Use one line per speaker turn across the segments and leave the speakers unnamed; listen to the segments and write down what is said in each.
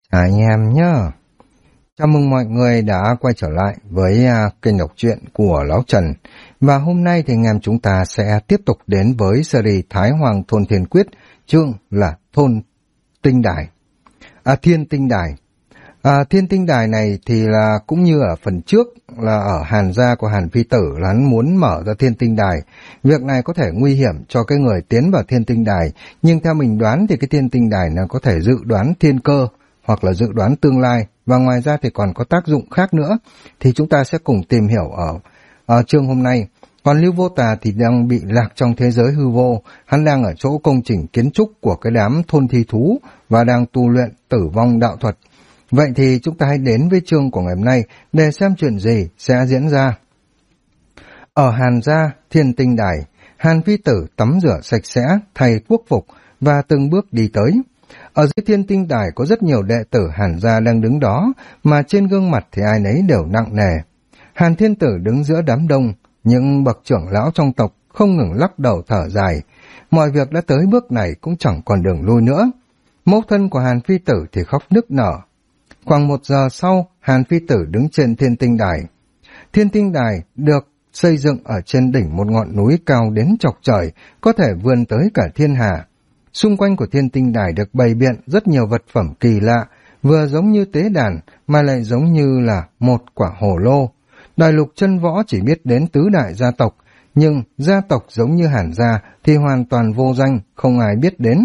Anh em nhá. Chào mừng mọi người đã quay trở lại với kênh đọc truyện của Lão Trần. Và hôm nay thì anh em chúng ta sẽ tiếp tục đến với series Thái Hoàng Thôn Thiên Quyết, chương là Thôn Tinh Đài. Thiên Tinh Đài. Thiên Tinh Đài này thì là cũng như ở phần trước là ở Hàn gia của Hàn Phi Tử là hắn muốn mở ra Thiên Tinh Đài. Việc này có thể nguy hiểm cho cái người tiến vào Thiên Tinh Đài, nhưng theo mình đoán thì cái Thiên Tinh Đài nó có thể dự đoán thiên cơ hoặc là dự đoán tương lai, và ngoài ra thì còn có tác dụng khác nữa, thì chúng ta sẽ cùng tìm hiểu ở chương hôm nay. Còn Lưu Vô Tà thì đang bị lạc trong thế giới hư vô, hắn đang ở chỗ công trình kiến trúc của cái đám thôn thi thú và đang tu luyện tử vong đạo thuật. Vậy thì chúng ta hãy đến với chương của ngày hôm nay để xem chuyện gì sẽ diễn ra. Ở Hàn gia, Thiên Tinh Đài, Hàn Phi Tử tắm rửa sạch sẽ, thay quốc phục và từng bước đi tới. Ở dưới Thiên Tinh Đài có rất nhiều đệ tử Hàn gia đang đứng đó, mà trên gương mặt thì ai nấy đều nặng nề. Hàn Thiên Tử đứng giữa đám đông, những bậc trưởng lão trong tộc không ngừng lắc đầu thở dài. Mọi việc đã tới bước này cũng chẳng còn đường lui nữa. Mẫu thân của Hàn Phi Tử thì khóc nức nở. Khoảng 1 giờ sau, Hàn Phi Tử đứng trên Thiên Tinh Đài. Thiên Tinh Đài được xây dựng ở trên đỉnh một ngọn núi cao đến chọc trời, có thể vươn tới cả thiên hà. Xung quanh của Thiên Tinh Đài được bày biện rất nhiều vật phẩm kỳ lạ, vừa giống như tế đàn mà lại giống như là một quả hồ lô. Đại lục chân võ chỉ biết đến tứ đại gia tộc, nhưng gia tộc giống như Hàn gia thì hoàn toàn vô danh, không ai biết đến.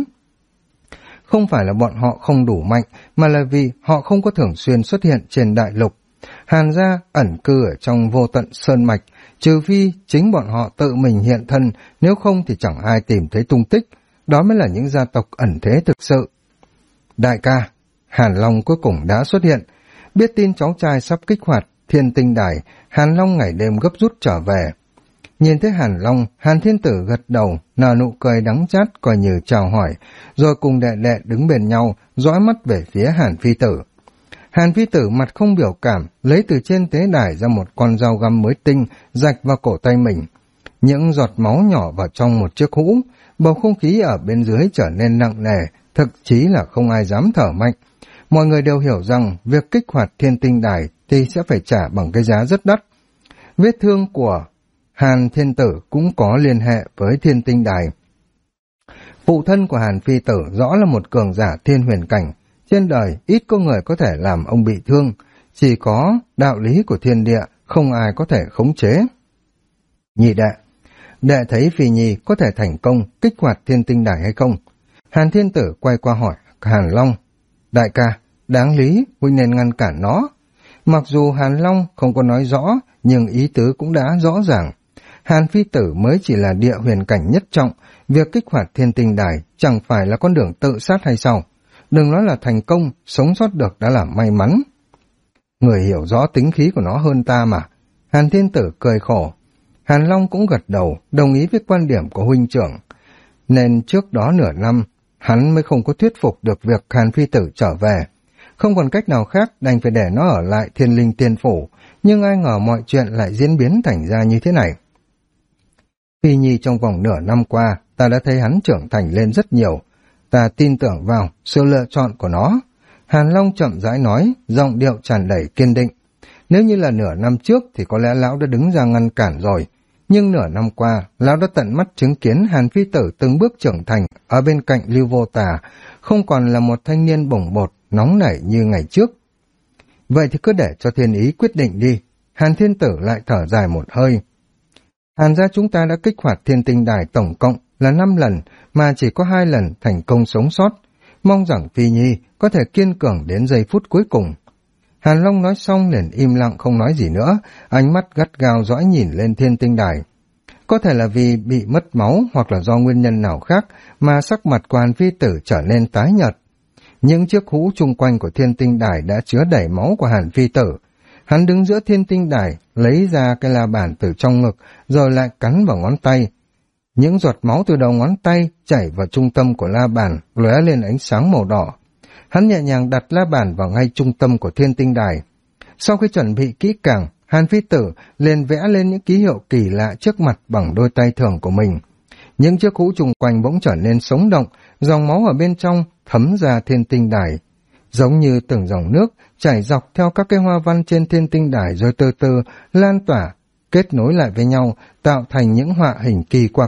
Không phải là bọn họ không đủ mạnh, mà là vì họ không có thường xuyên xuất hiện trên đại lục. Hàn gia ẩn cư ở trong vô tận sơn mạch, trừ phi chính bọn họ tự mình hiện thân, nếu không thì chẳng ai tìm thấy tung tích. Đó mới là những gia tộc ẩn thế thực sự. Đại ca, Hàn Long cuối cùng đã xuất hiện. Biết tin cháu trai sắp kích hoạt Thiên Tinh Đài, Hàn Long ngày đêm gấp rút trở về. Nhìn thấy Hàn Long, Hàn Thiên Tử gật đầu, nở nụ cười đắng chát coi như chào hỏi, rồi cùng đệ đệ đứng bên nhau, dõi mắt về phía Hàn Phi Tử. Hàn Phi Tử mặt không biểu cảm, lấy từ trên tế đài ra một con dao găm mới tinh, rạch vào cổ tay mình. Những giọt máu nhỏ vào trong một chiếc hũ, bầu không khí ở bên dưới trở nên nặng nề, thậm chí là không ai dám thở mạnh. Mọi người đều hiểu rằng việc kích hoạt Thiên Tinh Đài thì sẽ phải trả bằng cái giá rất đắt. Vết thương của Hàn Thiên Tử cũng có liên hệ với Thiên Tinh Đài. Phụ thân của Hàn Phi Tử rõ là một cường giả thiên huyền cảnh. Trên đời ít có người có thể làm ông bị thương, chỉ có đạo lý của thiên địa không ai có thể khống chế. Nhị đệ thấy Phi Nhi có thể thành công kích hoạt Thiên Tinh Đài hay không? Hàn Thiên Tử quay qua hỏi Hàn Long. Đại ca, đáng lý huynh nên ngăn cản nó. Mặc dù Hàn Long không có nói rõ, nhưng ý tứ cũng đã rõ ràng. Hàn Phi Tử mới chỉ là địa huyền cảnh nhất trọng, việc kích hoạt Thiên Tinh Đài chẳng phải là con đường tự sát hay sao? Đừng nói là thành công, sống sót được đã là may mắn. Người hiểu rõ tính khí của nó hơn ta mà. Hàn Thiên Tử cười khổ. Hàn Long cũng gật đầu, đồng ý với quan điểm của huynh trưởng. Nên trước đó nửa năm, hắn mới không có thuyết phục được việc Hàn Phi Tử trở về. Không còn cách nào khác, đành phải để nó ở lại Thiên Linh Tiên Phủ, nhưng ai ngờ mọi chuyện lại diễn biến thành ra như thế này. Phi Nhi trong vòng nửa năm qua, ta đã thấy hắn trưởng thành lên rất nhiều. Ta tin tưởng vào sự lựa chọn của nó. Hàn Long chậm rãi nói, giọng điệu tràn đầy kiên định. Nếu như là nửa năm trước thì có lẽ lão đã đứng ra ngăn cản rồi. Nhưng nửa năm qua, lão đã tận mắt chứng kiến Hàn Phi Tử từng bước trưởng thành ở bên cạnh Lưu Vô Tà, không còn là một thanh niên bồng bột, nóng nảy như ngày trước. Vậy thì cứ để cho thiên ý quyết định đi. Hàn Thiên Tử lại thở dài một hơi. Hàn gia chúng ta đã kích hoạt Thiên Tinh Đài tổng cộng là 5 lần, mà chỉ có 2 lần thành công sống sót. Mong rằng Phi Nhi có thể kiên cường đến giây phút cuối cùng. Hàn Long nói xong liền im lặng không nói gì nữa, ánh mắt gắt gao dõi nhìn lên Thiên Tinh Đài. Có thể là vì bị mất máu hoặc là do nguyên nhân nào khác mà sắc mặt của Hàn Phi Tử trở nên tái nhợt. Những chiếc hũ chung quanh của Thiên Tinh Đài đã chứa đầy máu của Hàn Phi Tử. Hắn đứng giữa Thiên Tinh Đài, lấy ra cái la bàn từ trong ngực, rồi lại cắn vào ngón tay. Những giọt máu từ đầu ngón tay chảy vào trung tâm của la bàn, lóe lên ánh sáng màu đỏ. Hắn nhẹ nhàng đặt la bàn vào ngay trung tâm của Thiên Tinh Đài. Sau khi chuẩn bị kỹ càng, Hàn Phi Tử liền vẽ lên những ký hiệu kỳ lạ trước mặt bằng đôi tay thường của mình. Những chiếc hũ chung quanh bỗng trở nên sống động, dòng máu ở bên trong thấm ra Thiên Tinh Đài. giống như từng dòng nước chảy dọc theo các cái hoa văn trên thiên tinh đài rồi từ từ lan tỏa, kết nối lại với nhau, tạo thành những họa hình kỳ quặc.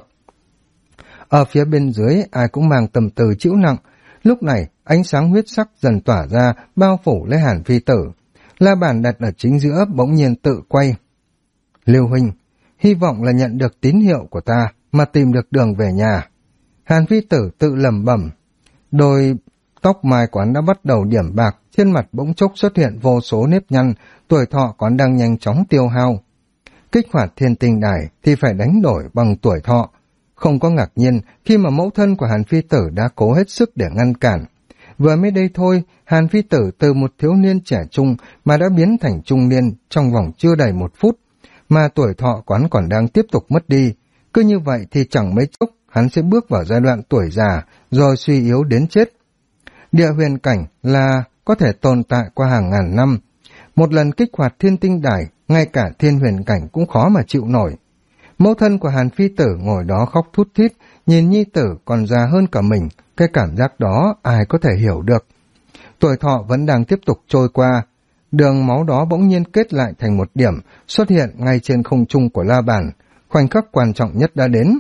Ở phía bên dưới, ai cũng mang tâm tư chịu nặng. Lúc này, ánh sáng huyết sắc dần tỏa ra, bao phủ lấy Hàn Phi Tử. La bàn đặt ở chính giữa bỗng nhiên tự quay. Lưu huynh, hy vọng là nhận được tín hiệu của ta mà tìm được đường về nhà. Hàn Phi Tử tự lẩm bẩm. Đôi tóc mai quán đã bắt đầu điểm bạc, trên mặt bỗng chốc xuất hiện vô số nếp nhăn, tuổi thọ quán đang nhanh chóng tiêu hao. Kích hoạt thiên tinh đài thì phải đánh đổi bằng tuổi thọ. Không có ngạc nhiên khi mà mẫu thân của Hàn Phi Tử đã cố hết sức để ngăn cản. Vừa mới đây thôi, Hàn Phi Tử từ một thiếu niên trẻ trung mà đã biến thành trung niên trong vòng chưa đầy 1 phút, mà tuổi thọ quán còn đang tiếp tục mất đi. Cứ như vậy thì chẳng mấy chốc hắn sẽ bước vào giai đoạn tuổi già, rồi suy yếu đến chết. Địa huyền cảnh là có thể tồn tại qua hàng ngàn năm. Một lần kích hoạt thiên tinh đài, ngay cả thiên huyền cảnh cũng khó mà chịu nổi. Mẫu thân của Hàn Phi Tử ngồi đó khóc thút thít, nhìn nhi tử còn già hơn cả mình, cái cảm giác đó ai có thể hiểu được. Tuổi thọ vẫn đang tiếp tục trôi qua, đường máu đó bỗng nhiên kết lại thành một điểm, xuất hiện ngay trên không trung của la bàn. Khoảnh khắc quan trọng nhất đã đến.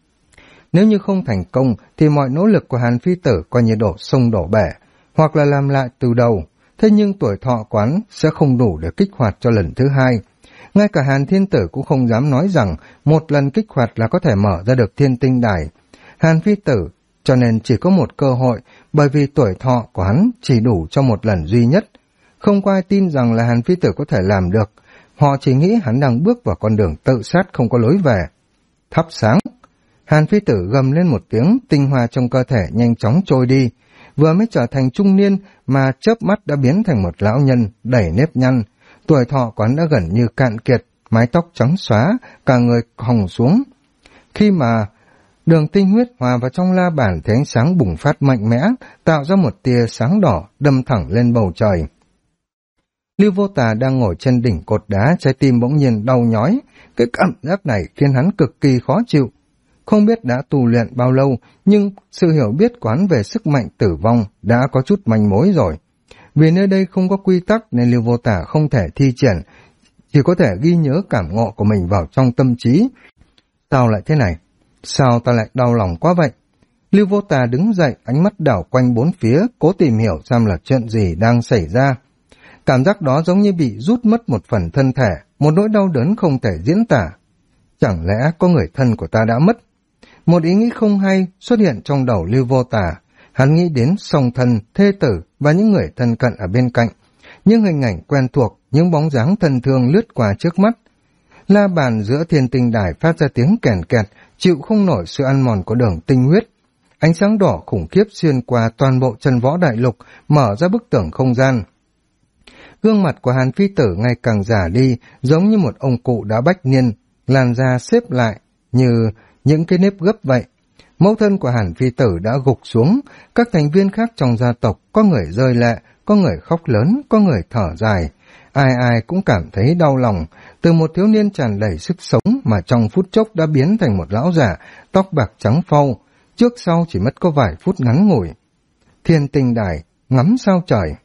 Nếu như không thành công thì mọi nỗ lực của Hàn Phi Tử coi như đổ sông đổ bể, hoặc là làm lại từ đầu. Thế nhưng tuổi thọ quán sẽ không đủ để kích hoạt cho lần thứ hai. Ngay cả Hàn Thiên Tử cũng không dám nói rằng một lần kích hoạt là có thể mở ra được thiên tinh đài. Hàn Phi Tử cho nên chỉ có một cơ hội, bởi vì tuổi thọ của hắn chỉ đủ cho một lần duy nhất. Không có ai tin rằng là Hàn Phi Tử có thể làm được. Họ chỉ nghĩ hắn đang bước vào con đường tự sát không có lối về. Thắp sáng. Hàn Phi Tử gầm lên một tiếng, tinh hoa trong cơ thể nhanh chóng trôi đi. Vừa mới trở thành trung niên mà chớp mắt đã biến thành một lão nhân đầy nếp nhăn. Tuổi thọ quán đã gần như cạn kiệt, mái tóc trắng xóa, cả người hồng xuống. Khi mà đường tinh huyết hòa vào trong la bàn thì ánh sáng bùng phát mạnh mẽ, tạo ra một tia sáng đỏ đâm thẳng lên bầu trời. Lưu Vô Tà đang ngồi trên đỉnh cột đá, trái tim bỗng nhiên đau nhói. Cái cảm giác này khiến hắn cực kỳ khó chịu. Không biết đã tu luyện bao lâu, nhưng sự hiểu biết quán về sức mạnh tử vong đã có chút manh mối rồi. Vì nơi đây không có quy tắc nên Lưu Vô Tà không thể thi triển, chỉ có thể ghi nhớ cảm ngộ của mình vào trong tâm trí. Sao lại thế này? Sao ta lại đau lòng quá vậy? Lưu Vô Tà đứng dậy, ánh mắt đảo quanh bốn phía, cố tìm hiểu xem là chuyện gì đang xảy ra. Cảm giác đó giống như bị rút mất một phần thân thể, một nỗi đau đớn không thể diễn tả. Chẳng lẽ có người thân của ta đã mất? Một ý nghĩ không hay xuất hiện trong đầu Lưu Vô Tà. Hắn nghĩ đến song thân, thê tử và những người thân cận ở bên cạnh. Những hình ảnh quen thuộc, những bóng dáng thân thương lướt qua trước mắt. La bàn giữa thiên tinh đài phát ra tiếng kèn kẹt, chịu không nổi sự ăn mòn của đường tinh huyết. Ánh sáng đỏ khủng khiếp xuyên qua toàn bộ chân võ đại lục, mở ra bức tường không gian. Gương mặt của Hàn Phi Tử ngày càng già đi, giống như một ông cụ đã bách niên, làn da xếp lại như những cái nếp gấp vậy. Mẫu thân của Hàn Phi Tử đã gục xuống, các thành viên khác trong gia tộc, có người rơi lệ, có người khóc lớn, có người thở dài. Ai ai cũng cảm thấy đau lòng, từ một thiếu niên tràn đầy sức sống mà trong phút chốc đã biến thành một lão già, tóc bạc trắng phau, trước sau chỉ mất có vài phút ngắn ngủi. Thiên tinh đài, ngắm sao trời.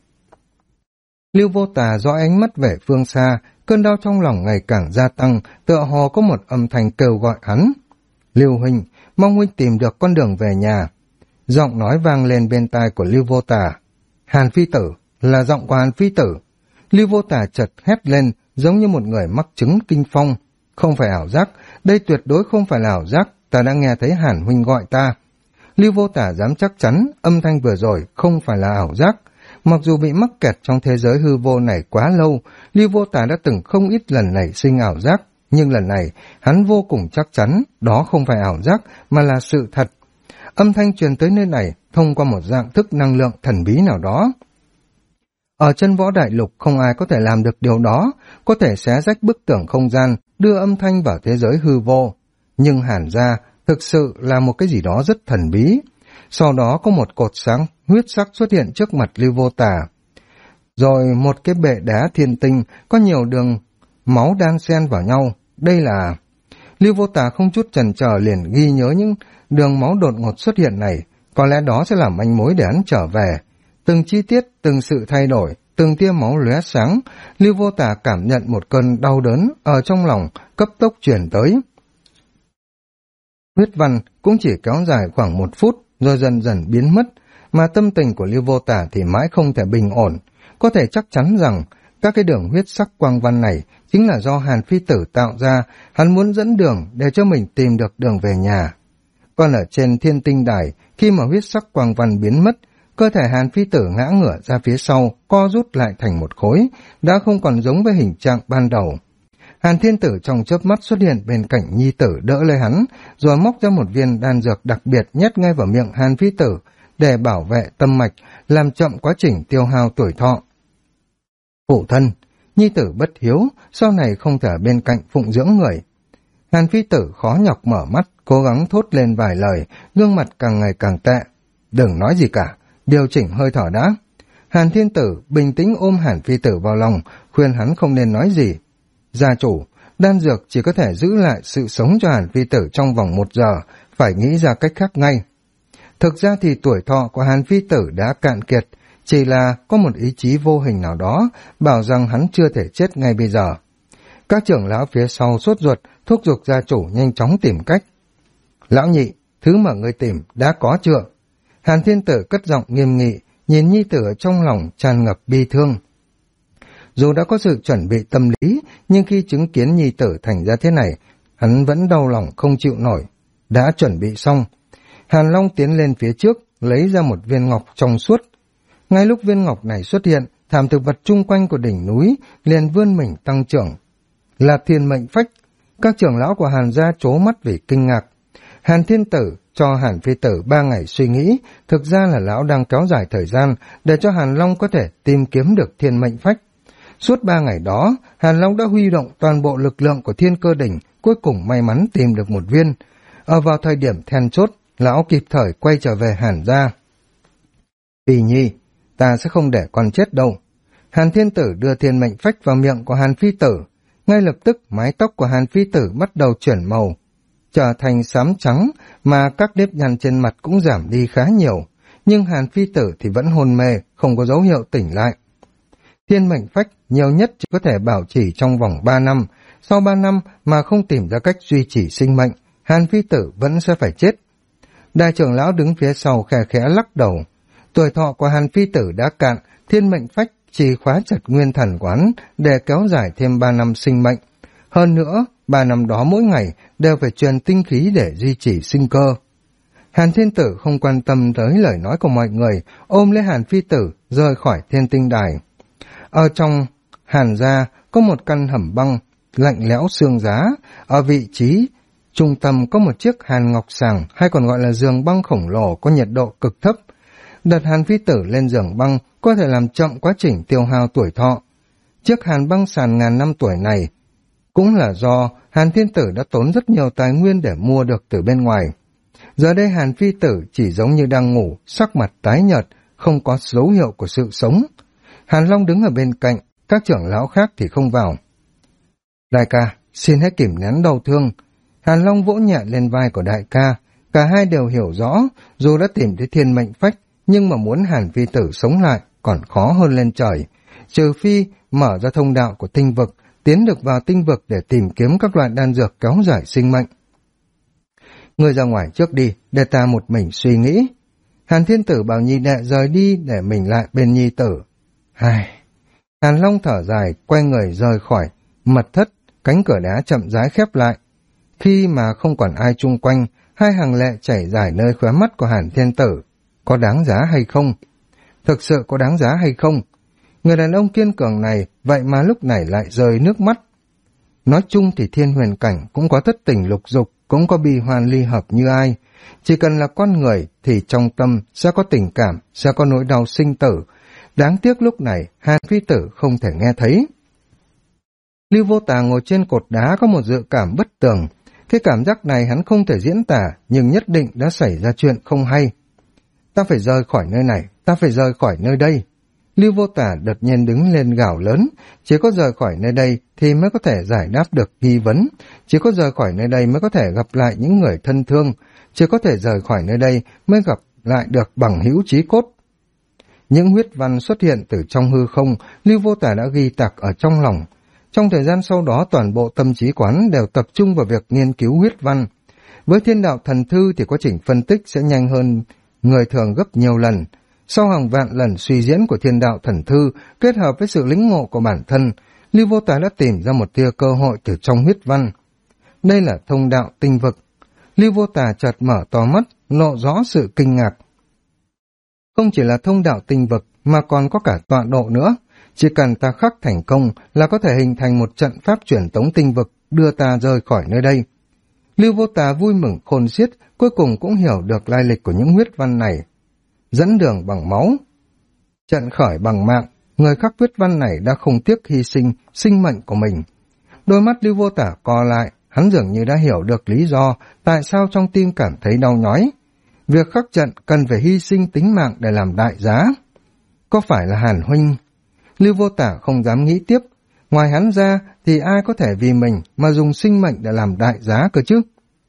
Lưu Vô Tà dõi ánh mắt về phương xa, cơn đau trong lòng ngày càng gia tăng, tựa hồ có một âm thanh kêu gọi hắn. Lưu huynh, mong huynh tìm được con đường về nhà. Giọng nói vang lên bên tai của Lưu Vô Tà. Hàn Phi Tử, là giọng của Hàn Phi Tử. Lưu Vô Tà chợt hét lên, giống như một người mắc chứng kinh phong. Không phải ảo giác, đây tuyệt đối không phải là ảo giác, ta đã nghe thấy Hàn huynh gọi ta. Lưu Vô Tà dám chắc chắn, âm thanh vừa rồi không phải là ảo giác. Mặc dù bị mắc kẹt trong thế giới hư vô này quá lâu, Lưu Vô Tà đã từng không ít lần nảy sinh ảo giác, nhưng lần này hắn vô cùng chắc chắn đó không phải ảo giác mà là sự thật. Âm thanh truyền tới nơi này thông qua một dạng thức năng lượng thần bí nào đó. Ở chân võ đại lục không ai có thể làm được điều đó, có thể xé rách bức tường không gian, đưa âm thanh vào thế giới hư vô. Nhưng Hàn gia thực sự là một cái gì đó rất thần bí. Sau đó có một cột sáng huyết sắc xuất hiện trước mặt Lưu Vô Tà. Rồi một cái bệ đá thiên tinh có nhiều đường máu đan xen vào nhau. Đây là... Lưu Vô Tà không chút chần chờ liền ghi nhớ những đường máu đột ngột xuất hiện này. Có lẽ đó sẽ làm manh mối để hắn trở về. Từng chi tiết, từng sự thay đổi, từng tia máu lóe sáng, Lưu Vô Tà cảm nhận một cơn đau đớn ở trong lòng cấp tốc truyền tới. Huyết văn cũng chỉ kéo dài khoảng 1 phút rồi dần dần biến mất, mà tâm tình của Lưu Vô Tà thì mãi không thể bình ổn. Có thể chắc chắn rằng các cái đường huyết sắc quang văn này chính là do Hàn Phi Tử tạo ra, hắn muốn dẫn đường để cho mình tìm được đường về nhà. Còn ở trên Thiên Tinh Đài, khi mà huyết sắc quang văn biến mất, cơ thể Hàn Phi Tử ngã ngửa ra phía sau, co rút lại thành một khối, đã không còn giống với hình trạng ban đầu. Hàn Thiên Tử trong chớp mắt xuất hiện bên cạnh nhi tử đỡ lấy hắn, rồi móc ra một viên đan dược đặc biệt nhét ngay vào miệng Hàn Phi Tử để bảo vệ tâm mạch, làm chậm quá trình tiêu hao tuổi thọ. Phụ thân, nhi tử bất hiếu, sau này không thể ở bên cạnh phụng dưỡng người. Hàn Phi Tử khó nhọc mở mắt, cố gắng thốt lên vài lời, gương mặt càng ngày càng tệ. Đừng nói gì cả, điều chỉnh hơi thở đã. Hàn Thiên Tử bình tĩnh ôm Hàn Phi Tử vào lòng, khuyên hắn không nên nói gì. Gia chủ, đan dược chỉ có thể giữ lại sự sống cho Hàn Phi Tử trong vòng 1 giờ, phải nghĩ ra cách khác ngay. Thực ra thì tuổi thọ của Hàn Phi Tử đã cạn kiệt, chỉ là có một ý chí vô hình nào đó bảo rằng hắn chưa thể chết ngay bây giờ. Các trưởng lão phía sau sốt ruột thúc giục gia chủ nhanh chóng tìm cách. Lão nhị, thứ mà ngươi tìm đã có chưa? Hàn Thiên Tử cất giọng nghiêm nghị, nhìn nhi tử ở trong lòng tràn ngập bi thương. Dù đã có sự chuẩn bị tâm lý, nhưng khi chứng kiến nhi tử thành ra thế này, hắn vẫn đau lòng không chịu nổi. Đã chuẩn bị xong. Hàn Long tiến lên phía trước, lấy ra một viên ngọc trong suốt. Ngay lúc viên ngọc này xuất hiện, thảm thực vật chung quanh của đỉnh núi liền vươn mình tăng trưởng. Là thiên mệnh phách. Các trưởng lão của Hàn gia trố mắt vì kinh ngạc. Hàn Thiên Tử cho Hàn Phi Tử 3 ngày suy nghĩ, thực ra là lão đang kéo dài thời gian để cho Hàn Long có thể tìm kiếm được thiên mệnh phách. Suốt 3 ngày đó, Hàn Long đã huy động toàn bộ lực lượng của Thiên Cơ Đỉnh, cuối cùng may mắn tìm được một viên. Ở vào thời điểm then chốt, lão kịp thời quay trở về Hàn gia. Phi Nhi, ta sẽ không để con chết đâu. Hàn Thiên Tử đưa thiên mệnh phách vào miệng của Hàn Phi Tử. Ngay lập tức mái tóc của Hàn Phi Tử bắt đầu chuyển màu, trở thành xám trắng, mà các nếp nhăn trên mặt cũng giảm đi khá nhiều. Nhưng Hàn Phi Tử thì vẫn hôn mê, không có dấu hiệu tỉnh lại. Thiên mệnh phách nhiều nhất chỉ có thể bảo trì trong vòng 3 năm. Sau 3 năm mà không tìm ra cách duy trì sinh mệnh, Hàn Phi Tử vẫn sẽ phải chết. Đại trưởng lão đứng phía sau khẽ khẽ lắc đầu. Tuổi thọ của Hàn Phi Tử đã cạn, thiên mệnh phách chỉ khóa chặt nguyên thần quán để kéo dài thêm 3 năm sinh mệnh. Hơn nữa, 3 năm đó mỗi ngày đều phải truyền tinh khí để duy trì sinh cơ. Hàn Thiên Tử không quan tâm tới lời nói của mọi người, ôm lấy Hàn Phi Tử rời khỏi Thiên Tinh Đài. Ở trong Hàn gia có một căn hầm băng lạnh lẽo xương giá, ở vị trí trung tâm có một chiếc hàn ngọc sàng, hay còn gọi là giường băng khổng lồ có nhiệt độ cực thấp. Đặt Hàn Phi Tử lên giường băng có thể làm chậm quá trình tiêu hao tuổi thọ. Chiếc hàn băng sàn ngàn năm tuổi này cũng là do Hàn Thiên Tử đã tốn rất nhiều tài nguyên để mua được từ bên ngoài. Giờ đây Hàn Phi Tử chỉ giống như đang ngủ, sắc mặt tái nhợt, không có dấu hiệu của sự sống. Hàn Long đứng ở bên cạnh, các trưởng lão khác thì không vào. Đại ca, xin hãy kìm nén đau thương. Hàn Long vỗ nhẹ lên vai của đại ca. Cả hai đều hiểu rõ, dù đã tìm thấy thiên mệnh phách, nhưng mà muốn Hàn Phi Tử sống lại còn khó hơn lên trời. Trừ phi mở ra thông đạo của tinh vực, tiến được vào tinh vực để tìm kiếm các loại đan dược kéo dài sinh mệnh. Ngươi ra ngoài trước đi, để ta một mình suy nghĩ. Hàn Thiên Tử bảo nhi đệ rời đi để mình lại bên nhi tử. Hàn Long thở dài, quay người rời khỏi mật thất, cánh cửa đá chậm rãi khép lại. Khi mà không còn ai chung quanh, hai hàng lệ chảy dài nơi khóe mắt của Hàn Thiên Tử. Có đáng giá hay không? Thực sự có đáng giá hay không? Người đàn ông kiên cường này vậy mà lúc này lại rơi nước mắt. Nói chung thì thiên huyền cảnh cũng có thất tình lục dục, cũng có bi hoan ly hợp như ai. Chỉ cần là con người thì trong tâm sẽ có tình cảm, sẽ có nỗi đau sinh tử. Đáng tiếc lúc này Hàn Phi Tử không thể nghe thấy. Lưu Vô Tà ngồi trên cột đá có một dự cảm bất tường. Cái cảm giác này hắn không thể diễn tả, nhưng nhất định đã xảy ra chuyện không hay. Ta phải rời khỏi nơi này, ta phải rời khỏi nơi đây. Lưu Vô Tà đột nhiên đứng lên gào lớn, chỉ có rời khỏi nơi đây thì mới có thể giải đáp được nghi vấn, chỉ có rời khỏi nơi đây mới có thể gặp lại những người thân thương, chỉ có thể rời khỏi nơi đây mới gặp lại được bằng hữu chí cốt. Những huyết văn xuất hiện từ trong hư không, Lưu Vô Tà đã ghi tạc ở trong lòng. Trong thời gian sau đó, toàn bộ tâm trí quán đều tập trung vào việc nghiên cứu huyết văn. Với thiên đạo thần thư thì quá trình phân tích sẽ nhanh hơn người thường gấp nhiều lần. Sau hàng vạn lần suy diễn của thiên đạo thần thư kết hợp với sự lĩnh ngộ của bản thân, Lưu Vô Tà đã tìm ra một tia cơ hội từ trong huyết văn. Đây là thông đạo tinh vực. Lưu Vô Tà chợt mở to mắt, lộ rõ sự kinh ngạc. Không chỉ là thông đạo tinh vực mà còn có cả tọa độ nữa. Chỉ cần ta khắc thành công là có thể hình thành một trận pháp truyền tống tinh vực đưa ta rời khỏi nơi đây. Lưu Vô Tà vui mừng khôn xiết, cuối cùng cũng hiểu được lai lịch của những huyết văn này. Dẫn đường bằng máu, trận khởi bằng mạng, người khắc huyết văn này đã không tiếc hy sinh sinh mệnh của mình. Đôi mắt Lưu Vô Tà co lại, hắn dường như đã hiểu được lý do tại sao trong tim cảm thấy đau nhói. Việc khắc trận cần phải hy sinh tính mạng để làm đại giá. Có phải là Hàn huynh? Lưu Vô Tà không dám nghĩ tiếp. Ngoài hắn ra thì ai có thể vì mình mà dùng sinh mệnh để làm đại giá cơ chứ?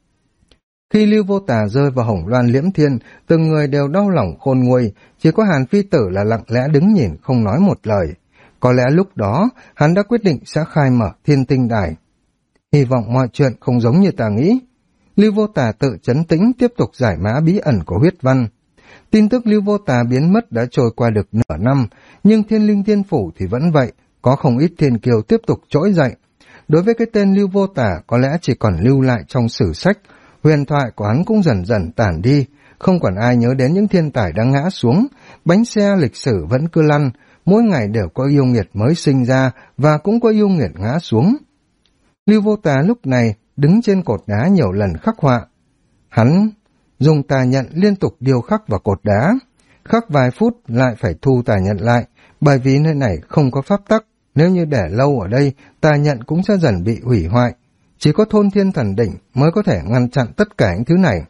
Khi Lưu Vô Tà rơi vào Hồng Loan Liễm Thiên, từng người đều đau lòng khôn nguôi, chỉ có Hàn Phi Tử là lặng lẽ đứng nhìn không nói một lời. Có lẽ lúc đó hắn đã quyết định sẽ khai mở Thiên Tinh Đài. Hy vọng mọi chuyện không giống như ta nghĩ. Lưu Vô Tà tự trấn tĩnh tiếp tục giải mã bí ẩn của huyết văn. Tin tức Lưu Vô Tà biến mất đã trôi qua được nửa năm, nhưng Thiên Linh Thiên Phủ thì vẫn vậy, có không ít thiên kiêu tiếp tục trỗi dậy. Đối với cái tên Lưu Vô Tà có lẽ chỉ còn lưu lại trong sử sách, huyền thoại của hắn cũng dần dần tản đi, không còn ai nhớ đến những thiên tài đang ngã xuống, bánh xe lịch sử vẫn cứ lăn, mỗi ngày đều có yêu nghiệt mới sinh ra và cũng có yêu nghiệt ngã xuống. Lưu Vô Tà lúc này đứng trên cột đá nhiều lần khắc họa. Hắn dùng tà nhận liên tục điêu khắc vào cột đá, khắc vài phút lại phải thu tà nhận lại, bởi vì nơi này không có pháp tắc, nếu như để lâu ở đây, tà nhận cũng sẽ dần bị hủy hoại. Chỉ có thôn thiên thần đỉnh mới có thể ngăn chặn tất cả những thứ này.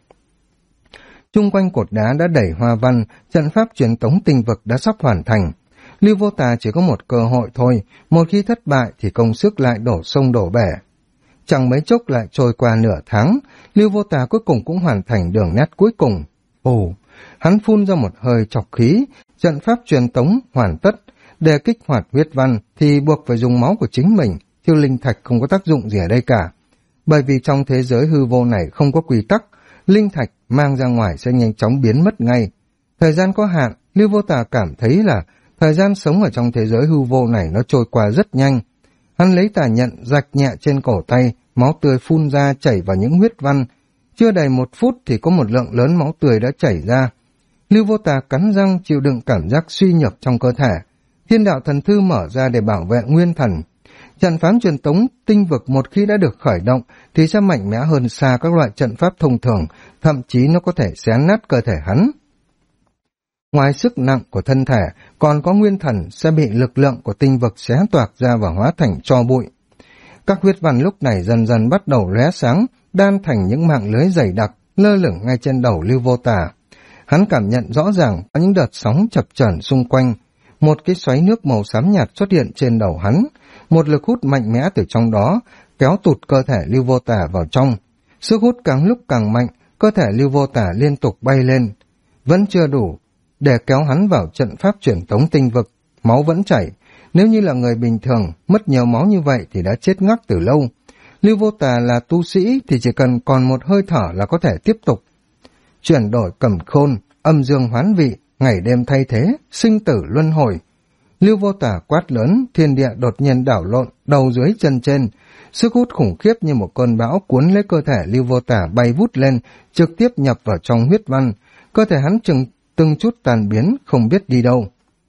Chung quanh cột đá đã đẩy hoa văn, trận pháp truyền tống tinh vực đã sắp hoàn thành. Lưu Vô Tà chỉ có một cơ hội thôi, một khi thất bại thì công sức lại đổ sông đổ bể. Chẳng mấy chốc lại trôi qua nửa tháng, Lưu Vô Tà cuối cùng cũng hoàn thành đường nét cuối cùng. Ồ, hắn phun ra một hơi chọc khí, trận pháp truyền tống hoàn tất. Để kích hoạt huyết văn thì buộc phải dùng máu của chính mình, chứ linh thạch không có tác dụng gì ở đây cả. Bởi vì trong thế giới hư vô này không có quy tắc, linh thạch mang ra ngoài sẽ nhanh chóng biến mất ngay. Thời gian có hạn, Lưu Vô Tà cảm thấy là thời gian sống ở trong thế giới hư vô này nó trôi qua rất nhanh. Hắn lấy tà nhận rạch nhẹ trên cổ tay, máu tươi phun ra chảy vào những huyết văn. Chưa đầy 1 phút thì có một lượng lớn máu tươi đã chảy ra. Lưu Vô Tà cắn răng chịu đựng cảm giác suy nhược trong cơ thể. Thiên đạo thần thư mở ra để bảo vệ nguyên thần. Trận pháp truyền tống tinh vực một khi đã được khởi động thì sẽ mạnh mẽ hơn xa các loại trận pháp thông thường, thậm chí nó có thể xé nát cơ thể hắn. Ngoài sức nặng của thân thể, còn có nguyên thần sẽ bị lực lượng của tinh vực xé toạc ra và hóa thành tro bụi. Các huyết văn lúc này dần dần bắt đầu lóe sáng, đan thành những mạng lưới dày đặc, lơ lửng ngay trên đầu Lưu Vô Tà. Hắn cảm nhận rõ ràng có những đợt sóng chập chờn xung quanh. Một cái xoáy nước màu xám nhạt xuất hiện trên đầu hắn, một lực hút mạnh mẽ từ trong đó kéo tụt cơ thể Lưu Vô Tà vào trong. Sức hút càng lúc càng mạnh, cơ thể Lưu Vô Tà liên tục bay lên. Vẫn chưa đủ để kéo hắn vào trận pháp truyền tống tinh vực, máu vẫn chảy. Nếu như là người bình thường, mất nhiều máu như vậy thì đã chết ngắc từ lâu. Lưu Vô Tà là tu sĩ thì chỉ cần còn một hơi thở là có thể tiếp tục. Chuyển đổi cẩm khôn, âm dương hoán vị, ngày đêm thay thế, sinh tử luân hồi. Lưu Vô Tà quát lớn, thiên địa đột nhiên đảo lộn, đầu dưới chân trên. Sức hút khủng khiếp như một cơn bão cuốn lấy cơ thể Lưu Vô Tà bay vút lên, trực tiếp nhập vào trong huyết văn. Cơ thể hắn từng chút tàn biến, không biết đi đâu.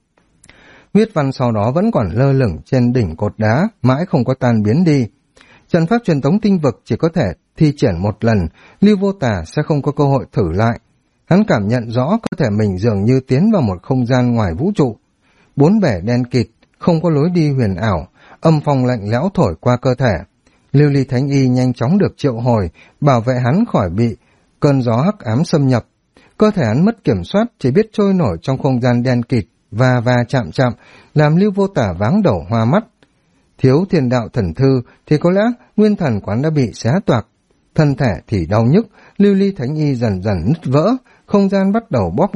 Huyết văn sau đó vẫn còn lơ lửng trên đỉnh cột đá, mãi không có tan biến đi. Trận pháp truyền tống tinh vực chỉ có thể thi triển một lần, Lưu Vô Tà sẽ không có cơ hội thử lại. Hắn cảm nhận rõ cơ thể mình dường như tiến vào một không gian ngoài vũ trụ. 4 bể đen kịt, không có lối đi huyền ảo, âm phong lạnh lẽo thổi qua cơ thể. Lưu Ly Thánh Y nhanh chóng được triệu hồi, bảo vệ hắn khỏi bị cơn gió hắc ám xâm nhập. Cơ thể hắn mất kiểm soát, chỉ biết trôi nổi trong không gian đen kịt, và chạm, làm Lưu Vô Tà váng đầu hoa mắt. Thiếu thiên đạo thần thư thì có lẽ nguyên thần quán đã bị xé toạc. Thân thể thì đau nhức, Lưu Ly Thánh Y dần dần nứt vỡ, không gian bắt đầu bóp nghẹt,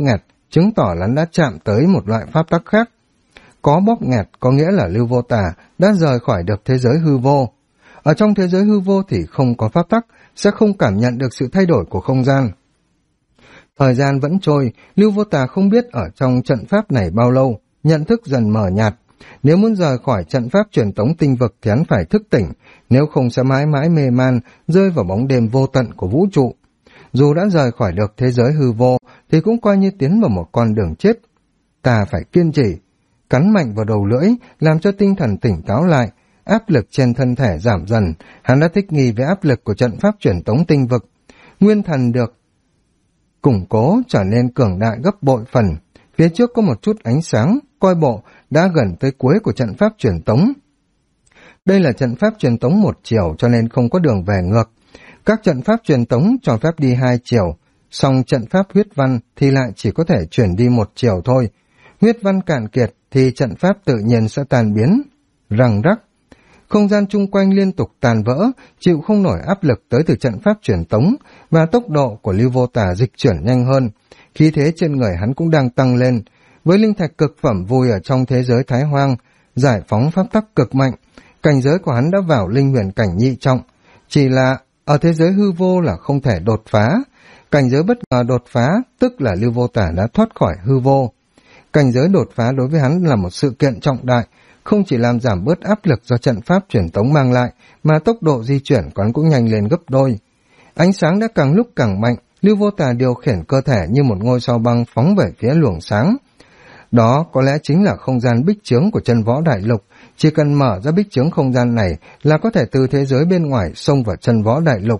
chứng tỏ là hắn đã chạm tới một loại pháp tắc khác. Có bóp nghẹt có nghĩa là Lưu Vô Tà đã rời khỏi được thế giới hư vô. Ở trong thế giới hư vô thì không có pháp tắc, sẽ không cảm nhận được sự thay đổi của không gian. Thời gian vẫn trôi, Lưu Vô Tà không biết ở trong trận pháp này bao lâu, nhận thức dần mờ nhạt. Nếu muốn rời khỏi trận pháp truyền tống tinh vực thì hắn phải thức tỉnh, nếu không sẽ mãi mãi mê man, rơi vào bóng đêm vô tận của vũ trụ. Dù đã rời khỏi được thế giới hư vô thì cũng coi như tiến vào một con đường chết. Ta phải kiên trì, cắn mạnh vào đầu lưỡi, làm cho tinh thần tỉnh táo lại, áp lực trên thân thể giảm dần, hắn đã thích nghi với áp lực của trận pháp truyền tống tinh vực. Nguyên thần được củng cố trở nên cường đại gấp bội phần, phía trước có một chút ánh sáng, coi bộ đã gần tới cuối của trận pháp truyền tống. Đây là trận pháp truyền tống một chiều cho nên không có đường về ngược. Các trận pháp truyền tống cho phép đi hai chiều, song trận pháp huyết văn thì lại chỉ có thể chuyển đi một chiều thôi. Huyết văn cạn kiệt thì trận pháp tự nhiên sẽ tan biến. Răng rắc, không gian chung quanh liên tục tàn vỡ, chịu không nổi áp lực tới từ trận pháp truyền tống, và tốc độ của Lưu Vô Tà dịch chuyển nhanh hơn. Khí thế trên người hắn cũng đang tăng lên. Với linh thạch cực phẩm vùi ở trong thế giới Thái Hoang, giải phóng pháp tắc cực mạnh, cảnh giới của hắn đã vào linh huyền cảnh nhị trọng. Chỉ là ở thế giới hư vô là không thể đột phá. Cảnh giới bất ngờ đột phá, tức là Lưu Vô Tà đã thoát khỏi hư vô. Cảnh giới đột phá đối với hắn là một sự kiện trọng đại, không chỉ làm giảm bớt áp lực do trận pháp truyền tống mang lại, mà tốc độ di chuyển của hắn cũng nhanh lên gấp đôi. Ánh sáng đã càng lúc càng mạnh, Lưu Vô Tà điều khiển cơ thể như một ngôi sao băng phóng về phía luồng sáng. Đó có lẽ chính là không gian bích chướng của chân võ đại lục, chỉ cần mở ra bích chướng không gian này là có thể từ thế giới bên ngoài xông vào chân võ đại lục.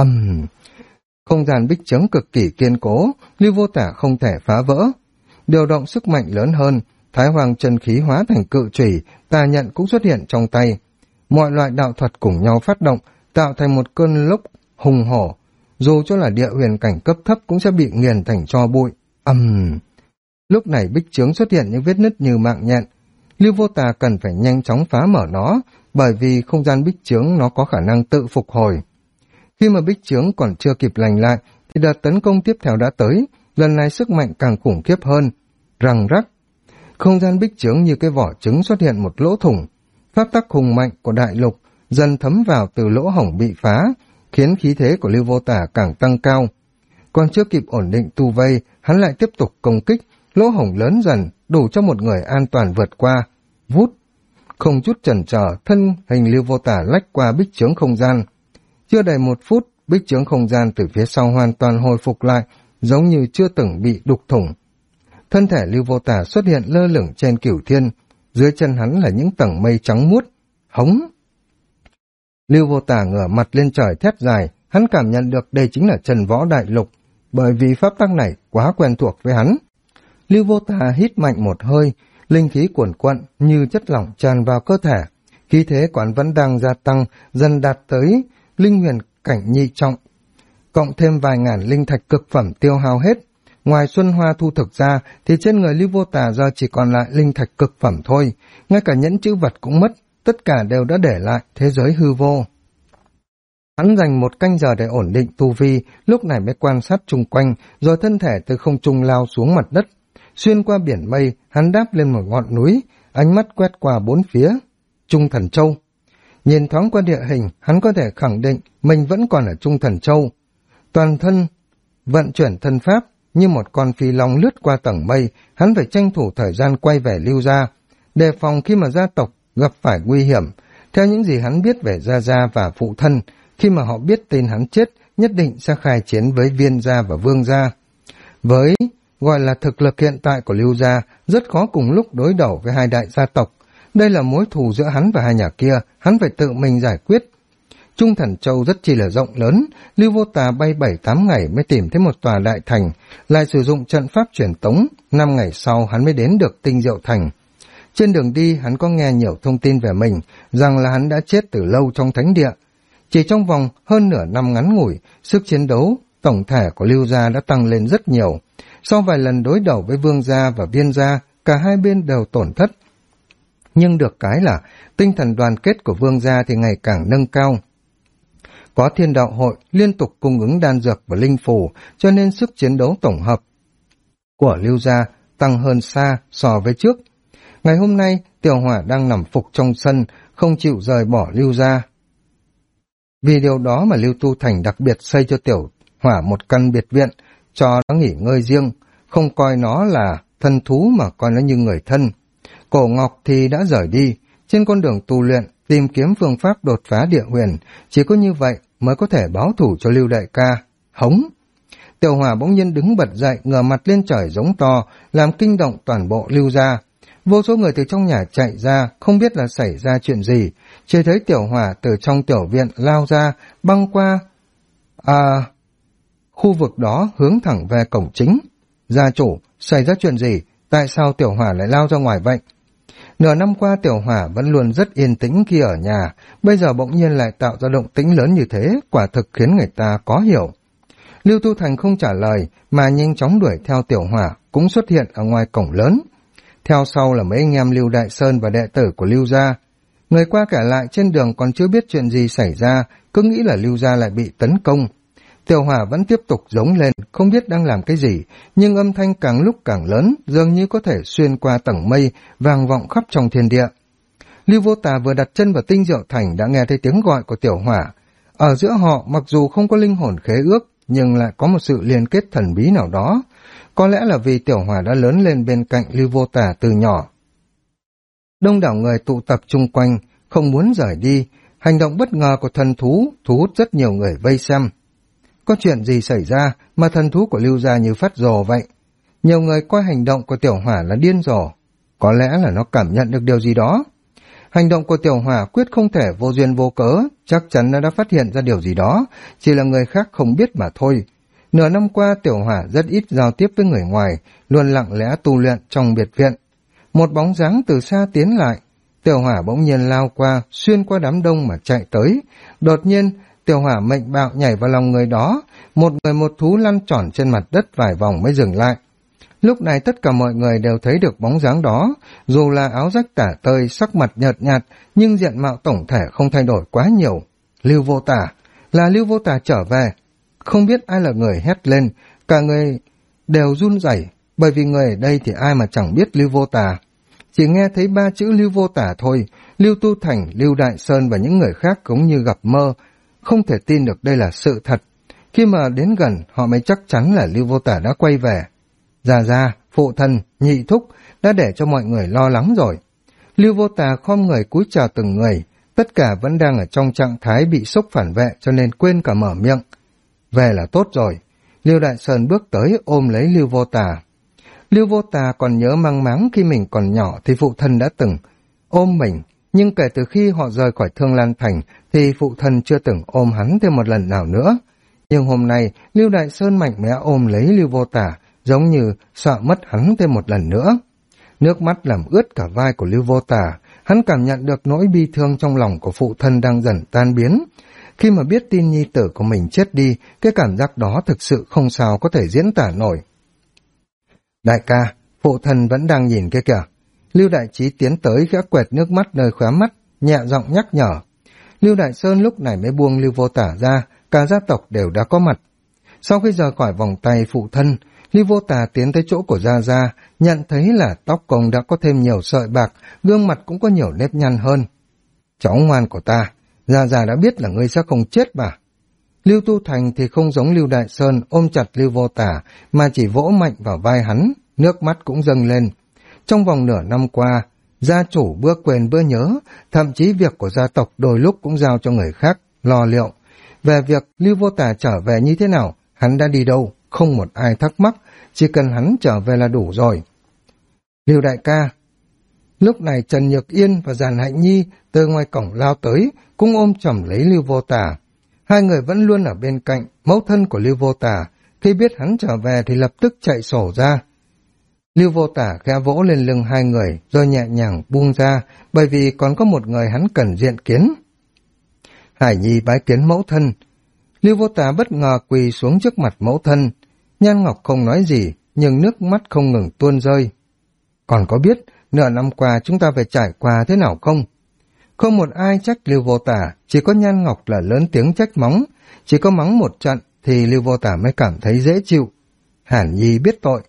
Không gian bích chướng cực kỳ kiên cố, Lưu Vô Tà không thể phá vỡ. Điều động sức mạnh lớn hơn, Thái Hoàng chân khí hóa thành cự chùy, tà nhận cũng xuất hiện trong tay. Mọi loại đạo thuật cùng nhau phát động, tạo thành một cơn lốc hùng hổ. Dù cho là địa huyền cảnh cấp thấp cũng sẽ bị nghiền thành tro bụi. Lúc này bích chướng xuất hiện những vết nứt như mạng nhện. Lưu Vô Tà cần phải nhanh chóng phá mở nó, bởi vì không gian bích chướng nó có khả năng tự phục hồi. Khi mà bích chướng còn chưa kịp lành lại, thì đợt tấn công tiếp theo đã tới, lần này sức mạnh càng khủng khiếp hơn. Răng rắc, không gian bích chướng như cái vỏ trứng xuất hiện một lỗ thủng. Pháp tắc hùng mạnh của đại lục dần thấm vào từ lỗ hổng bị phá, khiến khí thế của Lưu Vô Tà càng tăng cao. Còn chưa kịp ổn định tu vây, hắn lại tiếp tục công kích, lỗ hổng lớn dần, đủ cho một người an toàn vượt qua. Vút, không chút chần chờ, thân hình Lưu Vô Tà lách qua bích chướng không gian. Chưa đầy 1 phút, bích chướng không gian từ phía sau hoàn toàn hồi phục lại, giống như chưa từng bị đục thủng. Thân thể Lưu Vô Tà xuất hiện lơ lửng trên cửu thiên, dưới chân hắn là những tầng mây trắng muốt. Hống! Lưu Vô Tà ngửa mặt lên trời thét dài, hắn cảm nhận được đây chính là chân võ đại lục, bởi vì pháp tắc này quá quen thuộc với hắn. Lưu Vô Tà hít mạnh một hơi, linh khí cuồn cuộn như chất lỏng tràn vào cơ thể. Khí thế của hắn vẫn đang gia tăng, dần đạt tới linh huyền cảnh nhị trọng. Cộng thêm vài ngàn linh thạch cực phẩm tiêu hao hết. Ngoài Xuân Hoa thu thực ra thì trên người Lưu Vô Tà giờ chỉ còn lại linh thạch cực phẩm thôi, ngay cả nhẫn chữ vật cũng mất, tất cả đều đã để lại thế giới hư vô. Hắn dành 1 canh giờ để ổn định tu vi, lúc này mới quan sát chung quanh, rồi thân thể từ không trung lao xuống mặt đất. Xuyên qua biển mây, hắn đáp lên một ngọn núi, ánh mắt quét qua 4 phía. Trung Thần Châu. Nhìn thoáng qua địa hình, hắn có thể khẳng định mình vẫn còn ở Trung Thần Châu. Toàn thân vận chuyển thân pháp, như một con phi long lướt qua tầng mây, hắn phải tranh thủ thời gian quay về Lưu gia, đề phòng khi mà gia tộc gặp phải nguy hiểm. Theo những gì hắn biết về Gia Gia và phụ thân, khi mà họ biết tin hắn chết, nhất định sẽ khai chiến với Viên gia và Vương gia. Với gọi là thực lực hiện tại của Lưu gia, rất khó cùng lúc đối đầu với 2 đại gia tộc. Đây là mối thù giữa hắn và 2 nhà kia, hắn phải tự mình giải quyết. Trung Thần Châu rất chi là rộng lớn, Lưu Vô Tà bay 7-8 ngày mới tìm thấy một tòa đại thành, lại sử dụng trận pháp truyền tống, 5 ngày sau hắn mới đến được Tinh Diệu Thành. Trên đường đi hắn có nghe nhiều thông tin về mình, rằng là hắn đã chết từ lâu trong thánh địa. Chỉ trong vòng hơn nửa năm ngắn ngủi, sức chiến đấu tổng thể của Lưu gia đã tăng lên rất nhiều. Sau vài lần đối đầu với Vương gia và Viên gia, cả hai bên đều tổn thất. Nhưng được cái là tinh thần đoàn kết của Vương gia thì ngày càng nâng cao. Có Thiên Đạo hội liên tục cung ứng đan dược và linh phù, cho nên sức chiến đấu tổng hợp của Lưu gia tăng hơn xa so với trước. Ngày hôm nay, Tiểu Hỏa đang nằm phục trong sân, không chịu rời bỏ Lưu gia. Vì điều đó mà Lưu Tu Thành đặc biệt xây cho Tiểu Hỏa một căn biệt viện, cho nó nghỉ ngơi riêng, không coi nó là thân thú mà coi nó như người thân. Cổ Ngọc thì đã rời đi, trên con đường tu luyện, tìm kiếm phương pháp đột phá địa huyền, chỉ có như vậy mới có thể báo thù cho Lưu đại ca. Hống! Tiểu Hỏa bỗng nhiên đứng bật dậy, ngửa mặt lên trời giống to, làm kinh động toàn bộ Lưu gia. Vô số người từ trong nhà chạy ra, không biết là xảy ra chuyện gì, chỉ thấy Tiểu Hỏa từ trong tiểu viện lao ra, băng qua khu vực đó hướng thẳng về cổng chính. Gia chủ, xảy ra chuyện gì? Tại sao Tiểu Hỏa lại lao ra ngoài vậy? Nửa năm qua Tiểu Hỏa vẫn luôn rất yên tĩnh khi ở nhà, bây giờ bỗng nhiên lại tạo ra động tĩnh lớn như thế, quả thực khiến người ta khó hiểu. Lưu Tu Thành không trả lời, mà nhanh chóng đuổi theo Tiểu Hỏa, cũng xuất hiện ở ngoài cổng lớn. Theo sau là mấy anh em Lưu Đại Sơn và đệ tử của Lưu gia. Người qua kể lại trên đường còn chưa biết chuyện gì xảy ra, cứ nghĩ là Lưu gia lại bị tấn công. Tiểu Hỏa vẫn tiếp tục giống lên, không biết đang làm cái gì, nhưng âm thanh càng lúc càng lớn, dường như có thể xuyên qua tầng mây, vang vọng khắp trong thiên địa. Lưu Vô Tà vừa đặt chân vào Tinh Diệu Thành đã nghe thấy tiếng gọi của Tiểu Hỏa. Ở giữa họ, mặc dù không có linh hồn khế ước, nhưng lại có một sự liên kết thần bí nào đó. Có lẽ là vì Tiểu Hỏa đã lớn lên bên cạnh Lưu Vô Tà từ nhỏ. Đông đảo người tụ tập chung quanh, không muốn rời đi. Hành động bất ngờ của thần thú thu hút rất nhiều người vây xem. Có chuyện gì xảy ra mà thần thú của Lưu gia như phát rồ vậy? Nhiều người coi hành động của Tiểu Hỏa là điên rồ. Có lẽ là nó cảm nhận được điều gì đó. Hành động của Tiểu Hỏa quyết không thể vô duyên vô cớ, chắc chắn nó đã phát hiện ra điều gì đó, chỉ là người khác không biết mà thôi. Nửa năm qua Tiểu Hỏa rất ít giao tiếp với người ngoài, luôn lặng lẽ tu luyện trong biệt viện. Một bóng dáng từ xa tiến lại, Tiểu Hỏa bỗng nhiên lao qua, xuyên qua đám đông mà chạy tới. Đột nhiên, Tiểu Hỏa mệnh bạo nhảy vào lòng người đó, một người một thú lăn tròn trên mặt đất vài vòng mới dừng lại. Lúc này tất cả mọi người đều thấy được bóng dáng đó, dù là áo rách tả tơi, sắc mặt nhợt nhạt, nhưng diện mạo tổng thể không thay đổi quá nhiều. Lưu Vô Tà, là Lưu Vô Tà trở về. Không biết ai là người hét lên, cả người đều run rẩy, bởi vì người ở đây thì ai mà chẳng biết Lưu Vô Tà. Chỉ nghe thấy 3 chữ Lưu Vô Tà thôi, Lưu Tu Thành, Lưu Đại Sơn và những người khác cũng như gặp mơ, không thể tin được đây là sự thật. Khi mà đến gần, họ mới chắc chắn là Lưu Vô Tà đã quay về. Gia, phụ thân, nhị thúc đã để cho mọi người lo lắng rồi. Lưu Vô Tà khom người cúi chào từng người, tất cả vẫn đang ở trong trạng thái bị sốc phản vệ cho nên quên cả mở miệng. Về là tốt rồi. Lưu Đại Sơn bước tới ôm lấy Lưu Vô Tà. Lưu Vô Tà còn nhớ mang máng khi mình còn nhỏ thì phụ thân đã từng ôm mình, nhưng kể từ khi họ rời khỏi Thương Lan Thành thì phụ thân chưa từng ôm hắn thêm một lần nào nữa. Nhưng hôm nay Lưu Đại Sơn mạnh mẽ ôm lấy Lưu Vô Tà, giống như sợ mất hắn thêm một lần nữa. Nước mắt làm ướt cả vai của Lưu Vô Tà, hắn cảm nhận được nỗi bi thương trong lòng của phụ thân đang dần tan biến. Khi mà biết tin nhi tử của mình chết đi, cái cảm giác đó thực sự không sao có thể diễn tả nổi. Đại ca, phụ thân vẫn đang nhìn kia kìa. Lưu Đại Trí tiến tới khẽ quẹt nước mắt nơi khóe mắt, nhẹ giọng nhắc nhở. Lưu Đại Sơn lúc này mới buông Lưu Vô Tà ra, cả gia tộc đều đã có mặt. Sau khi rời khỏi vòng tay phụ thân, Lưu Vô Tà tiến tới chỗ của Gia Gia, nhận thấy là tóc công đã có thêm nhiều sợi bạc, gương mặt cũng có nhiều nếp nhăn hơn. Cháu ngoan của ta, Gia Gia đã biết là ngươi sẽ không chết mà. Lưu Tu Thành thì không giống Lưu Đại Sơn ôm chặt Lưu Vô Tà, mà chỉ vỗ mạnh vào vai hắn, nước mắt cũng dâng lên. Trong vòng nửa năm qua, gia chủ bữa quên bữa nhớ, thậm chí việc của gia tộc đôi lúc cũng giao cho người khác lo liệu. Về việc Lưu Vô Tà trở về như thế nào, hắn đã đi đâu, không một ai thắc mắc, chỉ cần hắn trở về là đủ rồi. Lưu đại ca. Lúc này Trần Nhược Yên và Giàn Hạnh Nhi từ ngoài cổng lao tới, cũng ôm chầm lấy Lưu Vô Tà. Hai người vẫn luôn ở bên cạnh, mẫu thân của Lưu Vô Tà, khi biết hắn trở về thì lập tức chạy sổ ra. Lưu Vô Tà khẽ vỗ lên lưng hai người, rồi nhẹ nhàng buông ra, bởi vì còn có một người hắn cần diện kiến. Hải Nhi bái kiến mẫu thân. Lưu Vô Tà bất ngờ quỳ xuống trước mặt mẫu thân. Nhan Ngọc không nói gì, nhưng nước mắt không ngừng tuôn rơi. Còn có biết, nửa năm qua chúng ta phải trải qua thế nào không? Không một ai trách Lưu Vô Tà, chỉ có Nhan Ngọc là lớn tiếng trách mắng. Chỉ có mắng một trận thì Lưu Vô Tà mới cảm thấy dễ chịu. Hàn Nhi biết tội.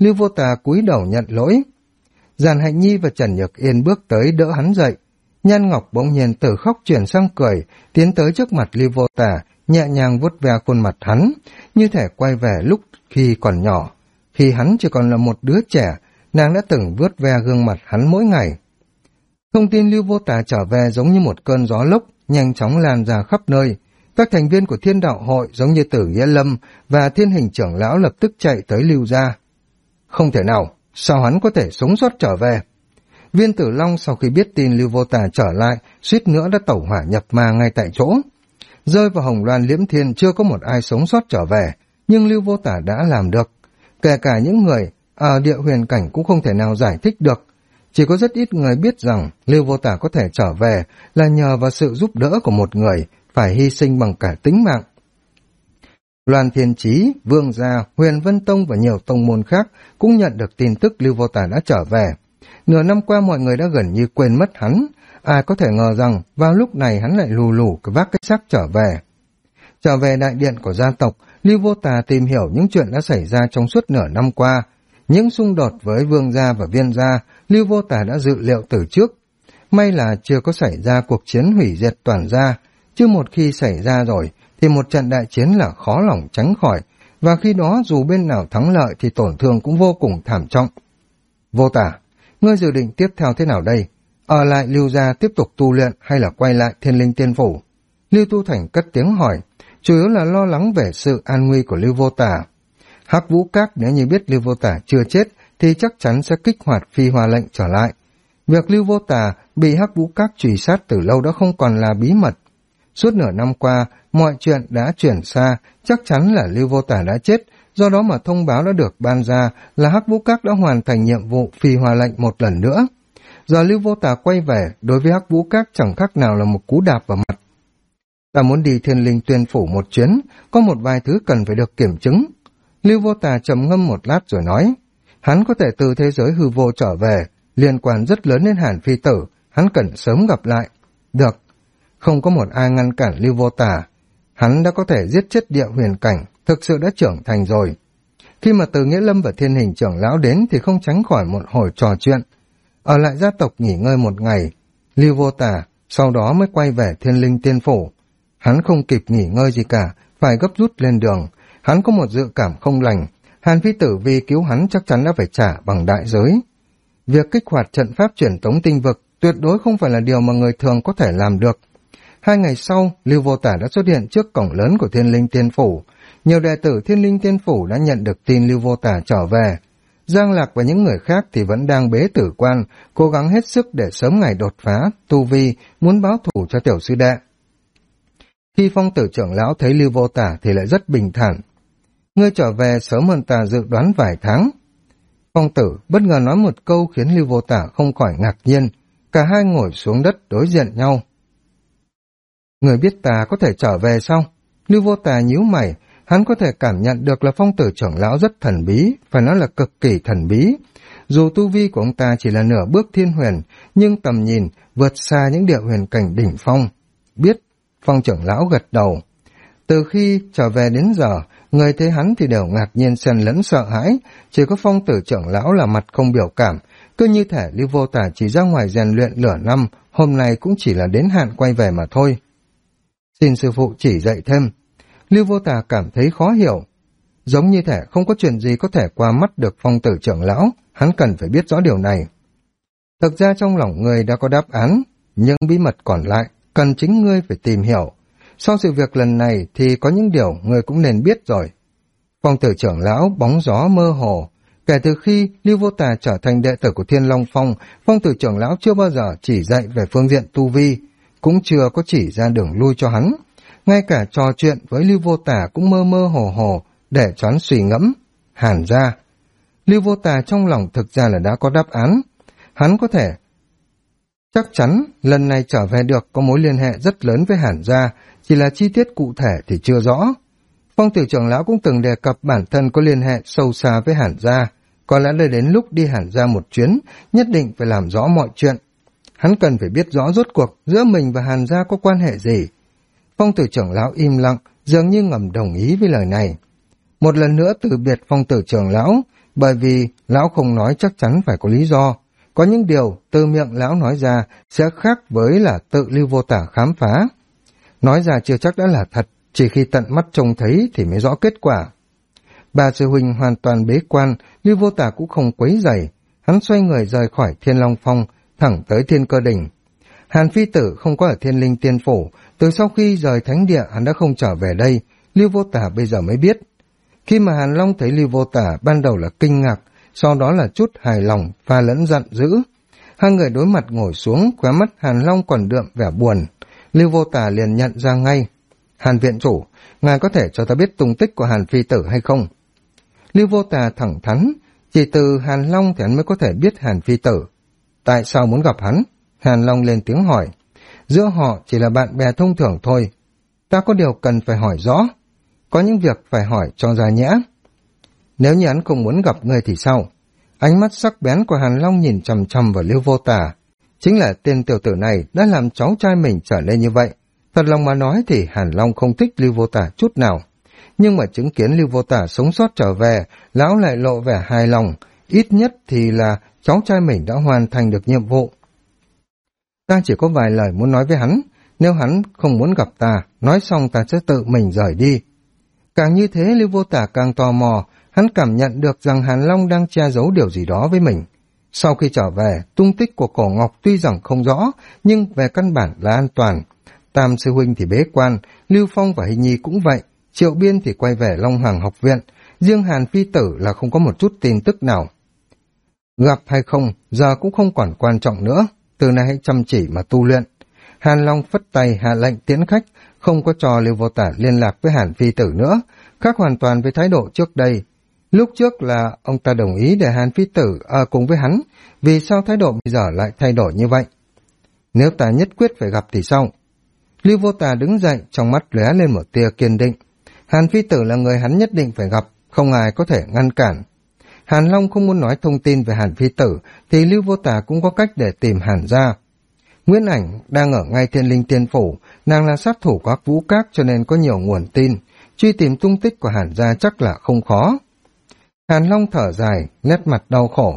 Lưu Vô Tà cúi đầu nhận lỗi. Giản Hạnh Nhi và Trần Nhược Yên bước tới đỡ hắn dậy. Nhan Ngọc bỗng nhiên từ khóc chuyển sang cười, tiến tới trước mặt Lưu Vô Tà, nhẹ nhàng vuốt ve khuôn mặt hắn, như thể quay về lúc khi còn nhỏ. Khi hắn chỉ còn là một đứa trẻ, nàng đã từng vuốt ve gương mặt hắn mỗi ngày. Thông tin Lưu Vô Tà trở về giống như một cơn gió lốc, nhanh chóng lan ra khắp nơi. Các thành viên của Thiên Đạo Hội giống như Tử Nghĩa Lâm và Thiên Hình trưởng lão lập tức chạy tới Lưu gia. Không thể nào, sao hắn có thể sống sót trở về? Viên Tử Long sau khi biết tin Lưu Vô Tà trở lại, suýt nữa đã tẩu hỏa nhập ma ngay tại chỗ. Rơi vào Hồng Loan Liễm Thiên chưa có một ai sống sót trở về, nhưng Lưu Vô Tà đã làm được. Kể cả những người ở địa huyền cảnh cũng không thể nào giải thích được. Chỉ có rất ít người biết rằng Lưu Vô Tà có thể trở về là nhờ vào sự giúp đỡ của một người phải hy sinh bằng cả tính mạng. Loan Thiên Chí, Vương Gia, Huyền Vân Tông và nhiều tông môn khác cũng nhận được tin tức Lưu Vô Tà đã trở về. Nửa năm qua mọi người đã gần như quên mất hắn, ai có thể ngờ rằng vào lúc này hắn lại lù lù vác cái xác trở về. Trở về đại điện của gia tộc, Lưu Vô Tà tìm hiểu những chuyện đã xảy ra trong suốt nửa năm qua. Những xung đột với Vương Gia và Viên Gia, Lưu Vô Tà đã dự liệu từ trước. May là chưa có xảy ra cuộc chiến hủy diệt toàn gia, chứ một khi xảy ra rồi thì một trận đại chiến là khó lòng tránh khỏi, và khi đó dù bên nào thắng lợi thì tổn thương cũng vô cùng thảm trọng. Vô Tà, ngươi dự định tiếp theo thế nào đây? Ở lại Lưu gia tiếp tục tu luyện hay là quay lại Thiên Linh Tiên Phủ? Lưu Tu Thành cất tiếng hỏi, chủ yếu là lo lắng về sự an nguy của Lưu Vô Tà. Hắc Vũ Các nếu như biết Lưu Vô Tà chưa chết thì chắc chắn sẽ kích hoạt phi hoa lệnh trở lại. Việc Lưu Vô Tà bị Hắc Vũ Các truy sát từ lâu đã không còn là bí mật. Suốt nửa năm qua, mọi chuyện đã chuyển xa, chắc chắn là Lưu Vô Tà đã chết, do đó mà thông báo đã được ban ra là Hắc Vũ Các đã hoàn thành nhiệm vụ phi hoa lệnh một lần nữa. Giờ Lưu Vô Tà quay về, đối với Hắc Vũ Các chẳng khác nào là một cú đạp vào mặt. Ta muốn đi Thiên Linh Tuyên Phủ một chuyến, có một vài thứ cần phải được kiểm chứng. Lưu Vô Tà trầm ngâm một lát rồi nói, hắn có thể từ thế giới hư vô trở về, liên quan rất lớn đến Hàn Phi Tử, hắn cần sớm gặp lại. Được, không có một ai ngăn cản Lưu Vô Tà, hắn đã có thể giết chết địa huyền cảnh, thực sự đã trưởng thành rồi. Khi mà Từ Nghĩa Lâm và Thiên Hình trưởng lão đến thì không tránh khỏi một hồi trò chuyện. Ở lại gia tộc nghỉ ngơi một ngày, Lưu Vô Tà sau đó mới quay về Thiên Linh Tiên Phủ. Hắn không kịp nghỉ ngơi gì cả, phải gấp rút lên đường. Hắn có một dự cảm không lành, Hàn Phi Tử vì cứu hắn chắc chắn đã phải trả bằng đại giới. Việc kích hoạt trận pháp truyền tống tinh vực tuyệt đối không phải là điều mà người thường có thể làm được. 2 ngày sau, Lưu Vô Tà đã xuất hiện trước cổng lớn của Thiên Linh Tiên Phủ. Nhiều đệ tử Thiên Linh Tiên Phủ đã nhận được tin Lưu Vô Tà trở về. Giang Lạc và những người khác thì vẫn đang bế tử quan, cố gắng hết sức để sớm ngày đột phá, tu vi, muốn báo thù cho tiểu sư đệ. Khi Phong Tử trưởng lão thấy Lưu Vô Tà thì lại rất bình thản. Ngươi trở về sớm hơn ta dự đoán vài tháng. Phong Tử bất ngờ nói một câu khiến Lưu Vô Tà không khỏi ngạc nhiên. Cả hai ngồi xuống đất đối diện nhau. Người biết ta có thể trở về sao? Lưu Vô Tà nhíu mày, hắn có thể cảm nhận được là Phong Tử trưởng lão rất thần bí, phải nói là cực kỳ thần bí. Dù tu vi của ông ta chỉ là nửa bước thiên huyền, nhưng tầm nhìn vượt xa những địa huyền cảnh đỉnh phong. Biết, Phong trưởng lão gật đầu. Từ khi trở về đến giờ, người thấy hắn thì đều ngạc nhiên xen lẫn sợ hãi, chỉ có Phong Tử trưởng lão là mặt không biểu cảm, cứ như thể Lưu Vô Tà chỉ ra ngoài rèn luyện nửa năm, hôm nay cũng chỉ là đến hạn quay về mà thôi. Xin sư phụ chỉ dạy thêm. Lưu Vô Tà cảm thấy khó hiểu. Giống như thể không có chuyện gì có thể qua mắt được Phong Tử trưởng lão, hắn cần phải biết rõ điều này. Thực ra trong lòng người đã có đáp án, nhưng bí mật còn lại, cần chính ngươi phải tìm hiểu. Sau sự việc lần này thì có những điều ngươi cũng nên biết rồi. Phong Tử trưởng lão bóng gió mơ hồ. Kể từ khi Lưu Vô Tà trở thành đệ tử của Thiên Long Phong, Phong Tử trưởng lão chưa bao giờ chỉ dạy về phương diện tu vi, cũng chưa có chỉ ra đường lui cho hắn. Ngay cả trò chuyện với Lưu Vô Tà cũng mơ mơ hồ hồ, để cho hắn suy ngẫm. Hàn gia. Lưu Vô Tà trong lòng thực ra là đã có đáp án. Hắn có thể chắc chắn lần này trở về được có mối liên hệ rất lớn với Hàn gia, chỉ là chi tiết cụ thể thì chưa rõ. Phong Tử trưởng lão cũng từng đề cập bản thân có liên hệ sâu xa với Hàn gia, có lẽ là đến lúc đi Hàn gia một chuyến, nhất định phải làm rõ mọi chuyện. Hắn cần phải biết rõ rốt cuộc giữa mình và Hàn gia có quan hệ gì. Phong Tử trưởng lão im lặng, dường như ngầm đồng ý với lời này. Một lần nữa từ biệt Phong Tử trưởng lão, bởi vì lão không nói chắc chắn phải có lý do. Có những điều từ miệng lão nói ra sẽ khác với là tự Lưu Vô Tả khám phá. Nói ra chưa chắc đã là thật, chỉ khi tận mắt trông thấy thì mới rõ kết quả. Bà sư huynh hoàn toàn bế quan, Lưu Vô Tả cũng không quấy rầy. Hắn xoay người rời khỏi Thiên Long Phong, thẳng tới Thiên Cơ Đỉnh. Hàn Phi Tử không có ở Thiên Linh Tiên Phủ, từ sau khi rời thánh địa hắn đã không trở về đây, Lưu Vô Tả bây giờ mới biết. Khi mà Hàn Long thấy Lưu Vô Tả ban đầu là kinh ngạc, sau đó là chút hài lòng, pha lẫn giận dữ. Hai người đối mặt ngồi xuống, khóe mắt Hàn Long còn đượm vẻ buồn. Lưu Vô Tả liền nhận ra ngay. Hàn viện chủ, ngài có thể cho ta biết tung tích của Hàn Phi Tử hay không? Lưu Vô Tả thẳng thắn, chỉ từ Hàn Long thì hắn mới có thể biết Hàn Phi Tử. Tại sao muốn gặp hắn? Hàn Long lên tiếng hỏi. Giữa họ chỉ là bạn bè thông thường thôi. Ta có điều cần phải hỏi rõ. Có những việc phải hỏi cho ra nhẽ. Nếu như hắn không muốn gặp ngươi thì sao? Ánh mắt sắc bén của Hàn Long nhìn chằm chằm vào Lưu Vô Tả. Chính là tên tiểu tử này đã làm cháu trai mình trở nên như vậy. Thật lòng mà nói thì Hàn Long không thích Lưu Vô Tả chút nào. Nhưng mà chứng kiến Lưu Vô Tả sống sót trở về, lão lại lộ vẻ hài lòng. Ít nhất thì là cháu trai mình đã hoàn thành được nhiệm vụ. Ta chỉ có vài lời muốn nói với hắn. Nếu hắn không muốn gặp ta, nói xong ta sẽ tự mình rời đi. Càng như thế Lưu Vô Tả càng tò mò. Hắn cảm nhận được rằng Hàn Long đang che giấu điều gì đó với mình. Sau khi trở về, tung tích của cổ ngọc tuy rằng không rõ, nhưng về căn bản là an toàn. Tam sư huynh thì bế quan, Lưu Phong và Hình Nhi cũng vậy, Triệu Biên thì quay về Long Hoàng học viện, riêng Hàn Phi Tử là không có một chút tin tức nào. Gặp hay không, giờ cũng không còn quan trọng nữa, từ nay hãy chăm chỉ mà tu luyện. Hàn Long phất tay hạ lệnh tiễn khách, không có cho Lưu Vô Tả liên lạc với Hàn Phi Tử nữa, khác hoàn toàn với thái độ trước đây. Lúc trước là ông ta đồng ý để Hàn Phi Tử ở cùng với hắn, vì sao thái độ bây giờ lại thay đổi như vậy? Nếu ta nhất quyết phải gặp thì sao? Lưu Vô Tả đứng dậy, trong mắt lóe lên một tia kiên định. Hàn Phi Tử là người hắn nhất định phải gặp, không ai có thể ngăn cản. Hàn Long không muốn nói thông tin về Hàn Phi Tử, thì Lưu Vô Tả cũng có cách để tìm Hàn ra. Nguyễn Ảnh đang ở ngay Thiên Linh Tiên Phủ, nàng là sát thủ của Hắc Vũ Các cho nên có nhiều nguồn tin, truy tìm tung tích của Hàn gia chắc là không khó. Hàn Long thở dài, nét mặt đau khổ.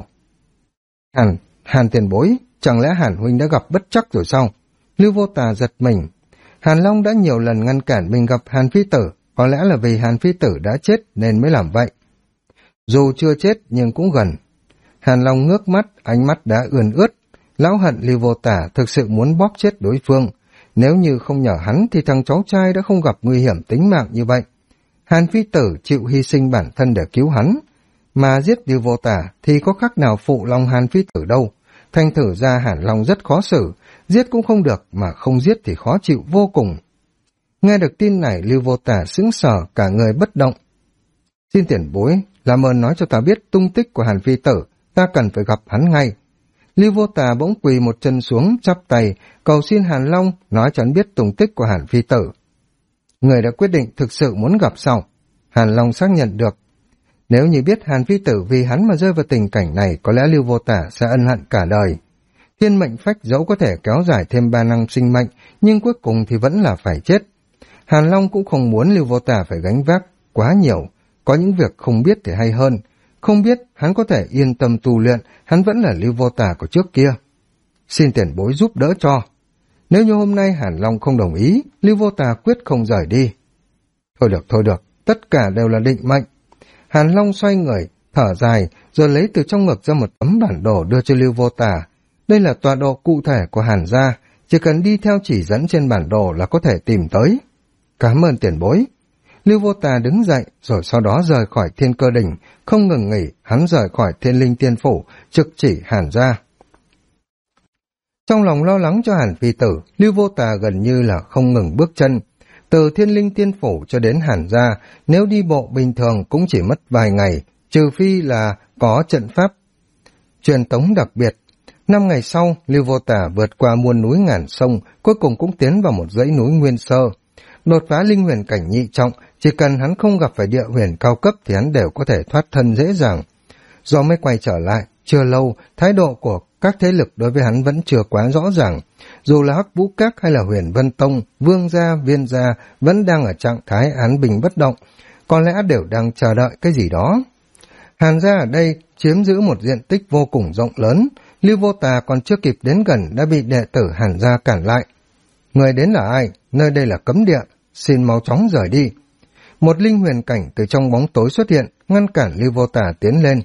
Hàn tiền bối, chẳng lẽ Hàn huynh đã gặp bất trắc rồi sao? Lưu Vô Tả giật mình. Hàn Long đã nhiều lần ngăn cản mình gặp Hàn Phi Tử, có lẽ là vì Hàn Phi Tử đã chết nên mới làm vậy. Dù chưa chết nhưng cũng gần. Hàn Long ngước mắt, ánh mắt đã ươn ướt. Lão hận Lưu Vô Tả thực sự muốn bóp chết đối phương. Nếu như không nhờ hắn thì thằng cháu trai đã không gặp nguy hiểm tính mạng như vậy. Hàn Phi Tử chịu hy sinh bản thân để cứu hắn. Mà giết Lưu Vô Tả thì có khác nào phụ lòng Hàn Phi Tử đâu. Thành thử ra Hàn Long rất khó xử, giết cũng không được mà không giết thì khó chịu vô cùng. Nghe được tin này Lưu Vô Tả sững sờ cả người bất động. Xin tiền bối, làm ơn nói cho ta biết tung tích của Hàn Phi Tử, ta cần phải gặp hắn ngay. Lưu Vô Tả bỗng quỳ một chân xuống chắp tay, cầu xin Hàn Long nói cho hắn biết tung tích của Hàn Phi Tử. Người đã quyết định thực sự muốn gặp sao? Hàn Long xác nhận được. Nếu như biết Hàn Phi Tử vì hắn mà rơi vào tình cảnh này, có lẽ Lưu Vô Tả sẽ ân hận cả đời. Thiên mệnh phách dẫu có thể kéo dài thêm 3 năm sinh mệnh, nhưng cuối cùng thì vẫn là phải chết. Hàn Long cũng không muốn Lưu Vô Tả phải gánh vác quá nhiều, có những việc không biết thì hay hơn. Không biết, hắn có thể yên tâm tu luyện, hắn vẫn là Lưu Vô Tả của trước kia. Xin tiền bối giúp đỡ cho. Nếu như hôm nay Hàn Long không đồng ý, Lưu Vô Tả quyết không rời đi. Thôi được, tất cả đều là định mệnh. Hàn Long xoay người, thở dài, rồi lấy từ trong ngực ra một tấm bản đồ đưa cho Lưu Vô Tả. Đây là tọa độ cụ thể của Hàn gia, chỉ cần đi theo chỉ dẫn trên bản đồ là có thể tìm tới. Cảm ơn tiền bối. Lưu Vô Tả đứng dậy, rồi sau đó rời khỏi Thiên Cơ Đỉnh, không ngừng nghỉ, hắn rời khỏi Thiên Linh Tiên Phủ, trực chỉ Hàn gia. Trong lòng lo lắng cho Hàn Phi Tử, Lưu Vô Tả gần như là không ngừng bước chân. Từ Thiên Linh Tiên Phủ cho đến Hàn gia, nếu đi bộ bình thường cũng chỉ mất vài ngày, trừ phi là có trận pháp truyền tống đặc biệt. 5 ngày sau, Lưu Vô Tả vượt qua muôn núi ngàn sông, cuối cùng cũng tiến vào một dãy núi nguyên sơ. Đột phá linh huyền cảnh nhị trọng, chỉ cần hắn không gặp phải địa huyền cao cấp thì hắn đều có thể thoát thân dễ dàng. Do mới quay trở lại, chưa lâu, thái độ của các thế lực đối với hắn vẫn chưa quá rõ ràng. Dù là Hắc Vũ Các hay là Huyền Vân Tông, Vương gia, Viên gia vẫn đang ở trạng thái án bình bất động, có lẽ đều đang chờ đợi cái gì đó. Hàn gia ở đây chiếm giữ một diện tích vô cùng rộng lớn, Lưu Vô Tà còn chưa kịp đến gần đã bị đệ tử Hàn gia cản lại. Người đến là ai? Nơi đây là cấm địa, xin mau chóng rời đi. Một linh huyền cảnh từ trong bóng tối xuất hiện, ngăn cản Lưu Vô Tà tiến lên.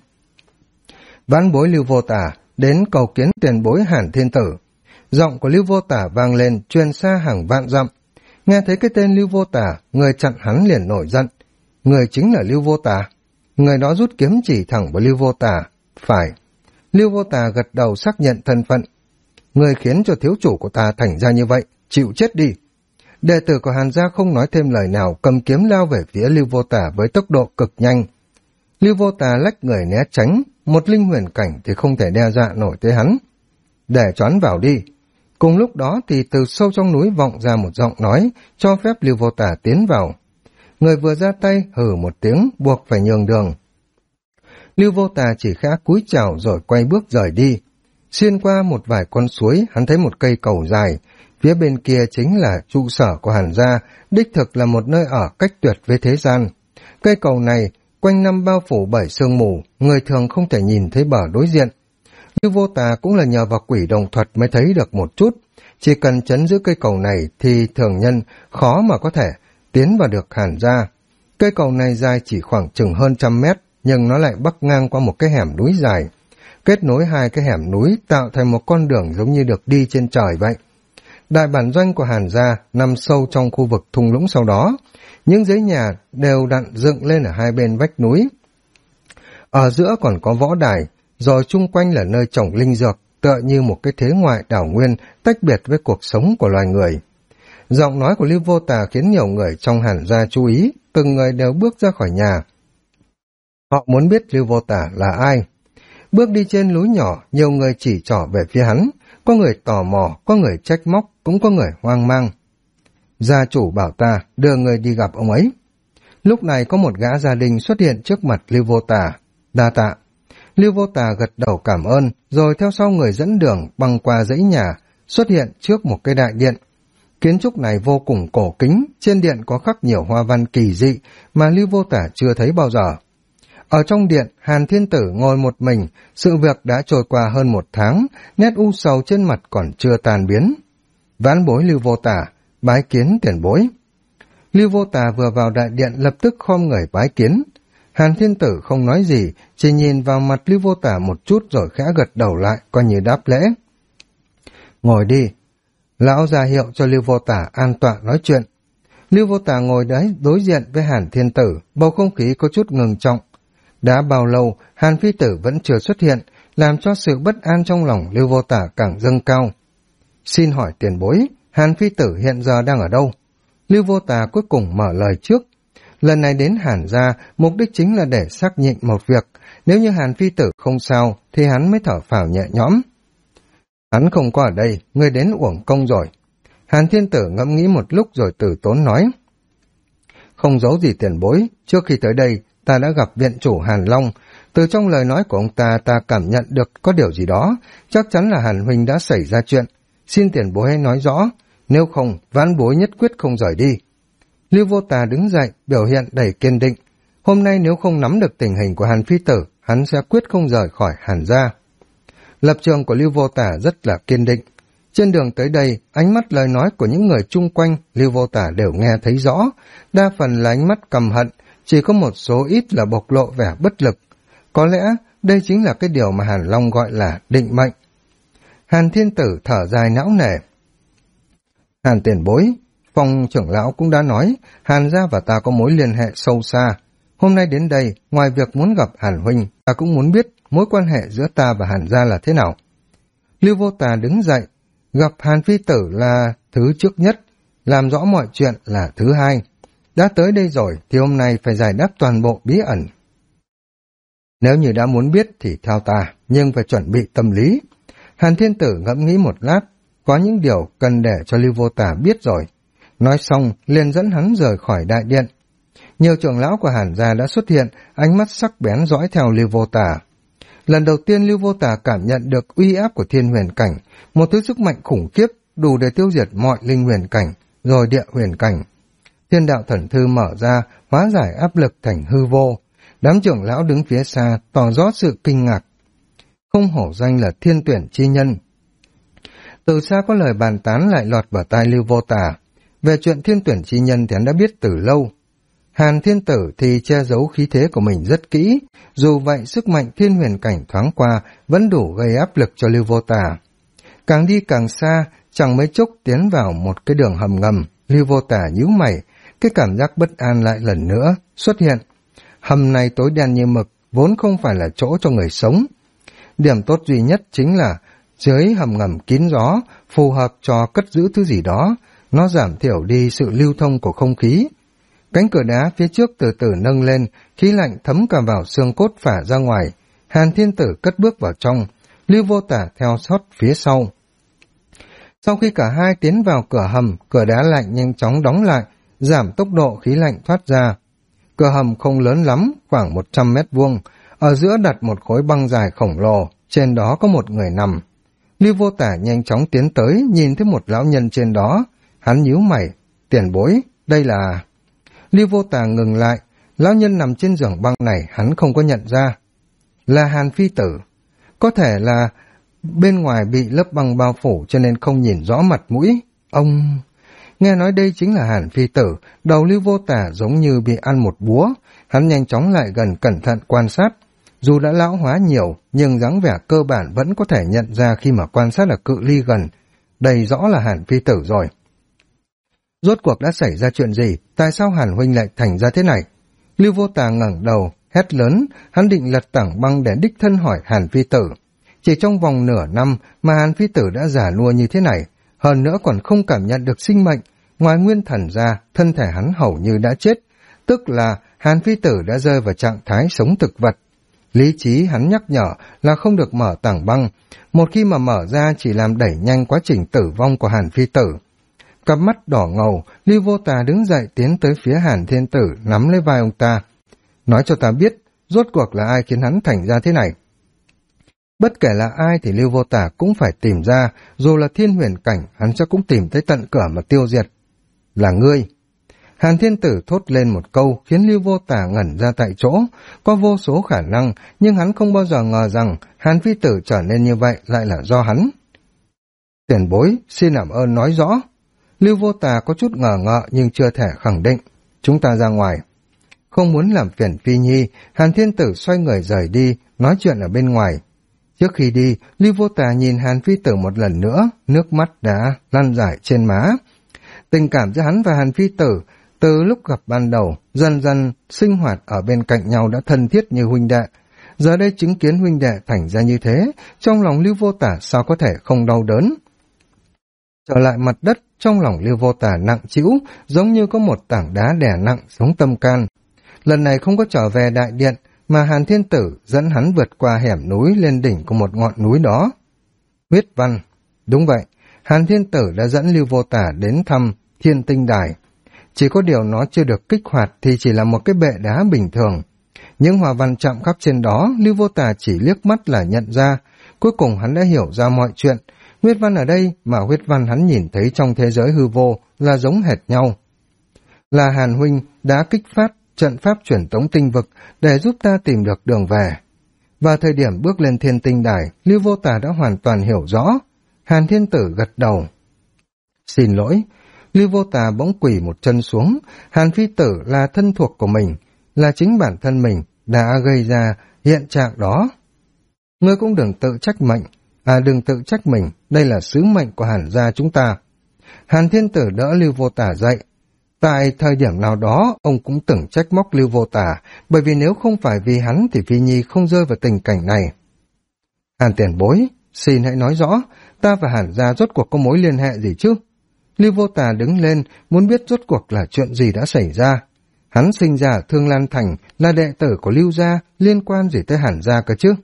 Vãn bối Lưu Vô Tà đến cầu kiến tiền bối Hàn Thiên Tử. Giọng của Lưu Vô Tà vang lên, truyền xa hàng vạn dặm. Nghe thấy cái tên Lưu Vô Tà, người chặn hắn liền nổi giận. Người chính là Lưu Vô Tà. Người đó rút kiếm chỉ thẳng vào Lưu Vô Tà. Phải. Lưu Vô Tà gật đầu xác nhận thân phận. Người khiến cho thiếu chủ của ta thành ra như vậy, chịu chết đi. Đệ tử của Hàn gia không nói thêm lời nào, cầm kiếm lao về phía Lưu Vô Tà với tốc độ cực nhanh. Lưu Vô Tà lách người né tránh, một linh huyền cảnh thì không thể đe dọa nổi tới hắn. Để choán vào đi. Cùng lúc đó thì từ sâu trong núi vọng ra một giọng nói, cho phép Lưu Vô Tà tiến vào. Người vừa ra tay hừ một tiếng, buộc phải nhường đường. Lưu Vô Tà chỉ khẽ cúi chào rồi quay bước rời đi. Xuyên qua một vài con suối, hắn thấy một cây cầu dài. Phía bên kia chính là trụ sở của Hàn gia, đích thực là một nơi ở cách tuyệt với thế gian. Cây cầu này quanh năm bao phủ bởi sương mù, người thường không thể nhìn thấy bờ đối diện. Lưu Vô Tà cũng là nhờ vào quỷ đồng thuật mới thấy được một chút. Chỉ cần trấn giữ cây cầu này thì thường nhân khó mà có thể tiến vào được Hàn gia. Cây cầu này dài chỉ khoảng chừng hơn 100 mét, nhưng nó lại bắc ngang qua một cái hẻm núi dài. Kết nối hai cái hẻm núi tạo thành một con đường giống như được đi trên trời vậy. Đại bản doanh của Hàn gia nằm sâu trong khu vực thung lũng sau đó. Những dãy nhà đều đặn dựng lên ở hai bên vách núi. Ở giữa còn có võ đài, rồi chung quanh là nơi trồng linh dược, tựa như một cái thế ngoại đảo nguyên tách biệt với cuộc sống của loài người. Giọng nói của Lưu Vô Tà khiến nhiều người trong Hàn gia chú ý, từng người đều bước ra khỏi nhà. Họ muốn biết Lưu Vô Tà là ai. Bước đi trên núi nhỏ, nhiều người chỉ trỏ về phía hắn, có người tò mò, có người trách móc, cũng có người hoang mang. Gia chủ bảo ta đưa người đi gặp ông ấy. Lúc này có một gã gia đình xuất hiện trước mặt Lưu Vô Tà. Đa tạ. Lưu Vô Tà gật đầu cảm ơn, rồi theo sau người dẫn đường băng qua dãy nhà, xuất hiện trước một cái đại điện. Kiến trúc này vô cùng cổ kính, trên điện có khắc nhiều hoa văn kỳ dị mà Lưu Vô Tà chưa thấy bao giờ. Ở trong điện, Hàn Thiên Tử ngồi một mình, sự việc đã trôi qua hơn 1 tháng, nét u sầu trên mặt còn chưa tan biến. Vãn bối Lưu Vô Tà, bái kiến tiền bối. Lưu Vô Tà vừa vào đại điện lập tức khom người bái kiến. Hàn Thiên Tử không nói gì, chỉ nhìn vào mặt Lưu Vô Tà một chút rồi khẽ gật đầu lại, coi như đáp lễ. Ngồi đi. Lão ra hiệu cho Lưu Vô Tà an tọa nói chuyện. Lưu Vô Tà ngồi đấy đối diện với Hàn Thiên Tử, bầu không khí có chút ngừng trọng. Đã bao lâu, Hàn Phi Tử vẫn chưa xuất hiện, làm cho sự bất an trong lòng Lưu Vô Tà càng dâng cao. Xin hỏi tiền bối, Hàn Phi Tử hiện giờ đang ở đâu? Lưu Vô Tà cuối cùng mở lời trước. Lần này đến Hàn gia, mục đích chính là để xác nhận một việc. Nếu như Hàn Phi Tử không sao, thì hắn mới thở phào nhẹ nhõm. Hắn không có ở đây, ngươi đến uổng công rồi. Hàn Thiên Tử ngẫm nghĩ một lúc rồi từ tốn nói. Không giấu gì tiền bối, trước khi tới đây, ta đã gặp viện chủ Hàn Long. Từ trong lời nói của ông ta cảm nhận được có điều gì đó, chắc chắn là Hàn huynh đã xảy ra chuyện. Xin tiền bối hãy nói rõ, nếu không, vãn bối nhất quyết không rời đi. Lưu Vô Tà đứng dậy, biểu hiện đầy kiên định. Hôm nay nếu không nắm được tình hình của Hàn Phi Tử, hắn sẽ quyết không rời khỏi Hàn gia. Lập trường của Lưu Vô Tà rất là kiên định. Trên đường tới đây, ánh mắt lời nói của những người chung quanh, Lưu Vô Tà đều nghe thấy rõ. Đa phần là ánh mắt căm hận, chỉ có một số ít là bộc lộ vẻ bất lực. Có lẽ đây chính là cái điều mà Hàn Long gọi là định mệnh. Hàn Thiên Tử thở dài não nề. Hàn tiền bối, Phong trưởng lão cũng đã nói, Hàn gia và ta có mối liên hệ sâu xa. Hôm nay đến đây, ngoài việc muốn gặp Hàn huynh, ta cũng muốn biết mối quan hệ giữa ta và Hàn gia là thế nào. Lưu Vô Tà đứng dậy, gặp Hàn Phi Tử là thứ trước nhất, làm rõ mọi chuyện là thứ hai. Đã tới đây rồi thì hôm nay phải giải đáp toàn bộ bí ẩn. Nếu như đã muốn biết thì theo ta, nhưng phải chuẩn bị tâm lý. Hàn Thiên Tử ngẫm nghĩ một lát, có những điều cần để cho Lưu Vô Tà biết rồi. Nói xong, liền dẫn hắn rời khỏi đại điện. Nhiều trưởng lão của Hàn gia đã xuất hiện, ánh mắt sắc bén dõi theo Lưu Vô Tà. Lần đầu tiên Lưu Vô Tà cảm nhận được uy áp của thiên huyền cảnh, một thứ sức mạnh khủng khiếp đủ để tiêu diệt mọi linh huyền cảnh, rồi địa huyền cảnh. Thiên đạo thần thư mở ra, hóa giải áp lực thành hư vô. Đám trưởng lão đứng phía xa tỏ rõ sự kinh ngạc. Không hổ danh là thiên tuyển chi nhân. Từ xa có lời bàn tán lại lọt vào tai Lưu Vô Tà. Về chuyện thiên tuyển chi nhân thì hắn đã biết từ lâu. Hàn Thiên Tử thì che giấu khí thế của mình rất kỹ, dù vậy sức mạnh thiên huyền cảnh thoáng qua vẫn đủ gây áp lực cho Lưu Vô Tà. Càng đi càng xa, chẳng mấy chốc tiến vào một cái đường hầm ngầm, Lưu Vô Tà nhíu mày, cái cảm giác bất an lại lần nữa xuất hiện. Hầm này tối đen như mực, vốn không phải là chỗ cho người sống. Điểm tốt duy nhất chính là dưới hầm ngầm kín gió, phù hợp cho cất giữ thứ gì đó, nó giảm thiểu đi sự lưu thông của không khí. Cánh cửa đá phía trước từ từ nâng lên, khí lạnh thấm cả vào xương cốt phả ra ngoài. Hàn Thiên Tử cất bước vào trong, Lưu Vô Tà theo sát phía sau. Sau khi cả hai tiến vào cửa hầm, cửa đá lạnh nhanh chóng đóng lại, giảm tốc độ khí lạnh thoát ra. Cửa hầm không lớn lắm, khoảng 100 mét vuông, ở giữa đặt một khối băng dài khổng lồ, trên đó có một người nằm. Lưu Vô Tà nhanh chóng tiến tới, nhìn thấy một lão nhân trên đó, hắn nhíu mày, tiền bối, đây là... Lưu Vô Tà ngừng lại, lão nhân nằm trên giường băng này hắn không có nhận ra. Là Hàn Phi Tử. Có thể là bên ngoài bị lớp băng bao phủ cho nên không nhìn rõ mặt mũi. Ông... Nghe nói đây chính là Hàn Phi Tử, đầu Lưu Vô Tà giống như bị ăn một búa. Hắn nhanh chóng lại gần cẩn thận quan sát. Dù đã lão hóa nhiều, nhưng dáng vẻ cơ bản vẫn có thể nhận ra khi mà quan sát ở cự ly gần. Đây rõ là Hàn Phi Tử rồi. Rốt cuộc đã xảy ra chuyện gì? Tại sao Hàn huynh lại thành ra thế này? Lưu Vô Tà ngẩng đầu, hét lớn, hắn định lật tảng băng để đích thân hỏi Hàn Phi Tử. Chỉ trong vòng nửa năm mà Hàn Phi Tử đã già nua như thế này, hơn nữa còn không cảm nhận được sinh mệnh. Ngoài nguyên thần ra, thân thể hắn hầu như đã chết, tức là Hàn Phi Tử đã rơi vào trạng thái sống thực vật. Lý trí hắn nhắc nhở là không được mở tảng băng, một khi mà mở ra chỉ làm đẩy nhanh quá trình tử vong của Hàn Phi Tử. Cặp mắt đỏ ngầu, Lưu Vô Tà đứng dậy tiến tới phía Hàn Thiên Tử, nắm lấy vai ông ta. Nói cho ta biết, rốt cuộc là ai khiến hắn thành ra thế này? Bất kể là ai thì Lưu Vô Tà cũng phải tìm ra, dù là thiên huyền cảnh, hắn sẽ cũng tìm tới tận cửa mà tiêu diệt. Là ngươi. Hàn Thiên Tử thốt lên một câu khiến Lưu Vô Tà ngẩn ra tại chỗ, có vô số khả năng, nhưng hắn không bao giờ ngờ rằng Hàn Phi Tử trở nên như vậy lại là do hắn. Tiền bối, xin làm ơn nói rõ. Lưu Vô Tà có chút ngờ ngợ nhưng chưa thể khẳng định. Chúng ta ra ngoài. Không muốn làm phiền Phi Nhi, Hàn Thiên Tử xoay người rời đi, nói chuyện ở bên ngoài. Trước khi đi, Lưu Vô Tà nhìn Hàn Phi Tử một lần nữa, nước mắt đã lăn rải trên má. Tình cảm giữa hắn và Hàn Phi Tử, từ lúc gặp ban đầu, dần dần sinh hoạt ở bên cạnh nhau đã thân thiết như huynh đệ. Giờ đây chứng kiến huynh đệ thành ra như thế, trong lòng Lưu Vô Tà sao có thể không đau đớn. Trở lại mặt đất, trong lòng Lưu Vô Tà nặng trĩu, giống như có một tảng đá đè nặng xuống tâm can. Lần này không có trở về đại điện, mà Hàn Thiên Tử dẫn hắn vượt qua hẻm núi lên đỉnh của một ngọn núi đó. Huyết văn. Đúng vậy, Hàn Thiên Tử đã dẫn Lưu Vô Tà đến thăm Thiên Tinh Đài. Chỉ có điều nó chưa được kích hoạt thì chỉ là một cái bệ đá bình thường. Những hòa văn chạm khắc trên đó, Lưu Vô Tà chỉ liếc mắt là nhận ra. Cuối cùng hắn đã hiểu ra mọi chuyện. Huyết văn ở đây mà huyết văn hắn nhìn thấy trong thế giới hư vô là giống hệt nhau. Là Hàn huynh đã kích phát trận pháp truyền tống tinh vực để giúp ta tìm được đường về. Vào thời điểm bước lên Thiên Tinh Đài, Lưu Vô Tà đã hoàn toàn hiểu rõ. Hàn Thiên Tử gật đầu. Xin lỗi. Lưu Vô Tà bỗng quỳ một chân xuống. Hàn Phi Tử là thân thuộc của mình, là chính bản thân mình đã gây ra hiện trạng đó. Ngươi cũng đừng tự trách mệnh. Đừng tự trách mình, đây là sứ mệnh của Hàn gia chúng ta. Hàn Thiên Tử đỡ Lưu Vô Tà dậy. Tại thời điểm nào đó, ông cũng từng trách móc Lưu Vô Tà, bởi vì nếu không phải vì hắn thì Phi Nhi không rơi vào tình cảnh này. Hàn tiền bối, xin hãy nói rõ, ta và Hàn gia rốt cuộc có mối liên hệ gì chứ? Lưu Vô Tà đứng lên, muốn biết rốt cuộc là chuyện gì đã xảy ra. Hắn sinh ra ở Thương Lan Thành, là đệ tử của Lưu gia, liên quan gì tới Hàn gia cơ chứ?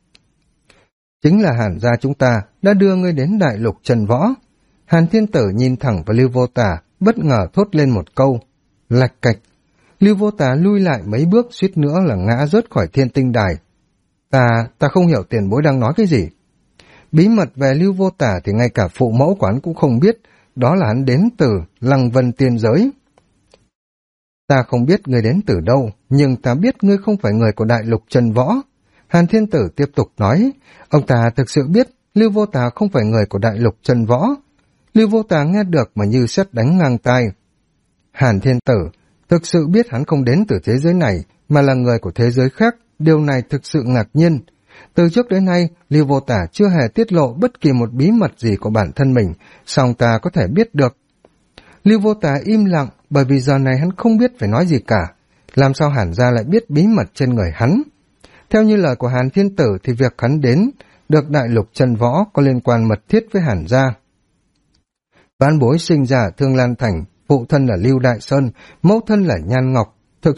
Chính là Hàn gia chúng ta đã đưa ngươi đến đại lục Trần Võ. Hàn Thiên Tử nhìn thẳng vào Lưu Vô Tà, bất ngờ thốt lên một câu. Lạch cạch. Lưu Vô Tà lui lại mấy bước, suýt nữa là ngã rớt khỏi Thiên Tinh Đài. Ta không hiểu tiền bối đang nói cái gì. Bí mật về Lưu Vô Tà thì ngay cả phụ mẫu của hắn cũng không biết, đó là hắn đến từ Lăng Vân Tiên Giới. Ta không biết ngươi đến từ đâu, nhưng ta biết ngươi không phải người của đại lục Trần Võ. Hàn Thiên Tử tiếp tục nói, ông ta thực sự biết Lưu Vô Tà không phải người của đại lục Trần Võ. Lưu Vô Tà nghe được mà như sét đánh ngang tai. Hàn Thiên Tử thực sự biết hắn không đến từ thế giới này, mà là người của thế giới khác, điều này thực sự ngạc nhiên. Từ trước đến nay, Lưu Vô Tà chưa hề tiết lộ bất kỳ một bí mật gì của bản thân mình, song ta có thể biết được. Lưu Vô Tà im lặng, bởi vì giờ này hắn không biết phải nói gì cả. Làm sao Hàn gia lại biết bí mật trên người hắn? Theo như lời của Hàn Thiên Tử thì việc hắn đến được đại lục Trần Võ có liên quan mật thiết với Hàn gia. Vãn bối sinh ra ở Thương Lan Thành, phụ thân là Lưu Đại Sơn, mẫu thân là Nhan Ngọc. Thực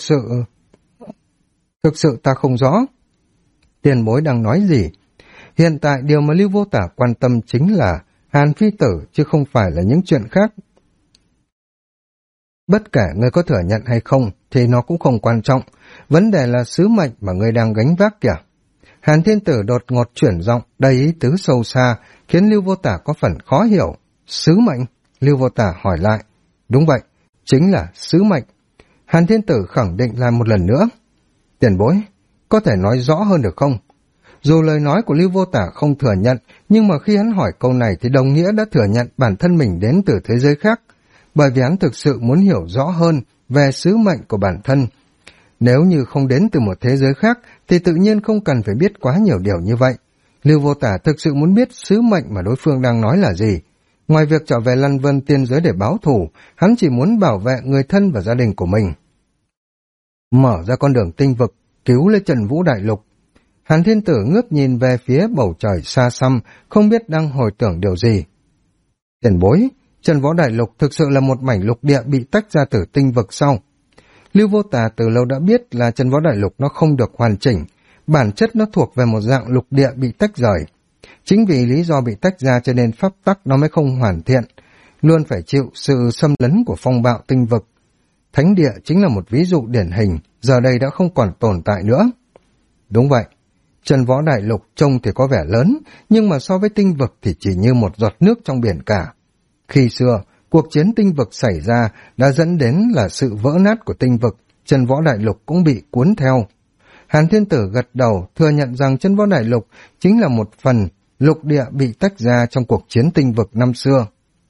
sự ta không rõ. Tiền bối đang nói gì? Hiện tại điều mà Lưu Vô Tà quan tâm chính là Hàn Phi Tử, chứ không phải là những chuyện khác. Bất kể ngươi có thừa nhận hay không thì nó cũng không quan trọng. Vấn đề là sứ mệnh mà ngươi đang gánh vác kìa. Hàn Thiên Tử đột ngột chuyển giọng đầy ý tứ sâu xa, khiến Lưu Vô Tà có phần khó hiểu. Sứ mệnh? Lưu Vô Tà hỏi lại. Đúng vậy, chính là sứ mệnh. Hàn Thiên Tử khẳng định lại một lần nữa. Tiền bối, có thể nói rõ hơn được không? Dù lời nói của Lưu Vô Tà không thừa nhận, nhưng mà khi hắn hỏi câu này thì đồng nghĩa đã thừa nhận bản thân mình đến từ thế giới khác, bởi vì hắn thực sự muốn hiểu rõ hơn về sứ mệnh của bản thân. Nếu như không đến từ một thế giới khác thì tự nhiên không cần phải biết quá nhiều điều như vậy. Lưu Vô Tà thực sự muốn biết sứ mệnh mà đối phương đang nói là gì. Ngoài việc trở về Lân Vân Tiên Giới để báo thù, hắn chỉ muốn bảo vệ người thân và gia đình của mình. Mở ra con đường tinh vực, cứu lấy Trần Vũ Đại Lục. Hàn Thiên Tử ngước nhìn về phía bầu trời xa xăm, không biết đang hồi tưởng điều gì. Tiền bối, Trần Võ Đại Lục thực sự là một mảnh lục địa bị tách ra từ tinh vực sau. Lưu Vô Tà từ lâu đã biết là Trần Võ Đại Lục nó không được hoàn chỉnh, bản chất nó thuộc về một dạng lục địa bị tách rời. Chính vì lý do bị tách ra cho nên pháp tắc nó mới không hoàn thiện, luôn phải chịu sự xâm lấn của phong bạo tinh vực. Thánh địa chính là một ví dụ điển hình, giờ đây đã không còn tồn tại nữa. Đúng vậy, Trần Võ Đại Lục trông thì có vẻ lớn, nhưng mà so với tinh vực thì chỉ như một giọt nước trong biển cả. Khi xưa, cuộc chiến tinh vực xảy ra đã dẫn đến là sự vỡ nát của tinh vực, Trần Võ Đại Lục cũng bị cuốn theo. Hàn Thiên Tử gật đầu thừa nhận rằng Trần Võ Đại Lục chính là một phần lục địa bị tách ra trong cuộc chiến tinh vực năm xưa.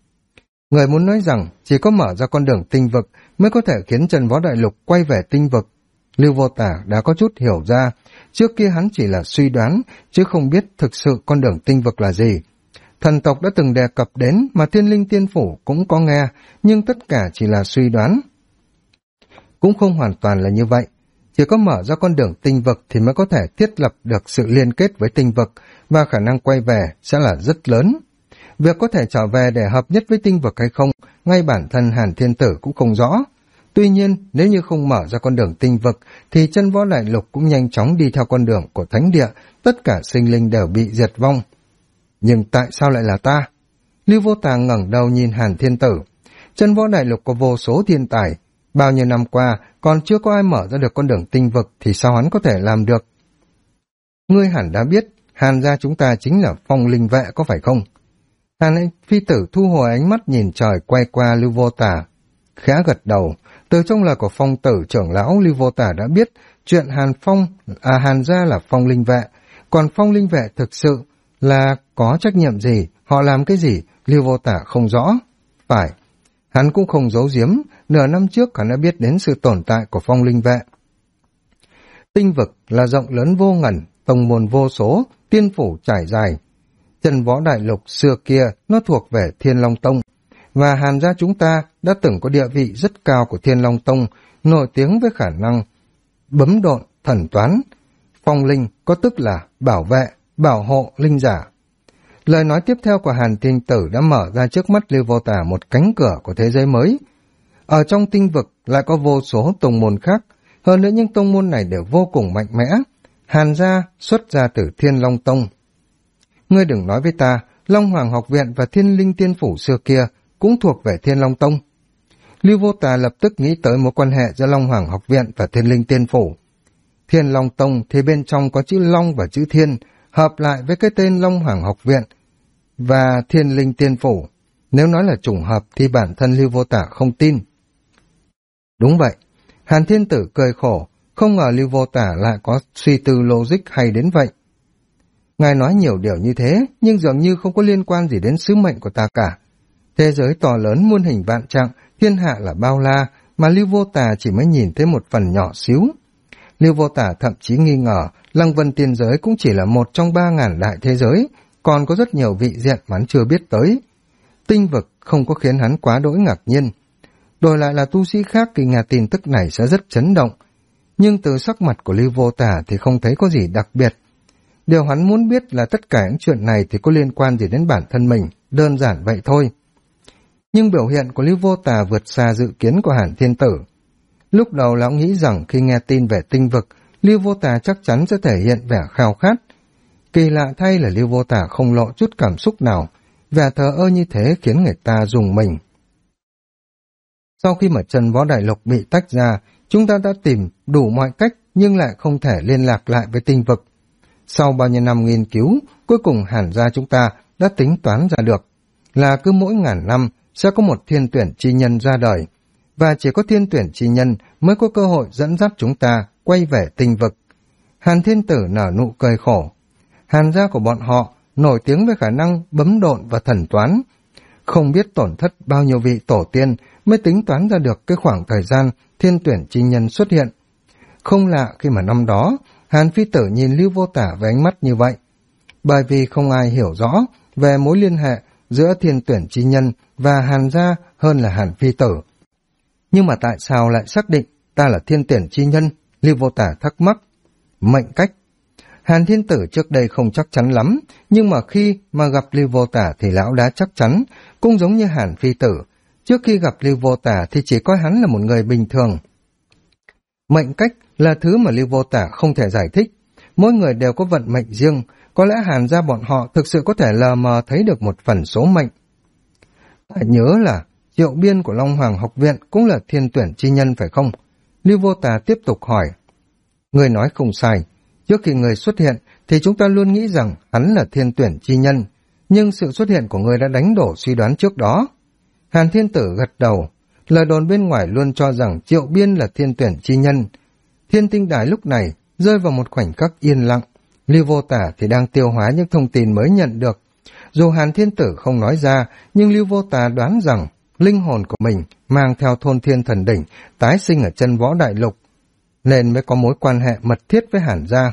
Người muốn nói rằng chỉ có mở ra con đường tinh vực mới có thể khiến Trần Võ Đại Lục quay về tinh vực. Lưu Vô Tà đã có chút hiểu ra, trước kia hắn chỉ là suy đoán, chứ không biết thực sự con đường tinh vực là gì. Thần tộc đã từng đề cập đến mà Thiên Linh Tiên Phủ cũng có nghe, nhưng tất cả chỉ là suy đoán. Cũng không hoàn toàn là như vậy. Chỉ có mở ra con đường tinh vực thì mới có thể thiết lập được sự liên kết với tinh vực, và khả năng quay về sẽ là rất lớn. Việc có thể trở về để hợp nhất với tinh vực hay không, ngay bản thân Hàn Thiên Tử cũng không rõ. Tuy nhiên, nếu như không mở ra con đường tinh vực, thì Trần Võ Đại Lục cũng nhanh chóng đi theo con đường của Thánh Địa, tất cả sinh linh đều bị diệt vong. Nhưng tại sao lại là ta? Lưu Vô Tà ngẩng đầu nhìn Hàn Thiên Tử. Trần Võ Đại Lục có vô số thiên tài, bao nhiêu năm qua còn chưa có ai mở ra được con đường tinh vực thì sao hắn có thể làm được? Ngươi hẳn đã biết, Hàn gia chúng ta chính là Phong Linh Vệ có phải không? Hàn Phi Tử thu hồi ánh mắt nhìn trời quay qua Lưu Vô Tà, khẽ gật đầu. Từ trong lời của Phong Tử trưởng lão, Lưu Vô Tà đã biết chuyện Hàn gia là Phong Linh Vệ, còn Phong Linh Vệ thực sự là có trách nhiệm gì, họ làm cái gì, Lưu Vô Tà không rõ. Phải, hắn cũng không giấu giếm, nửa năm trước hắn đã biết đến sự tồn tại của Phong Linh Vệ. Tinh vực là rộng lớn vô ngần, tông môn vô số, tiên phủ trải dài. Trần Võ Đại Lục xưa kia nó thuộc về Thiên Long Tông, và Hàn gia chúng ta đã từng có địa vị rất cao của Thiên Long Tông, nổi tiếng với khả năng bấm độn, thần toán. Phong linh có tức là bảo vệ, bảo hộ linh giả. Lời nói tiếp theo của Hàn Thiên Tử đã mở ra trước mắt Lưu Vô Tà một cánh cửa của thế giới mới. Ở trong tinh vực lại có vô số tông môn khác, hơn nữa những tông môn này đều vô cùng mạnh mẽ. Hàn gia xuất ra từ Thiên Long Tông. Ngươi đừng nói với ta, Long Hoàng Học Viện và Thiên Linh Tiên Phủ xưa kia cũng thuộc về Thiên Long Tông. Lưu Vô Tà lập tức nghĩ tới mối quan hệ giữa Long Hoàng Học Viện và Thiên Linh Tiên Phủ. Thiên Long Tông thì bên trong có chữ Long và chữ Thiên, hợp lại với cái tên Long Hoàng Học Viện và Thiên Linh Tiên Phủ. Nếu nói là trùng hợp thì bản thân Lưu Vô Tà không tin. Đúng vậy, Hàn Thiên Tử cười khổ, không ngờ Lưu Vô Tả lại có suy tư logic hay đến vậy. Ngài nói nhiều điều như thế, nhưng dường như không có liên quan gì đến sứ mệnh của ta cả. Thế giới to lớn muôn hình vạn trạng, thiên hạ là bao la, mà Lưu Vô Tả chỉ mới nhìn thấy một phần nhỏ xíu. Lưu Vô Tả thậm chí nghi ngờ, Lăng Vân Tiên Giới cũng chỉ là một trong 3.000 đại thế giới, còn có rất nhiều vị diện mà hắn chưa biết tới. Tinh vực không có khiến hắn quá đỗi ngạc nhiên. Đổi lại là tu sĩ khác khi nghe tin tức này sẽ rất chấn động, nhưng từ sắc mặt của Lưu Vô Tả thì không thấy có gì đặc biệt. Điều hắn muốn biết là tất cả những chuyện này thì có liên quan gì đến bản thân mình, đơn giản vậy thôi. Nhưng biểu hiện của Lưu Vô Tả vượt xa dự kiến của Hàn Thiên Tử. Lúc đầu lão nghĩ rằng khi nghe tin về tinh vực, Lưu Vô Tả chắc chắn sẽ thể hiện vẻ khao khát. Kỳ lạ thay là Lưu Vô Tả không lộ chút cảm xúc nào, vẻ thờ ơ như thế khiến người ta rùng mình. Sau khi mà Trần Võ Đại Lục bị tách ra, chúng ta đã tìm đủ mọi cách nhưng lại không thể liên lạc lại với tinh vực. Sau bao nhiêu năm nghiên cứu, cuối cùng Hàn gia chúng ta đã tính toán ra được là cứ mỗi 1000 năm sẽ có một thiên tuyển chi nhân ra đời, và chỉ có thiên tuyển chi nhân mới có cơ hội dẫn dắt chúng ta quay về tinh vực. Hàn Thiên Tử nở nụ cười khổ. Hàn gia của bọn họ nổi tiếng với khả năng bấm độn và thần toán. Không biết tổn thất bao nhiêu vị tổ tiên mới tính toán ra được cái khoảng thời gian thiên tuyển chi nhân xuất hiện. Không lạ khi mà năm đó Hàn Phi Tử nhìn Lưu Vô Tả với ánh mắt như vậy, bởi vì không ai hiểu rõ về mối liên hệ giữa thiên tuyển chi nhân và Hàn gia hơn là Hàn Phi Tử. Nhưng mà tại sao lại xác định ta là thiên tuyển chi nhân? Lưu Vô Tả thắc mắc. Mệnh cách. Hàn Thiên Tử trước đây không chắc chắn lắm, nhưng mà khi mà gặp Lưu Vô Tả thì lão đã chắc chắn, cũng giống như Hàn Phi Tử. Trước khi gặp Lưu Vô Tả thì chỉ coi hắn là một người bình thường. Mệnh cách là thứ mà Lưu Vô Tả không thể giải thích. Mỗi người đều có vận mệnh riêng, có lẽ Hàn gia bọn họ thực sự có thể lờ mờ thấy được một phần số mệnh. Ta nhớ là Triệu Biên của Long Hoàng học viện cũng là thiên tuyển chi nhân phải không? Lưu Vô Tả tiếp tục hỏi. Người nói không sai, trước khi người xuất hiện thì chúng ta luôn nghĩ rằng hắn là thiên tuyển chi nhân, nhưng sự xuất hiện của người đã đánh đổ suy đoán trước đó. Hàn Thiên Tử gật đầu, lời đồn bên ngoài luôn cho rằng Triệu Biên là thiên tuyển chi nhân. Thiên Tinh Đài lúc này rơi vào một khoảnh khắc yên lặng, Lưu Vô Tả thì đang tiêu hóa những thông tin mới nhận được. Dù Hàn Thiên Tử không nói ra, nhưng Lưu Vô Tả đoán rằng linh hồn của mình mang theo thôn thiên thần đỉnh tái sinh ở chân võ đại lục, nên mới có mối quan hệ mật thiết với Hàn gia.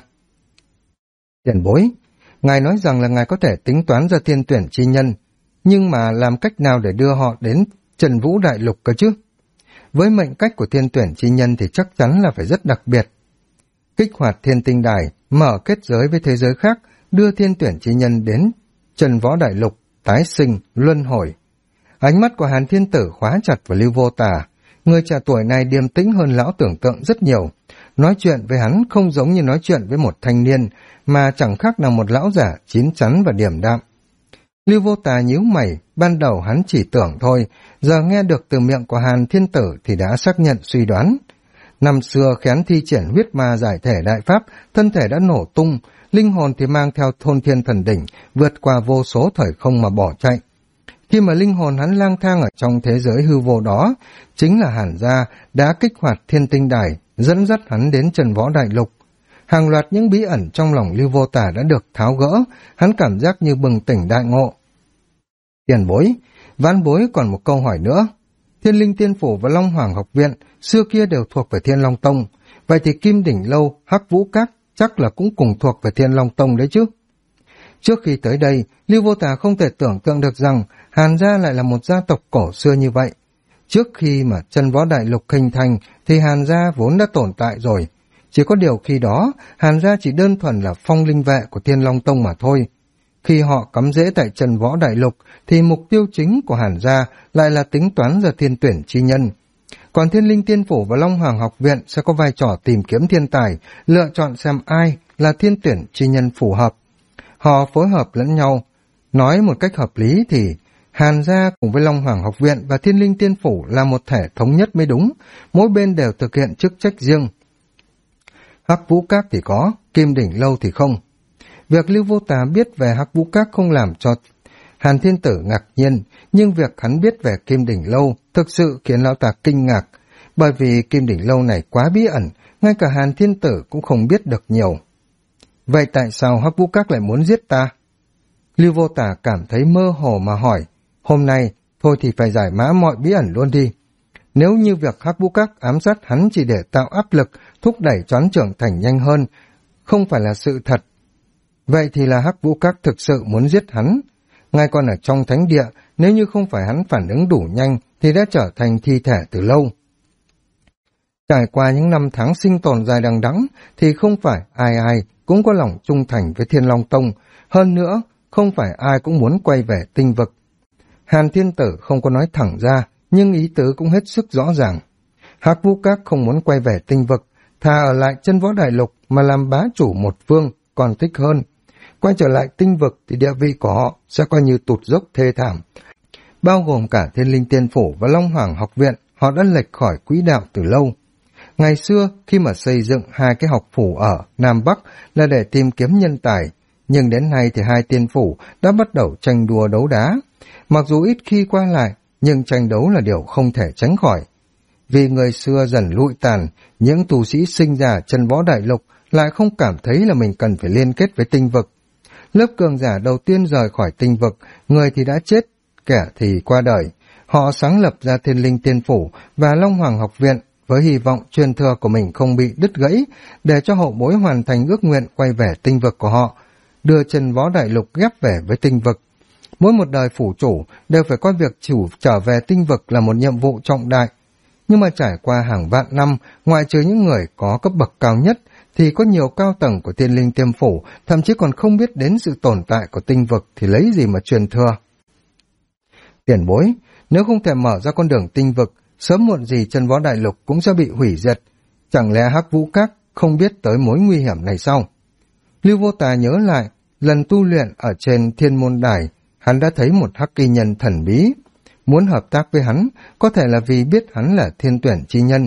Tiền bối, ngài nói rằng là ngài có thể tính toán ra thiên tuyển chi nhân, nhưng mà làm cách nào để đưa họ đến Trần Vũ Đại Lục cơ chứ? Với mệnh cách của thiên tuyển chi nhân thì chắc chắn là phải rất đặc biệt. Kích hoạt thiên tinh đài, mở kết giới với thế giới khác, đưa thiên tuyển chi nhân đến Trần Võ Đại Lục, tái sinh, luân hồi. Ánh mắt của Hàn Thiên Tử khóa chặt vào Lưu Vô Tả. Người trẻ tuổi này điềm tĩnh hơn lão tưởng tượng rất nhiều. Nói chuyện với hắn không giống như nói chuyện với một thanh niên, mà chẳng khác nào một lão giả chín chắn và điềm đạm. Lưu Vô Tả nhíu mày, ban đầu hắn chỉ tưởng thôi, giờ nghe được từ miệng của Hàn Thiên Tử thì đã xác nhận suy đoán. Năm xưa khi hắn thi triển huyết ma giải thể đại pháp, thân thể đã nổ tung, linh hồn thì mang theo thôn thiên thần đỉnh, vượt qua vô số thời không mà bỏ chạy. Khi mà linh hồn hắn lang thang ở trong thế giới hư vô đó, chính là Hàn gia đã kích hoạt thiên tinh đài, dẫn dắt hắn đến Trần Võ Đại Lục. Hàng loạt những bí ẩn trong lòng Lưu Vô Tả đã được tháo gỡ, hắn cảm giác như bừng tỉnh đại ngộ. Tiền bối, vãn bối còn một câu hỏi nữa. Thiên Linh Tiên Phủ và Long Hoàng học viện xưa kia đều thuộc về Thiên Long Tông, vậy thì Kim Đỉnh Lâu, Hắc Vũ Các chắc là cũng cùng thuộc về Thiên Long Tông đấy chứ? Trước khi tới đây, Lưu Vô Tả không thể tưởng tượng được rằng Hàn gia lại là một gia tộc cổ xưa như vậy. Trước khi mà Chân Võ Đại Lục hình thành thì Hàn gia vốn đã tồn tại rồi. Chỉ có điều khi đó, Hàn gia chỉ đơn thuần là phong linh vệ của Thiên Long Tông mà thôi. Khi họ cắm rễ tại Chân Võ Đại Lục thì mục tiêu chính của Hàn gia lại là tính toán ra thiên tuyển chi nhân. Còn Thiên Linh Tiên Phủ và Long Hoàng học viện sẽ có vai trò tìm kiếm thiên tài, lựa chọn xem ai là thiên tuyển chi nhân phù hợp. Họ phối hợp lẫn nhau. Nói một cách hợp lý thì Hàn gia cùng với Long Hoàng học viện và Thiên Linh Tiên Phủ là một thể thống nhất mới đúng, mỗi bên đều thực hiện chức trách riêng. Hắc Vũ Các thì có, Kim Đỉnh Lâu thì không. Việc Lưu Vô Tả biết về Hắc Vũ Các không làm cho Hàn Thiên Tử ngạc nhiên, nhưng việc hắn biết về Kim Đỉnh Lâu thực sự khiến lão ta kinh ngạc, bởi vì Kim Đỉnh Lâu này quá bí ẩn, ngay cả Hàn Thiên Tử cũng không biết được nhiều. Vậy tại sao Hắc Vũ Các lại muốn giết ta? Lưu Vô Tả cảm thấy mơ hồ mà hỏi, hôm nay thôi thì phải giải mã mọi bí ẩn luôn đi. Nếu như việc Hắc Vũ Các ám sát hắn chỉ để tạo áp lực, thúc đẩy Choán trưởng thành nhanh hơn, không phải là sự thật. Vậy thì là Hắc Vũ Các thực sự muốn giết hắn. Ngay còn ở trong thánh địa, nếu như không phải hắn phản ứng đủ nhanh thì đã trở thành thi thể từ lâu. Trải qua những năm tháng sinh tồn dài đằng đẵng thì không phải ai ai cũng có lòng trung thành với Thiên Long Tông, hơn nữa không phải ai cũng muốn quay về tinh vực. Hàn Thiên Tử không có nói thẳng ra, nhưng ý tứ cũng hết sức rõ ràng. Hắc Vũ Các không muốn quay về tinh vực, thà ở lại Chân Võ Đại Lục mà làm bá chủ một phương còn thích hơn. Quay trở lại tinh vực thì địa vị của họ sẽ coi như tụt dốc thê thảm. Bao gồm cả Thiên Linh Tiên Phủ và Long Hoàng Học Viện, họ đã lệch khỏi quỹ đạo từ lâu. Ngày xưa, khi mà xây dựng hai cái học phủ ở Nam Bắc là để tìm kiếm nhân tài, nhưng đến nay thì hai tiên phủ đã bắt đầu tranh đua đấu đá. Mặc dù ít khi qua lại, nhưng tranh đấu là điều không thể tránh khỏi. Vì người xưa dần lụi tàn, những tu sĩ sinh ra Chân Võ Đại Lục lại không cảm thấy là mình cần phải liên kết với tinh vực. Lớp cường giả đầu tiên rời khỏi tinh vực, người thì đã chết, kẻ thì qua đời. Họ sáng lập ra Thiên Linh Tiên Phủ và Long Hoàng Học Viện với hy vọng truyền thừa của mình không bị đứt gãy, để cho hậu bối hoàn thành ước nguyện quay về tinh vực của họ, đưa Chân Võ Đại Lục ghép về với tinh vực. Mỗi một đời phủ chủ đều phải coi việc chủ trở về tinh vực là một nhiệm vụ trọng đại. Nhưng mà trải qua hàng vạn năm, ngoại trừ những người có cấp bậc cao nhất, thì có nhiều cao tầng của Thiên Linh Tiên Phủ thậm chí còn không biết đến sự tồn tại của tinh vực thì lấy gì mà truyền thừa. Tiền bối, nếu không thể mở ra con đường tinh vực, sớm muộn gì Chân Võ Đại Lục cũng sẽ bị hủy diệt. Chẳng lẽ Hắc Vũ Các không biết tới mối nguy hiểm này sao? Lưu Vô Tà nhớ lại, lần tu luyện ở trên Thiên Môn Đài, hắn đã thấy một hắc kỳ nhân thần bí. Muốn hợp tác với hắn, có thể là vì biết hắn là thiên tuyển chi nhân.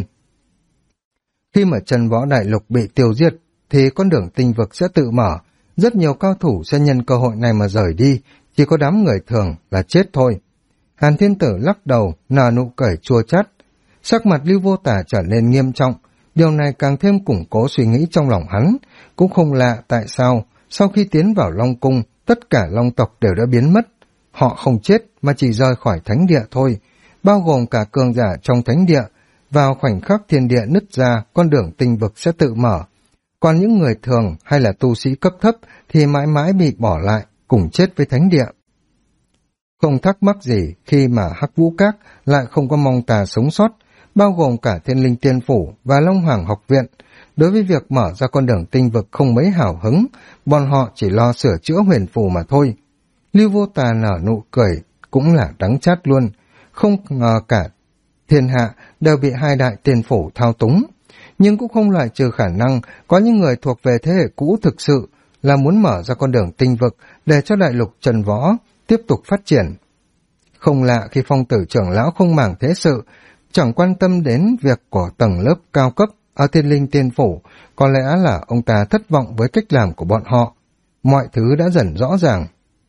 Khi mà Chân Võ Đại Lục bị tiêu diệt, thì con đường tinh vực sẽ tự mở. Rất nhiều cao thủ sẽ nhân cơ hội này mà rời đi, chỉ có đám người thường là chết thôi. Hàn Thiên Tử lắc đầu, nở nụ cười chua chát. Sắc mặt Lưu Vô Tả trở nên nghiêm trọng, điều này càng thêm củng cố suy nghĩ trong lòng hắn. Cũng không lạ tại sao, sau khi tiến vào Long Cung, tất cả Long tộc đều đã biến mất. Họ không chết mà chỉ rời khỏi thánh địa thôi, bao gồm cả cường giả trong thánh địa. Vào khoảnh khắc thiên địa nứt ra, con đường tinh vực sẽ tự mở. Còn những người thường hay là tu sĩ cấp thấp thì mãi mãi bị bỏ lại, cùng chết với thánh địa. Không thắc mắc gì khi mà Hắc Vũ Các lại không có mong tà sống sót, bao gồm cả Thiên Linh Tiên Phủ và Long Hoàng Học Viện. Đối với việc mở ra con đường tinh vực không mấy hào hứng, bọn họ chỉ lo sửa chữa huyền phù mà thôi. Lưu Vô Tà nở nụ cười, cũng là đắng chát luôn. Không ngờ cả thiên hạ đều bị hai đại tiên phủ thao túng. Nhưng cũng không loại trừ khả năng có những người thuộc về thế hệ cũ thực sự là muốn mở ra con đường tinh vực để cho đại lục Trần Võ tiếp tục phát triển. Không lạ khi Phong Tử trưởng lão không màng thế sự, chẳng quan tâm đến việc của tầng lớp cao cấp ở Thiên Linh Tiên Phủ, có lẽ là ông ta thất vọng với cách làm của bọn họ. Mọi thứ đã dần rõ ràng.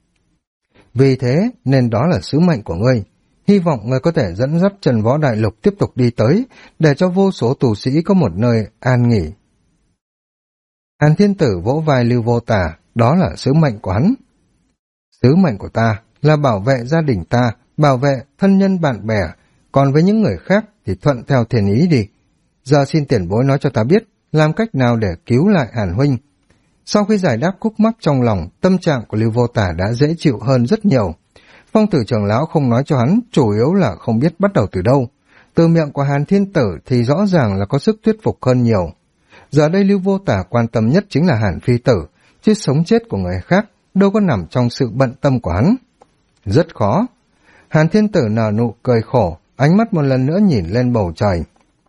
Vì thế nên đó là sứ mệnh của ngươi. Hy vọng ngươi có thể dẫn dắt Trần Võ Đại Lục tiếp tục đi tới, để cho vô số tù sĩ có một nơi an nghỉ. Hàn Thiên Tử vỗ vai Lưu Vô Tà, đó là sứ mệnh của hắn. Sứ mệnh của ta là bảo vệ gia đình ta, bảo vệ thân nhân bạn bè, còn với những người khác thì thuận theo thiên ý đi. Giờ xin tiền bối nói cho ta biết, làm cách nào để cứu lại Hàn huynh. Sau khi giải đáp khúc mắc trong lòng, tâm trạng của Lưu Vô Tả đã dễ chịu hơn rất nhiều. Phong Tử trưởng lão không nói cho hắn, chủ yếu là không biết bắt đầu từ đâu. Từ miệng của Hàn Thiên Tử thì rõ ràng là có sức thuyết phục hơn nhiều. Giờ đây Lưu Vô Tả quan tâm nhất chính là Hàn Phi Tử, chứ sống chết của người khác đâu có nằm trong sự bận tâm của hắn. Rất khó. Hàn Thiên Tử nở nụ cười khổ, ánh mắt một lần nữa nhìn lên bầu trời.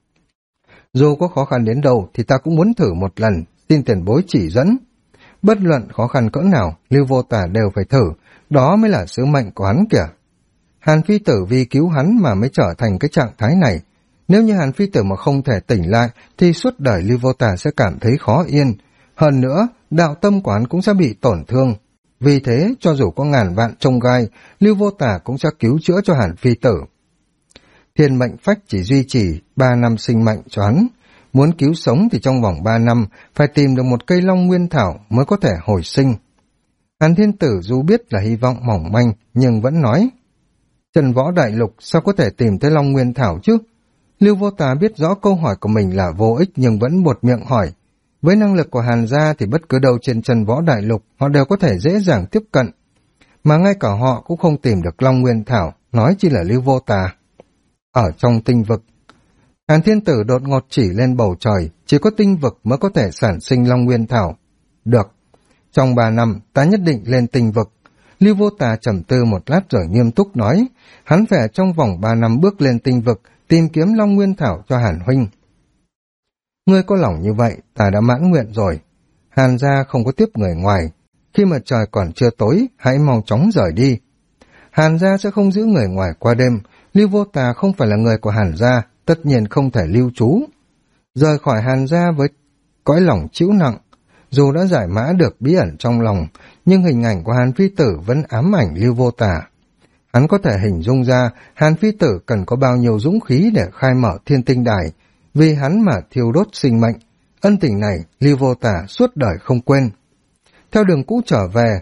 Dù có khó khăn đến đâu thì ta cũng muốn thử một lần, xin tiền bối chỉ dẫn. Bất luận khó khăn cỡ nào, Lưu Vô Tả đều phải thử, đó mới là sứ mệnh của hắn kìa. Hàn Phi Tử vì cứu hắn mà mới trở thành cái trạng thái này. Nếu như Hàn Phi Tử mà không thể tỉnh lại, thì suốt đời Lưu Vô Tả sẽ cảm thấy khó yên. Hơn nữa, đạo tâm của hắn cũng sẽ bị tổn thương. Vì thế, cho dù có ngàn vạn chông gai, Lưu Vô Tả cũng sẽ cứu chữa cho Hàn Phi Tử. Thiên mệnh phách chỉ duy trì 3 năm sinh mệnh cho hắn. Muốn cứu sống thì trong vòng 3 năm phải tìm được một cây long nguyên thảo mới có thể hồi sinh. Hàn Thiên Tử dù biết là hy vọng mỏng manh nhưng vẫn nói: Trần Võ Đại Lục sao có thể tìm thấy long nguyên thảo chứ? Lưu Vô Tà biết rõ câu hỏi của mình là vô ích nhưng vẫn buột miệng hỏi. Với năng lực của Hàn gia thì bất cứ đâu trên Trần Võ Đại Lục họ đều có thể dễ dàng tiếp cận. Mà ngay cả họ cũng không tìm được long nguyên thảo, nói chỉ là Lưu Vô Tà. Ở trong tinh vực, Hàn Thiên Tử đột ngột chỉ lên bầu trời, chỉ có tinh vực mới có thể sản sinh long nguyên thảo. Được, trong 3 năm ta nhất định lên tinh vực. Lưu Vô Tà trầm tư một lát rồi nghiêm túc nói, hắn phải trong vòng 3 năm bước lên tinh vực, tìm kiếm long nguyên thảo cho Hàn huynh. Ngươi có lòng như vậy, ta đã mãn nguyện rồi. Hàn gia không có tiếp người ngoài. Khi mà trời còn chưa tối, hãy mau chóng rời đi. Hàn gia sẽ không giữ người ngoài qua đêm. Lưu Vô Tà không phải là người của Hàn gia, tất nhiên không thể lưu trú. Rời khỏi Hàn gia với cõi lòng chịu nặng. Dù đã giải mã được bí ẩn trong lòng, nhưng hình ảnh của Hàn Phi Tử vẫn ám ảnh Lưu Vô Tà. Hắn có thể hình dung ra Hàn Phi Tử cần có bao nhiêu dũng khí để khai mở Thiên Tinh Đài, vì hắn mà thiêu đốt sinh mệnh. Ân tình này Lưu Vô Tà suốt đời không quên. Theo đường cũ trở về,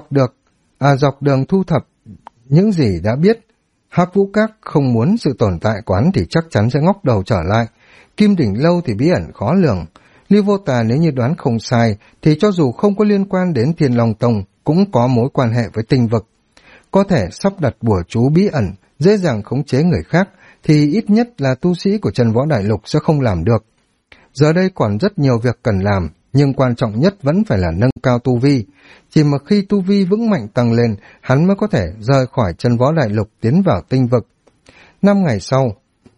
dọc đường thu thập những gì đã biết, Hắc Vũ Các không muốn sự tồn tại của hắn thì chắc chắn sẽ ngóc đầu trở lại. Kim Đỉnh Lâu thì bí ẩn khó lường. Lưu Vô Tà nếu như đoán không sai thì cho dù không có liên quan đến Thiên Long Tông cũng có mối quan hệ với tinh vực. Có thể sắp đặt bùa chú bí ẩn, dễ dàng khống chế người khác thì ít nhất là tu sĩ của Trần Võ Đại Lục sẽ không làm được. Giờ đây còn rất nhiều việc cần làm, nhưng quan trọng nhất vẫn phải là nâng cao tu vi. Chỉ mà khi tu vi vững mạnh tăng lên, hắn mới có thể rời khỏi Trần Võ Đại Lục tiến vào tinh vực. 5 ngày sau,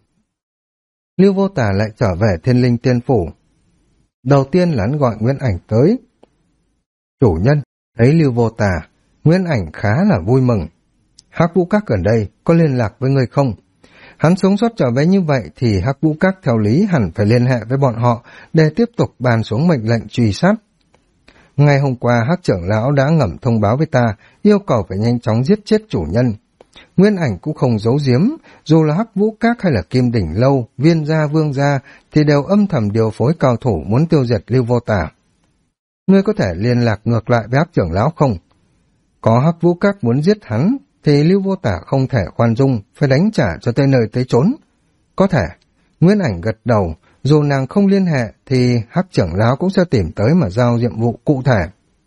Lưu Vô Tà lại trở về Thiên Linh Tiên Phủ. Đầu tiên là hắn gọi Nguyễn Ảnh tới. Chủ nhân, thấy Lưu Vô Tà, Nguyễn Ảnh khá là vui mừng. Hắc Vũ Các gần đây có liên lạc với người không? Hắn sống sót trở về như vậy thì Hắc Vũ Các theo lý hẳn phải liên hệ với bọn họ để tiếp tục bàn xuống mệnh lệnh truy sát. Ngày hôm qua Hắc trưởng lão đã ngầm thông báo với ta, yêu cầu phải nhanh chóng giết chết chủ nhân. Nguyên Ảnh cũng không giấu giếm, dù là Hắc Vũ Các hay là Kim Đỉnh Lâu, Viên gia, Vương gia thì đều âm thầm điều phối cao thủ muốn tiêu diệt Lưu Vô Tà. Ngươi có thể liên lạc ngược lại với Hắc trưởng lão không? Có Hắc Vũ Các muốn giết hắn thì Lưu Vô Tà không thể khoan dung, phải đánh trả cho tới nơi tới chốn. Có thể. Nguyên Ảnh gật đầu, dù nàng không liên hệ thì Hắc trưởng lão cũng sẽ tìm tới mà giao nhiệm vụ cụ thể.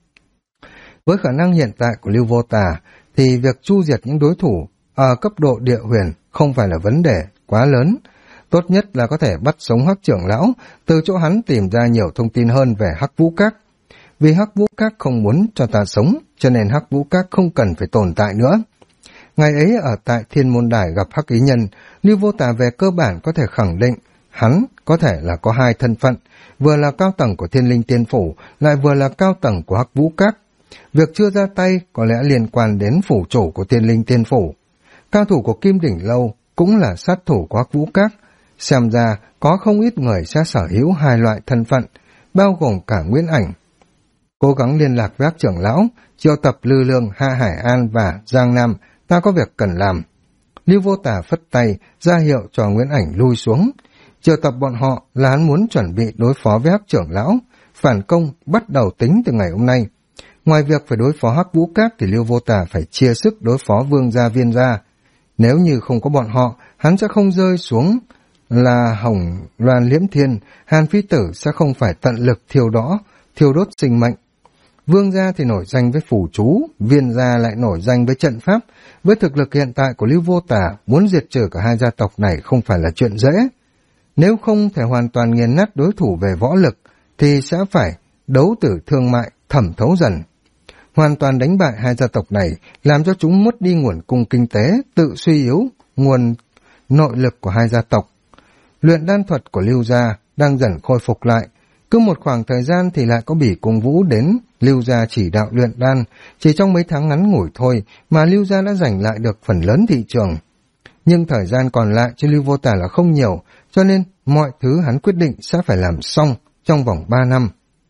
Với khả năng hiện tại của Lưu Vô Tà thì việc chu diệt những đối thủ ở cấp độ địa huyền không phải là vấn đề quá lớn. Tốt nhất là có thể bắt sống Hắc trưởng lão, từ chỗ hắn tìm ra nhiều thông tin hơn về Hắc Vũ Các. Vì Hắc Vũ Các không muốn cho ta sống, cho nên Hắc Vũ Các không cần phải tồn tại nữa. Ngày ấy ở tại Thiên Môn Đài gặp Hắc Ý Nhân, Lưu Vô Tà về cơ bản có thể khẳng định hắn có thể là có 2 thân phận, vừa là cao tầng của Thiên Linh Tiên Phủ, lại vừa là cao tầng của Hắc Vũ Các. Việc chưa ra tay có lẽ liên quan đến phủ chủ của Thiên Linh Tiên Phủ. Cao thủ của Kim Đỉnh Lâu cũng là sát thủ của Hắc Vũ Các. Xem ra có không ít người sẽ sở hữu 2 loại thân phận, bao gồm cả Nguyễn Ảnh. Cố gắng liên lạc với Hắc trưởng lão, triệu tập Lư Lương, Hạ Hải An và Giang Nam, ta có việc cần làm. Lưu Vô Tà phất tay, ra hiệu cho Nguyễn Ảnh lui xuống. Triệu tập bọn họ là hắn muốn chuẩn bị đối phó với Hắc trưởng lão, phản công bắt đầu tính từ ngày hôm nay. Ngoài việc phải đối phó Hắc Vũ Các thì Lưu Vô Tà phải chia sức đối phó Vương gia, Viên gia. Nếu như không có bọn họ, hắn sẽ không rơi xuống là Hồng Loan Liễm Thiên, Hàn Phi Tử sẽ không phải tận lực thiêu đốt sinh mệnh. Vương gia thì nổi danh với phù chú, Viên gia lại nổi danh với trận pháp. Với thực lực hiện tại của Lưu Vô Tà, muốn diệt trừ cả 2 gia tộc này không phải là chuyện dễ. Nếu không thể hoàn toàn nghiền nát đối thủ về võ lực, thì sẽ phải đấu tử thương mại, thẩm thấu dần. Hoàn toàn đánh bại 2 gia tộc này, làm cho chúng mất đi nguồn cung kinh tế, tự suy yếu nguồn nội lực của 2 gia tộc. Luyện đan thuật của Lưu gia đang dần khôi phục lại. Cứ một khoảng thời gian thì lại có Bỉ Cung Vũ đến Lưu gia chỉ đạo luyện đan, chỉ trong mấy tháng ngắn ngủi thôi mà Lưu gia đã giành lại được phần lớn thị trường. Nhưng thời gian còn lại cho Lưu Vô Tà là không nhiều, cho nên mọi thứ hắn quyết định sẽ phải làm xong trong vòng 3 năm.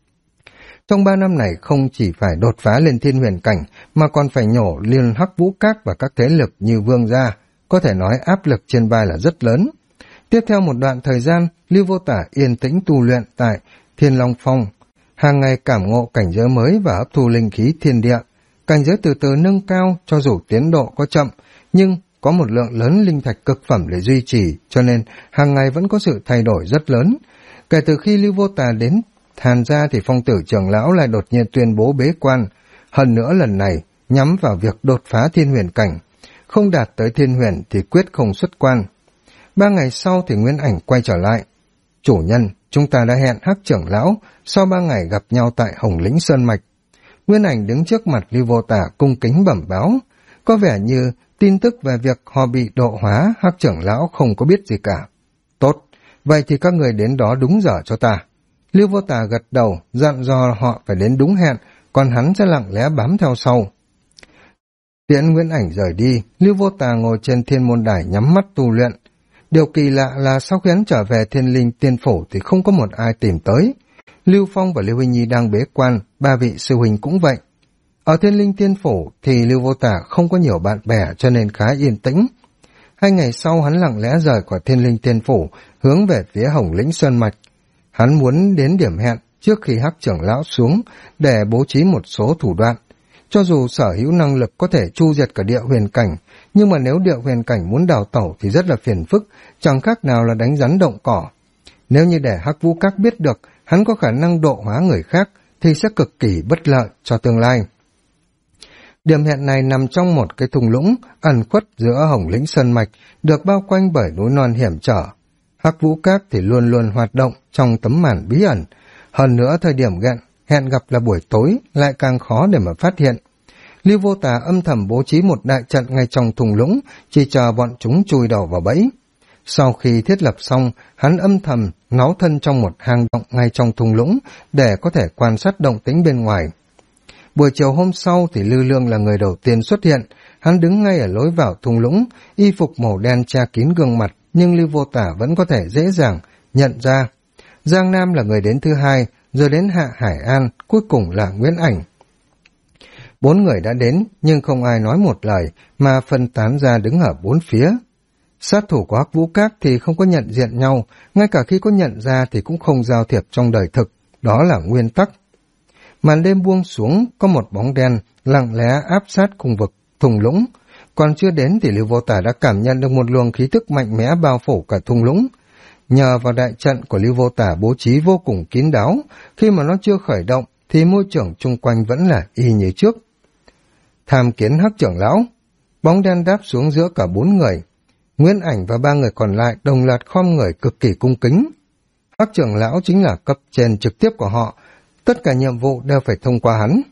Trong 3 năm này không chỉ phải đột phá lên Thiên Huyền cảnh mà còn phải nhổ liên Hắc Vũ Các và các thế lực như Vương gia, có thể nói áp lực trên vai là rất lớn. Tiếp theo một đoạn thời gian, Lưu Vô Tả yên tĩnh tu luyện tại Thiên Long Phong, hàng ngày cảm ngộ cảnh giới mới và hấp thu linh khí thiên địa. Cảnh giới từ từ nâng cao, cho dù tiến độ có chậm, nhưng có một lượng lớn linh thạch cực phẩm để duy trì, cho nên hàng ngày vẫn có sự thay đổi rất lớn. Kể từ khi Lưu Vô Tà đến Hàn gia thì Phong Tử trưởng lão lại đột nhiên tuyên bố bế quan, hơn nữa lần này nhắm vào việc đột phá thiên huyền cảnh, không đạt tới thiên huyền thì quyết không xuất quan. 3 ngày sau thì Nguyên Ảnh quay trở lại. Chủ nhân, chúng ta đã hẹn Hắc trưởng lão sau 3 ngày gặp nhau tại Hồng Lĩnh Sơn Mạch. Nguyên Ảnh đứng trước mặt Lưu Vô Tả cung kính bẩm báo, có vẻ như tin tức về việc họ bị độ hóa Hắc trưởng lão không có biết gì cả. Tốt, vậy thì các người đến đó đúng giờ cho ta. Lưu Vô Tả gật đầu, dặn dò họ phải đến đúng hẹn, còn hắn sẽ lặng lẽ bám theo sau. Tiễn Nguyên Ảnh rời đi, Lưu Vô Tà ngồi trên thiên môn đài nhắm mắt tu luyện. Điều kỳ lạ là sau khi hắn trở về Thiên Linh Tiên Phủ thì không có một ai tìm tới. Lưu Phong và Lưu Huynh Nhi đang bế quan, 3 vị sư huynh cũng vậy. Ở Thiên Linh Tiên Phủ thì Lưu Vô Tả không có nhiều bạn bè cho nên khá yên tĩnh. 2 ngày sau hắn lặng lẽ rời khỏi Thiên Linh Tiên Phủ, hướng về phía Hồng Lĩnh Sơn Mạch. Hắn muốn đến điểm hẹn trước khi Hắc trưởng lão xuống để bố trí một số thủ đoạn. Cho dù sở hữu năng lực có thể chu diệt cả địa huyền cảnh, nhưng mà nếu địa huyền cảnh muốn đào tẩu thì rất là phiền phức, chẳng khác nào là đánh rắn động cỏ. Nếu như để Hắc Vũ Các biết được hắn có khả năng độ hóa người khác thì sẽ cực kỳ bất lợi cho tương lai. Điểm hẹn này nằm trong một cái thung lũng ẩn khuất giữa Hồng Lĩnh Sơn Mạch, được bao quanh bởi núi non hiểm trở. Hắc Vũ Các thì luôn luôn hoạt động trong tấm màn bí ẩn. Hơn nữa thời điểm hẹn gặp là buổi tối, lại càng khó để mà phát hiện. Lưu Vô Tà âm thầm bố trí một đại trận ngay trong thung lũng, chỉ chờ bọn chúng chui đầu vào bẫy. Sau khi thiết lập xong, hắn âm thầm náu thân trong một hang động ngay trong thung lũng để có thể quan sát động tĩnh bên ngoài. Buổi chiều hôm sau thì Lư Lương là người đầu tiên xuất hiện. Hắn đứng ngay ở lối vào thung lũng, y phục màu đen che kín gương mặt, nhưng Lưu Vô Tả vẫn có thể dễ dàng nhận ra. Giang Nam là người đến thứ hai, rồi đến Hạ Hải An, cuối cùng là Nguyễn Ảnh. 4 người đã đến, nhưng không ai nói một lời, mà phân tán ra đứng ở 4 phía. Sát thủ của Hắc Vũ Các thì không có nhận diện nhau, ngay cả khi có nhận ra thì cũng không giao thiệp trong đời thực, đó là nguyên tắc. Màn đêm buông xuống, có một bóng đen lặng lẽ áp sát khu vực thung lũng. Còn chưa đến thì Lưu Vô Tả đã cảm nhận được một luồng khí tức mạnh mẽ bao phủ cả thung lũng. Nhờ vào đại trận của Lưu Vô Tả bố trí vô cùng kín đáo, khi mà nó chưa khởi động thì môi trường chung quanh vẫn là y như trước. Tham kiến Hắc trưởng lão. Bóng đen đáp xuống giữa cả 4 người. Nguyên Ảnh và 3 người còn lại đồng loạt khom người cực kỳ cung kính. Hắc trưởng lão chính là cấp trên trực tiếp của họ, tất cả nhiệm vụ đều phải thông qua hắn.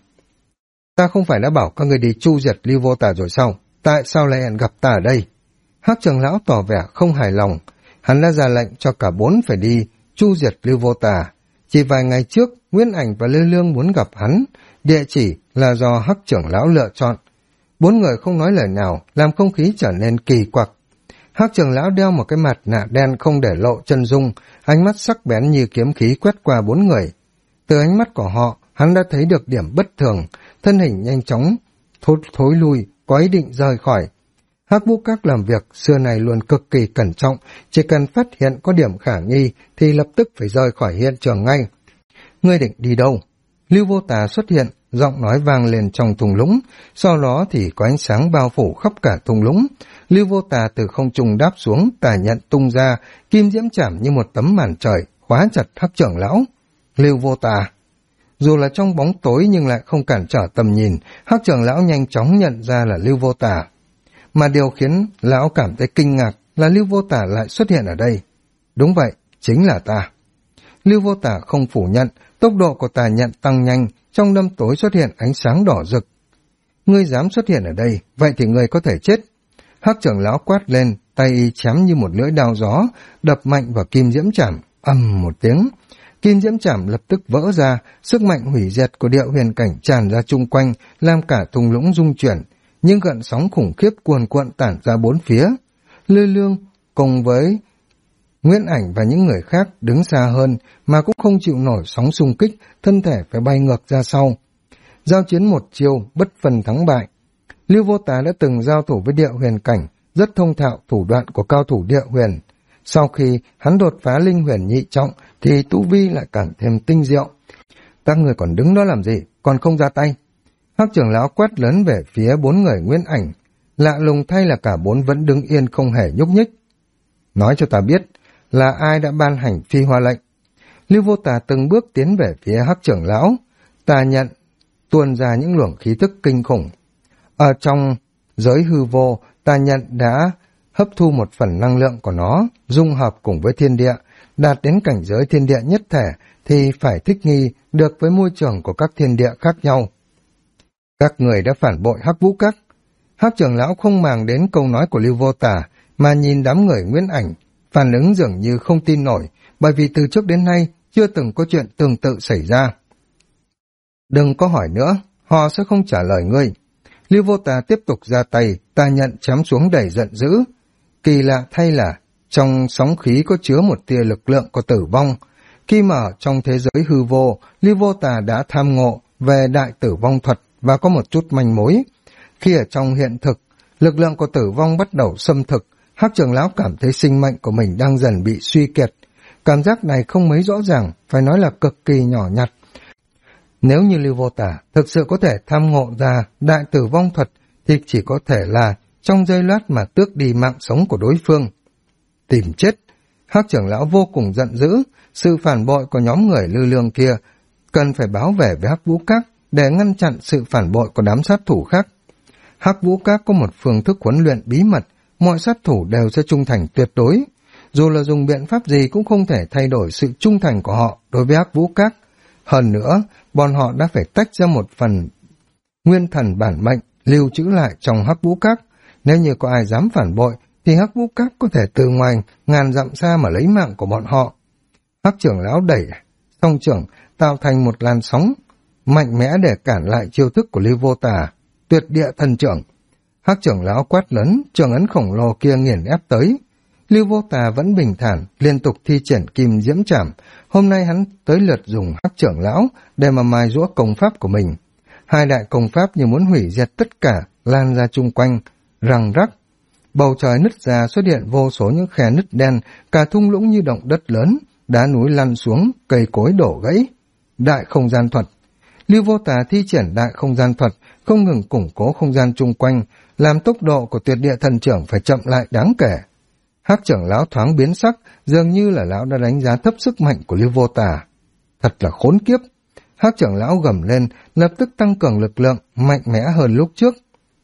Ta không phải đã bảo các người đi chu diệt Lưu Vô Tả rồi sao? Tại sao lại hẹn gặp ta ở đây? Hắc trưởng lão tỏ vẻ không hài lòng. Hắn đã ra lệnh cho cả 4 phải đi chu diệt Lưu Vô Tả. Chỉ vài ngày trước, Nguyên Ảnh và Lư Lương muốn gặp hắn. Địa chỉ là do Hắc trưởng lão lựa chọn. 4 người không nói lời nào, làm không khí trở nên kỳ quặc. Hắc trưởng lão đeo một cái mặt nạ đen không để lộ chân dung, ánh mắt sắc bén như kiếm khí quét qua 4 người. Từ ánh mắt của họ, hắn đã thấy được điểm bất thường, thân hình nhanh chóng thối lui, có ý định rời khỏi. Hắc Vũ Các làm việc xưa này luôn cực kỳ cẩn trọng, chỉ cần phát hiện có điểm khả nghi thì lập tức phải rời khỏi hiện trường ngay. Ngươi định đi đâu? Lưu Vô Tà xuất hiện, giọng nói vang lên trong thung lũng, sau đó thì có ánh sáng bao phủ khắp cả thung lũng. Lưu Vô Tà từ không trung đáp xuống, tà nhận tung ra, kim diễm chảm như một tấm màn trời, khóa chặt Hắc trưởng lão. Lưu Vô Tà. Dù là trong bóng tối nhưng lại không cản trở tầm nhìn, Hắc trưởng lão nhanh chóng nhận ra là Lưu Vô Tà. Mà điều khiến lão cảm thấy kinh ngạc là Lưu Vô Tả lại xuất hiện ở đây. Đúng vậy, chính là ta. Lưu Vô Tả không phủ nhận, tốc độ của tà nhận tăng nhanh, trong đêm tối xuất hiện ánh sáng đỏ rực. Ngươi dám xuất hiện ở đây, vậy thì ngươi có thể chết. Hắc trưởng lão quát lên, tay y chém như một lưỡi đao gió, đập mạnh vào kim diễm chảm, ầm một tiếng. Kim diễm chảm lập tức vỡ ra, sức mạnh hủy diệt của địa huyền cảnh tràn ra chung quanh, làm cả thung lũng rung chuyển. Nhưng gợn sóng khủng khiếp cuồn cuộn tản ra 4 phía. Lư Lương cùng với Nguyên Ảnh và những người khác đứng xa hơn mà cũng không chịu nổi sóng xung kích, thân thể phải bay ngược ra sau. Giao chiến một chiêu, bất phân thắng bại. Lưu Vô Tà đã từng giao thủ với địa huyền cảnh, rất thông thạo thủ đoạn của cao thủ địa huyền. Sau khi hắn đột phá linh huyền nhị trọng thì tu vi lại càng thêm tinh diệu. Các người còn đứng đó làm gì, còn không ra tay? Hắc trưởng lão quát lớn về phía 4 người nguyên ảnh. Lạ lùng thay là cả 4 vẫn đứng yên không hề nhúc nhích. Nói cho ta biết là ai đã ban hành phi hoa lệnh. Lưu Vô Tà từng bước tiến về phía Hắc trưởng lão. Ta nhận tuôn ra những luồng khí tức kinh khủng. Ở trong giới hư vô, ta nhận đã hấp thu một phần năng lượng của nó, dung hợp cùng với thiên địa, đạt đến cảnh giới thiên địa nhất thể thì phải thích nghi được với môi trường của các thiên địa khác nhau. Các người đã phản bội Hắc Vũ Các. Hắc trưởng lão không màng đến câu nói của Lưu Vô Tà mà nhìn đám người nguyên ảnh, phản ứng dường như không tin nổi, bởi vì từ trước đến nay chưa từng có chuyện tương tự xảy ra. Đừng có hỏi nữa, họ sẽ không trả lời ngươi. Lưu Vô Tà tiếp tục ra tay, ta nhận chém xuống đầy giận dữ. Kỳ lạ thay là trong sóng khí có chứa một tia lực lượng của tử vong. Khi mà trong thế giới hư vô, Lưu Vô Tà đã tham ngộ về đại tử vong thuật và có một chút manh mối. Khi ở trong hiện thực, lực lượng của tử vong bắt đầu xâm thực, Hắc trưởng lão cảm thấy sinh mệnh của mình đang dần bị suy kiệt. Cảm giác này không mấy rõ ràng, phải nói là cực kỳ nhỏ nhặt. Nếu như Lưu Vô Tà thực sự có thể tham ngộ ra đại tử vong thuật thì chỉ có thể là trong giây lát mà tước đi mạng sống của đối phương. Tìm chết! Hắc trưởng lão vô cùng giận dữ, sự phản bội của nhóm người Lư Lương kia cần phải báo về với Hắc Vũ Các để ngăn chặn sự phản bội của đám sát thủ khác. Hắc Vũ Các có một phương thức huấn luyện bí mật, mọi sát thủ đều sẽ trung thành tuyệt đối. Dù là dùng biện pháp gì cũng không thể thay đổi sự trung thành của họ đối với Hắc Vũ Các. Hơn nữa, bọn họ đã phải tách ra một phần nguyên thần bản mệnh lưu trữ lại trong Hắc Vũ Các. Nếu như có ai dám phản bội thì Hắc Vũ Các có thể từ ngoài ngàn dặm xa mà lấy mạng của bọn họ. Hắc trưởng lão đẩy song trưởng tạo thành một làn sóng mạnh mẽ để cản lại chiêu thức của Lưu Vô Tà. Tuyệt địa thần trưởng! Hắc trưởng lão quát lớn, trường ấn khổng lồ kia nghiền ép tới. Lưu Vô Tà vẫn bình thản, liên tục thi triển kim diễm trảm. Hôm nay hắn tới lượt dùng Hắc trưởng lão để mà mài giũa công pháp của mình. Hai đại công pháp như muốn hủy diệt tất cả, lan ra chung quanh, răng rắc. Bầu trời nứt ra, xuất hiện vô số những khe nứt đen, cả thung lũng như động đất lớn, đá núi lăn xuống, cây cối đổ gãy. Đại không gian thuật! Lưu Vô Tà thi triển đại không gian thuật, không ngừng củng cố không gian chung quanh, làm tốc độ của tuyệt địa thần trưởng phải chậm lại đáng kể. Hắc trưởng lão thoáng biến sắc, dường như là lão đã đánh giá thấp sức mạnh của Lưu Vô Tà. Thật là khốn kiếp! Hắc trưởng lão gầm lên, lập tức tăng cường lực lượng, mạnh mẽ hơn lúc trước.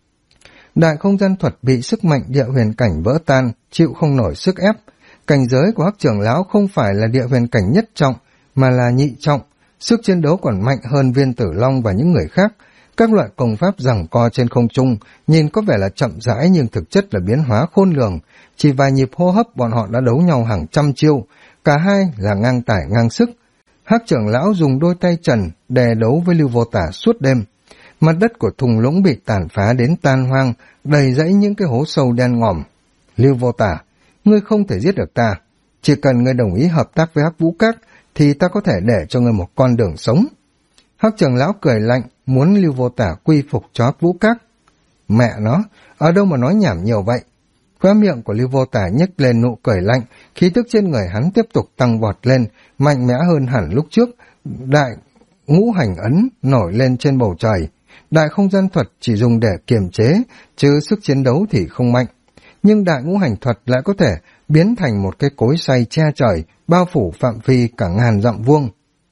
Đại không gian thuật bị sức mạnh địa huyền cảnh vỡ tan, chịu không nổi sức ép. Cảnh giới của Hắc trưởng lão không phải là địa huyền cảnh nhất trọng, mà là nhị trọng. Sức chiến đấu còn mạnh hơn Viên Tử Long và những người khác. Các loại công pháp giằng co trên không trung, nhìn có vẻ là chậm rãi nhưng thực chất là biến hóa khôn lường. Chỉ vài nhịp hô hấp bọn họ đã đấu nhau hàng trăm chiêu, cả hai là ngang tải ngang sức. Hắc trưởng lão dùng đôi tay trần đè đấu với Lưu Vô Tà suốt đêm. Mặt đất của thung lũng bị tàn phá đến tan hoang, đầy rẫy những cái hố sâu đen ngòm. Lưu Vô Tà, ngươi không thể giết được ta. Chỉ cần ngươi đồng ý hợp tác với Hắc Vũ Các, thì ta có thể để cho ngươi một con đường sống. Hắc trưởng lão cười lạnh, muốn Lưu Vô Tà quy phục cho Hắc Vũ Các. Mẹ nó, ở đâu mà nói nhảm nhiều vậy? Khóe miệng của Lưu Vô Tà nhếch lên nụ cười lạnh, khí tức trên người hắn tiếp tục tăng vọt lên, mạnh mẽ hơn hẳn lúc trước. Đại ngũ hành ấn nổi lên trên bầu trời. Đại không gian thuật chỉ dùng để kiềm chế, chứ sức chiến đấu thì không mạnh. Nhưng đại ngũ hành thuật lại có thể biến thành một cái cối xay che trời, bao phủ phạm vi cả ngàn dặm vuông.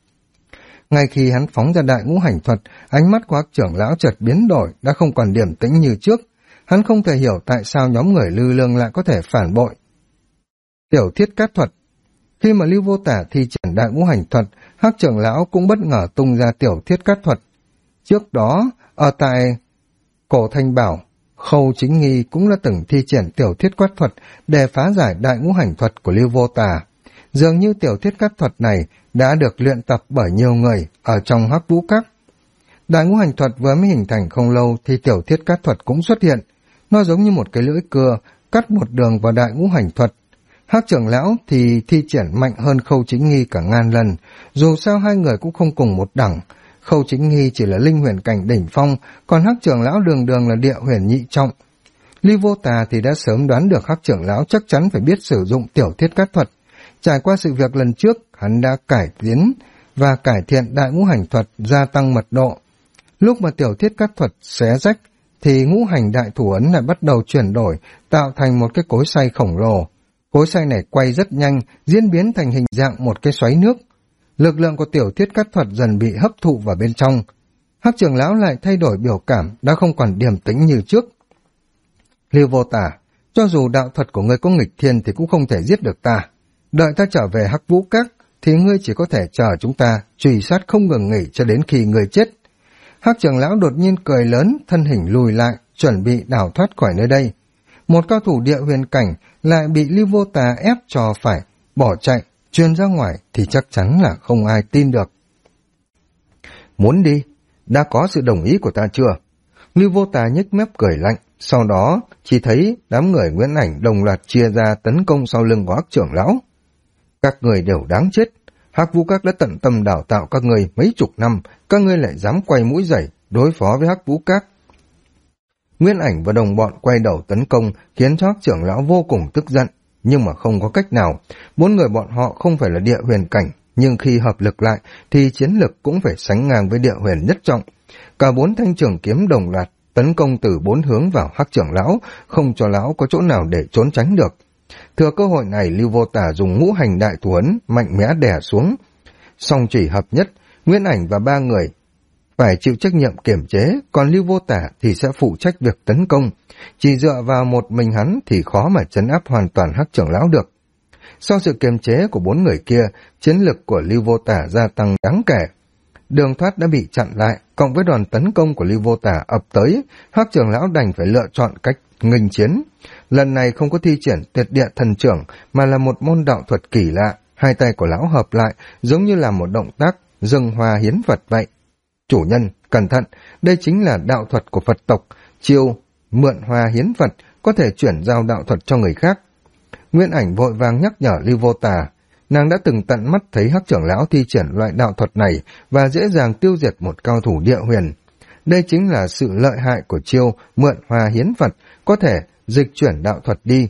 Ngay khi hắn phóng ra đại ngũ hành thuật, ánh mắt của Hắc trưởng lão chợt biến đổi, đã không còn điềm tĩnh như trước. Hắn không thể hiểu tại sao nhóm người Lư Lương lại có thể phản bội. Tiểu thiết cát thuật. Khi mà Lưu Vô Tà thi triển đại ngũ hành thuật, Hắc trưởng lão cũng bất ngờ tung ra tiểu thiết cát thuật. Trước đó, ở tại Cổ Thanh Bảo, Khâu Chính Nghi cũng đã từng thi triển tiểu thiết cát thuật để phá giải đại ngũ hành thuật của Lưu Vô Tà. Dường như tiểu thiết cát thuật này đã được luyện tập bởi nhiều người ở trong Hắc Vũ Các. Đại ngũ hành thuật vừa mới hình thành không lâu thì tiểu thiết cát thuật cũng xuất hiện. Nó giống như một cái lưỡi cưa, cắt một đường vào đại ngũ hành thuật. Hắc trưởng lão thì thi triển mạnh hơn Khâu Chính Nghi cả ngàn lần, dù sao hai người cũng không cùng một đẳng. Khâu Chính Nghi chỉ là linh huyền cảnh đỉnh phong, còn Hắc trưởng lão đường đường là địa huyền nhị trọng. Ly Vô Tà thì đã sớm đoán được Hắc trưởng lão chắc chắn phải biết sử dụng tiểu thiết cát thuật. Trải qua sự việc lần trước, hắn đã cải tiến và cải thiện đại ngũ hành thuật, gia tăng mật độ. Lúc mà tiểu thiết cát thuật xé rách, thì ngũ hành đại thủ ấn lại bắt đầu chuyển đổi, tạo thành một cái cối xay khổng lồ. Cối xay này quay rất nhanh, diễn biến thành hình dạng một cái xoáy nước. Lực lượng của tiểu thiết cát thuật dần bị hấp thụ vào bên trong. Hắc trưởng lão lại thay đổi biểu cảm, đã không còn điềm tĩnh như trước. Lưu Vô Tà, cho dù đạo thuật của ngươi có nghịch thiên thì cũng không thể giết được ta. Đợi ta trở về Hắc Vũ Các thì ngươi chỉ có thể chờ chúng ta truy sát không ngừng nghỉ cho đến khi ngươi chết. Hắc trưởng lão đột nhiên cười lớn, thân hình lùi lại, chuẩn bị đào thoát khỏi nơi đây. Một cao thủ địa huyền cảnh lại bị Lưu Vô Tà ép cho phải bỏ chạy, truyền ra ngoài thì chắc chắn là không ai tin được. Muốn đi, đã có sự đồng ý của ta chưa? Lưu Vô Tà nhếch mép cười lạnh, sau đó chỉ thấy đám người Nguyễn Ảnh đồng loạt chia ra tấn công sau lưng của Hắc trưởng lão. Các người đều đáng chết. Hắc Vũ Các đã tận tâm đào tạo các người mấy chục năm, các ngươi lại dám quay mũi giày đối phó với Hắc Vũ Các. Nguyễn Ảnh và đồng bọn quay đầu tấn công khiến cho Hắc trưởng lão vô cùng tức giận, nhưng mà không có cách nào. 4 người bọn họ không phải là địa huyền cảnh, nhưng khi hợp lực lại thì chiến lực cũng phải sánh ngang với địa huyền nhất trọng. Cả 4 thanh trường kiếm đồng loạt tấn công từ 4 hướng vào Hắc trưởng lão, không cho lão có chỗ nào để trốn tránh được. Thừa cơ hội này, Lưu Vô Tà dùng ngũ hành đại thủ ấn mạnh mẽ đè xuống. Song chỉ hợp nhất, Nguyễn Ảnh và 3 người phải chịu trách nhiệm kiểm chế, còn Lưu Vô Tà thì sẽ phụ trách việc tấn công. Chỉ dựa vào một mình hắn thì khó mà trấn áp hoàn toàn Hắc trưởng lão được. Sau sự kiềm chế của 4 người kia, chiến lực của Lưu Vô Tà gia tăng đáng kể. Đường thoát đã bị chặn lại, cộng với đòn tấn công của Lưu Vô Tà ập tới, Hắc trưởng lão đành phải lựa chọn cách nghênh chiến. Lần này không có thi triển tuyệt địa thần trưởng, mà là một môn đạo thuật kỳ lạ. Hai tay của lão hợp lại, giống như là một động tác dâng hoa hiến Phật vậy. Chủ nhân, cẩn thận, đây chính là đạo thuật của Phật tộc, chiêu mượn hoa hiến Phật, có thể chuyển giao đạo thuật cho người khác. Nguyễn Ảnh vội vàng nhắc nhở Lưu Vô Tà. Nàng đã từng tận mắt thấy Hắc trưởng lão thi triển loại đạo thuật này và dễ dàng tiêu diệt một cao thủ địa huyền. Đây chính là sự lợi hại của chiêu mượn hoa hiến Phật, có thể dịch chuyển đạo thuật đi.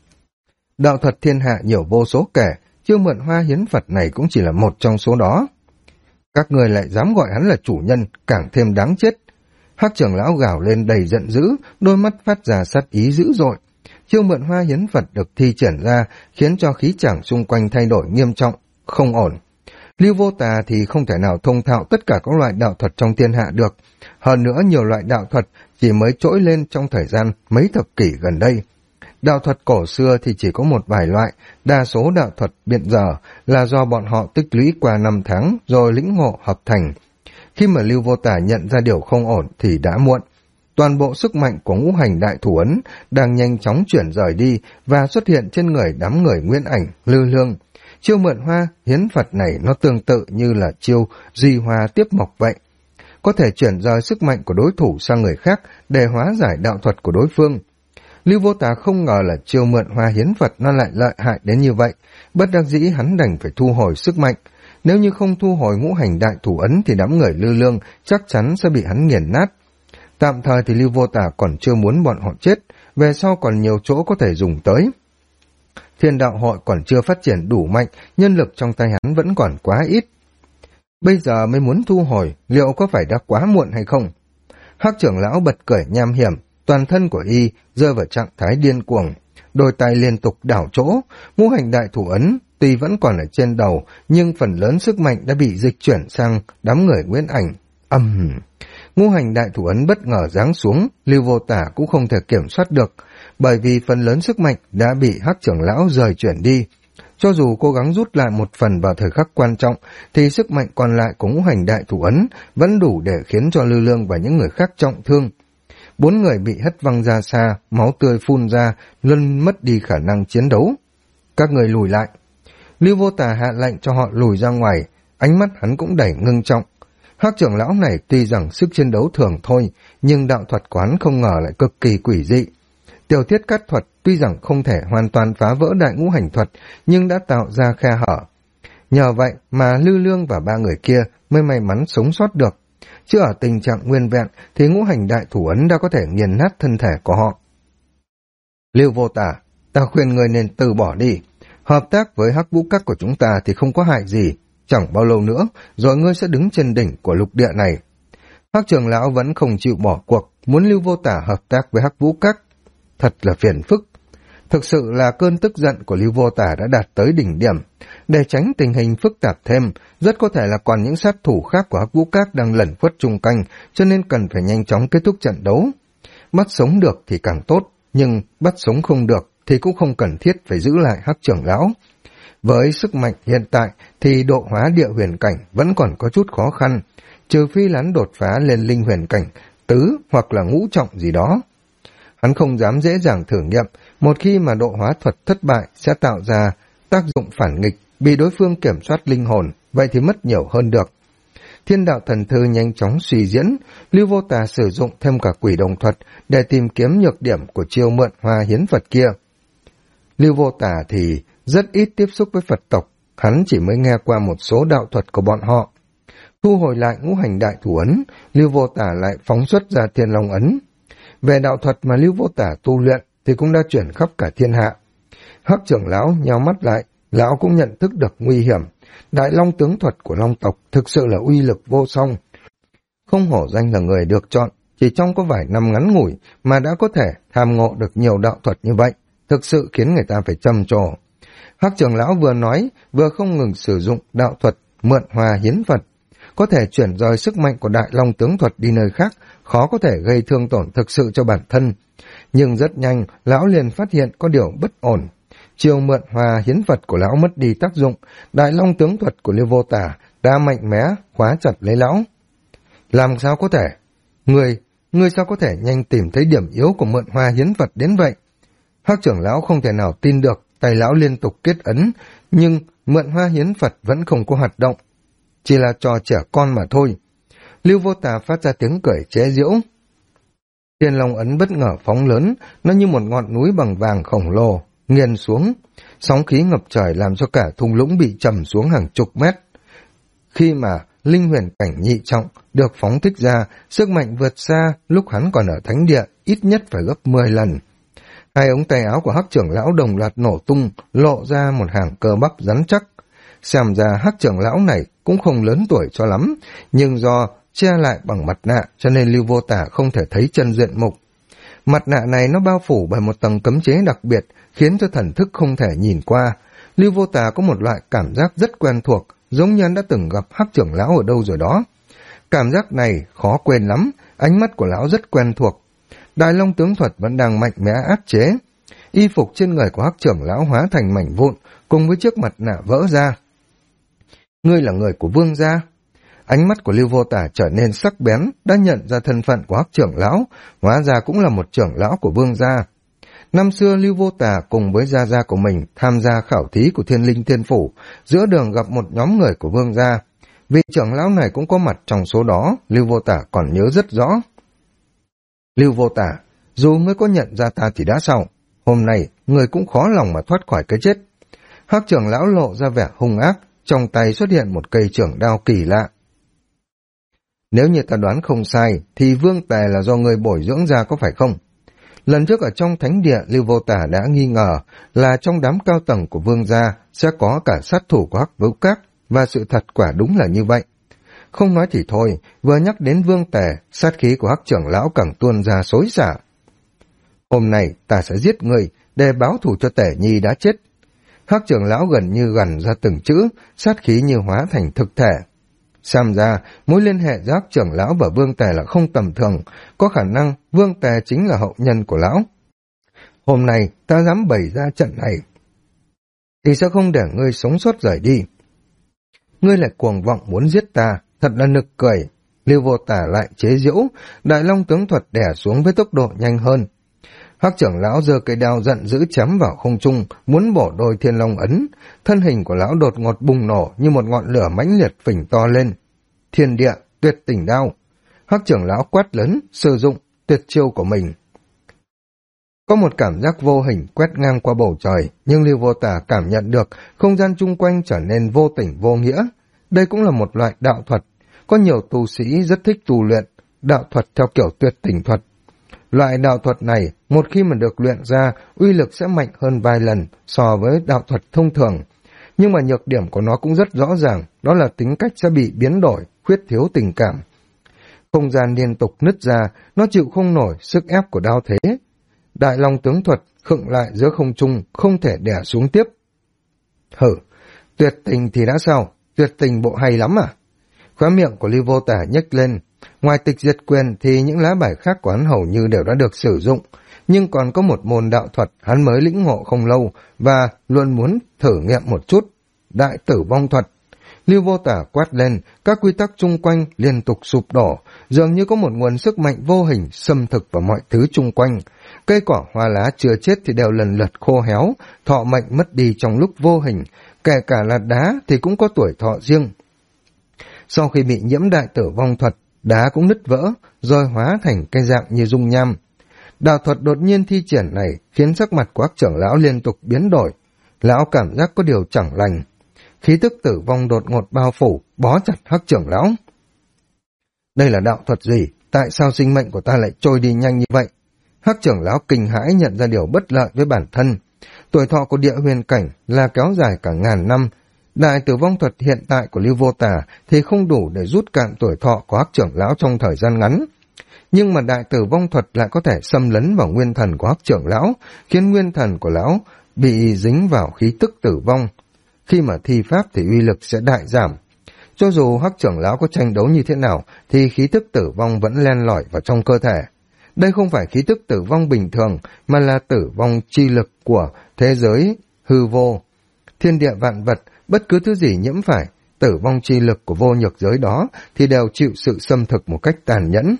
Đạo thuật thiên hạ nhiều vô số kể, chiêu mượn hoa hiến Phật này cũng chỉ là một trong số đó. Các người lại dám gọi hắn là chủ nhân, càng thêm đáng chết. Hắc trưởng lão gào lên đầy giận dữ, đôi mắt phát ra sát ý dữ dội. Chiêu mượn hoa hiến Phật được thi triển ra, khiến cho khí chàng xung quanh thay đổi nghiêm trọng, không ổn. Lưu Vô Tà thì không thể nào thông thạo tất cả các loại đạo thuật trong thiên hạ được. Hơn nữa nhiều loại đạo thuật chỉ mới trỗi lên trong thời gian mấy thập kỷ gần đây. Đạo thuật cổ xưa thì chỉ có một vài loại, đa số đạo thuật hiện giờ là do bọn họ tích lũy qua 5 tháng rồi lĩnh ngộ hợp thành. Khi mà Lưu Vô Tà nhận ra điều không ổn thì đã muộn. Toàn bộ sức mạnh của ngũ hành đại thủ ấn đang nhanh chóng chuyển rời đi và xuất hiện trên người đám người Nguyễn Ảnh, Lư Lương. Chiêu mượn hoa hiến Phật này nó tương tự như là chiêu duy hoa tiếp mộc vậy. Có thể chuyển rời sức mạnh của đối thủ sang người khác để hóa giải đạo thuật của đối phương. Lưu Vô Tà không ngờ là chiêu mượn hoa hiến Phật nó lại lợi hại đến như vậy. Bất đắc dĩ hắn đành phải thu hồi sức mạnh. Nếu như không thu hồi ngũ hành đại thủ ấn thì đám người Lư Lương chắc chắn sẽ bị hắn nghiền nát. Tạm thời thì Lưu Vô Tà còn chưa muốn bọn họ chết, về sau còn nhiều chỗ có thể dùng tới. Thiên đạo hội còn chưa phát triển đủ mạnh, nhân lực trong tay hắn vẫn còn quá ít. Bây giờ mới muốn thu hồi, liệu có phải đã quá muộn hay không? Hắc trưởng lão bật cười nham hiểm, toàn thân của y rơi vào trạng thái điên cuồng, đôi tay liên tục đảo chỗ, ngũ hành đại thủ ấn tuy vẫn còn ở trên đầu, nhưng phần lớn sức mạnh đã bị dịch chuyển sang đám người Nguyễn Ảnh. Ngũ hành đại thủ ấn bất ngờ giáng xuống, Lưu Vô Tà cũng không thể kiểm soát được, bởi vì phần lớn sức mạnh đã bị Hắc trưởng lão rời chuyển đi. Cho dù cố gắng rút lại một phần vào thời khắc quan trọng, thì sức mạnh còn lại của ngũ hành đại thủ ấn vẫn đủ để khiến cho Lư Lương và những người khác trọng thương. 4 người bị hất văng ra xa, máu tươi phun ra, luôn mất đi khả năng chiến đấu. Các người lùi lại. Lưu Vô Tà hạ lệnh cho họ lùi ra ngoài, ánh mắt hắn cũng đầy ngưng trọng. Hắc trưởng lão này tuy rằng sức chiến đấu thường thôi, nhưng đạo thuật của hắn không ngờ lại cực kỳ quỷ dị. Tiểu thiết cát thuật tuy rằng không thể hoàn toàn phá vỡ đại ngũ hành thuật, nhưng đã tạo ra khe hở. Nhờ vậy mà Lư Lương và 3 người kia mới may mắn sống sót được. Chứ ở tình trạng nguyên vẹn thì ngũ hành đại thủ ấn đã có thể nghiền nát thân thể của họ. Lưu Vô Tả, ta khuyên người nên từ bỏ đi. Hợp tác với Hắc Vũ Các của chúng ta thì không có hại gì. Chẳng bao lâu nữa, rồi ngươi sẽ đứng trên đỉnh của lục địa này. Hắc trưởng lão vẫn không chịu bỏ cuộc, muốn Lưu Vô Tả hợp tác với Hắc Vũ Các. Thật là phiền phức. Thực sự là cơn tức giận của Lưu Vô Tả đã đạt tới đỉnh điểm. Để tránh tình hình phức tạp thêm, rất có thể là còn những sát thủ khác của Hắc Vũ Các đang lẩn khuất chung quanh, cho nên cần phải nhanh chóng kết thúc trận đấu. Bắt sống được thì càng tốt, nhưng bắt sống không được thì cũng không cần thiết phải giữ lại Hắc trưởng lão. Với sức mạnh hiện tại thì độ hóa địa huyền cảnh vẫn còn có chút khó khăn, trừ phi hắn đột phá lên linh huyền cảnh, tứ hoặc là ngũ trọng gì đó. Hắn không dám dễ dàng thử nghiệm, một khi mà độ hóa thuật thất bại sẽ tạo ra tác dụng phản nghịch, bị đối phương kiểm soát linh hồn, vậy thì mất nhiều hơn được. Thiên đạo thần thư nhanh chóng suy diễn, Lưu Vô Tà sử dụng thêm cả quỷ đồng thuật để tìm kiếm nhược điểm của chiêu mượn hoa hiến Phật kia. Lưu Vô Tà thì rất ít tiếp xúc với Phật tộc, hắn chỉ mới nghe qua một số đạo thuật của bọn họ. Thu hồi lại ngũ hành đại thủ ấn, Lưu Vô Tà lại phóng xuất ra Thiên Long ấn. Về đạo thuật mà Lưu Vô Tả tu luyện thì cũng đã chuyển khắp cả thiên hạ. Hắc trưởng lão nheo mắt lại, lão cũng nhận thức được nguy hiểm. Đại long tướng thuật của long tộc thực sự là uy lực vô song. Không hổ danh là người được chọn, chỉ trong có vài năm ngắn ngủi mà đã có thể tham ngộ được nhiều đạo thuật như vậy, thực sự khiến người ta phải trầm trồ. Hắc trưởng lão vừa nói, vừa không ngừng sử dụng đạo thuật mượn hoa hiến Phật. Có thể chuyển rời sức mạnh của đại long tướng thuật đi nơi khác, khó có thể gây thương tổn thực sự cho bản thân. Nhưng rất nhanh, lão liền phát hiện có điều bất ổn. Chiêu mượn hoa hiến Phật của lão mất đi tác dụng, đại long tướng thuật của Lưu Vô Tả đã mạnh mẽ khóa chặt lấy lão. Làm sao có thể? Ngươi sao có thể nhanh tìm thấy điểm yếu của mượn hoa hiến Phật đến vậy? Hắc trưởng lão không thể nào tin được, tay lão liên tục kết ấn, nhưng mượn hoa hiến Phật vẫn không có hoạt động. Chỉ là trò trẻ con mà thôi. Lưu Vô Tà phát ra tiếng cười chế giễu. Thiên Long ấn bất ngờ phóng lớn, nó như một ngọn núi bằng vàng khổng lồ, nghiền xuống. Sóng khí ngập trời làm cho cả thung lũng bị trầm xuống hàng chục mét. Khi mà linh huyền cảnh nhị trọng được phóng thích ra, sức mạnh vượt xa lúc hắn còn ở thánh địa, ít nhất phải gấp 10 lần. Hai ống tay áo của Hắc trưởng lão đồng loạt nổ tung, lộ ra một hàng cơ bắp rắn chắc. Xem ra Hắc trưởng lão này cũng không lớn tuổi cho lắm, nhưng do che lại bằng mặt nạ cho nên Lưu Vô Tả không thể thấy chân diện mục. Mặt nạ này nó bao phủ bởi một tầng cấm chế đặc biệt, khiến cho thần thức không thể nhìn qua. Lưu Vô Tả có một loại cảm giác rất quen thuộc, giống như anh đã từng gặp Hắc trưởng lão ở đâu rồi đó. Cảm giác này khó quên lắm, ánh mắt của lão rất quen thuộc. Đại long tướng thuật vẫn đang mạnh mẽ áp chế. Y phục trên người của Hắc trưởng lão hóa thành mảnh vụn, cùng với chiếc mặt nạ vỡ ra. Ngươi là người của Vương gia. Ánh mắt của Lưu Vô Tả trở nên sắc bén, đã nhận ra thân phận của Hắc trưởng lão, hóa ra cũng là một trưởng lão của Vương gia. Năm xưa Lưu Vô Tả cùng với gia gia của mình tham gia khảo thí của Thiên Linh Thiên Phủ, giữa đường gặp một nhóm người của Vương gia. Vị trưởng lão này cũng có mặt trong số đó, Lưu Vô Tả còn nhớ rất rõ. Lưu Vô Tả, dù ngươi có nhận ra ta thì đã sao, hôm nay ngươi cũng khó lòng mà thoát khỏi cái chết. Hắc trưởng lão lộ ra vẻ hung ác, trong tay xuất hiện một cây chưởng đao kỳ lạ. Nếu như ta đoán không sai, thì Vương Tề là do ngươi bồi dưỡng ra có phải không? Lần trước ở trong thánh địa, Lưu Vô Tả đã nghi ngờ là trong đám cao tầng của Vương gia sẽ có cả sát thủ của Hắc Vũ Các, và sự thật quả đúng là như vậy. Không nói thì thôi, vừa nhắc đến Vương Tề, sát khí của Hắc trưởng lão càng tuôn ra xối xả. Hôm nay ta sẽ giết ngươi để báo thù cho Tể Nhi đã chết. Hắc trưởng lão gần như gằn ra từng chữ, sát khí như hóa thành thực thể. Xem ra, mối liên hệ giữa Hắc trưởng lão và Vương Tề là không tầm thường, có khả năng Vương Tề chính là hậu nhân của lão. Hôm nay ta dám bày ra trận này, thì sẽ không để ngươi sống sót rời đi. Ngươi lại cuồng vọng muốn giết ta, thật là nực cười. Lưu Vô Tả lại chế giễu, đại long tướng thuật đè xuống với tốc độ nhanh hơn. Hắc trưởng lão giơ cây đao giận dữ chém vào không trung, muốn bổ đôi Thiên Long ấn. Thân hình của lão đột ngột bùng nổ như một ngọn lửa mãnh liệt phình to lên. Thiên địa, tuyệt tình đao. Hắc trưởng lão quát lớn, sử dụng tuyệt chiêu của mình. Có một cảm giác vô hình quét ngang qua bầu trời, nhưng Lưu Vô Tả cảm nhận được không gian chung quanh trở nên vô tình vô nghĩa. Đây cũng là một loại đạo thuật. Có nhiều tu sĩ rất thích tu luyện đạo thuật theo kiểu tuyệt tình thuật. Loại đạo thuật này, một khi mà được luyện ra, uy lực sẽ mạnh hơn vài lần so với đạo thuật thông thường. Nhưng mà nhược điểm của nó cũng rất rõ ràng, đó là tính cách sẽ bị biến đổi, khuyết thiếu tình cảm. Không gian liên tục nứt ra, nó chịu không nổi sức ép của đao thế. Đại Long tướng thuật khựng lại giữa không trung, không thể đè xuống tiếp. Hử, tuyệt tình thì đã sao? Tuyệt tình bộ hay lắm à? Khóe miệng của Lưu Vô Tả nhếch lên. Ngoài tịch diệt quyền thì những lá bài khác của hắn hầu như đều đã được sử dụng, nhưng còn có một môn đạo thuật hắn mới lĩnh ngộ không lâu và luôn muốn thử nghiệm một chút. Đại tử vong thuật. Lưu Vô Tả quát lên, các quy tắc chung quanh liên tục sụp đổ, dường như có một nguồn sức mạnh vô hình xâm thực vào mọi thứ chung quanh. Cây cỏ hoa lá chưa chết thì đều lần lượt khô héo, thọ mệnh mất đi trong lúc vô hình, kể cả là đá thì cũng có tuổi thọ riêng. Sau khi bị nhiễm đại tử vong thuật, đá cũng nứt vỡ, rồi hóa thành cái dạng như dung nham. Đạo thuật đột nhiên thi triển này khiến sắc mặt của Hắc trưởng lão liên tục biến đổi. Lão cảm giác có điều chẳng lành. Khí tức tử vong đột ngột bao phủ, bó chặt Hắc trưởng lão. Đây là đạo thuật gì? Tại sao sinh mệnh của ta lại trôi đi nhanh như vậy? Hắc trưởng lão kinh hãi nhận ra điều bất lợi với bản thân. Tuổi thọ của địa huyền cảnh là kéo dài cả ngàn năm. Đại tử vong thuật hiện tại của Lưu Vô Tả thì không đủ để rút cạn tuổi thọ của Hắc trưởng lão trong thời gian ngắn. Nhưng mà đại tử vong thuật lại có thể xâm lấn vào nguyên thần của Hắc trưởng lão, khiến nguyên thần của lão bị dính vào khí tức tử vong. Khi mà thi pháp thì uy lực sẽ đại giảm. Cho dù Hắc trưởng lão có tranh đấu như thế nào thì khí tức tử vong vẫn len lỏi vào trong cơ thể. Đây không phải khí tức tử vong bình thường mà là tử vong chi lực của thế giới hư vô. Thiên địa vạn vật, bất cứ thứ gì nhiễm phải tử vong chi lực của vô nhược giới đó thì đều chịu sự xâm thực một cách tàn nhẫn.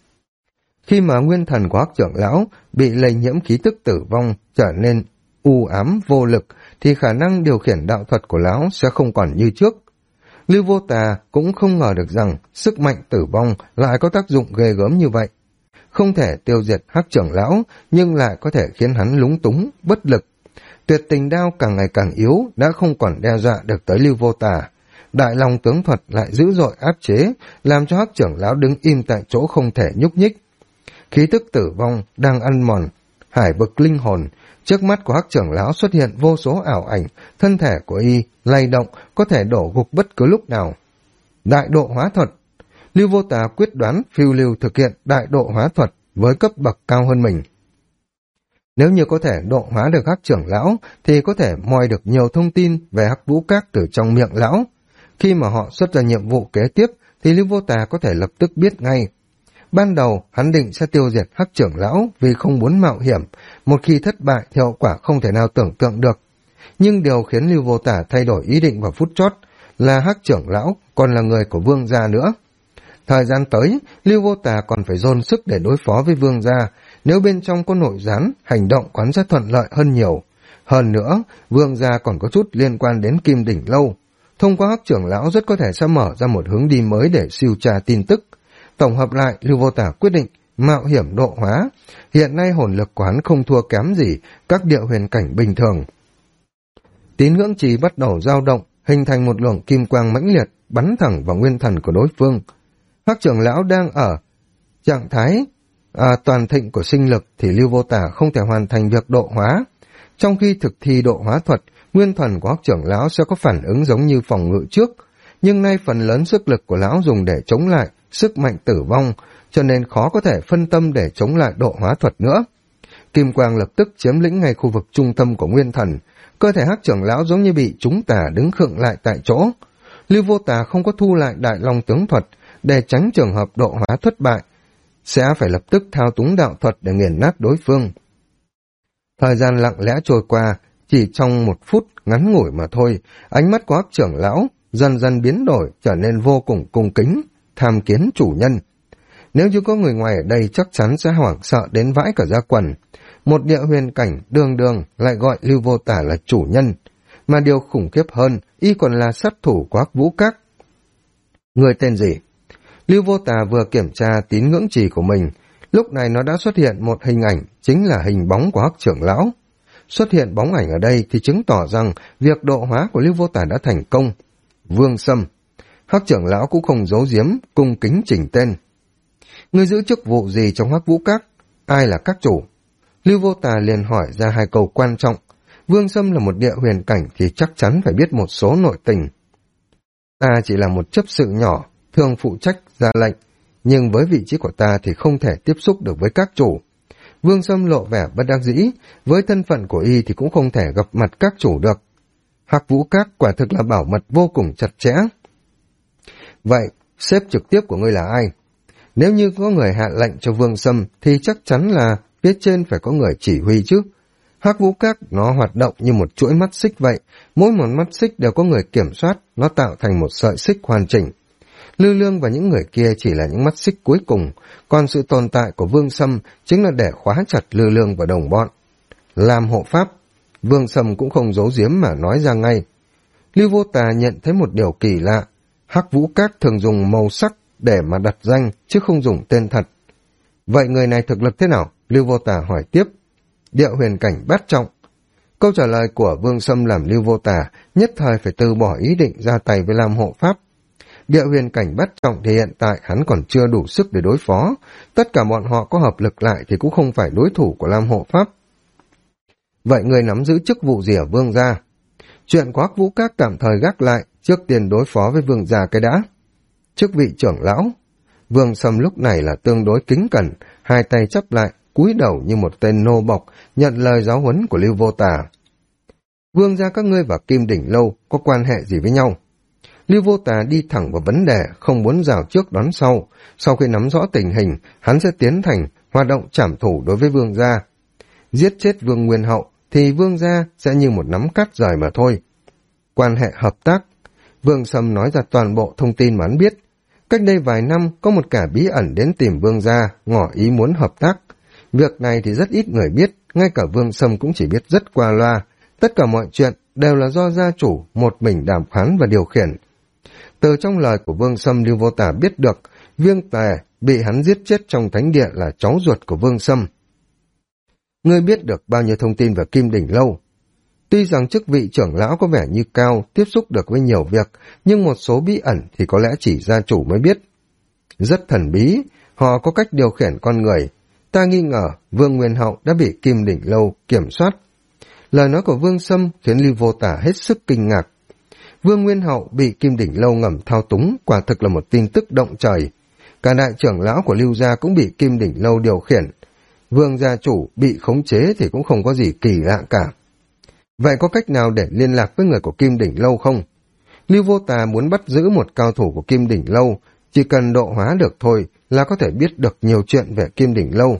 Khi mà nguyên thần của Hắc trưởng lão bị lây nhiễm khí tức tử vong trở nên u ám vô lực thì khả năng điều khiển đạo thuật của lão sẽ không còn như trước. Lưu Vô Tà cũng không ngờ được rằng sức mạnh tử vong lại có tác dụng ghê gớm như vậy. Không thể tiêu diệt Hắc trưởng lão nhưng lại có thể khiến hắn lúng túng, bất lực. Tuyệt tình đao càng ngày càng yếu, đã không còn đe dọa được tới Lưu Vô Tà. Đại Long tướng thuật lại dữ dội áp chế, làm cho Hắc trưởng lão đứng im tại chỗ không thể nhúc nhích. Khí tức tử vong đang ăn mòn hải vực linh hồn. Trước mắt của Hắc trưởng lão xuất hiện vô số ảo ảnh, thân thể của y lay động, có thể đổ gục bất cứ lúc nào. Đại độ hóa thuật. Lưu Vô Tà quyết đoán phiêu lưu thực hiện đại độ hóa thuật với cấp bậc cao hơn mình. Nếu như có thể độ hóa được Hắc trưởng lão thì có thể moi được nhiều thông tin về Hắc Vũ Các từ trong miệng lão. Khi mà họ xuất ra nhiệm vụ kế tiếp thì Lưu Vô Tà có thể lập tức biết ngay. Ban đầu hắn định sẽ tiêu diệt Hắc trưởng lão vì không muốn mạo hiểm, một khi thất bại thì hậu quả không thể nào tưởng tượng được. Nhưng điều khiến Lưu Vô Tả thay đổi ý định vào phút chót là Hắc trưởng lão còn là người của Vương gia nữa. Thời gian tới, Lưu Vô Tà còn phải dồn sức để đối phó với Vương gia, nếu bên trong có nội gián, hành động quán sẽ thuận lợi hơn nhiều. Hơn nữa, Vương gia còn có chút liên quan đến Kim Đỉnh Lâu. Thông qua Hắc trưởng lão rất có thể sẽ mở ra một hướng đi mới để siêu tra tin tức. Tổng hợp lại, Lưu Vô Tả quyết định mạo hiểm độ hóa. Hiện nay hồn lực của hắn không thua kém gì các địa huyền cảnh bình thường. Tín ngưỡng trì bắt đầu dao động, hình thành một luồng kim quang mãnh liệt, bắn thẳng vào nguyên thần của đối phương. Hắc trưởng lão đang ở trạng thái toàn thịnh của sinh lực thì Lưu Vô Tả không thể hoàn thành việc độ hóa. Trong khi thực thi độ hóa thuật, nguyên thần của Hắc trưởng lão sẽ có phản ứng giống như phòng ngự trước, nhưng nay phần lớn sức lực của lão dùng để chống lại sức mạnh tử vong, cho nên khó có thể phân tâm để chống lại độ hóa thuật nữa. Kim quang lập tức chiếm lĩnh ngay khu vực trung tâm của nguyên thần, cơ thể Hắc trưởng lão giống như bị chúng tà đứng khựng lại tại chỗ. Lưu Vô Tà không có thu lại Đại Long tướng thuật, để tránh trường hợp độ hóa thất bại, sẽ phải lập tức thao túng đạo thuật để nghiền nát đối phương. Thời gian lặng lẽ trôi qua, chỉ trong một phút ngắn ngủi mà thôi, ánh mắt của Hắc trưởng lão dần dần biến đổi, trở nên vô cùng cung kính, tham kiến chủ nhân. Nếu như có người ngoài ở đây chắc chắn sẽ hoảng sợ đến vãi cả da quần. Một địa huyền cảnh đường đường lại gọi Lưu Vô Tả là chủ nhân, mà điều khủng khiếp hơn, y còn là sát thủ của Hắc Vũ Các. Người tên gì? Lưu Vô Tà vừa kiểm tra tín ngưỡng trì của mình, lúc này nó đã xuất hiện một hình ảnh, chính là hình bóng của Hắc trưởng lão. Xuất hiện bóng ảnh ở đây thì chứng tỏ rằng việc độ hóa của Lưu Vô Tà đã thành công. Vương Sâm. Hắc trưởng lão cũng không giấu giếm, cung kính chỉnh tên. Ngươi giữ chức vụ gì trong Hắc Vũ Các?
ai là các chủ? Lưu Vô Tà liền hỏi ra hai câu quan trọng. Vương Sâm là một địa huyền cảnh thì chắc chắn phải biết một số nội tình. Ta chỉ là một chấp sự nhỏ, thường phụ trách ra lệnh, nhưng với vị trí của ta thì không thể tiếp xúc được với các chủ. Vương Sâm lộ vẻ bất đắc dĩ, với thân phận của y thì cũng không thể gặp mặt các chủ được. Hắc Vũ Các quả thực là bảo mật vô cùng chặt chẽ. Vậy, sếp trực tiếp của ngươi là ai? Nếu như có người hạ lệnh cho Vương Sâm thì chắc chắn là phía trên phải có người chỉ huy chứ. Hắc Vũ Các nó hoạt động như một chuỗi mắt xích vậy, mỗi một mắt xích đều có người kiểm soát, nó tạo thành một sợi xích hoàn chỉnh. Lư Lương và những người kia chỉ là những mắt xích cuối cùng, còn sự tồn tại của Vương Sâm chính là để khóa chặt Lư Lương và đồng bọn. Làm hộ pháp, Vương Sâm cũng không giấu giếm mà nói ra ngay. Lưu Vô Tà nhận thấy một điều kỳ lạ, Hắc Vũ Các thường dùng màu sắc để mà đặt danh, chứ không dùng tên thật. Vậy người này thực lực thế nào? Lưu Vô Tà hỏi tiếp. Địa huyền cảnh bát trọng. Câu trả lời của Vương Sâm làm Lưu Vô Tà nhất thời phải từ bỏ ý định ra tay với Lam hộ pháp. Địa huyền cảnh bát trọng thì hiện tại hắn còn chưa đủ sức để đối phó. Tất cả bọn họ có hợp lực lại thì cũng không phải đối thủ của Lam hộ pháp. Vậy người nắm giữ chức vụ gì ở Vương gia? Chuyện của Hắc Vũ Các tạm thời gác lại, trước tiên đối phó với Vương gia cái đã. Chức vị trưởng lão. Vương Sâm lúc này là tương đối kính cẩn, hai tay chắp lại, cúi đầu như một tên nô bộc, nhận lời giáo huấn của Lưu Vô Tà. Vương gia các ngươi và Kim Đỉnh Lâu có quan hệ gì với nhau? Lưu Vô Tà đi thẳng vào vấn đề, không muốn rào trước đón sau. Sau khi nắm rõ tình hình, hắn sẽ tiến hành hoạt động trảm thủ đối với Vương gia. Giết chết Vương Nguyên Hậu thì Vương gia sẽ như một nắm cát rời mà thôi. Quan hệ hợp tác. Vương Sâm nói ra toàn bộ thông tin mà hắn biết. Cách đây vài năm, có một kẻ bí ẩn đến tìm Vương gia, ngỏ ý muốn hợp tác. Việc này thì rất ít người biết, ngay cả Vương Sâm cũng chỉ biết rất qua loa. Tất cả mọi chuyện đều là do gia chủ một mình đàm phán và điều khiển. Từ trong lời của Vương Sâm, Lưu Vô Tà biết được Viêm Tề bị hắn giết chết trong thánh địa là cháu ruột của Vương Sâm. Ngươi biết được bao nhiêu thông tin về Kim Đỉnh Lâu? Tuy rằng chức vị trưởng lão có vẻ như cao, tiếp xúc được với nhiều việc, nhưng một số bí ẩn thì có lẽ chỉ gia chủ mới biết. Rất thần bí, họ có cách điều khiển con người. Ta nghi ngờ Vương Nguyên Hậu đã bị Kim Đỉnh Lâu kiểm soát. Lời nói của Vương Sâm khiến Lưu Vô Tà hết sức kinh ngạc. Vương Nguyên Hậu bị Kim Đỉnh Lâu ngầm thao túng, quả thực là một tin tức động trời. Cả đại trưởng lão của Lưu gia cũng bị Kim Đỉnh Lâu điều khiển. Vương gia chủ bị khống chế thì cũng không có gì kỳ lạ cả. Vậy có cách nào để liên lạc với người của Kim Đỉnh Lâu không? Lưu Vô Tà muốn bắt giữ một cao thủ của Kim Đỉnh Lâu, chỉ cần độ hóa được thôi là có thể biết được nhiều chuyện về Kim Đỉnh Lâu.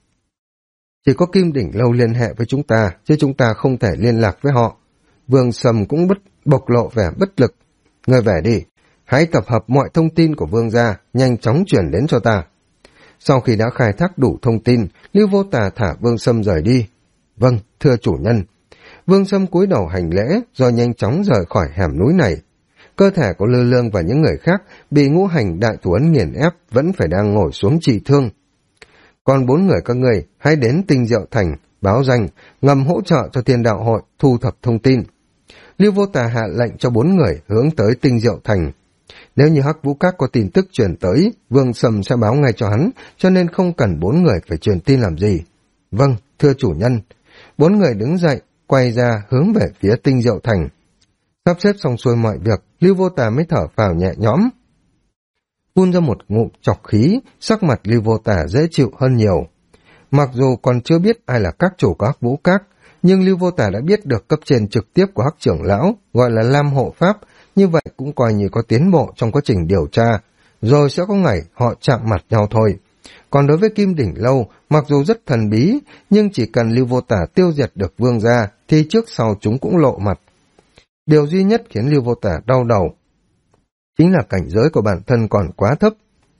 Chỉ có Kim Đỉnh Lâu liên hệ với chúng ta, chứ chúng ta không thể liên lạc với họ. Vương Sâm cũng bộc lộ vẻ bất lực. Người về đi, hãy tập hợp mọi thông tin của Vương gia, nhanh chóng chuyển đến cho ta. Sau khi đã khai thác đủ thông tin, Lưu Vô Tà thả Vương Sâm rời đi. Vâng, thưa chủ nhân. Vương Sâm cúi đầu hành lễ, rồi nhanh chóng rời khỏi hẻm núi này. Cơ thể của Lư Lương và những người khác bị ngũ hành đại thủ ấn nghiền ép, vẫn phải đang ngồi xuống trị thương. Còn 4 người các ngươi hãy đến Tinh Diệu Thành, báo danh, ngầm hỗ trợ cho Thiên Đạo Hội thu thập thông tin. Lưu Vô Tà hạ lệnh cho 4 người hướng tới Tinh Diệu Thành. Nếu như Hắc Vũ Các có tin tức truyền tới, Vương Sâm sẽ báo ngay cho hắn, cho nên không cần 4 người phải truyền tin làm gì. Vâng, thưa chủ nhân. 4 người đứng dậy, quay ra hướng về phía Tinh Diệu Thành. Sắp xếp xong xuôi mọi việc, Lưu Vô Tà mới thở phào nhẹ nhõm. Phun ra một ngụm trọc khí, sắc mặt Lưu Vô Tà dễ chịu hơn nhiều. Mặc dù còn chưa biết ai là các chủ của Hắc Vũ Các, nhưng Lưu Vô Tà đã biết được cấp trên trực tiếp của Hắc trưởng lão, gọi là Lam Hộ Pháp, như vậy cũng coi như có tiến bộ trong quá trình điều tra, rồi sẽ có ngày họ chạm mặt nhau thôi. Còn đối với Kim Đỉnh Lâu, mặc dù rất thần bí, nhưng chỉ cần Lưu Vô Tà tiêu diệt được Vương gia, thì trước sau chúng cũng lộ mặt. Điều duy nhất khiến Lưu Vô Tà đau đầu chính là cảnh giới của bản thân còn quá thấp.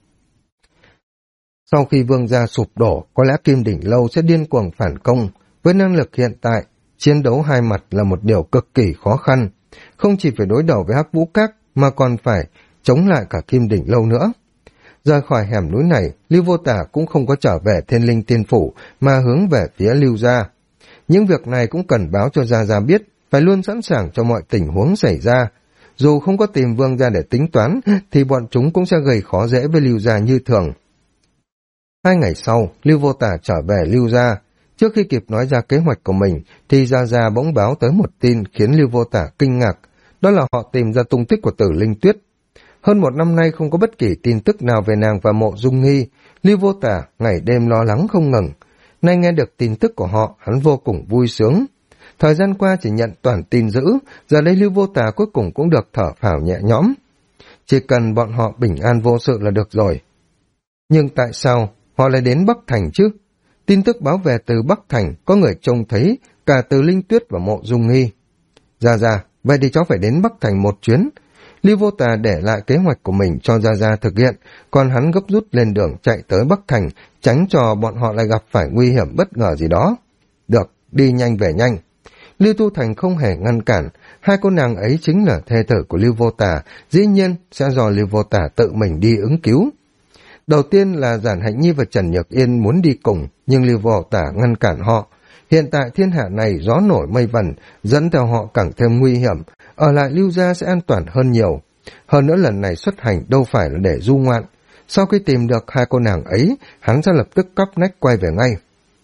Sau khi Vương gia sụp đổ, có lẽ Kim Đỉnh Lâu sẽ điên cuồng phản công. Với năng lực hiện tại, chiến đấu hai mặt là một điều cực kỳ khó khăn. Không chỉ phải đối đầu với Hắc Vũ Các, mà còn phải chống lại cả Kim Đỉnh Lâu nữa. Rời khỏi hẻm núi này, Lưu Vô Tà cũng không có trở về Thiên Linh Tiên Phủ, mà hướng về phía Lưu gia. Những việc này cũng cần báo cho Gia Gia biết, phải luôn sẵn sàng cho mọi tình huống xảy ra. Dù không có tìm Vương gia để tính toán, thì bọn chúng cũng sẽ gây khó dễ với Lưu gia như thường. 2 ngày sau, Lưu Vô Tả trở về Lưu gia. Trước khi kịp nói ra kế hoạch của mình, thì Gia Gia bỗng báo tới một tin khiến Lưu Vô Tả kinh ngạc. Đó là họ tìm ra tung tích của Tử Linh Tuyết. Hơn 1 năm nay không có bất kỳ tin tức nào về nàng và Mộ Dung Nghi. Lưu Vô Tả ngày đêm lo lắng không ngừng. Nay nghe được tin tức của họ, hắn vô cùng vui sướng. Thời gian qua chỉ nhận toàn tin dữ, giờ đây Lưu Vô Tả cuối cùng cũng được thở phào nhẹ nhõm. Chỉ cần bọn họ bình an vô sự là được rồi. Nhưng tại sao họ lại đến Bắc Thành chứ? Tin tức báo về từ Bắc Thành, có người trông thấy cả Từ Linh Tuyết và Mộ Dung Nghi. Gia, vậy thì cháu phải đến Bắc Thành một chuyến. Lưu Vô Tà để lại kế hoạch của mình cho Gia thực hiện, còn hắn gấp rút lên đường chạy tới Bắc Thành, tránh cho bọn họ lại gặp phải nguy hiểm bất ngờ gì đó. Được, đi nhanh về nhanh. Lưu Tu Thành không hề ngăn cản, 2 cô nàng ấy chính là thê tử của Lưu Vô Tà, dĩ nhiên sẽ do Lưu Vô Tà tự mình đi ứng cứu. Đầu tiên là Giản Hạnh Nhi và Trần Nhược Yên muốn đi cùng, nhưng Lưu Vô Tả ngăn cản họ. Hiện tại thiên hạ này gió nổi mây vẩn, dẫn theo họ càng thêm nguy hiểm, ở lại Lưu gia sẽ an toàn hơn nhiều. Hơn nữa lần này xuất hành đâu phải là để du ngoạn. Sau khi tìm được 2 cô nàng ấy, hắn sẽ lập tức cắp nách quay về ngay.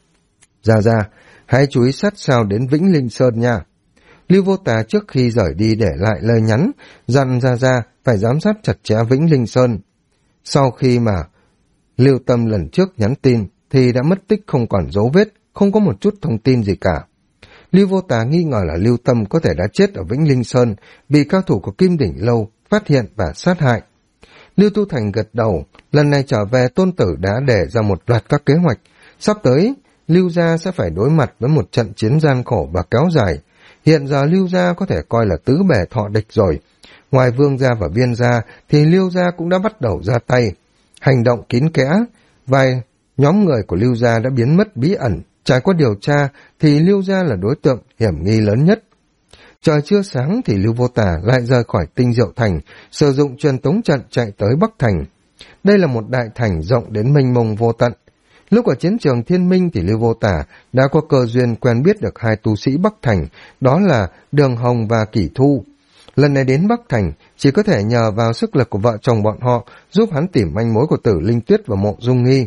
Gia, hãy chú ý sát sao đến Vĩnh Linh Sơn nha. Lưu Vô Tà trước khi rời đi để lại lời nhắn, dặn Gia phải giám sát chặt chẽ Vĩnh Linh Sơn. Sau khi mà Lưu Tâm lần trước nhắn tin thì đã mất tích không còn dấu vết, không có một chút thông tin gì cả. Lưu Vô Tà nghi ngờ là Lưu Tâm có thể đã chết ở Vĩnh Linh Sơn, bị cao thủ của Kim Đỉnh Lâu phát hiện và sát hại. Lưu Tu Thành gật đầu, lần này trở về Tôn Tử đã đề ra một loạt các kế hoạch. Sắp tới, Lưu gia sẽ phải đối mặt với một trận chiến gian khổ và kéo dài. Hiện giờ Lưu gia có thể coi là tứ bề thọ địch rồi. Ngoài Vương gia và Viên gia thì Lưu gia cũng đã bắt đầu ra tay. Hành động kín kẽ, vài nhóm người của Lưu gia đã biến mất bí ẩn. Trải qua điều tra thì Lưu gia là đối tượng hiểm nghi lớn nhất. Trời chưa sáng thì Lưu Vô Tà lại rời khỏi Tinh Diệu Thành, sử dụng truyền tống trận chạy tới Bắc Thành. Đây là một đại thành rộng đến mênh mông vô tận. Lúc ở chiến trường Thiên Minh thì Lưu Vô Tà đã có cơ duyên quen biết được 2 tu sĩ Bắc Thành, đó là Đường Hồng và Kỷ Thu. Lần này đến Bắc Thành, chỉ có thể nhờ vào sức lực của vợ chồng bọn họ giúp hắn tìm manh mối của Tử Linh Tuyết và Mộ Dung Nghi.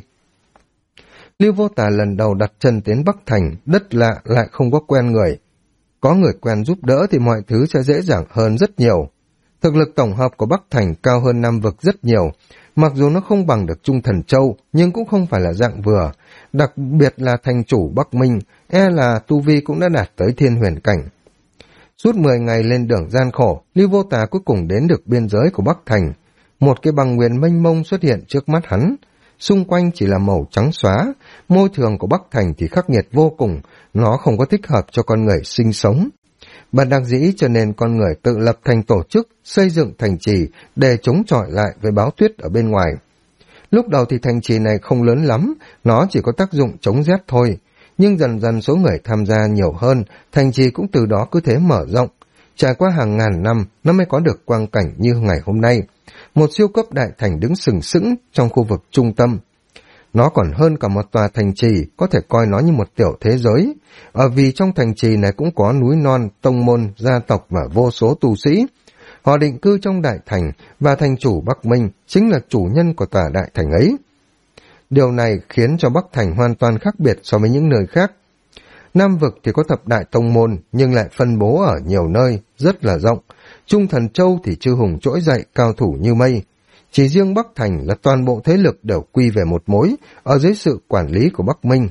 Lưu Vô Tà lần đầu đặt chân đến Bắc Thành, đất lạ lại không có quen người. Có người quen giúp đỡ thì mọi thứ sẽ dễ dàng hơn rất nhiều. Thực lực tổng hợp của Bắc Thành cao hơn Nam Vực rất nhiều. Mặc dù nó không bằng được Trung Thần Châu, nhưng cũng không phải là dạng vừa. Đặc biệt là thành chủ Bắc Minh, là tu vi cũng đã đạt tới Thiên Huyền Cảnh. Suốt 10 ngày lên đường gian khổ, Lưu Vô Tà cuối cùng đến được biên giới của Bắc Thành. Một cái băng nguyên mênh mông xuất hiện trước mắt hắn. Xung quanh chỉ là màu trắng xóa, môi trường của Bắc Thành thì khắc nghiệt vô cùng, nó không có thích hợp cho con người sinh sống. Bất đắc dĩ cho nên con người tự lập thành tổ chức, xây dựng thành trì để chống chọi lại với báo tuyết ở bên ngoài. Lúc đầu thì thành trì này không lớn lắm, nó chỉ có tác dụng chống rét thôi. Nhưng dần dần số người tham gia nhiều hơn, thành trì cũng từ đó cứ thế mở rộng. Trải qua hàng ngàn năm, nó mới có được quang cảnh như ngày hôm nay. Một siêu cấp đại thành đứng sừng sững trong khu vực trung tâm. Nó còn hơn cả một tòa thành trì, có thể coi nó như một tiểu thế giới. Vì trong thành trì này cũng có núi non, tông môn, gia tộc và vô số tu sĩ. Họ định cư trong đại thành và thành chủ Bắc Minh chính là chủ nhân của tòa đại thành ấy. Điều này khiến cho Bắc Thành hoàn toàn khác biệt so với những nơi khác. Nam Vực thì có thập đại tông môn nhưng lại phân bố ở nhiều nơi, rất là rộng. Trung Thần Châu thì chư hùng trỗi dậy cao thủ như mây. Chỉ riêng Bắc Thành là toàn bộ thế lực đều quy về một mối, ở dưới sự quản lý của Bắc Minh.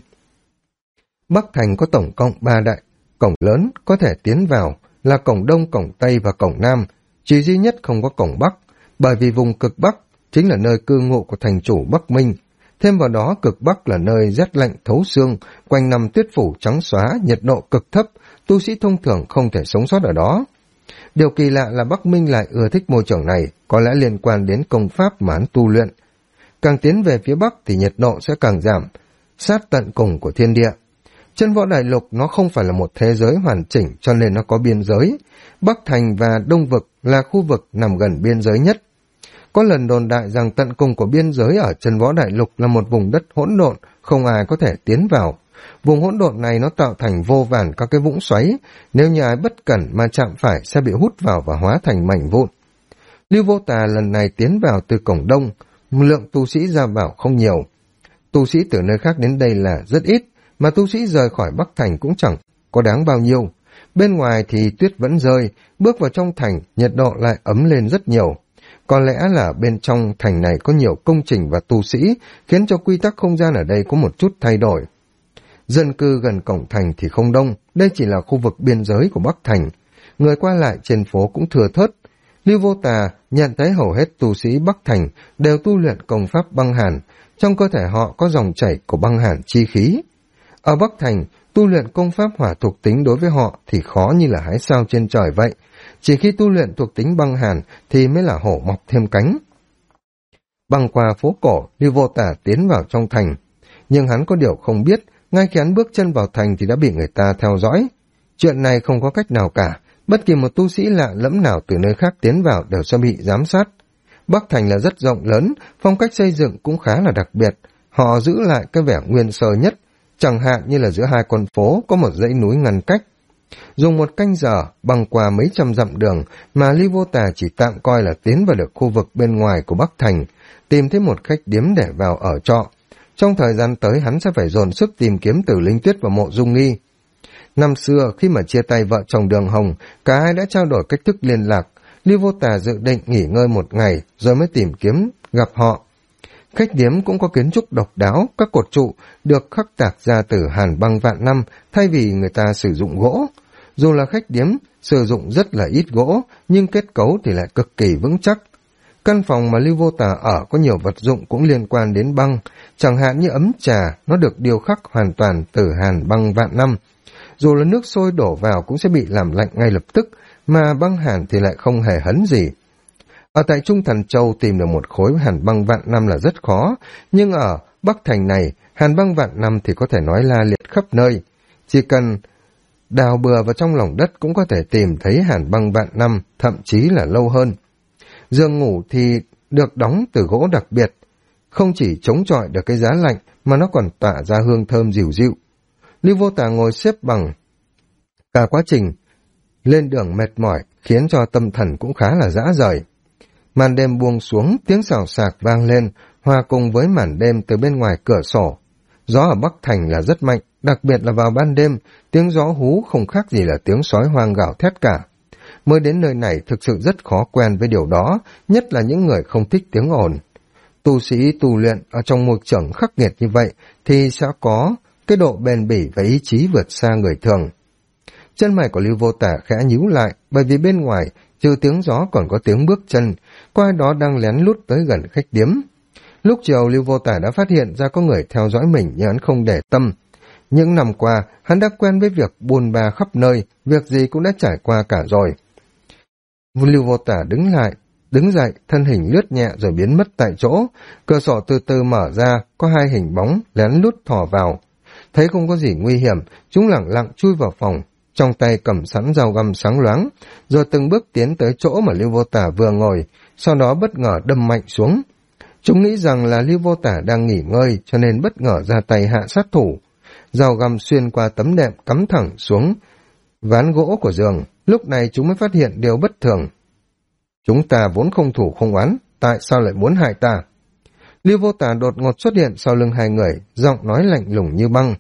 Bắc Thành có tổng cộng 3 đại cổng lớn có thể tiến vào, là cổng Đông, cổng Tây và cổng Nam. Chỉ duy nhất không có cổng Bắc, bởi vì vùng cực Bắc chính là nơi cư ngụ của thành chủ Bắc Minh. Thêm vào đó cực Bắc là nơi rét lạnh thấu xương, quanh năm tuyết phủ trắng xóa, nhiệt độ cực thấp, tu sĩ thông thường không thể sống sót ở đó. Điều kỳ lạ là Bắc Minh lại ưa thích môi trường này, có lẽ liên quan đến công pháp mà hắn tu luyện. Càng tiến về phía Bắc thì nhiệt độ sẽ càng giảm, sát tận cùng của thiên địa. Chân võ đại lục nó không phải là một thế giới hoàn chỉnh cho nên nó có biên giới. Bắc Thành và Đông Vực là khu vực nằm gần biên giới nhất. Có lần đồn đại rằng tận cùng của biên giới ở chân võ đại lục là một vùng đất hỗn độn, không ai có thể tiến vào. Vùng hỗn độn này nó tạo thành vô vàn các cái vũng xoáy, nếu như ai bất cẩn mà chạm phải sẽ bị hút vào và hóa thành mảnh vụn. Lưu Vô Tà lần này tiến vào từ cổng Đông, lượng tu sĩ ra vào không nhiều. tu sĩ từ nơi khác đến đây là rất ít, mà tu sĩ rời khỏi Bắc Thành cũng chẳng có đáng bao nhiêu. Bên ngoài thì tuyết vẫn rơi, bước vào trong thành, nhiệt độ lại ấm lên rất nhiều. Có lẽ là bên trong thành này có nhiều công trình và tu sĩ, khiến cho quy tắc không gian ở đây có một chút thay đổi. Dân cư gần cổng thành thì không đông, đây chỉ là khu vực biên giới của Bắc Thành. Người qua lại trên phố cũng thừa thớt. Lưu Vô Tà nhận thấy hầu hết tu sĩ Bắc Thành đều tu luyện công pháp băng hàn, trong cơ thể họ có dòng chảy của băng hàn chi khí. Ở Bắc Thành, tu luyện công pháp hỏa thuộc tính đối với họ thì khó như là hái sao trên trời vậy. Chỉ khi tu luyện thuộc tính băng hàn thì mới là hổ mọc thêm cánh. Băng qua phố cổ, Lưu Vô Tà tiến vào trong thành. Nhưng hắn có điều không biết, ngay khi hắn bước chân vào thành thì đã bị người ta theo dõi. Chuyện này không có cách nào cả, bất kỳ một tu sĩ lạ lẫm nào từ nơi khác tiến vào đều sẽ bị giám sát. Bắc Thành là rất rộng lớn, phong cách xây dựng cũng khá là đặc biệt. Họ giữ lại cái vẻ nguyên sơ nhất, chẳng hạn như là giữa hai con phố có một dãy núi ngăn cách. Dùng một canh giờ băng qua mấy trăm dặm đường mà Lưu Vô Tà chỉ tạm coi là tiến vào được khu vực bên ngoài của Bắc Thành, tìm thấy một khách điếm để vào ở trọ. Trong thời gian tới hắn sẽ phải dồn sức tìm kiếm Tử Linh Tuyết và Mộ Dung Nghi. Năm xưa khi mà chia tay vợ chồng Đường Hồng, cả hai đã trao đổi cách thức liên lạc. Lưu Vô Tà dự định nghỉ ngơi một ngày rồi mới tìm kiếm gặp họ. Khách điếm cũng có kiến trúc độc đáo, các cột trụ được khắc tạc ra từ hàn băng vạn năm thay vì người ta sử dụng gỗ. Dù là khách điếm sử dụng rất là ít gỗ, nhưng kết cấu thì lại cực kỳ vững chắc. Căn phòng mà Lưu Vô Tà ở có nhiều vật dụng cũng liên quan đến băng, chẳng hạn như ấm trà, nó được điêu khắc hoàn toàn từ hàn băng vạn năm. Dù là nước sôi đổ vào cũng sẽ bị làm lạnh ngay lập tức, mà băng hàn thì lại không hề hấn gì. Ở tại Trung Thần Châu tìm được một khối hàn băng vạn năm là rất khó, nhưng ở Bắc Thành này, hàn băng vạn năm thì có thể nói la liệt khắp nơi. Chỉ cần đào bừa vào trong lòng đất cũng có thể tìm thấy hàn băng vạn năm, thậm chí là lâu hơn. Giường ngủ thì được đóng từ gỗ đặc biệt, không chỉ chống chọi được cái giá lạnh mà nó còn tỏa ra hương thơm dịu dịu. Lưu Vô Tà ngồi xếp bằng. Cả quá trình lên đường mệt mỏi khiến cho tâm thần cũng khá là rã rời. Màn đêm buông xuống, tiếng xào xạc vang lên, hòa cùng với màn đêm từ bên ngoài cửa sổ. Gió ở Bắc Thành là rất mạnh, đặc biệt là vào ban đêm, tiếng gió hú không khác gì là tiếng sói hoang gào thét cả. Mới đến nơi này thực sự rất khó quen với điều đó, nhất là những người không thích tiếng ồn. Tu sĩ tu luyện ở trong môi trường khắc nghiệt như vậy thì sẽ có cái độ bền bỉ và ý chí vượt xa người thường. Chân mày của Lưu Vô Tà khẽ nhíu lại, bởi vì bên ngoài trừ tiếng gió còn có tiếng bước chân, có ai đó đang lén lút tới gần khách điếm. Lúc chiều Lưu Vô Tà đã phát hiện ra có người theo dõi mình nhưng hắn không để tâm. Những năm qua, hắn đã quen với việc buôn ba khắp nơi, việc gì cũng đã trải qua cả rồi. Lưu Vô Tà đứng dậy, thân hình lướt nhẹ rồi biến mất tại chỗ. Cửa sổ từ từ mở ra, có hai hình bóng lén lút thò vào. Thấy không có gì nguy hiểm, chúng lẳng lặng chui vào phòng, trong tay cầm sẵn dao găm sáng loáng, rồi từng bước tiến tới chỗ mà Lưu Vô Tà vừa ngồi, sau đó bất ngờ đâm mạnh xuống. Chúng nghĩ rằng là Lưu Vô Tà đang nghỉ ngơi, cho nên bất ngờ ra tay hạ sát thủ. Dao găm xuyên qua tấm đệm cắm thẳng xuống ván gỗ của giường. Lúc này chúng mới phát hiện điều bất thường. Chúng ta vốn không thủ không oán, tại sao lại muốn hại ta? Lưu Vô Tà đột ngột xuất hiện sau lưng hai người, giọng nói lạnh lùng như băng.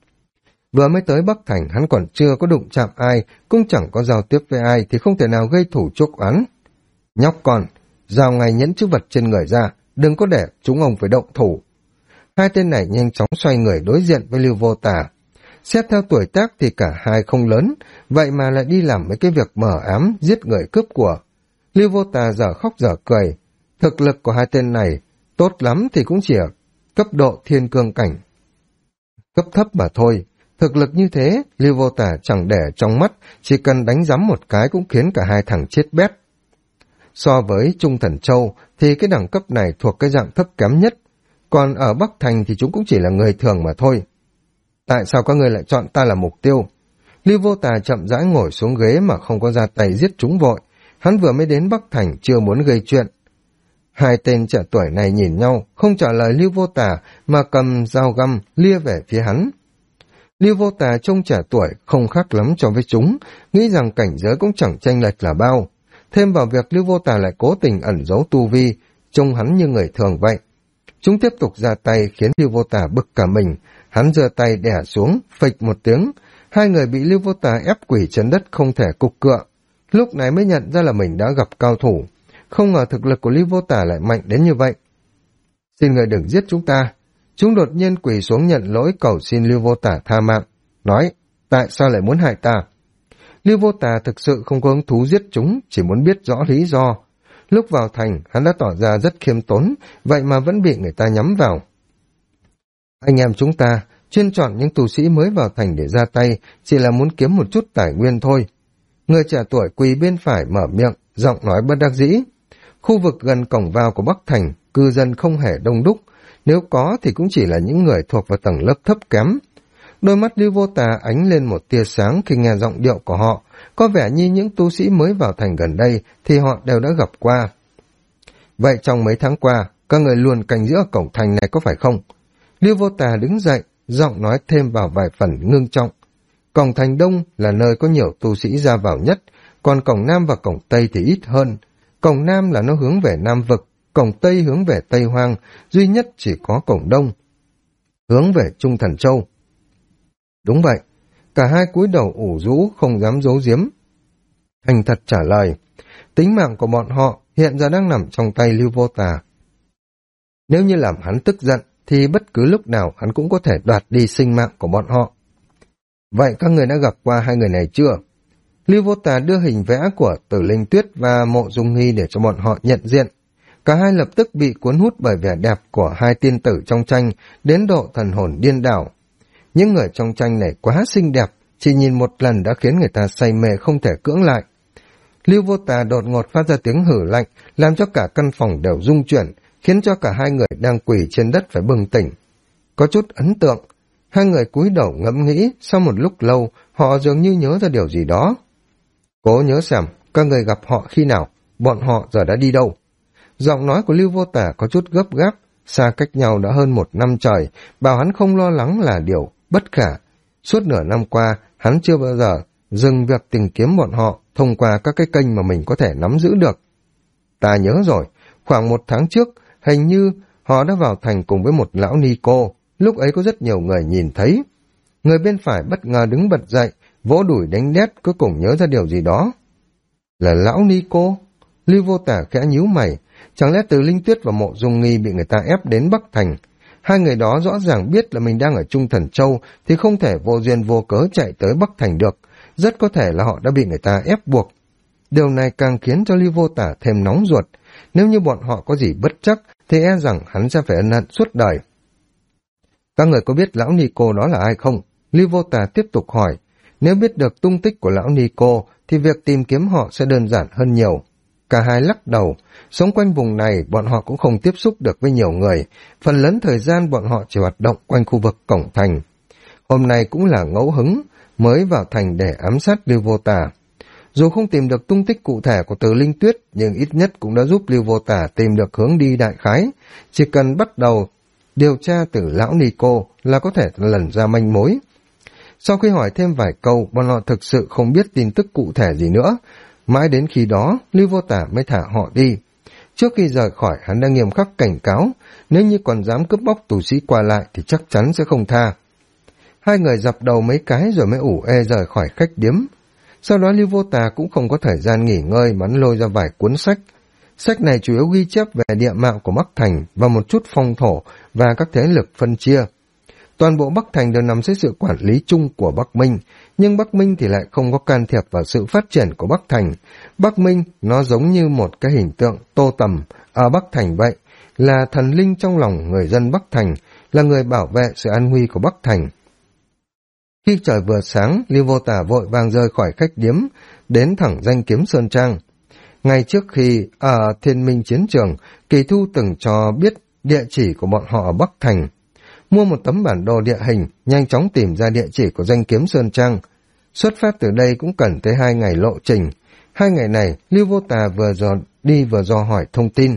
Vừa mới tới Bắc Thành, hắn còn chưa có đụng chạm ai, cũng chẳng có giao tiếp với ai thì không thể nào gây thủ chuốc oán. Nhóc con, giao ngay nhẫn chữ vật trên người ra, đừng có để chúng ông phải động thủ. Hai tên này nhanh chóng xoay người đối diện với Lưu Vô Tà. Xét theo tuổi tác thì cả hai không lớn, vậy mà lại đi làm mấy cái việc mờ ám, giết người cướp của. Lưu Vô Tà dở khóc dở cười. Thực lực của hai tên này tốt lắm thì cũng chỉ ở cấp độ thiên cương cảnh. Cấp thấp mà thôi. Thực lực như thế, Lưu Vô Tà chẳng để trong mắt, chỉ cần đánh giấm một cái cũng khiến cả hai thằng chết bét. So với Trung Thần Châu thì cái đẳng cấp này thuộc cái dạng thấp kém nhất, còn ở Bắc Thành thì chúng cũng chỉ là người thường mà thôi. Tại sao các ngươi lại chọn ta là mục tiêu? Lưu Vô Tà chậm rãi ngồi xuống ghế mà không có ra tay giết chúng vội. Hắn vừa mới đến Bắc Thành chưa muốn gây chuyện. Hai tên trẻ tuổi này nhìn nhau, không trả lời Lưu Vô Tà mà cầm dao găm lia về phía hắn. Lưu Vô Tà trông trẻ tuổi không khác lắm so với chúng, nghĩ rằng cảnh giới cũng chẳng chênh lệch là bao. Thêm vào việc Lưu Vô Tà lại cố tình ẩn giấu tu vi, trông hắn như người thường vậy. Chúng tiếp tục ra tay khiến Lưu Vô Tà bực cả mình. Hắn giơ tay đè xuống, phịch một tiếng. Hai người bị Lưu Vô Tà ép quỳ trên đất không thể cục cựa. Lúc này mới nhận ra là mình đã gặp cao thủ. Không ngờ thực lực của Lưu Vô Tà lại mạnh đến như vậy. Xin người đừng giết chúng ta. Chúng đột nhiên quỳ xuống nhận lỗi cầu xin Lưu Vô Tà tha mạng. Nói, tại sao lại muốn hại ta? Lưu Vô Tà thực sự không có hứng thú giết chúng, chỉ muốn biết rõ lý do. Lúc vào thành, hắn đã tỏ ra rất khiêm tốn, vậy mà vẫn bị người ta nhắm vào. Anh em chúng ta chuyên chọn những tù sĩ mới vào thành để ra tay, chỉ là muốn kiếm một chút tài nguyên thôi. Người trẻ tuổi quỳ bên phải mở miệng, giọng nói bất đắc dĩ. Khu vực gần cổng vào của Bắc Thành, cư dân không hề đông đúc, nếu có thì cũng chỉ là những người thuộc vào tầng lớp thấp kém. Đôi mắt Lưu Vô Tà ánh lên một tia sáng khi nghe giọng điệu của họ, có vẻ như những tu sĩ mới vào thành gần đây thì họ đều đã gặp qua. Vậy trong mấy tháng qua, các người luôn canh giữ ở cổng thành này có phải không? Lưu Vô Tà đứng dậy, giọng nói thêm vào vài phần ngưng trọng. Cổng thành đông là nơi có nhiều tu sĩ ra vào nhất, còn cổng nam và cổng tây thì ít hơn. Cổng nam là nó hướng về Nam Vực, cổng tây hướng về Tây Hoang, duy nhất chỉ có cổng đông, hướng về Trung Thần Châu. Đúng vậy, cả hai cúi đầu ủ rũ không dám giấu giếm. Thành thật trả lời, tính mạng của bọn họ hiện giờ đang nằm trong tay Lưu Vô Tà. Nếu như làm hắn tức giận, thì bất cứ lúc nào hắn cũng có thể đoạt đi sinh mạng của bọn họ. Vậy các người đã gặp qua hai người này chưa? Lưu Vô Tà đưa hình vẽ của Tử Linh Tuyết và Mộ Dung Nghi để cho bọn họ nhận diện. Cả hai lập tức bị cuốn hút bởi vẻ đẹp của hai tiên tử trong tranh, đến độ thần hồn điên đảo. Những người trong tranh này quá xinh đẹp, chỉ nhìn một lần đã khiến người ta say mê không thể cưỡng lại. Lưu Vô Tà đột ngột phát ra tiếng hử lạnh, làm cho cả căn phòng đều rung chuyển, khiến cho cả hai người đang quỳ trên đất phải bừng tỉnh. Có chút ấn tượng, hai người cúi đầu ngẫm nghĩ, sau một lúc lâu, họ dường như nhớ ra điều gì đó. Cố nhớ xem, các người gặp họ khi nào, bọn họ giờ đã đi đâu? Giọng nói của Lưu Vô Tà có chút gấp gáp, xa cách nhau đã hơn 1 năm trời, bảo hắn không lo lắng là điều bất khả. Suốt nửa năm qua, hắn chưa bao giờ dừng việc tìm kiếm bọn họ thông qua các cái kênh mà mình có thể nắm giữ được. Ta nhớ rồi, khoảng 1 tháng trước, hình như họ đã vào thành cùng với một lão ni cô, lúc ấy có rất nhiều người nhìn thấy. Người bên phải bất ngờ đứng bật dậy, vỗ đùi đánh đét, cuối cùng nhớ ra điều gì đó. Là lão ni cô? Lưu Vô Tà khẽ nhíu mày, chẳng lẽ Từ Linh Tuyết và Mộ Dung Nghi bị người ta ép đến Bắc Thành? Hai người đó rõ ràng biết là mình đang ở Trung Thần Châu thì không thể vô duyên vô cớ chạy tới Bắc Thành được, rất có thể là họ đã bị người ta ép buộc. Điều này càng khiến cho Lưu Vô Tà thêm nóng ruột, nếu như bọn họ có gì bất trắc thì e rằng hắn sẽ phải ân hận suốt đời. Các người có biết lão ni cô đó là ai không? Lưu Vô Tà tiếp tục hỏi, nếu biết được tung tích của lão ni cô thì việc tìm kiếm họ sẽ đơn giản hơn nhiều. Cả hai lắc đầu, sống quanh vùng này bọn họ cũng không tiếp xúc được với nhiều người, phần lớn thời gian bọn họ chỉ hoạt động quanh khu vực cổng thành. Hôm nay cũng là ngẫu hứng, mới vào thành để ám sát Lưu Vô Tà. Dù không tìm được tung tích cụ thể của Từ Linh Tuyết, nhưng ít nhất cũng đã giúp Lưu Vô Tà tìm được hướng đi đại khái. Chỉ cần bắt đầu điều tra từ lão ni cô là có thể lần ra manh mối. Sau khi hỏi thêm vài câu, bọn họ thực sự không biết tin tức cụ thể gì nữa. Mãi đến khi đó, Lưu Vô Tà mới thả họ đi. Trước khi rời khỏi, hắn đã nghiêm khắc cảnh cáo, nếu như còn dám cướp bóc tù sĩ qua lại thì chắc chắn sẽ không tha. Hai người dập đầu mấy cái rồi mới ủ ê rời khỏi khách điếm. Sau đó Lưu Vô Tà cũng không có thời gian nghỉ ngơi mà lôi ra vài cuốn sách. Sách này chủ yếu ghi chép về địa mạo của Bắc Thành và một chút phong thổ và các thế lực phân chia. Toàn bộ Bắc Thành đều nằm dưới sự quản lý chung của Bắc Minh, nhưng Bắc Minh thì lại không có can thiệp vào sự phát triển của Bắc Thành. Bắc Minh nó giống như một cái hình tượng Tô Tầm ở Bắc Thành vậy, là thần linh trong lòng người dân Bắc Thành, là người bảo vệ sự an nguy của Bắc Thành. Khi trời vừa sáng, Lưu Vô Tà vội vàng rời khỏi khách điếm, đến thẳng Danh Kiếm Sơn Trang. Ngay trước khi ở Thiên Minh Chiến Trường, Kỳ Thu từng cho biết địa chỉ của bọn họ ở Bắc Thành. Mua một tấm bản đồ địa hình, nhanh chóng tìm ra địa chỉ của Danh Kiếm Sơn Trang. Xuất phát từ đây cũng cần tới 2 ngày lộ trình. 2 ngày này, Lưu Vô Tà vừa đi vừa dò hỏi thông tin.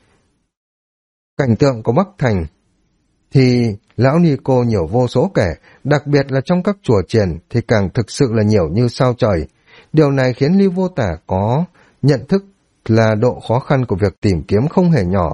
Cảnh tượng của Bắc Thành thì lão ni cô nhiều vô số kể, đặc biệt là trong các chùa chiền thì càng thực sự là nhiều như sao trời. Điều này khiến Lưu Vô Tà có nhận thức là độ khó khăn của việc tìm kiếm không hề nhỏ.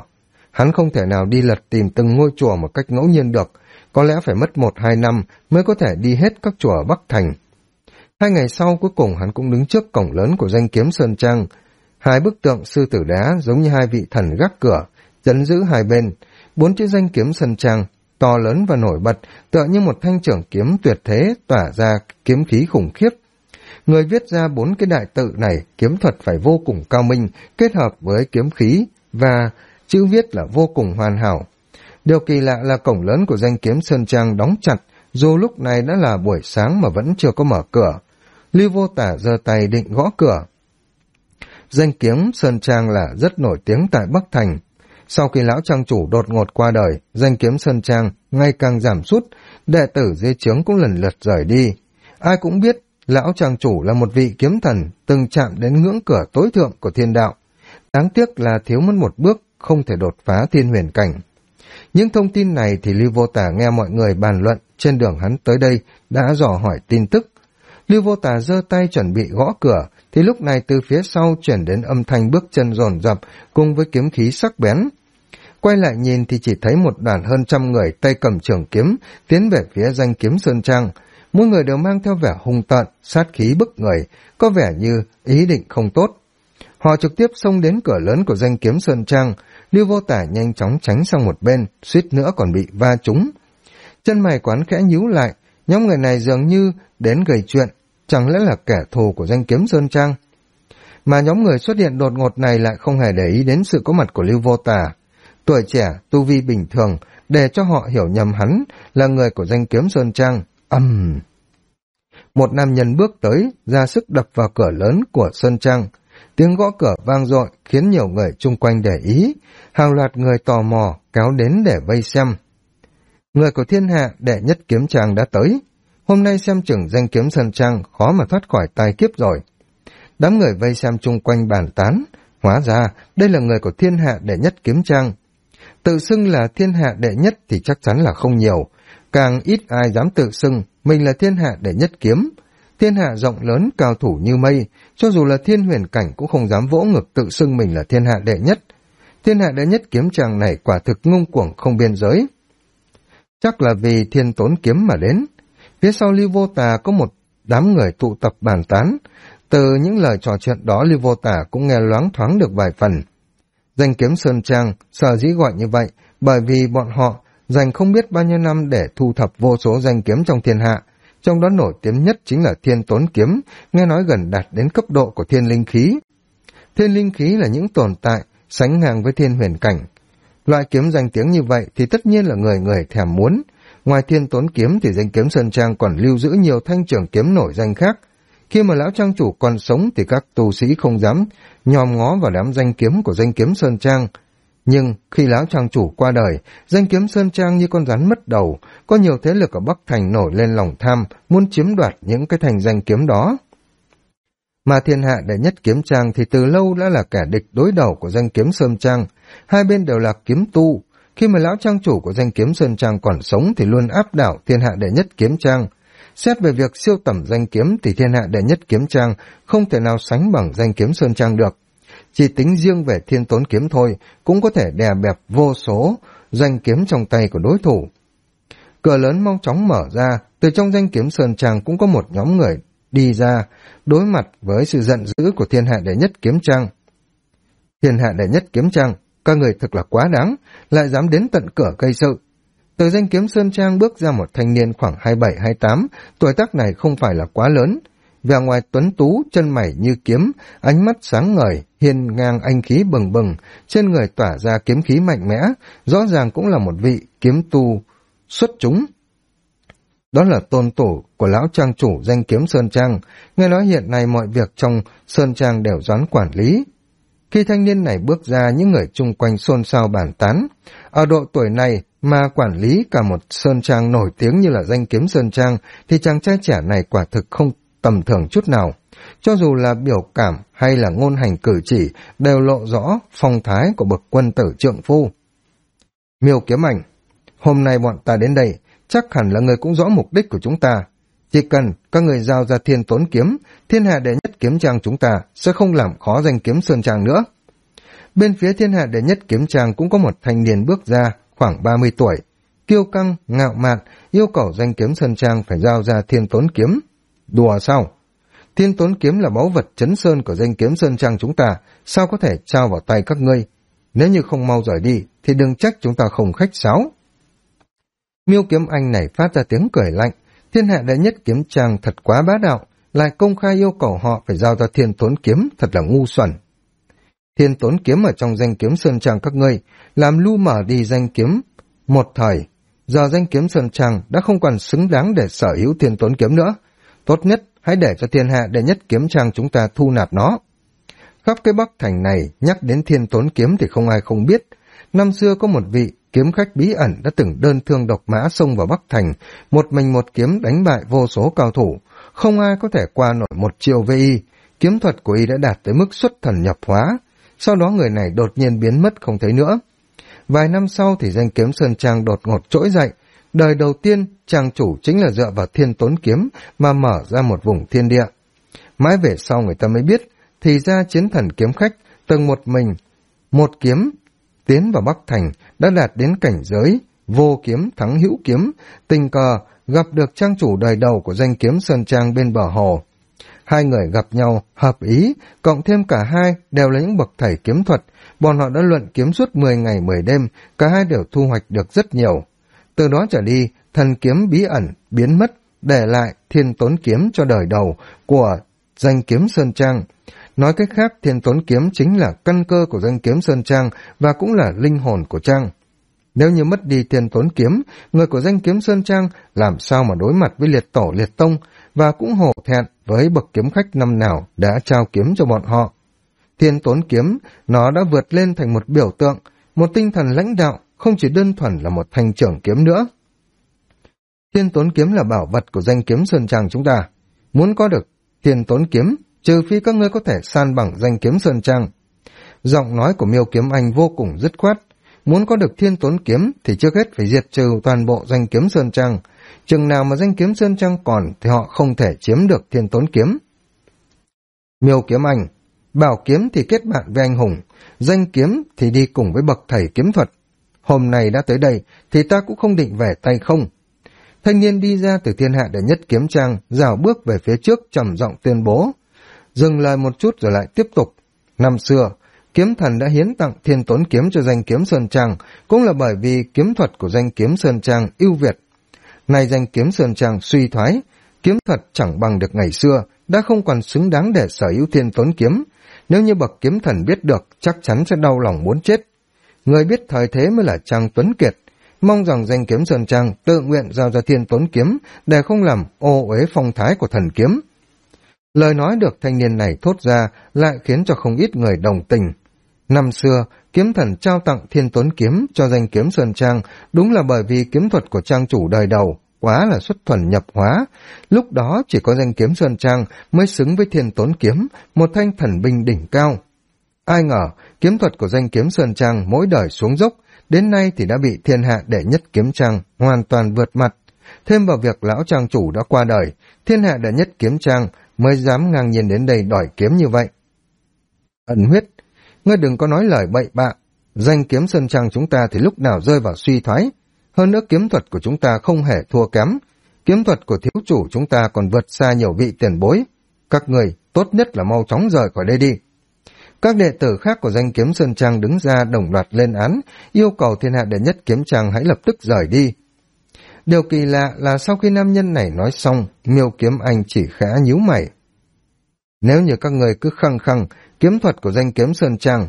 Hắn không thể nào đi lật tìm từng ngôi chùa một cách ngẫu nhiên được, có lẽ phải mất 1-2 năm mới có thể đi hết các chùa ở Bắc Thành. 2 ngày sau, cuối cùng hắn cũng đứng trước cổng lớn của Danh Kiếm Sơn Trang. 2 bức tượng sư tử đá giống như 2 vị thần gác cửa, trấn giữ hai bên. 4 chữ Danh Kiếm Sơn Trang, to lớn và nổi bật, tựa như một thanh trường kiếm tuyệt thế tỏa ra kiếm khí khủng khiếp. Người viết ra 4 cái đại tự này, kiếm thuật phải vô cùng cao minh, kết hợp với kiếm khí và chữ viết là vô cùng hoàn hảo. Điều kỳ lạ là cổng lớn của Danh Kiếm Sơn Trang đóng chặt, dù lúc này đã là buổi sáng mà vẫn chưa có mở cửa. Lưu Vô Tả giơ tay định gõ cửa. Danh Kiếm Sơn Trang là rất nổi tiếng tại Bắc Thành. Sau khi lão trang chủ đột ngột qua đời, Danh Kiếm Sơn Trang ngày càng giảm sút, đệ tử dưới trướng cũng lần lượt rời đi. Ai cũng biết lão trang chủ là một vị kiếm thần từng chạm đến ngưỡng cửa tối thượng của thiên đạo. Đáng tiếc là thiếu mất một bước, không thể đột phá thiên huyền cảnh. Những thông tin này thì Lưu Vô Tả nghe mọi người bàn luận trên đường hắn tới đây, đã dò hỏi tin tức. Lưu Vô Tả giơ tay chuẩn bị gõ cửa, thì lúc này từ phía sau chuyển đến âm thanh bước chân dồn dập cùng với kiếm khí sắc bén. Quay lại nhìn thì chỉ thấy một đoàn hơn 100 người tay cầm trường kiếm tiến về phía Danh Kiếm Sơn Trang. Mỗi người đều mang theo vẻ hung tợn, sát khí bức người, có vẻ như ý định không tốt. Họ trực tiếp xông đến cửa lớn của Danh Kiếm Sơn Trang. Lưu Vô Tả nhanh chóng tránh sang một bên, suýt nữa còn bị va trúng. Chân mày quán khẽ nhíu lại, nhóm người này dường như đến gây chuyện, chẳng lẽ là kẻ thù của Danh Kiếm Sơn Trang? Mà nhóm người xuất hiện đột ngột này lại không hề để ý đến sự có mặt của Lưu Vô Tả. Tuổi trẻ, tu vi bình thường, để cho họ hiểu nhầm hắn là người của Danh Kiếm Sơn Trang. Một nam nhân bước tới, ra sức đập vào cửa lớn của Sơn Trang. Tiếng gõ cửa vang dội khiến nhiều người chung quanh để ý, hàng loạt người tò mò kéo đến để vây xem. Người của thiên hạ đệ nhất kiếm trang đã tới. Hôm nay xem chừng Danh Kiếm Sơn Trang khó mà thoát khỏi tai kiếp rồi. Đám người vây xem chung quanh bàn tán. Hóa ra đây là người của thiên hạ đệ nhất kiếm trang. Tự xưng là thiên hạ đệ nhất thì chắc chắn là không nhiều. Càng ít ai dám tự xưng mình là thiên hạ đệ nhất kiếm. Thiên hạ rộng lớn cao thủ như mây, cho dù là thiên huyền cảnh cũng không dám vỗ ngực tự xưng mình là thiên hạ đệ nhất. Thiên hạ đệ nhất kiếm trang này quả thực ngông cuồng không biên giới. Chắc là vì Thiên Tốn kiếm mà đến. Phía sau Lưu Vô Tả có một đám người tụ tập bàn tán. Từ những lời trò chuyện đó Lưu Vô Tả cũng nghe loáng thoáng được vài phần. Danh Kiếm Sơn Trang sở dĩ gọi như vậy bởi vì bọn họ dành không biết bao nhiêu năm để thu thập vô số danh kiếm trong thiên hạ. Trong đó nổi tiếng nhất chính là Thiên Tốn kiếm, nghe nói gần đạt đến cấp độ của thiên linh khí. Thiên linh khí là những tồn tại sánh ngang với thiên huyền cảnh. Loại kiếm danh tiếng như vậy thì tất nhiên là người người thèm muốn. Ngoài Thiên Tốn kiếm thì Danh Kiếm Sơn Trang còn lưu giữ nhiều thanh trường kiếm nổi danh khác. Khi mà lão trang chủ còn sống thì các tu sĩ không dám nhòm ngó vào đám danh kiếm của Danh Kiếm Sơn Trang. Nhưng khi lão trang chủ qua đời, Danh Kiếm Sơn Trang như con rắn mất đầu, có nhiều thế lực ở Bắc Thành nổi lên lòng tham, muốn chiếm đoạt những cái thành danh kiếm đó. Mà thiên hạ đệ nhất kiếm trang thì từ lâu đã là kẻ địch đối đầu của Danh Kiếm Sơn Trang, hai bên đều là kiếm tu. Khi mà lão trang chủ của Danh Kiếm Sơn Trang còn sống thì luôn áp đảo thiên hạ đệ nhất kiếm trang. Xét về việc siêu tầm danh kiếm thì thiên hạ đệ nhất kiếm trang không thể nào sánh bằng Danh Kiếm Sơn Trang được. Chỉ tính riêng về Thiên Tốn kiếm thôi cũng có thể đè bẹp vô số danh kiếm trong tay của đối thủ. Cửa lớn mau chóng mở ra, từ trong Danh Kiếm Sơn Trang cũng có một nhóm người đi ra, đối mặt với sự giận dữ của thiên hạ đệ nhất kiếm trang. Thiên hạ đệ nhất kiếm trang, các người thực là quá đáng, lại dám đến tận cửa gây sự. Từ Danh Kiếm Sơn Trang bước ra một thanh niên khoảng 27-28, tuổi tác này không phải là quá lớn. Vẻ ngoài tuấn tú, chân mày như kiếm, ánh mắt sáng ngời, hiên ngang anh khí bừng bừng, trên người tỏa ra kiếm khí mạnh mẽ, rõ ràng cũng là một vị kiếm tu xuất chúng. Đó là tôn tổ của lão trang chủ Danh Kiếm Sơn Trang, nghe nói hiện nay mọi việc trong Sơn Trang đều doán quản lý. Khi thanh niên này bước ra, những người chung quanh xôn xao bàn tán. Ở độ tuổi này mà quản lý cả một Sơn Trang nổi tiếng như là Danh Kiếm Sơn Trang thì chàng trai trẻ này quả thực không tầm thường chút nào. Cho dù là biểu cảm hay là ngôn hành cử chỉ đều lộ rõ phong thái của bậc quân tử trượng phu. Miêu Kiếm Ảnh, hôm nay bọn ta đến đây, chắc hẳn là người cũng rõ mục đích của chúng ta. Chỉ cần các người giao ra Thiên Tốn kiếm, thiên hạ đệ nhất kiếm trang chúng ta sẽ không làm khó Danh Kiếm Sơn Trang nữa. Bên phía thiên hạ đệ nhất kiếm trang cũng có một thanh niên bước ra, khoảng 30 tuổi, kiêu căng, ngạo mạn, yêu cầu danh kiếm sơn trang phải giao ra thiên tốn kiếm. Đùa sao? Thiên tốn kiếm là báu vật chấn sơn của danh kiếm sơn trang chúng ta, sao có thể trao vào tay các ngươi? Nếu như không mau rời đi, thì đừng trách chúng ta không khách sáo. Miêu Kiếm Anh này phát ra tiếng cười lạnh, thiên hạ đệ nhất kiếm trang thật quá bá đạo, lại công khai yêu cầu họ phải giao ra thiên tốn kiếm, thật là ngu xuẩn. Thiên tốn kiếm ở trong danh kiếm sơn trang các ngươi, làm lu mờ đi danh kiếm. Một thời, giờ danh kiếm sơn trang đã không còn xứng đáng để sở hữu thiên tốn kiếm nữa. Tốt nhất, hãy để cho thiên hạ đệ nhất kiếm trang chúng ta thu nạp nó. Khắp cái Bắc Thành này, nhắc đến thiên tốn kiếm thì không ai không biết. Năm xưa có một vị kiếm khách bí ẩn đã từng đơn thương độc mã xông vào Bắc Thành, một mình một kiếm đánh bại vô số cao thủ. Không ai có thể qua nổi một chiều với y. Kiếm thuật của y đã đạt tới mức xuất thần nhập hóa. Sau đó người này đột nhiên biến mất không thấy nữa. Vài năm sau thì danh kiếm sơn trang đột ngột trỗi dậy. Đời đầu tiên, trang chủ chính là dựa vào thiên tốn kiếm mà mở ra một vùng thiên địa. Mãi về sau người ta mới biết, thì ra chiến thần kiếm khách từng một mình, một kiếm, tiến vào Bắc Thành đã đạt đến cảnh giới vô kiếm thắng hữu kiếm, tình cờ gặp được trang chủ đời đầu của danh kiếm sơn trang bên bờ hồ. Hai người gặp nhau, hợp ý, cộng thêm cả hai đều là những bậc thầy kiếm thuật, bọn họ đã luận kiếm suốt 10 ngày 10 đêm, cả hai đều thu hoạch được rất nhiều. Từ đó trở đi, thần kiếm bí ẩn biến mất, để lại thiên tốn kiếm cho đời đầu của danh kiếm sơn trang. Nói cách khác, thiên tốn kiếm chính là căn cơ của danh kiếm sơn trang và cũng là linh hồn của trang. Nếu như mất đi thiên tốn kiếm, người của danh kiếm sơn trang làm sao mà đối mặt với liệt tổ liệt tông, và cũng hổ thẹn với bậc kiếm khách năm nào đã trao kiếm cho bọn họ. Thiên tốn kiếm, nó đã vượt lên thành một biểu tượng, một tinh thần lãnh đạo, không chỉ đơn thuần là một thanh trưởng kiếm nữa. Thiên tốn kiếm là bảo vật của danh kiếm sơn trang chúng ta. Muốn có được thiên tốn kiếm, trừ phi các ngươi có thể san bằng danh kiếm sơn trang. Giọng nói của Miêu Kiếm Anh vô cùng dứt khoát. Muốn có được thiên tốn kiếm thì trước hết phải diệt trừ toàn bộ danh kiếm sơn trang. Chừng nào mà danh kiếm sơn trang còn thì họ không thể chiếm được thiên tốn kiếm. Miêu Kiếm Anh, bảo kiếm thì kết bạn với anh hùng, danh kiếm thì đi cùng với bậc thầy kiếm thuật. Hôm nay đã tới đây thì ta cũng không định về tay không. Thanh niên đi ra từ thiên hạ đệ nhất kiếm trang, rảo bước về phía trước trầm giọng tuyên bố. Dừng lời một chút rồi lại tiếp tục. Năm xưa, kiếm thần đã hiến tặng thiên tốn kiếm cho danh kiếm sơn trang, cũng là bởi vì kiếm thuật của danh kiếm sơn trang ưu việt. Nay danh kiếm sơn trang suy thoái, kiếm thuật chẳng bằng được ngày xưa, đã không còn xứng đáng để sở hữu thiên tốn kiếm. Nếu như bậc kiếm thần biết được, chắc chắn sẽ đau lòng muốn chết. Người biết thời thế mới là Trang Tuấn Kiệt, mong rằng danh kiếm sơn trang tự nguyện giao ra thiên tốn kiếm để không làm ô uế phong thái của thần kiếm. Lời nói được thanh niên này thốt ra lại khiến cho không ít người đồng tình. Năm xưa, kiếm thần trao tặng thiên tốn kiếm cho danh kiếm sơn trang đúng là bởi vì kiếm thuật của trang chủ đời đầu quá là xuất thuần nhập hóa. Lúc đó chỉ có danh kiếm sơn trang mới xứng với thiên tốn kiếm, một thanh thần binh đỉnh cao. Ai ngờ, kiếm thuật của danh kiếm sơn trang mỗi đời xuống dốc, đến nay thì đã bị thiên hạ đệ nhất kiếm trang hoàn toàn vượt mặt. Thêm vào việc lão trang chủ đã qua đời, thiên hạ đệ nhất kiếm trang mới dám ngang nhiên đến đây đòi kiếm như vậy. Ẩn Huyết, ngươi đừng có nói lời bậy bạ, danh kiếm sơn trang chúng ta thì lúc nào rơi vào suy thoái. Hơn nữa kiếm thuật của chúng ta không hề thua kém, kiếm thuật của thiếu chủ chúng ta còn vượt xa nhiều vị tiền bối. Các người tốt nhất là mau chóng rời khỏi đây đi. Các đệ tử khác của danh kiếm sơn trang đứng ra đồng loạt lên án, yêu cầu thiên hạ đệ nhất kiếm trang hãy lập tức rời đi. Điều kỳ lạ là sau khi nam nhân này nói xong, Miêu Kiếm Anh chỉ khẽ nhíu mày. Nếu như các người cứ khăng khăng kiếm thuật của danh kiếm sơn trang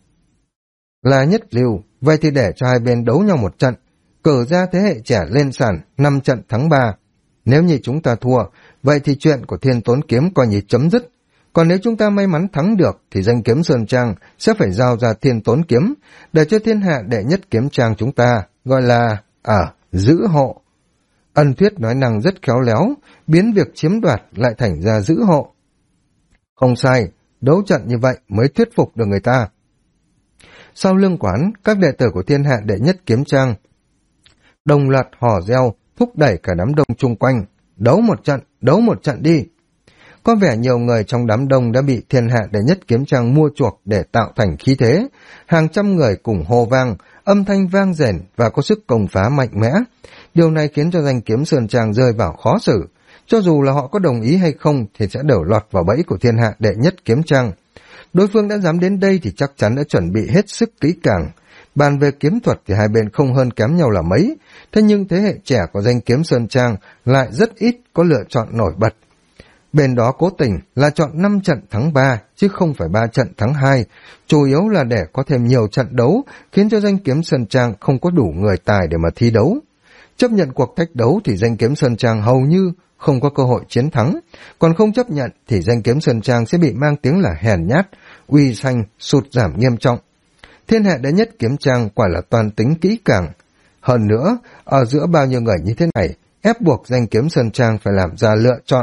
là nhất lưu, vậy thì để cho hai bên đấu nhau một trận, cử ra thế hệ trẻ lên sàn 5 trận thắng 3. Nếu như chúng ta thua, vậy thì chuyện của thiên tốn kiếm coi như chấm dứt. Còn nếu chúng ta may mắn thắng được thì danh kiếm sơn trang sẽ phải giao ra thiên tốn kiếm để cho thiên hạ đệ nhất kiếm trang chúng ta gọi là giữ hộ. Ân Thuyết nói năng rất khéo léo, biến việc chiếm đoạt lại thành ra giữ hộ. Không sai, đấu trận như vậy mới thuyết phục được người ta. Sau lưng quán, các đệ tử của thiên hạ đệ nhất kiếm trang đồng loạt hò reo, thúc đẩy cả đám đông chung quanh. Đấu một trận đi. Có vẻ nhiều người trong đám đông đã bị thiên hạ đệ nhất kiếm trang mua chuộc để tạo thành khí thế. Hàng trăm người cùng hô vang, âm thanh vang rền và có sức công phá mạnh mẽ. Điều này khiến cho danh kiếm Sơn Trang rơi vào khó xử. Cho dù là họ có đồng ý hay không thì sẽ đều lọt vào bẫy của thiên hạ đệ nhất kiếm trang. Đối phương đã dám đến đây thì chắc chắn đã chuẩn bị hết sức kỹ càng. Bàn về kiếm thuật thì hai bên không hơn kém nhau là mấy. Thế nhưng thế hệ trẻ của danh kiếm Sơn Trang lại rất ít có lựa chọn nổi bật. Bên đó cố tình là chọn 5 trận thắng 3 chứ không phải 3 trận thắng 2, chủ yếu là để có thêm nhiều trận đấu, khiến cho danh kiếm Sơn Trang không có đủ người tài để mà thi đấu. Chấp nhận cuộc thách đấu thì danh kiếm Sơn Trang hầu như không có cơ hội chiến thắng, còn không chấp nhận thì danh kiếm Sơn Trang sẽ bị mang tiếng là hèn nhát, uy danh sụt giảm nghiêm trọng. Thiên hạ đệ nhất kiếm trang quả là toàn tính kỹ càng. Hơn nữa, ở giữa bao nhiêu người như thế này, ép buộc danh kiếm Sơn Trang phải làm ra lựa chọn.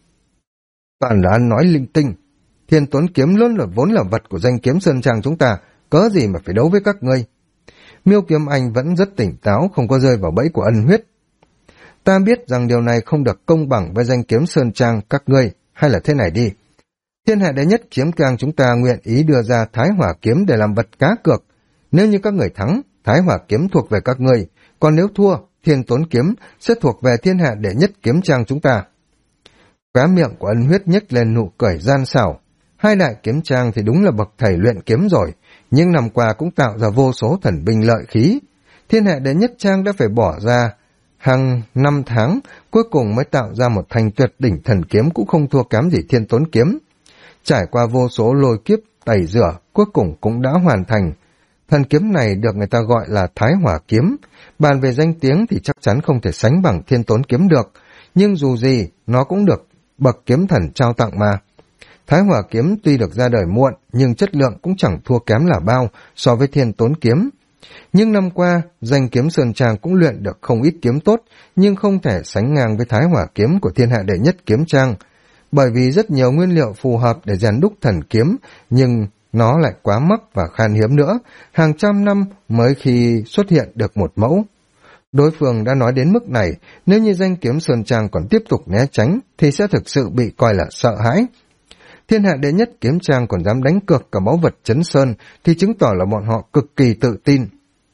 Toàn là ăn nói linh tinh. Thiên Tuấn kiếm luôn là vốn là vật của danh kiếm Sơn Trang chúng ta, cớ gì mà phải đấu với các ngươi. Miêu Kiếm Anh vẫn rất tỉnh táo, không có rơi vào bẫy của ân huyết. Ta biết rằng điều này không được công bằng với danh kiếm Sơn Trang các ngươi, hay là thế này đi. Thiên hạ đệ nhất kiếm trang chúng ta nguyện ý đưa ra Thái Hỏa kiếm để làm vật cá cược. Nếu như các người thắng, Thái Hỏa kiếm thuộc về các ngươi, còn nếu thua, Thiên Tuấn kiếm sẽ thuộc về thiên hạ đệ nhất kiếm trang chúng ta. Khóe miệng của ân huyết nhếch lên nụ cười gian xảo. Hai đại kiếm trang thì đúng là bậc thầy luyện kiếm rồi, nhưng năm qua cũng tạo ra vô số thần binh lợi khí. Thiên hạ đệ nhất trang đã phải bỏ ra hàng 5 tháng, cuối cùng mới tạo ra một thanh tuyệt đỉnh thần kiếm cũng không thua kém gì Thiên Tuấn kiếm. Trải qua vô số lôi kiếp, tẩy rửa, cuối cùng cũng đã hoàn thành. Thần kiếm này được người ta gọi là Thái Hỏa kiếm. Bàn về danh tiếng thì chắc chắn không thể sánh bằng Thiên Tuấn kiếm được, nhưng dù gì, nó cũng được bậc kiếm thần trao tặng mà. Thái Hỏa kiếm tuy được ra đời muộn, nhưng chất lượng cũng chẳng thua kém là bao so với Thiên Tuấn kiếm. Nhưng năm qua, danh kiếm Sơn Trang cũng luyện được không ít kiếm tốt, nhưng không thể sánh ngang với Thái Hỏa kiếm của thiên hạ đệ nhất kiếm trang. Bởi vì rất nhiều nguyên liệu phù hợp để rèn đúc thần kiếm, nhưng nó lại quá mắc và khan hiếm nữa, hàng trăm năm mới khi xuất hiện được một mẫu. Đối phương đã nói đến mức này, nếu như danh kiếm Sơn Trang còn tiếp tục né tránh, thì sẽ thực sự bị coi là sợ hãi. Thiên hạ đệ nhất kiếm trang còn dám đánh cược cả báu vật Chấn Sơn, thì chứng tỏ là bọn họ cực kỳ tự tin.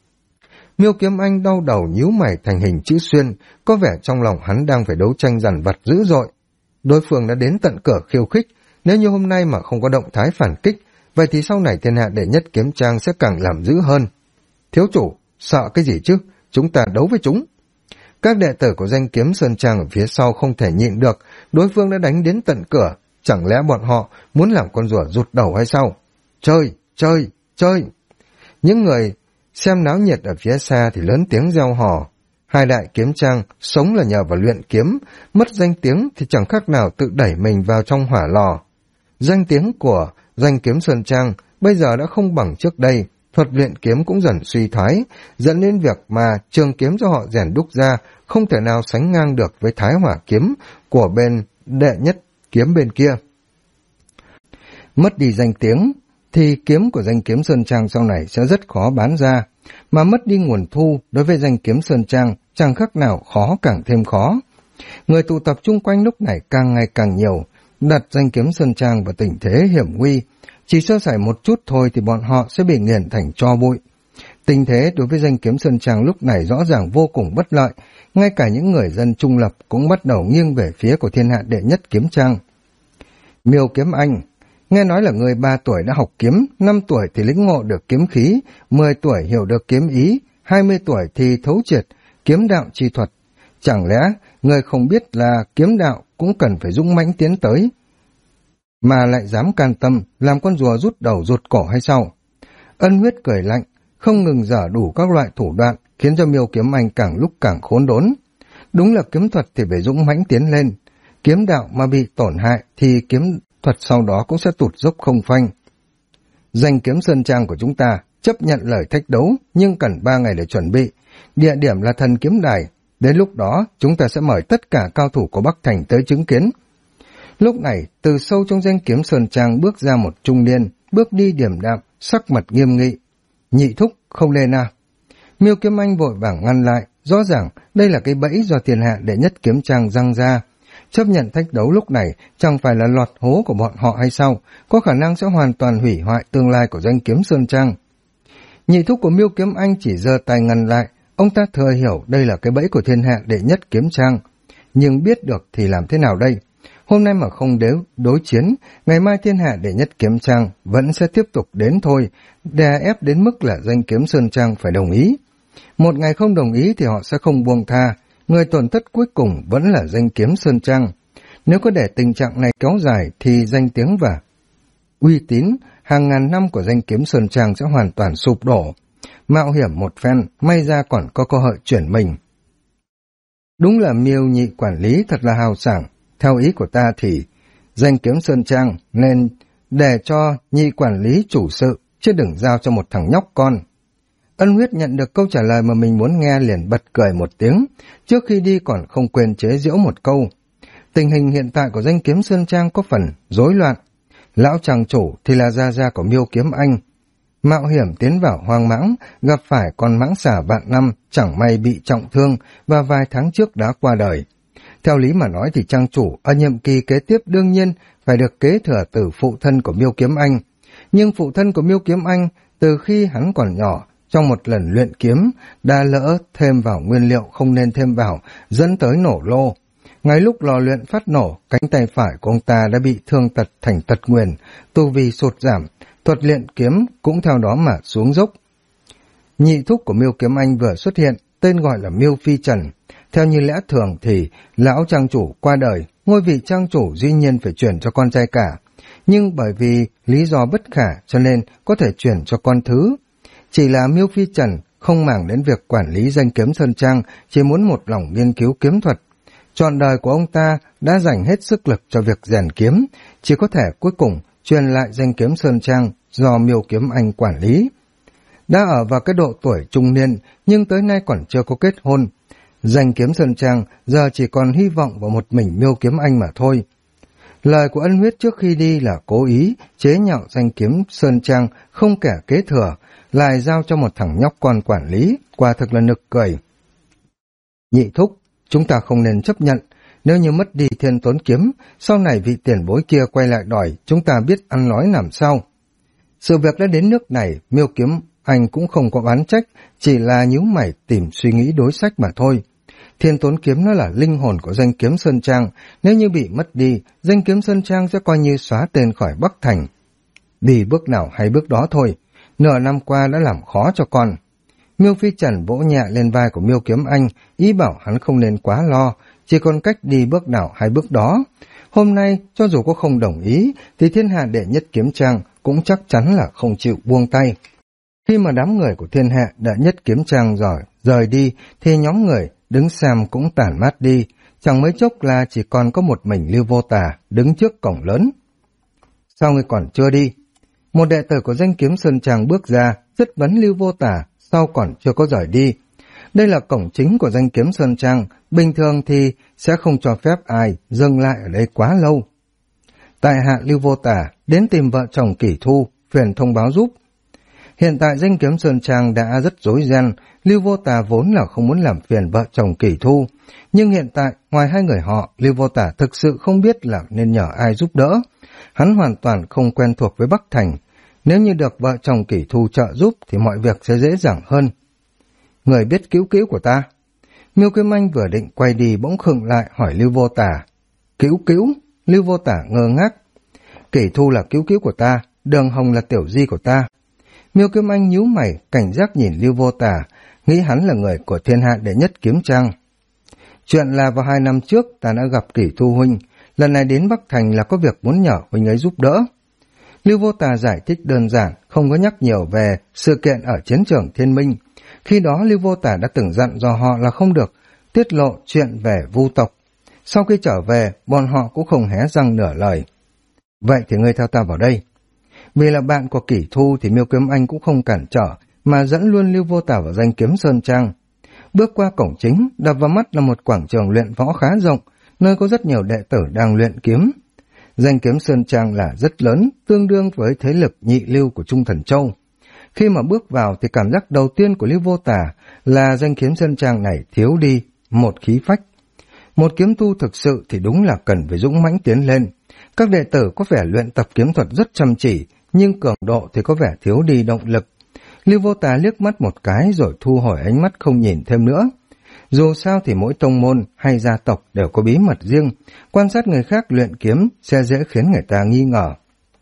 Miêu Kiếm Anh đau đầu nhíu mày thành hình chữ xuyên, có vẻ trong lòng hắn đang phải đấu tranh dằn vặt dữ dội. Đối phương đã đến tận cửa khiêu khích, nếu như hôm nay mà không có động thái phản kích, vậy thì sau này thiên hạ đệ nhất kiếm trang sẽ càng làm dữ hơn. Thiếu chủ, sợ cái gì chứ, chúng ta đấu với chúng. Các đệ tử của danh kiếm Sơn Trang ở phía sau không thể nhịn được, đối phương đã đánh đến tận cửa, chẳng lẽ bọn họ muốn làm con rùa rụt đầu hay sao? Chơi, chơi, chơi! Những người xem náo nhiệt ở phía xa thì lớn tiếng reo hò. Hai đại kiếm trang sống là nhờ vào luyện kiếm, mất danh tiếng thì chẳng khác nào tự đẩy mình vào trong hỏa lò. Danh tiếng của danh kiếm Sơn Trang bây giờ đã không bằng trước đây, thuật luyện kiếm cũng dần suy thoái, dẫn đến việc mà trường kiếm do họ rèn đúc ra không thể nào sánh ngang được với Thái Hỏa kiếm của bên đệ nhất kiếm bên kia. Mất đi danh tiếng thì kiếm của danh kiếm Sơn Trang sau này sẽ rất khó bán ra, mà mất đi nguồn thu đối với danh kiếm Sơn Trang chẳng khác nào khó càng thêm khó. Người tụ tập chung quanh lúc này càng ngày càng nhiều, đặt danh kiếm Sơn Trang vào tình thế hiểm nguy, chỉ sơ sẩy một chút thôi thì bọn họ sẽ bị nghiền thành tro bụi. Tình thế đối với danh kiếm Sơn Trang lúc này rõ ràng vô cùng bất lợi, ngay cả những người dân trung lập cũng bắt đầu nghiêng về phía của thiên hạ đệ nhất kiếm trang. Miêu Kiếm Anh, nghe nói là người 3 tuổi đã học kiếm, 5 tuổi thì lĩnh ngộ được kiếm khí, 10 tuổi hiểu được kiếm ý, 20 tuổi thì thấu triệt kiếm đạo chi thuật. Chẳng lẽ người không biết là kiếm đạo cũng cần phải dũng mãnh tiến tới, mà lại dám can tâm làm con rùa rút đầu rụt cổ hay sao? Ân huyết cười lạnh, không ngừng dở đủ các loại thủ đoạn, khiến cho Miêu Kiếm Anh càng lúc càng khốn đốn. Đúng là kiếm thuật thì phải dũng mãnh tiến lên, kiếm đạo mà bị tổn hại thì kiếm thuật sau đó cũng sẽ tụt dốc không phanh. Danh kiếm Sơn Trang của chúng ta chấp nhận lời thách đấu, nhưng cần 3 ngày để chuẩn bị. Địa điểm là Thần Kiếm Đài, đến lúc đó chúng ta sẽ mời tất cả cao thủ của Bắc Thành tới chứng kiến. Lúc này, từ sâu trong danh kiếm Sơn Trang bước ra một trung niên, bước đi điềm đạm, sắc mặt nghiêm nghị. Nhị thúc, không lên à? Miêu Kiếm Anh vội vàng ngăn lại, rõ ràng đây là cái bẫy do thiên hạ đệ nhất kiếm trang răng ra.
Chấp nhận thách đấu lúc này chẳng phải là lọt hố của bọn họ hay sao, có khả năng sẽ hoàn toàn hủy hoại tương lai của danh kiếm Sơn Trang. Nhị thúc của Miêu Kiếm Anh chỉ giơ tay ngăn lại, ông ta thừa hiểu đây là cái bẫy của thiên hạ đệ nhất kiếm trang. Nhưng biết được thì làm thế nào đây? Hôm nay mà không đối chiến, ngày mai thiên hạ đệ nhất kiếm trang vẫn sẽ tiếp tục đến thôi, đè ép đến mức là danh kiếm Sơn Trang phải đồng ý. Một ngày không đồng ý thì họ sẽ không buông tha, người tổn thất cuối cùng vẫn là danh kiếm Sơn Trang. Nếu có để tình trạng này kéo dài thì danh tiếng và uy tín hàng ngàn năm của danh kiếm Sơn Trang sẽ hoàn toàn sụp đổ. Mạo hiểm một phen, may ra còn có cơ hội chuyển mình. Đúng là Miêu nhị quản lý thật là hào sảng. Theo ý của ta thì danh kiếm Sơn Trang nên để cho nhị quản lý chủ sự, chứ đừng giao cho một thằng nhóc con. Ân Huyết nhận được câu trả lời mà mình muốn nghe liền bật cười một tiếng, trước khi đi còn không quên chế giễu một câu. Tình hình hiện tại của danh kiếm Sơn Trang có phần rối loạn. Lão chàng chủ thì là gia gia của Miêu Kiếm Anh. Mạo hiểm tiến vào hoang mãng, gặp phải con mãng xà vạn năm, chẳng may bị trọng thương và vài tháng trước đã qua đời. Theo lý mà nói thì trang chủ ở nhiệm kỳ kế tiếp đương nhiên phải được kế thừa từ phụ thân của Miêu Kiếm Anh. Nhưng phụ thân của Miêu Kiếm Anh từ khi hắn còn nhỏ, trong một lần luyện kiếm, đã lỡ thêm vào nguyên liệu không nên thêm vào, dẫn tới nổ lô. Ngay lúc lò luyện phát nổ, cánh tay phải của ông ta đã bị thương tật thành tật nguyền, tu vi sụt giảm, thuật luyện kiếm cũng theo đó mà xuống dốc. Nhị thúc của Miêu Kiếm Anh vừa xuất hiện, tên gọi là Miêu Phi Trần. Theo như lẽ thường thì lão trang chủ qua đời, ngôi vị trang chủ dĩ nhiên phải chuyển cho con trai cả. Nhưng bởi vì lý do bất khả cho nên có thể chuyển cho con thứ. Chỉ là Miêu Phi Trần không màng đến việc quản lý danh kiếm Sơn Trang, chỉ muốn một lòng nghiên cứu kiếm thuật. Trọn đời của ông ta đã dành hết sức lực cho việc rèn kiếm, chỉ có thể cuối cùng truyền lại danh kiếm Sơn Trang do Miêu Kiếm Anh quản lý. Đã ở vào cái độ tuổi trung niên nhưng tới nay còn chưa có kết hôn. Danh kiếm Sơn Trang giờ chỉ còn hy vọng vào một mình Miêu Kiếm Anh mà thôi. Lời của Ân Huyết trước khi đi là cố ý chế nhạo danh kiếm Sơn Trang không kẻ kế thừa, lại giao cho một thằng nhóc con quản lý, quả thực là nực cười. Nhị thúc, chúng ta không nên chấp nhận, nếu như mất đi Thiên Tuấn kiếm, sau này vị tiền bối kia quay lại đòi, chúng ta biết ăn nói làm sao. Sự việc đã đến nước này, Miêu Kiếm Anh cũng không có oán trách, chỉ là nhíu mày tìm suy nghĩ đối sách mà thôi. Thiên Tuấn kiếm nó là linh hồn của danh kiếm Sơn Trang, nếu như bị mất đi, danh kiếm Sơn Trang sẽ coi như xóa tên khỏi Bắc Thành. Đi bước nào hay bước đó thôi, nửa năm qua đã làm khó cho con. Miêu Phi Trần vỗ nhẹ lên vai của Miêu Kiếm Anh, ý bảo hắn không nên quá lo, chỉ còn cách đi bước nào hay bước đó. Hôm nay, cho dù có không đồng ý, thì thiên hạ đệ nhất kiếm trang cũng chắc chắn là không chịu buông tay. Khi mà đám người của thiên hạ đệ nhất kiếm trang rời đi, thì nhóm người đứng xem cũng tản mát đi, chẳng mấy chốc là chỉ còn có một mình Lưu Vô Tà đứng trước cổng lớn. Sao ngươi còn chưa đi? Một đệ tử của danh kiếm Sơn Trang bước ra, chất vấn Lưu Vô Tà, sao còn chưa có rời đi? Đây là cổng chính của danh kiếm Sơn Trang, bình thường thì sẽ không cho phép ai dừng lại ở đây quá lâu. Tại hạ Lưu Vô Tà đến tìm vợ chồng Kỷ Thu, phiền thông báo giúp. Hiện tại danh kiếm Sơn Trang đã rất rối ren, Lưu Vô Tà vốn là không muốn làm phiền vợ chồng Kỷ Thu, nhưng hiện tại ngoài hai người họ, Lưu Vô Tà thực sự không biết là nên nhờ ai giúp đỡ. Hắn hoàn toàn không quen thuộc với Bắc Thành, nếu như được vợ chồng Kỷ Thu trợ giúp thì mọi việc sẽ dễ dàng hơn. Người biết cứu cứu của ta? Miêu Kiếm Anh vừa định quay đi bỗng khựng lại hỏi Lưu Vô Tà. Cứu cứu? Lưu Vô Tà ngơ ngác. Kỷ Thu là cứu cứu của ta, Đường Hồng là tiểu di của ta. Miêu Kiếm Anh nhíu mày, cảnh giác nhìn Lưu Vô Tà, nghĩ hắn là người của thiên hạ đệ nhất kiếm trang. Chuyện là vào 2 năm trước ta đã gặp Kỷ Thu huynh, lần này đến Bắc Thành là có việc muốn nhờ huynh ấy giúp đỡ. Lưu Vô Tà giải thích đơn giản, không có nhắc nhiều về sự kiện ở chiến trường Thiên Minh. Khi đó Lưu Vô Tà đã từng dặn dò họ là không được tiết lộ chuyện về Vu tộc. Sau khi trở về, bọn họ cũng không hé răng nửa lời. Vậy thì ngươi theo ta vào đây. Vì là bạn của Kỷ Thu thì Miêu Kiếm Anh cũng không cản trở, mà dẫn luôn Lưu Vô Tà vào danh kiếm Sơn Trang. Bước qua cổng chính, đập vào mắt là một quảng trường luyện võ khá rộng, nơi có rất nhiều đệ tử đang luyện kiếm. Danh kiếm Sơn Trang là rất lớn, tương đương với thế lực nhị lưu của Trung Thần Châu. Khi mà bước vào thì cảm giác đầu tiên của Lưu Vô Tà là danh kiếm Sơn Trang này thiếu đi một khí phách. Một kiếm tu thực sự thì đúng là cần phải dũng mãnh tiến lên. Các đệ tử có vẻ luyện tập kiếm thuật rất chăm chỉ, nhưng cường độ thì có vẻ thiếu đi động lực. Lưu Vô Tà liếc mắt một cái rồi thu hồi ánh mắt không nhìn thêm nữa. Dù sao thì mỗi tông môn hay gia tộc đều có bí mật riêng, quan sát người khác luyện kiếm sẽ dễ khiến người ta nghi ngờ.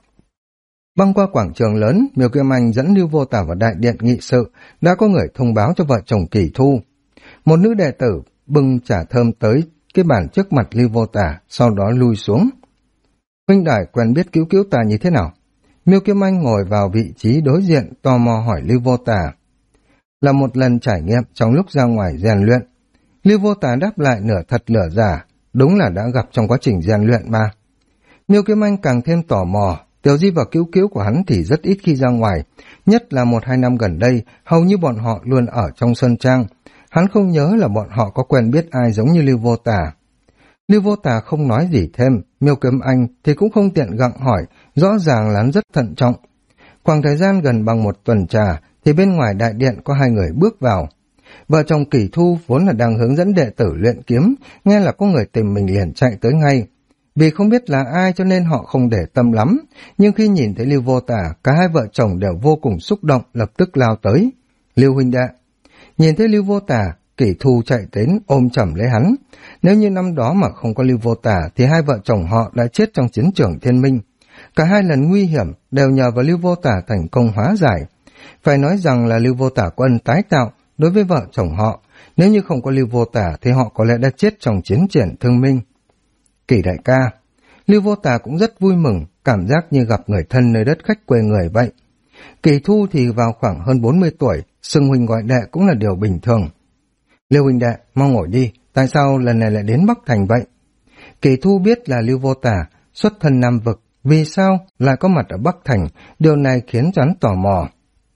Băng qua quảng trường lớn, Miêu Kiếm Anh dẫn Lưu Vô Tà vào đại điện nghị sự, đã có người thông báo cho vợ chồng Kỳ Thu. Một nữ đệ tử bưng trà thơm tới cái bàn trước mặt Lưu Vô Tà, sau đó lui xuống. Huynh đài quen biết Cứu Cứu ta như thế nào? Miêu Kiếm Anh ngồi vào vị trí đối diện, tò mò hỏi Lưu Vô Tà. Là một lần trải nghiệm trong lúc ra ngoài rèn luyện. Lưu Vô Tà đáp lại nửa thật nửa giả, đúng là đã gặp trong quá trình rèn luyện mà. Miêu Kiếm Anh càng thêm tò mò, Tiểu Di và Cứu Cứu của hắn thì rất ít khi ra ngoài, nhất là 1-2 năm gần đây, hầu như bọn họ luôn ở trong sơn trang. Hắn không nhớ là bọn họ có quen biết ai giống như Lưu Vô Tà. Lưu Vô Tà không nói gì thêm, Miêu Kiếm Anh thì cũng không tiện gặng hỏi, rõ ràng là hắn rất thận trọng. Khoảng thời gian gần bằng một tuần trà, thì bên ngoài đại điện có hai người bước vào. Vợ chồng Kỷ Thu vốn là đang hướng dẫn đệ tử luyện kiếm, nghe là có người tìm mình liền chạy tới ngay. Vì không biết là ai cho nên họ không để tâm lắm, nhưng khi nhìn thấy Lưu Vô Tà, cả hai vợ chồng đều vô cùng xúc động, lập tức lao tới. Lưu huynh đệ. Nhìn thấy Lưu Vô Tà, Kỷ Thu chạy đến ôm chầm lấy hắn. Nếu như năm đó mà không có Lưu Vô Tà thì hai vợ chồng họ đã chết trong chiến trường Thiên Minh. Cả hai lần nguy hiểm đều nhờ vào Lưu Vô Tà thành công hóa giải. Phải nói rằng là Lưu Vô Tà có ân tái tạo đối với vợ chồng họ. Nếu như không có Lưu Vô Tà thì họ có lẽ đã chết trong chiến triển Thương Minh. Kỷ đại ca. Lưu Vô Tà cũng rất vui mừng, cảm giác như gặp người thân nơi đất khách quê người vậy. Kỷ Thu thì vào khoảng hơn 40 tuổi, xưng huynh gọi đệ cũng là điều bình thường. Lưu huynh đệ, mau ngồi đi, tại sao lần này lại đến Bắc Thành vậy? Kỷ Thu biết là Lưu Vô Tà xuất thân Nam Vực, vì sao lại có mặt ở Bắc Thành, điều này khiến cho hắn tò mò.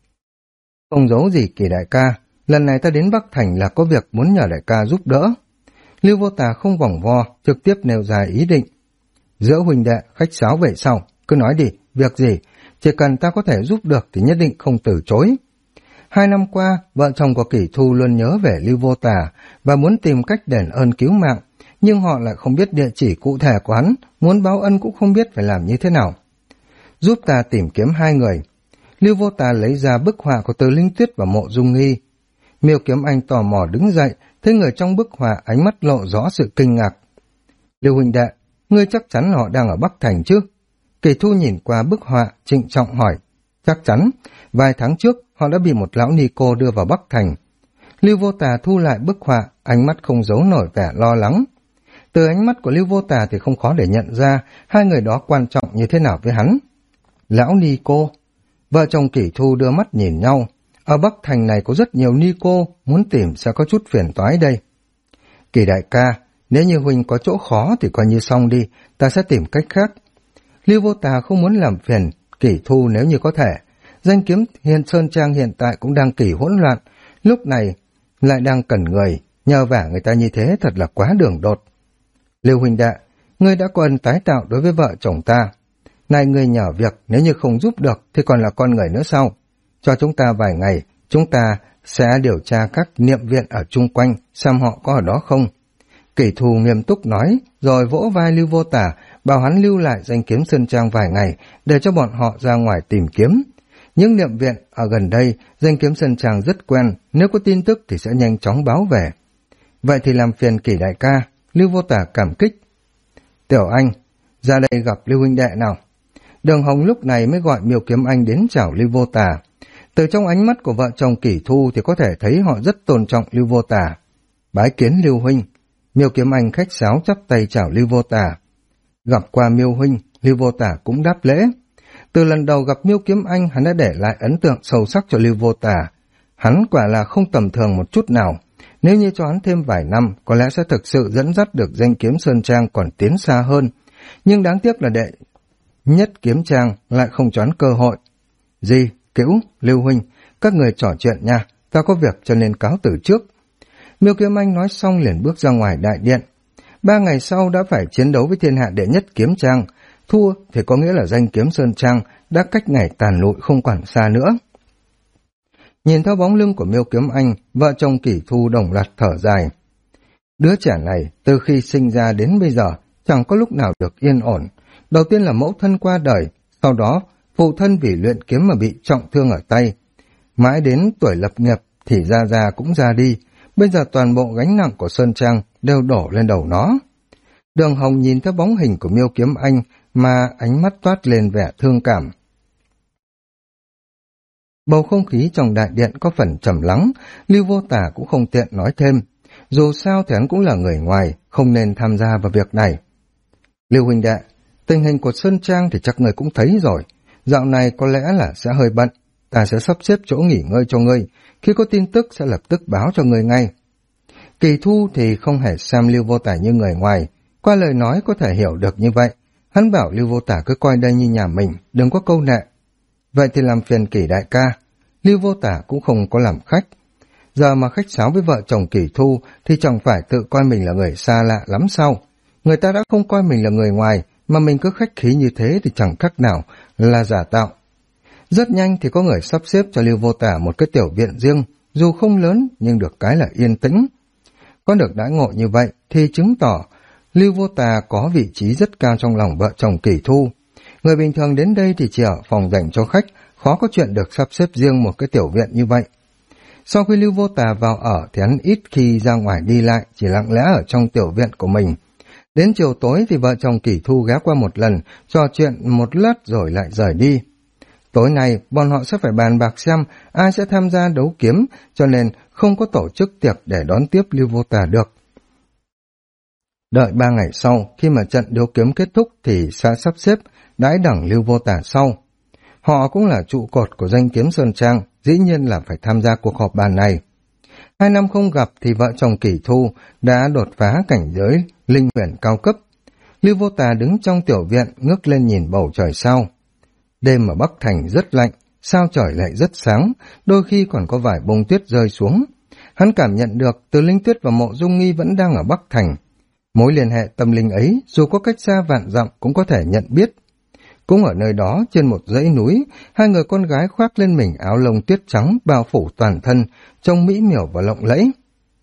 Không giấu gì Kỷ đại ca, lần này ta đến Bắc Thành là có việc muốn nhờ đại ca giúp đỡ. Lưu Vô Tà không vòng vo, trực tiếp nêu ra ý định. Giữa huynh đệ, khách sáo về sau, cứ nói đi, việc gì, chỉ cần ta có thể giúp được thì nhất định không từ chối. 2 năm qua, vợ chồng của Kỷ Thu luôn nhớ về Lưu Vô Tà và muốn tìm cách đền ơn cứu mạng, nhưng họ lại không biết địa chỉ cụ thể của hắn, muốn báo ân cũng không biết phải làm như thế nào. Giúp ta tìm kiếm hai người. Lưu Vô Tà lấy ra bức họa của Từ Linh Tuyết và Mộ Dung Nghi. Miêu Kiếm Anh tò mò đứng dậy, thấy người trong bức họa ánh mắt lộ rõ sự kinh ngạc. Lưu huynh đệ, ngươi chắc chắn họ đang ở Bắc Thành chứ? Kỷ Thu nhìn qua bức họa, trịnh trọng hỏi. Chắc chắn, vài tháng trước họ đã bị một lão ni cô đưa vào Bắc Thành. Lưu Vô Tà thu lại bức họa, ánh mắt không giấu nổi vẻ lo lắng. Từ ánh mắt của Lưu Vô Tà thì không khó để nhận ra hai người đó quan trọng như thế nào với hắn. Lão ni cô. Vợ chồng Kỷ Thu đưa mắt nhìn nhau. Ở Bắc Thành này có rất nhiều ni cô, muốn tìm sẽ có chút phiền toái đây. Kỷ đại ca, nếu như huynh có chỗ khó thì coi như xong đi, ta sẽ tìm cách khác. Lưu Vô Tà không muốn làm phiền Kỷ Thu nếu như có thể. Danh kiếm Hiền Sơn Trang hiện tại cũng đang kỳ hỗn loạn, lúc này lại đang cần người, nhờ vả người ta như thế thật là quá đường đột. Lưu huynh đệ, ngươi đã có ân tái tạo đối với vợ chồng ta. Này ngươi nhờ việc, nếu như không giúp được thì còn là con người nữa sao? Cho chúng ta vài ngày, chúng ta sẽ điều tra các niệm viện ở chung quanh, xem họ có ở đó không. Kỷ Thu nghiêm túc nói, rồi vỗ vai Lưu Vô Tà, bảo hắn lưu lại danh kiếm Sơn Trang vài ngày, để cho bọn họ ra ngoài tìm kiếm. Những niệm viện ở gần đây, danh kiếm Sơn Trang rất quen, nếu có tin tức thì sẽ nhanh chóng báo về. Vậy thì làm phiền Kỷ đại ca, Lưu Vô Tà cảm kích. Tiểu Anh, ra đây gặp Lưu huynh đệ nào. Đường Hồng lúc này mới gọi Miêu Kiếm Anh đến chào Lưu Vô Tà. Từ trong ánh mắt của vợ chồng Kỷ Thu thì có thể thấy họ rất tôn trọng Lưu Vô Tà. Bái kiến Lưu huynh. Miêu Kiếm Anh khách sáo chắp tay chào Lưu Vô Tà. Gặp qua Miêu huynh, Lưu Vô Tà cũng đáp lễ. Từ lần đầu gặp Miêu Kiếm Anh, hắn đã để lại ấn tượng sâu sắc cho Lưu Vô Tà. Hắn quả là không tầm thường một chút nào. Nếu như cho hắn thêm vài năm, có lẽ sẽ thực sự dẫn dắt được danh kiếm Sơn Trang còn tiến xa hơn. Nhưng đáng tiếc là đệ nhất kiếm trang lại không cho hắn cơ hội. Di, Cữu, Lưu huynh, các người trò chuyện nha, ta có việc cho nên cáo từ trước. Miêu Kiếm Anh nói xong liền bước ra ngoài đại điện. 3 ngày sau đã phải chiến đấu với thiên hạ đệ nhất kiếm trang, thua thì có nghĩa là danh kiếm Sơn Trang đã cách ngày tàn lụi không quản xa nữa. Nhìn theo bóng lưng của Miêu Kiếm Anh, vợ chồng Kỷ Thu đồng loạt thở dài. Đứa trẻ này từ khi sinh ra đến bây giờ chẳng có lúc nào được yên ổn. Đầu tiên là mẫu thân qua đời, sau đó phụ thân vì luyện kiếm mà bị trọng thương ở tay. Mãi đến tuổi lập nghiệp thì Gia Gia cũng ra đi, bây giờ toàn bộ gánh nặng của Sơn Trang đều đổ lên đầu nó. Đường Hồng nhìn theo bóng hình của Miêu Kiếm Anh mà ánh mắt toát lên vẻ thương cảm. Bầu không khí trong đại điện có phần trầm lắng, Lưu Vô Tả cũng không tiện nói thêm. Dù sao thì hắn cũng là người ngoài, không nên tham gia vào việc này. Lưu huynh đệ, tình hình của Sơn Trang thì chắc người cũng thấy rồi. Dạo này có lẽ là sẽ hơi bận, ta sẽ sắp xếp chỗ nghỉ ngơi cho ngươi, khi có tin tức sẽ lập tức báo cho ngươi ngay. Kỳ Thu thì không hề xem Lưu Vô Tả như người ngoài, qua lời nói có thể hiểu được như vậy. Hắn bảo Lưu Vô Tả cứ coi đây như nhà mình, đừng có câu nệ. Vậy thì làm phiền Kỳ đại ca. Lưu Vô Tả cũng không có làm khách. Giờ mà khách sáo với vợ chồng Kỳ Thu thì chẳng phải tự coi mình là người xa lạ lắm sao? Người ta đã không coi mình là người ngoài, mà mình cứ khách khí như thế thì chẳng khác nào là giả tạo. Rất nhanh thì có người sắp xếp cho Lưu Vô Tả một cái tiểu viện riêng, dù không lớn nhưng được cái là yên tĩnh. Có được đãi ngộ như vậy thì chứng tỏ Lưu Vô Tả có vị trí rất cao trong lòng vợ chồng Kỳ Thu. Người bình thường đến đây thì chỉ ở phòng dành cho khách, khó có chuyện được sắp xếp riêng một cái tiểu viện như vậy. Sau khi Lưu Vô Tả vào ở thì hắn ít khi ra ngoài đi lại, chỉ lặng lẽ ở trong tiểu viện của mình. Đến chiều tối thì vợ chồng Kỳ Thu ghé qua một lần, trò chuyện một lát rồi lại rời đi. Tối nay bọn họ sẽ phải bàn bạc xem ai sẽ tham gia đấu kiếm, cho nên không có tổ chức tiệc để đón tiếp Lưu Vô Tả được. Đợi 3 ngày sau, khi mà trận đấu kiếm kết thúc thì sẽ sắp xếp đãi đẳng Lưu Vô Tả sau. Họ cũng là trụ cột của danh kiếm Sơn Trang, dĩ nhiên là phải tham gia cuộc họp bàn này. 2 năm không gặp thì vợ chồng Kỳ Thu đã đột phá cảnh giới linh huyền cao cấp. Lưu Vô Tả đứng trong tiểu viện ngước lên nhìn bầu trời sao. Đêm ở Bắc Thành rất lạnh, sao trời lại rất sáng, đôi khi còn có vài bông tuyết rơi xuống. Hắn cảm nhận được Từ Linh Tuyết và Mộ Dung Nghi vẫn đang ở Bắc Thành. Mối liên hệ tâm linh ấy dù có cách xa vạn dặm cũng có thể nhận biết. Cũng ở nơi đó trên một dãy núi, hai người con gái khoác lên mình áo lông tuyết trắng bao phủ toàn thân, trông mỹ miều và lộng lẫy.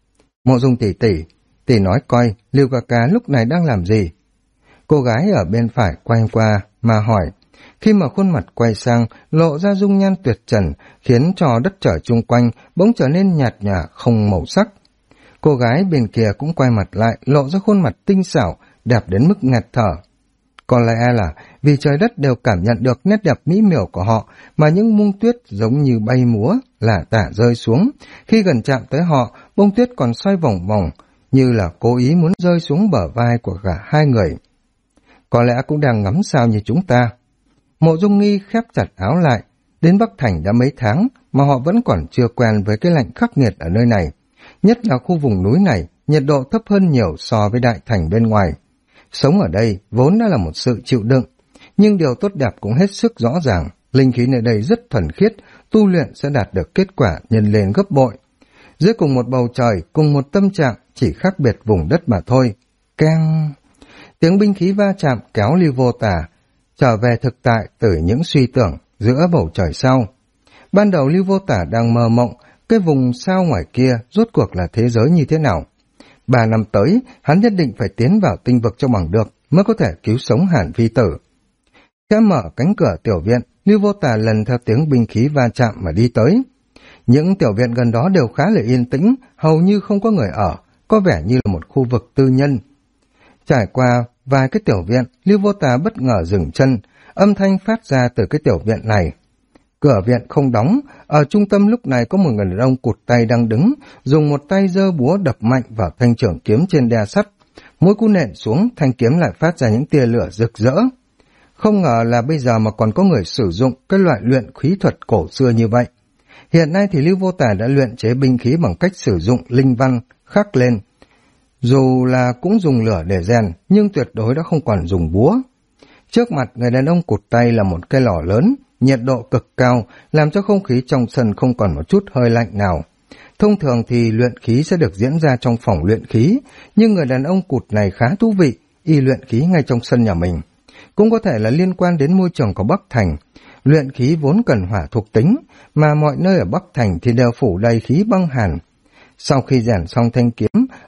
Mộ Dung tỷ tỷ, tỷ nói coi Lưu ca ca lúc này đang làm gì? Cô gái ở bên phải quay qua mà hỏi. Khi mà khuôn mặt quay sang, lộ ra dung nhan tuyệt trần, khiến cho đất trời chung quanh bỗng trở nên nhạt nhòa không màu sắc. Cô gái bên kia cũng quay mặt lại, lộ ra khuôn mặt tinh xảo, đẹp đến mức nghẹt thở. Có lẽ là vì trời đất đều cảm nhận được nét đẹp mỹ miều của họ, mà những bông tuyết giống như bay múa, lả tả rơi xuống. Khi gần chạm tới họ, bông tuyết còn xoay vòng vòng, như là cố ý muốn rơi xuống bờ vai của cả hai người. Có lẽ cũng đang ngắm sao như chúng ta. Mộ Dung Nghi khép chặt áo lại. Đến Bắc Thành đã mấy tháng mà họ vẫn còn chưa quen với cái lạnh khắc nghiệt ở nơi này. Nhất là khu vùng núi này, nhiệt độ thấp hơn nhiều so với đại thành bên ngoài. Sống ở đây vốn đã là một sự chịu đựng, nhưng điều tốt đẹp cũng hết sức rõ ràng. Linh khí nơi đây rất thuần khiết, tu luyện sẽ đạt được kết quả nhân lên gấp bội. Dưới cùng một bầu trời, cùng một tâm trạng, chỉ khác biệt vùng đất mà thôi. Keng! Tiếng binh khí va chạm kéo Lưu Vô Tả trở về thực tại từ những suy tưởng giữa bầu trời sao. Ban đầu Lưu Vô Tả đang mơ mộng, cái vùng sao ngoài kia rốt cuộc là thế giới như thế nào. 3 năm tới, hắn nhất định phải tiến vào tinh vực cho bằng được, mới có thể cứu sống Hàn Phi Tử. Khẽ mở cánh cửa tiểu viện, Lưu Vô Tả lần theo tiếng binh khí va chạm mà đi tới. Những tiểu viện gần đó đều khá là yên tĩnh, hầu như không có người ở, có vẻ như là một khu vực tư nhân. Trải qua vài cái tiểu viện, Lưu Vô Tả bất ngờ dừng chân, âm thanh phát ra từ cái tiểu viện này. Cửa viện không đóng, ở trung tâm lúc này có một người đàn ông cụt tay đang đứng, dùng một tay giơ búa đập mạnh vào thanh trưởng kiếm trên đe sắt. Mỗi cú nện xuống, thanh kiếm lại phát ra những tia lửa rực rỡ. Không ngờ là bây giờ mà còn có người sử dụng cái loại luyện khí thuật cổ xưa như vậy. Hiện nay thì Lưu Vô Tả đã luyện chế binh khí bằng cách sử dụng linh văn khắc lên. Dù là cũng dùng lửa để rèn, nhưng tuyệt đối đã không còn dùng búa. Trước mặt người đàn ông cụt tay là một cái lò lớn, nhiệt độ cực cao, làm cho không khí trong sân không còn một chút hơi lạnh nào. Thông thường thì luyện khí sẽ được diễn ra trong phòng luyện khí, nhưng người đàn ông cụt này khá thú vị, y luyện khí ngay trong sân nhà mình. Cũng có thể là liên quan đến môi trường của Bắc Thành. Luyện khí vốn cần hỏa thuộc tính, mà mọi nơi ở Bắc Thành thì đều phủ đầy khí băng hàn. Sau khi rèn xong thanh kiếm,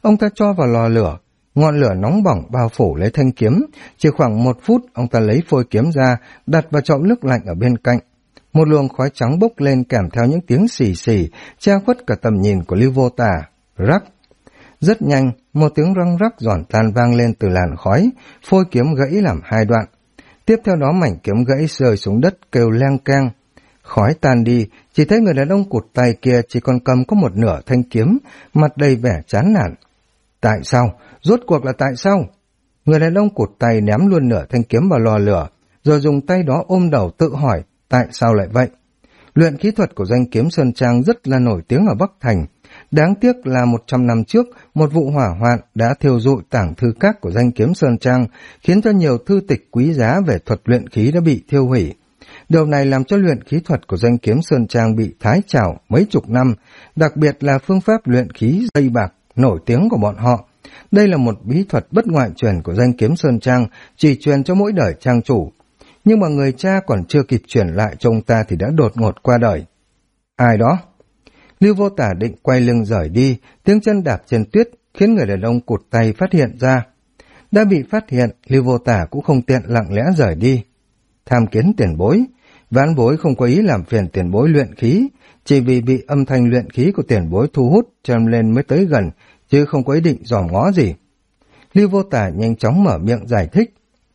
Ông ta cho vào lò lửa, ngọn lửa nóng bỏng bao phủ lấy thanh kiếm. Chỉ khoảng 1 phút, ông ta lấy phôi kiếm ra, đặt vào chậu nước lạnh ở bên cạnh. Một luồng khói trắng bốc lên kèm theo những tiếng xì xì, che khuất cả tầm nhìn của Lưu Vô Tà. Rắc! Rất nhanh, một tiếng răng rắc giòn tan vang lên từ làn khói, phôi kiếm gãy làm 2 đoạn. Tiếp theo đó mảnh kiếm gãy rơi xuống đất kêu leng keng. Khói tan đi, chỉ thấy người đàn ông cụt tay kia chỉ còn cầm có một nửa thanh kiếm, mặt đầy vẻ chán nản. Tại sao? Rốt cuộc là tại sao? Người đàn ông cụt tay ném luôn nửa thanh kiếm vào lò lửa, rồi dùng tay đó ôm đầu tự hỏi tại sao lại vậy. Luyện khí thuật của danh kiếm Sơn Trang rất là nổi tiếng ở Bắc Thành. Đáng tiếc là 100 năm trước, một vụ hỏa hoạn đã thiêu rụi tảng thư các của danh kiếm Sơn Trang, khiến cho nhiều thư tịch quý giá về thuật luyện khí đã bị thiêu hủy. Điều này làm cho luyện khí thuật của danh kiếm Sơn Trang bị thái trào mấy chục năm, đặc biệt là phương pháp luyện khí dây bạc nổi tiếng của bọn họ. Đây là một bí thuật bất ngoại truyền của danh kiếm Sơn Trang, chỉ truyền cho mỗi đời trang chủ. Nhưng mà người cha còn chưa kịp truyền lại cho ông ta thì đã đột ngột qua đời. Ai đó? Lưu Vô Tả định quay lưng rời đi, tiếng chân đạp trên tuyết khiến người đàn ông cụt tay phát hiện ra. Đã bị phát hiện, Lưu Vô Tả cũng không tiện lặng lẽ rời đi. Tham kiến tiền bối, vãn bối không có ý làm phiền tiền bối luyện khí, chỉ vì bị âm thanh luyện khí của tiền bối thu hút cho nên mới tới gần, chứ không có ý định dòm ngó gì. Lưu Vô Tả nhanh chóng mở miệng giải thích.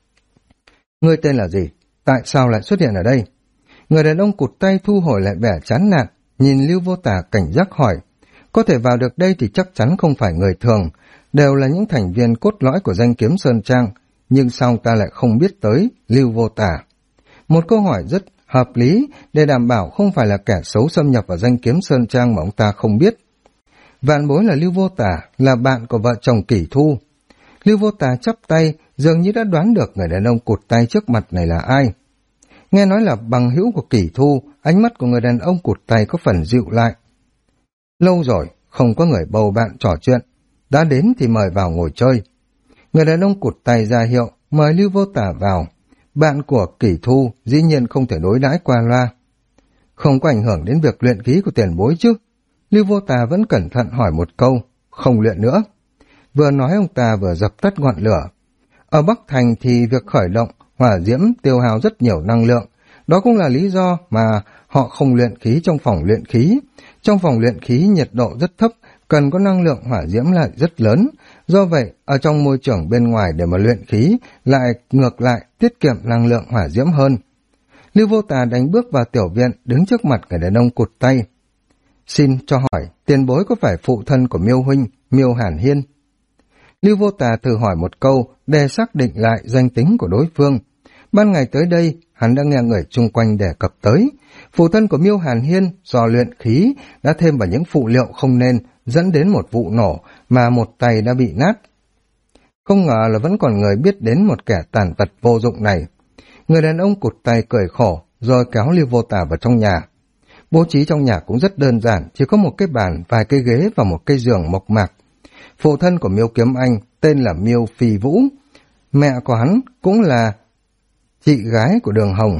Ngươi tên là gì? Tại sao lại xuất hiện ở đây? Người đàn ông cụt tay thu hồi lại vẻ chán nản, nhìn Lưu Vô Tả cảnh giác hỏi. Có thể vào được đây thì chắc chắn không phải người thường, đều là những thành viên cốt lõi của danh kiếm Sơn Trang, nhưng sao ta lại không biết tới Lưu Vô Tả? Một câu hỏi rất hợp lý để đảm bảo không phải là kẻ xấu xâm nhập vào danh kiếm Sơn Trang mà ông ta không biết. Vạn bối là Lưu Vô Tả, là bạn của vợ chồng Kỷ Thu. Lưu Vô Tả chắp tay, dường như đã đoán được người đàn ông cụt tay trước mặt này là ai. Nghe nói là bằng hữu của Kỷ Thu, ánh mắt của người đàn ông cụt tay có phần dịu lại. Lâu rồi, không có người bầu bạn trò chuyện, đã đến thì mời vào ngồi chơi. Người đàn ông cụt tay ra hiệu, mời Lưu Vô Tả vào. Bạn của Kỷ Thu dĩ nhiên không thể đối đãi qua loa. Không có ảnh hưởng đến việc luyện khí của tiền bối chứ? Lưu Vô Tả vẫn cẩn thận hỏi một câu, không luyện nữa. Vừa nói ông ta vừa dập tắt ngọn lửa. Ở Bắc Thành thì việc khởi động hỏa diễm tiêu hao rất nhiều năng lượng. Đó cũng là lý do mà họ không luyện khí trong phòng luyện khí. Trong phòng luyện khí nhiệt độ rất thấp, cần có năng lượng hỏa diễm lại rất lớn. Do vậy, ở trong môi trường bên ngoài để mà luyện khí lại ngược lại tiết kiệm năng lượng hỏa diễm hơn. Lưu Vô Tà đánh bước vào tiểu viện, đứng trước mặt người đàn ông cụt tay. Xin cho hỏi, tiền bối có phải phụ thân của Miêu huynh, Miêu Hàn Hiên? Lưu Vô Tà thử hỏi một câu để xác định lại danh tính của đối phương. Ban ngày tới đây, hắn đã nghe người chung quanh đề cập tới. Phụ thân của Miêu Hàn Hiên do luyện khí đã thêm vào những phụ liệu không nên, dẫn đến một vụ nổ mà một tay đã bị nát. Không ngờ là vẫn còn người biết đến một kẻ tàn tật vô dụng này. Người đàn ông cụt tay cười khổ, rồi kéo Lưu Vô Tả vào trong nhà. Bố trí trong nhà cũng rất đơn giản, chỉ có một cái bàn, vài cái ghế và một cái giường mộc mạc. Phụ thân của Miêu Kiếm Anh tên là Miêu Phi Vũ, mẹ của hắn cũng là chị gái của Đường Hồng.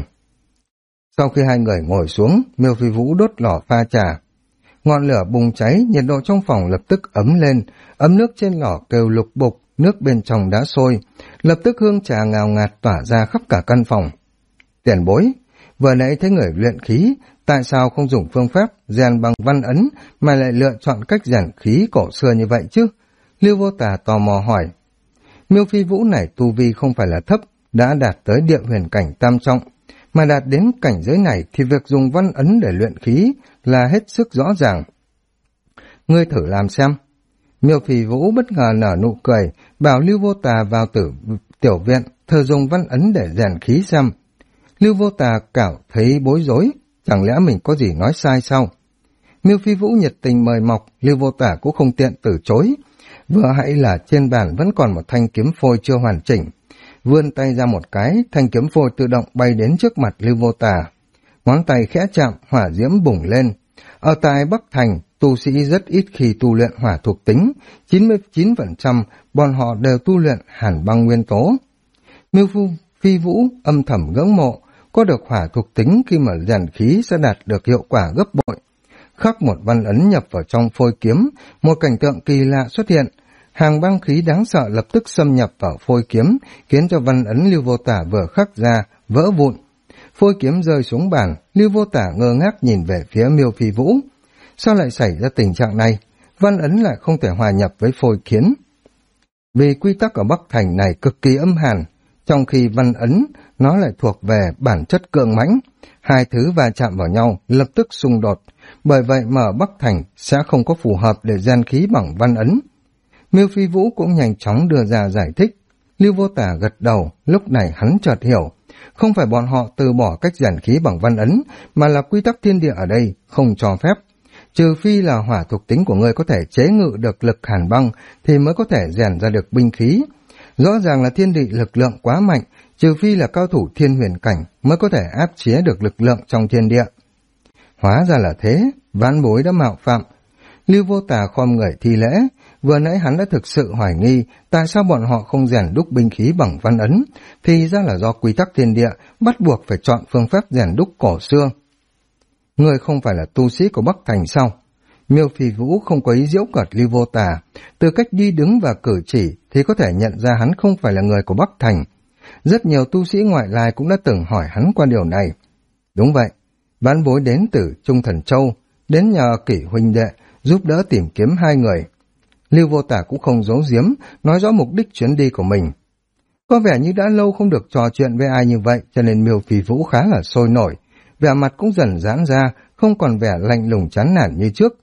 Sau khi hai người ngồi xuống, Miêu Phi Vũ đốt lò pha trà. Ngọn lửa bùng cháy, nhiệt độ trong phòng lập tức ấm lên, ấm nước trên lò kêu lục bục, nước bên trong đã sôi, lập tức hương trà ngào ngạt tỏa ra khắp cả căn phòng. Tiền bối, vừa nãy thấy người luyện khí, tại sao không dùng phương pháp rèn bằng văn ấn mà lại lựa chọn cách rèn khí cổ xưa như vậy chứ? Lưu Vô Tà tò mò hỏi. Miêu Phi Vũ này tu vi không phải là thấp, đã đạt tới địa huyền cảnh tam trọng, mà đạt đến cảnh giới này thì việc dùng văn ấn để luyện khí là hết sức rõ ràng. Ngươi thử làm xem. Miêu Phi Vũ bất ngờ nở nụ cười, bảo Lưu Vô Tà vào tiểu viện, thử dùng văn ấn để rèn khí xem. Lưu Vô Tà cảm thấy bối rối, chẳng lẽ mình có gì nói sai sao? Miêu Phi Vũ nhiệt tình mời mọc, Lưu Vô Tà cũng không tiện từ chối. Vừa hãy là trên bàn vẫn còn một thanh kiếm phôi chưa hoàn chỉnh. Vươn tay ra một cái, thanh kiếm phôi tự động bay đến trước mặt Lưu Vô Tà. Ngón tay khẽ chạm, hỏa diễm bùng lên. Ở tại Bắc Thành, tu sĩ rất ít khi tu luyện hỏa thuộc tính, 99% bọn họ đều tu luyện hàn băng nguyên tố. Miêu Phi Vũ âm thầm ngưỡng mộ, có được hỏa thuộc tính khi mà rèn khí sẽ đạt được hiệu quả gấp bội. Khắc một văn ấn nhập vào trong phôi kiếm, một cảnh tượng kỳ lạ xuất hiện, Hàng băng khí đáng sợ lập tức xâm nhập vào phôi kiếm, khiến cho văn ấn Lưu Vô Tả vừa khắc ra, vỡ vụn. Phôi kiếm rơi xuống bàn, Lưu Vô Tả ngơ ngác nhìn về phía Miêu Phi Vũ. Sao lại xảy ra tình trạng này? Văn ấn lại không thể hòa nhập với phôi kiếm. Vì quy tắc ở Bắc Thành này cực kỳ âm hàn, trong khi văn ấn nó lại thuộc về bản chất cường mãnh. Hai thứ va chạm vào nhau lập tức xung đột, bởi vậy mà ở Bắc Thành sẽ không có phù hợp để rèn khí bằng văn ấn. Miêu Phi Vũ cũng nhanh chóng đưa ra giải thích. Lưu Vô Tả gật đầu, lúc này hắn chợt hiểu. Không phải bọn họ từ bỏ cách rèn khí bằng văn ấn, mà là quy tắc thiên địa ở đây không cho phép. Trừ phi là hỏa thuộc tính của ngươi có thể chế ngự được lực hàn băng thì mới có thể rèn ra được binh khí. Rõ ràng là thiên địa lực lượng quá mạnh, trừ phi là cao thủ thiên huyền cảnh mới có thể áp chế được lực lượng trong thiên địa. Hóa ra là thế, vãn bối đã mạo phạm. Lưu Vô Tả khom người thi lễ, vừa nãy hắn đã thực sự hoài nghi tại sao bọn họ không rèn đúc binh khí bằng văn ấn, thì ra là do quy tắc thiên địa bắt buộc phải chọn phương pháp rèn đúc cổ xưa. Người không phải là tu sĩ của Bắc Thành sao? Miêu Phi Vũ không có ý giễu cợt Lưu Vô Tả, từ cách đi đứng và cử chỉ thì có thể nhận ra hắn không phải là người của Bắc Thành. Rất nhiều tu sĩ ngoại lai cũng đã từng hỏi hắn qua điều này. Đúng vậy, vãn bối đến từ Trung Thần Châu, đến nhờ Kỷ huynh đệ giúp đỡ tìm kiếm hai người. Lưu Vô Tả cũng không giấu giếm, nói rõ mục đích chuyến đi của mình. Có vẻ như đã lâu không được trò chuyện với ai như vậy, cho nên Miêu Phi Vũ khá là sôi nổi, vẻ mặt cũng dần giãn ra, không còn vẻ lạnh lùng chán nản như trước.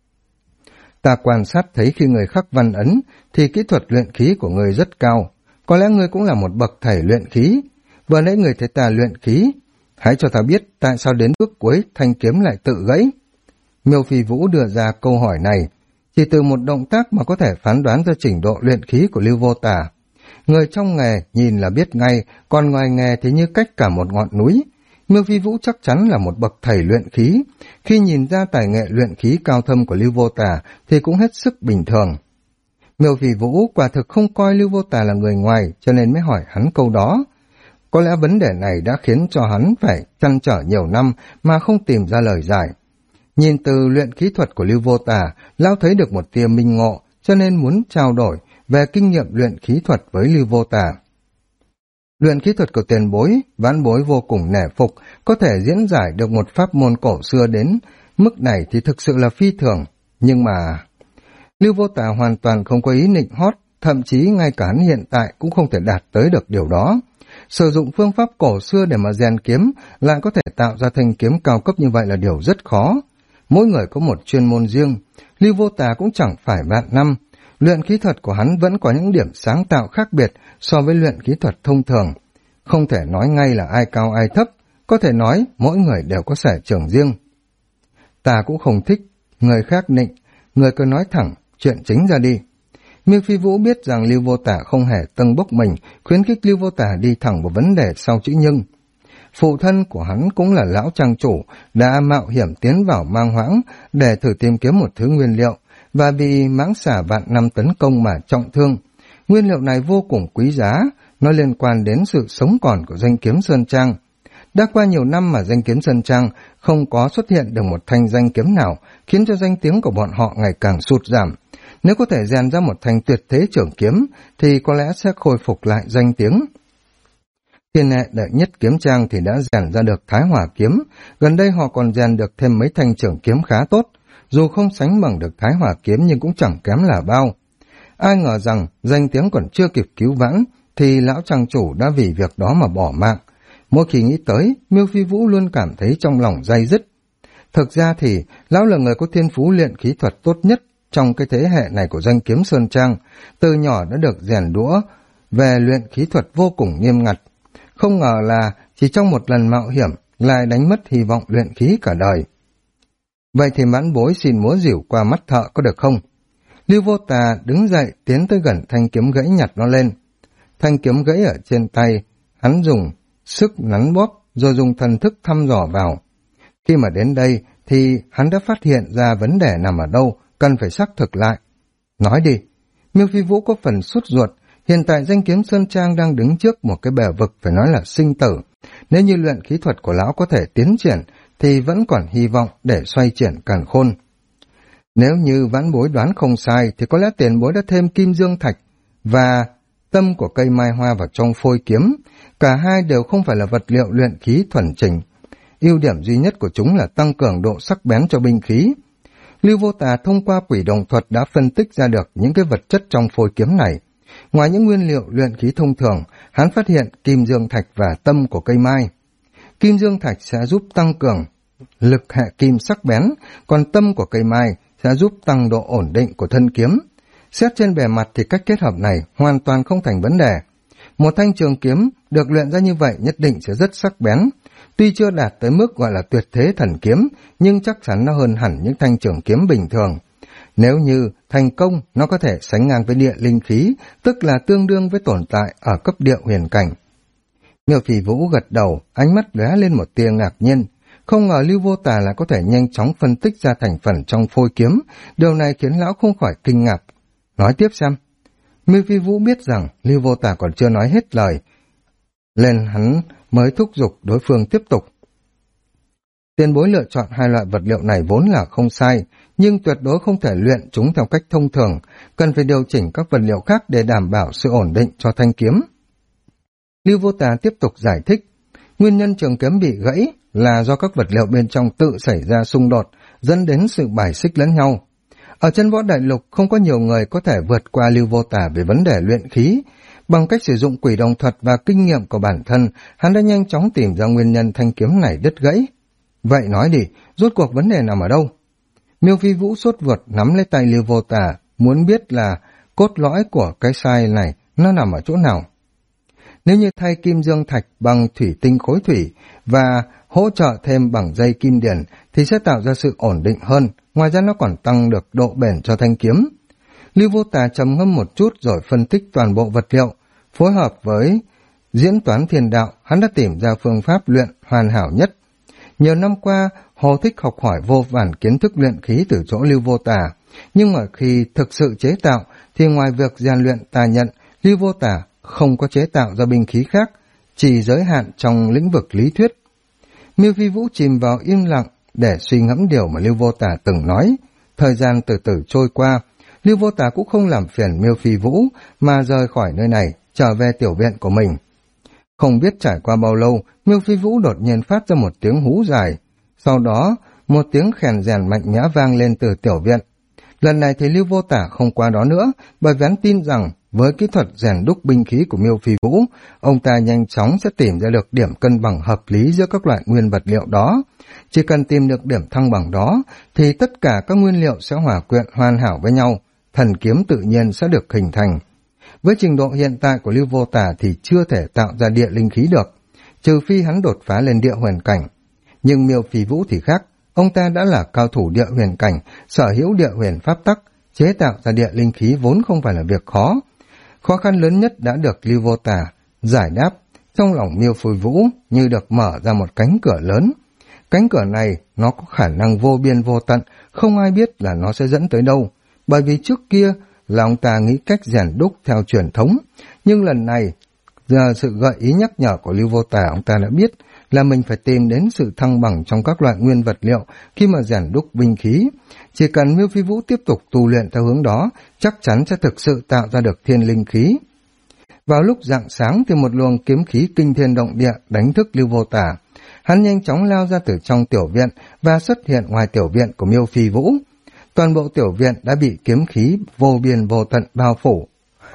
Ta quan sát thấy khi người khắc văn ấn thì kỹ thuật luyện khí của người rất cao, có lẽ ngươi cũng là một bậc thầy luyện khí. Vừa nãy người thấy ta luyện khí, hãy cho ta biết tại sao đến bước cuối thanh kiếm lại tự gãy. Miêu Phi Vũ đưa ra câu hỏi này, chỉ từ một động tác mà có thể phán đoán ra trình độ luyện khí của Lưu Vô Tả. Người trong nghề nhìn là biết ngay, còn ngoài nghề thì như cách cả một ngọn núi. Miêu Phi Vũ chắc chắn là một bậc thầy luyện khí, khi nhìn ra tài nghệ luyện khí cao thâm của Lưu Vô Tả thì cũng hết sức bình thường. Miêu Phi Vũ quả thực không coi Lưu Vô Tả là người ngoài, cho nên mới hỏi hắn câu đó. Có lẽ vấn đề này đã khiến cho hắn phải trăn trở nhiều năm mà không tìm ra lời giải. Nhìn từ luyện khí thuật của Lưu Vô Tả, lão thấy được một tia minh ngộ, cho nên muốn trao đổi về kinh nghiệm luyện khí thuật với Lưu Vô Tả. Luyện khí thuật của tiền bối, vãn bối vô cùng nể phục, có thể diễn giải được một pháp môn cổ xưa đến mức này thì thực sự là phi thường. Nhưng mà Lưu Vô Tả hoàn toàn không có ý nịnh hót, thậm chí ngay cả hắn hiện tại cũng không thể đạt tới được điều đó. Sử dụng phương pháp cổ xưa để mà rèn kiếm lại có thể tạo ra thanh kiếm cao cấp như vậy là điều rất khó. Mỗi người có một chuyên môn riêng, Lưu Vô Tả cũng chẳng phải vạn năm. Luyện khí thuật của hắn vẫn có những điểm sáng tạo khác biệt so với luyện khí thuật thông thường. Không thể nói ngay là ai cao ai thấp, có thể nói mỗi người đều có sở trường riêng. Ta cũng không thích người khác nịnh, người cứ nói thẳng, chuyện chính ra đi. Miêu Phi Vũ biết rằng Lưu Vô Tả không hề tâng bốc mình, khuyến khích Lưu Vô Tả đi thẳng vào vấn đề sau chữ nhưng. Phụ thân của hắn cũng là lão trang chủ, đã mạo hiểm tiến vào Mang Hoãng để thử tìm kiếm một thứ nguyên liệu, và bị mãng xà vạn năm tấn công mà trọng thương. Nguyên liệu này vô cùng quý giá, nó liên quan đến sự sống còn của danh kiếm Sơn Trang. Đã qua nhiều năm mà danh kiếm Sơn Trang không có xuất hiện được một thanh danh kiếm nào, khiến cho danh tiếng của bọn họ ngày càng sụt giảm. Nếu có thể rèn ra một thanh tuyệt thế trưởng kiếm, thì có lẽ sẽ khôi phục lại danh tiếng. Thiên hệ đệ nhất kiếm trang thì đã rèn ra được Thái Hỏa kiếm, gần đây họ còn rèn được thêm mấy thanh trưởng kiếm khá tốt. Dù không sánh bằng được Thái Hỏa kiếm nhưng cũng chẳng kém là bao. Ai ngờ rằng danh tiếng còn chưa kịp cứu vãn, thì lão trang chủ đã vì việc đó mà bỏ mạng. Mỗi khi nghĩ tới, Miêu Phi Vũ luôn cảm thấy trong lòng day dứt. Thực ra thì, lão là người có thiên phú luyện khí thuật tốt nhất trong cái thế hệ này của danh kiếm Sơn Trang, từ nhỏ đã được rèn đũa về luyện khí thuật vô cùng nghiêm ngặt. Không ngờ là chỉ trong một lần mạo hiểm lại đánh mất hy vọng luyện khí cả đời. Vậy thì mãn bối xin múa rỉu qua mắt thợ có được không? Lưu Vô Tà đứng dậy tiến tới gần thanh kiếm gãy nhặt nó lên. Thanh kiếm gãy ở trên tay, hắn dùng sức nắn bóp rồi dùng thần thức thăm dò vào. Khi mà đến đây thì hắn đã phát hiện ra vấn đề nằm ở đâu, cần phải xác thực lại. Nói đi. Miêu Phi Vũ có phần sốt ruột. Hiện tại danh kiếm Sơn Trang đang đứng trước một cái bờ vực phải nói là sinh tử. Nếu như luyện khí thuật của lão có thể tiến triển thì vẫn còn hy vọng để xoay chuyển càn khôn. Nếu như vãn bối đoán không sai thì có lẽ tiền bối đã thêm kim dương thạch và tâm của cây mai hoa vào trong phôi kiếm. Cả hai đều không phải là vật liệu luyện khí thuần chỉnh. Ưu điểm duy nhất của chúng là tăng cường độ sắc bén cho binh khí. Lưu Vô Tà thông qua quỷ đồng thuật đã phân tích ra được những cái vật chất trong phôi kiếm này. Ngoài những nguyên liệu luyện khí thông thường, hắn phát hiện kim dương thạch và tâm của cây mai. Kim dương thạch sẽ giúp tăng cường lực hệ kim sắc bén, còn tâm của cây mai sẽ giúp tăng độ ổn định của thân kiếm. Xét trên bề mặt thì cách kết hợp này hoàn toàn không thành vấn đề. Một thanh trường kiếm được luyện ra như vậy nhất định sẽ rất sắc bén. Tuy chưa đạt tới mức gọi là tuyệt thế thần kiếm, nhưng chắc chắn nó hơn hẳn những thanh trường kiếm bình thường. Nếu như thành công, nó có thể sánh ngang với địa linh khí, tức là tương đương với tồn tại ở cấp địa huyền cảnh. Miêu Phi Vũ gật đầu, ánh mắt lóe lên một tia ngạc nhiên. Không ngờ Lưu Vô Tà lại có thể nhanh chóng phân tích ra thành phần trong phôi kiếm, điều này khiến lão không khỏi kinh ngạc. Nói tiếp xem. Miêu Phi Vũ biết rằng Lưu Vô Tà còn chưa nói hết lời, nên hắn mới thúc giục đối phương tiếp tục. Tiền bối lựa chọn hai loại vật liệu này vốn là không sai, nhưng tuyệt đối không thể luyện chúng theo cách thông thường, cần phải điều chỉnh các vật liệu khác để đảm bảo sự ổn định cho thanh kiếm. Lưu Vô Tà tiếp tục giải thích, nguyên nhân trường kiếm bị gãy là do các vật liệu bên trong tự xảy ra xung đột, dẫn đến sự bài xích lẫn nhau. Ở trên võ đại lục không có nhiều người có thể vượt qua Lưu Vô Tà về vấn đề luyện khí. Bằng cách sử dụng quỷ đồng thuật và kinh nghiệm của bản thân, hắn đã nhanh chóng tìm ra nguyên nhân thanh kiếm này đứt gãy. Vậy nói đi, rốt cuộc vấn đề nằm ở đâu? Miêu Phi Vũ sốt ruột nắm lấy tay Lưu Vô Tà, muốn biết là cốt lõi của cái sai này nó nằm ở chỗ nào. Nếu như thay kim dương thạch bằng thủy tinh khối thủy và hỗ trợ thêm bằng dây kim điển thì sẽ tạo ra sự ổn định hơn, ngoài ra nó còn tăng được độ bền cho thanh kiếm. Lưu Vô Tà trầm ngâm một chút rồi phân tích toàn bộ vật liệu, phối hợp với diễn toán thiên đạo, hắn đã tìm ra phương pháp luyện hoàn hảo nhất. Nhiều năm qua, Hồ thích học hỏi vô vàn kiến thức luyện khí từ chỗ Lưu Vô Tà, nhưng mà khi thực sự chế tạo thì ngoài việc rèn luyện tà nhận, Lưu Vô Tà không có chế tạo ra binh khí khác, chỉ giới hạn trong lĩnh vực lý thuyết. Miêu Phi Vũ chìm vào im lặng để suy ngẫm điều mà Lưu Vô Tà từng nói. Thời gian từ từ trôi qua, Lưu Vô Tà cũng không làm phiền Miêu Phi Vũ mà rời khỏi nơi này, trở về tiểu viện của mình. Không biết trải qua bao lâu, Miêu Phi Vũ đột nhiên phát ra một tiếng hú dài. Sau đó, một tiếng khèn rèn mạnh mẽ vang lên từ tiểu viện. Lần này thì Lưu Vô Tà không qua đó nữa, bởi vì hắn tin rằng với kỹ thuật rèn đúc binh khí của Miêu Phi Vũ, ông ta nhanh chóng sẽ tìm ra được điểm cân bằng hợp lý giữa các loại nguyên vật liệu đó. Chỉ cần tìm được điểm thăng bằng đó, thì tất cả các nguyên liệu sẽ hòa quyện hoàn hảo với nhau, thần kiếm tự nhiên sẽ được hình thành. Với trình độ hiện tại của Lưu Vô Tà thì chưa thể tạo ra địa linh khí được, trừ phi hắn đột phá lên địa huyền cảnh. Nhưng Miêu Phi Vũ thì khác, ông ta đã là cao thủ địa huyền cảnh, sở hữu địa huyền pháp tắc, chế tạo ra địa linh khí vốn không phải là việc khó. Khó khăn lớn nhất đã được Lưu Vô Tà giải đáp, trong lòng Miêu Phi Vũ như được mở ra một cánh cửa lớn. Cánh cửa này nó có khả năng vô biên vô tận, không ai biết là nó sẽ dẫn tới đâu, bởi vì trước kia là ông ta nghĩ cách rèn đúc theo truyền thống, nhưng lần này giờ sự gợi ý nhắc nhở của Lưu Vô Tà, ông ta đã biết là mình phải tìm đến sự thăng bằng trong các loại nguyên vật liệu khi mà rèn đúc binh khí. Chỉ cần Miêu Phi Vũ tiếp tục tu luyện theo hướng đó, chắc chắn sẽ thực sự tạo ra được thiên linh khí. Vào lúc rạng sáng thì một luồng kiếm khí kinh thiên động địa đánh thức Lưu Vô Tà. Hắn nhanh chóng lao ra từ trong tiểu viện và xuất hiện ngoài tiểu viện của Miêu Phi Vũ. Toàn bộ tiểu viện đã bị kiếm khí vô biên vô tận bao phủ.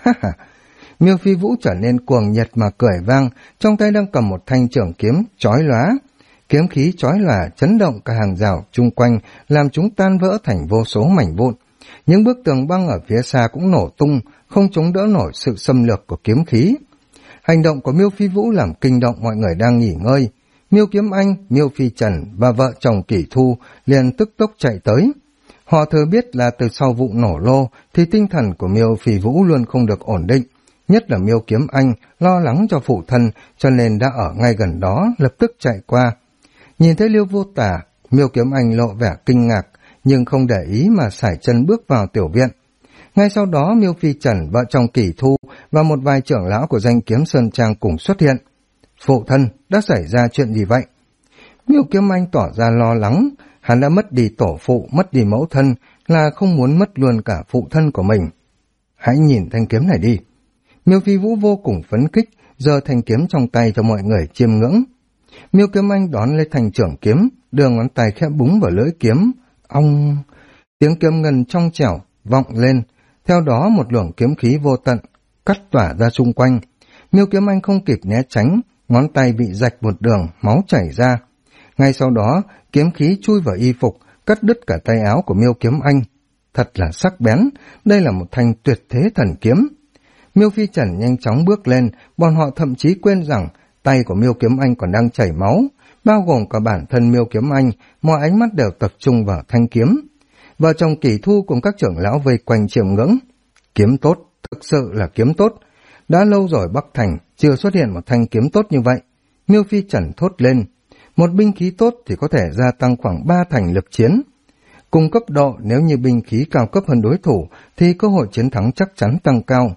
Miêu Phi Vũ trở nên cuồng nhiệt mà cười vang, trong tay đang cầm một thanh trường kiếm chói lóa. Kiếm khí chói lòa chấn động cả hàng rào chung quanh, làm chúng tan vỡ thành vô số mảnh vụn. Những bức tường băng ở phía xa cũng nổ tung, không chống đỡ nổi sự xâm lược của kiếm khí. Hành động của Miêu Phi Vũ làm kinh động mọi người đang nghỉ ngơi. Miêu Kiếm Anh, Miêu Phi Trần và vợ chồng Kỷ Thu liền tức tốc chạy tới. Họ thừa biết là từ sau vụ nổ lô thì tinh thần của Miêu Phi Vũ luôn không được ổn định. Nhất là Miêu Kiếm Anh lo lắng cho phụ thân, cho nên đã ở ngay gần đó lập tức chạy qua. Nhìn thấy Lưu Vô Tà, Miêu Kiếm Anh lộ vẻ kinh ngạc, nhưng không để ý mà sải chân bước vào tiểu viện. Ngay sau đó Miêu Phi Trần, vợ chồng Kỷ Thu và một vài trưởng lão của Danh Kiếm Sơn Trang cùng xuất hiện. Phụ thân, đã xảy ra chuyện gì vậy? Miêu Kiếm Anh tỏ ra lo lắng, hắn đã mất đi tổ phụ, mất đi mẫu thân, là không muốn mất luôn cả phụ thân của mình. Hãy nhìn thanh kiếm này đi. Miêu Phi Vũ vô cùng phấn khích, giơ thanh kiếm trong tay cho mọi người chiêm ngưỡng. Miêu Kiếm Anh đón lấy thanh trưởng kiếm, đưa ngón tay khẽ búng vào lưỡi kiếm. Ong! Tiếng kiếm ngân trong trẻo vọng lên, theo đó một luồng kiếm khí vô tận cắt tỏa ra xung quanh. Miêu Kiếm Anh không kịp né tránh, ngón tay bị rạch một đường, máu chảy ra. Ngay sau đó, kiếm khí chui vào y phục, cắt đứt cả tay áo của Miêu Kiếm Anh. Thật là sắc bén, đây là một thanh tuyệt thế thần kiếm. Miêu Phi Trần nhanh chóng bước lên, bọn họ thậm chí quên rằng tay của Miêu Kiếm Anh còn đang chảy máu, bao gồm cả bản thân Miêu Kiếm Anh, mọi ánh mắt đều tập trung vào thanh kiếm. Vợ chồng Kỷ Thu cùng các trưởng lão vây quanh chiêm ngưỡng. Kiếm tốt, thực sự là kiếm tốt. Đã lâu rồi Bắc Thành chưa xuất hiện một thanh kiếm tốt như vậy. Miêu Phi Trần thốt lên. Một binh khí tốt thì có thể gia tăng khoảng 3 thành lực chiến. Cùng cấp độ, nếu như binh khí cao cấp hơn đối thủ thì cơ hội chiến thắng chắc chắn tăng cao.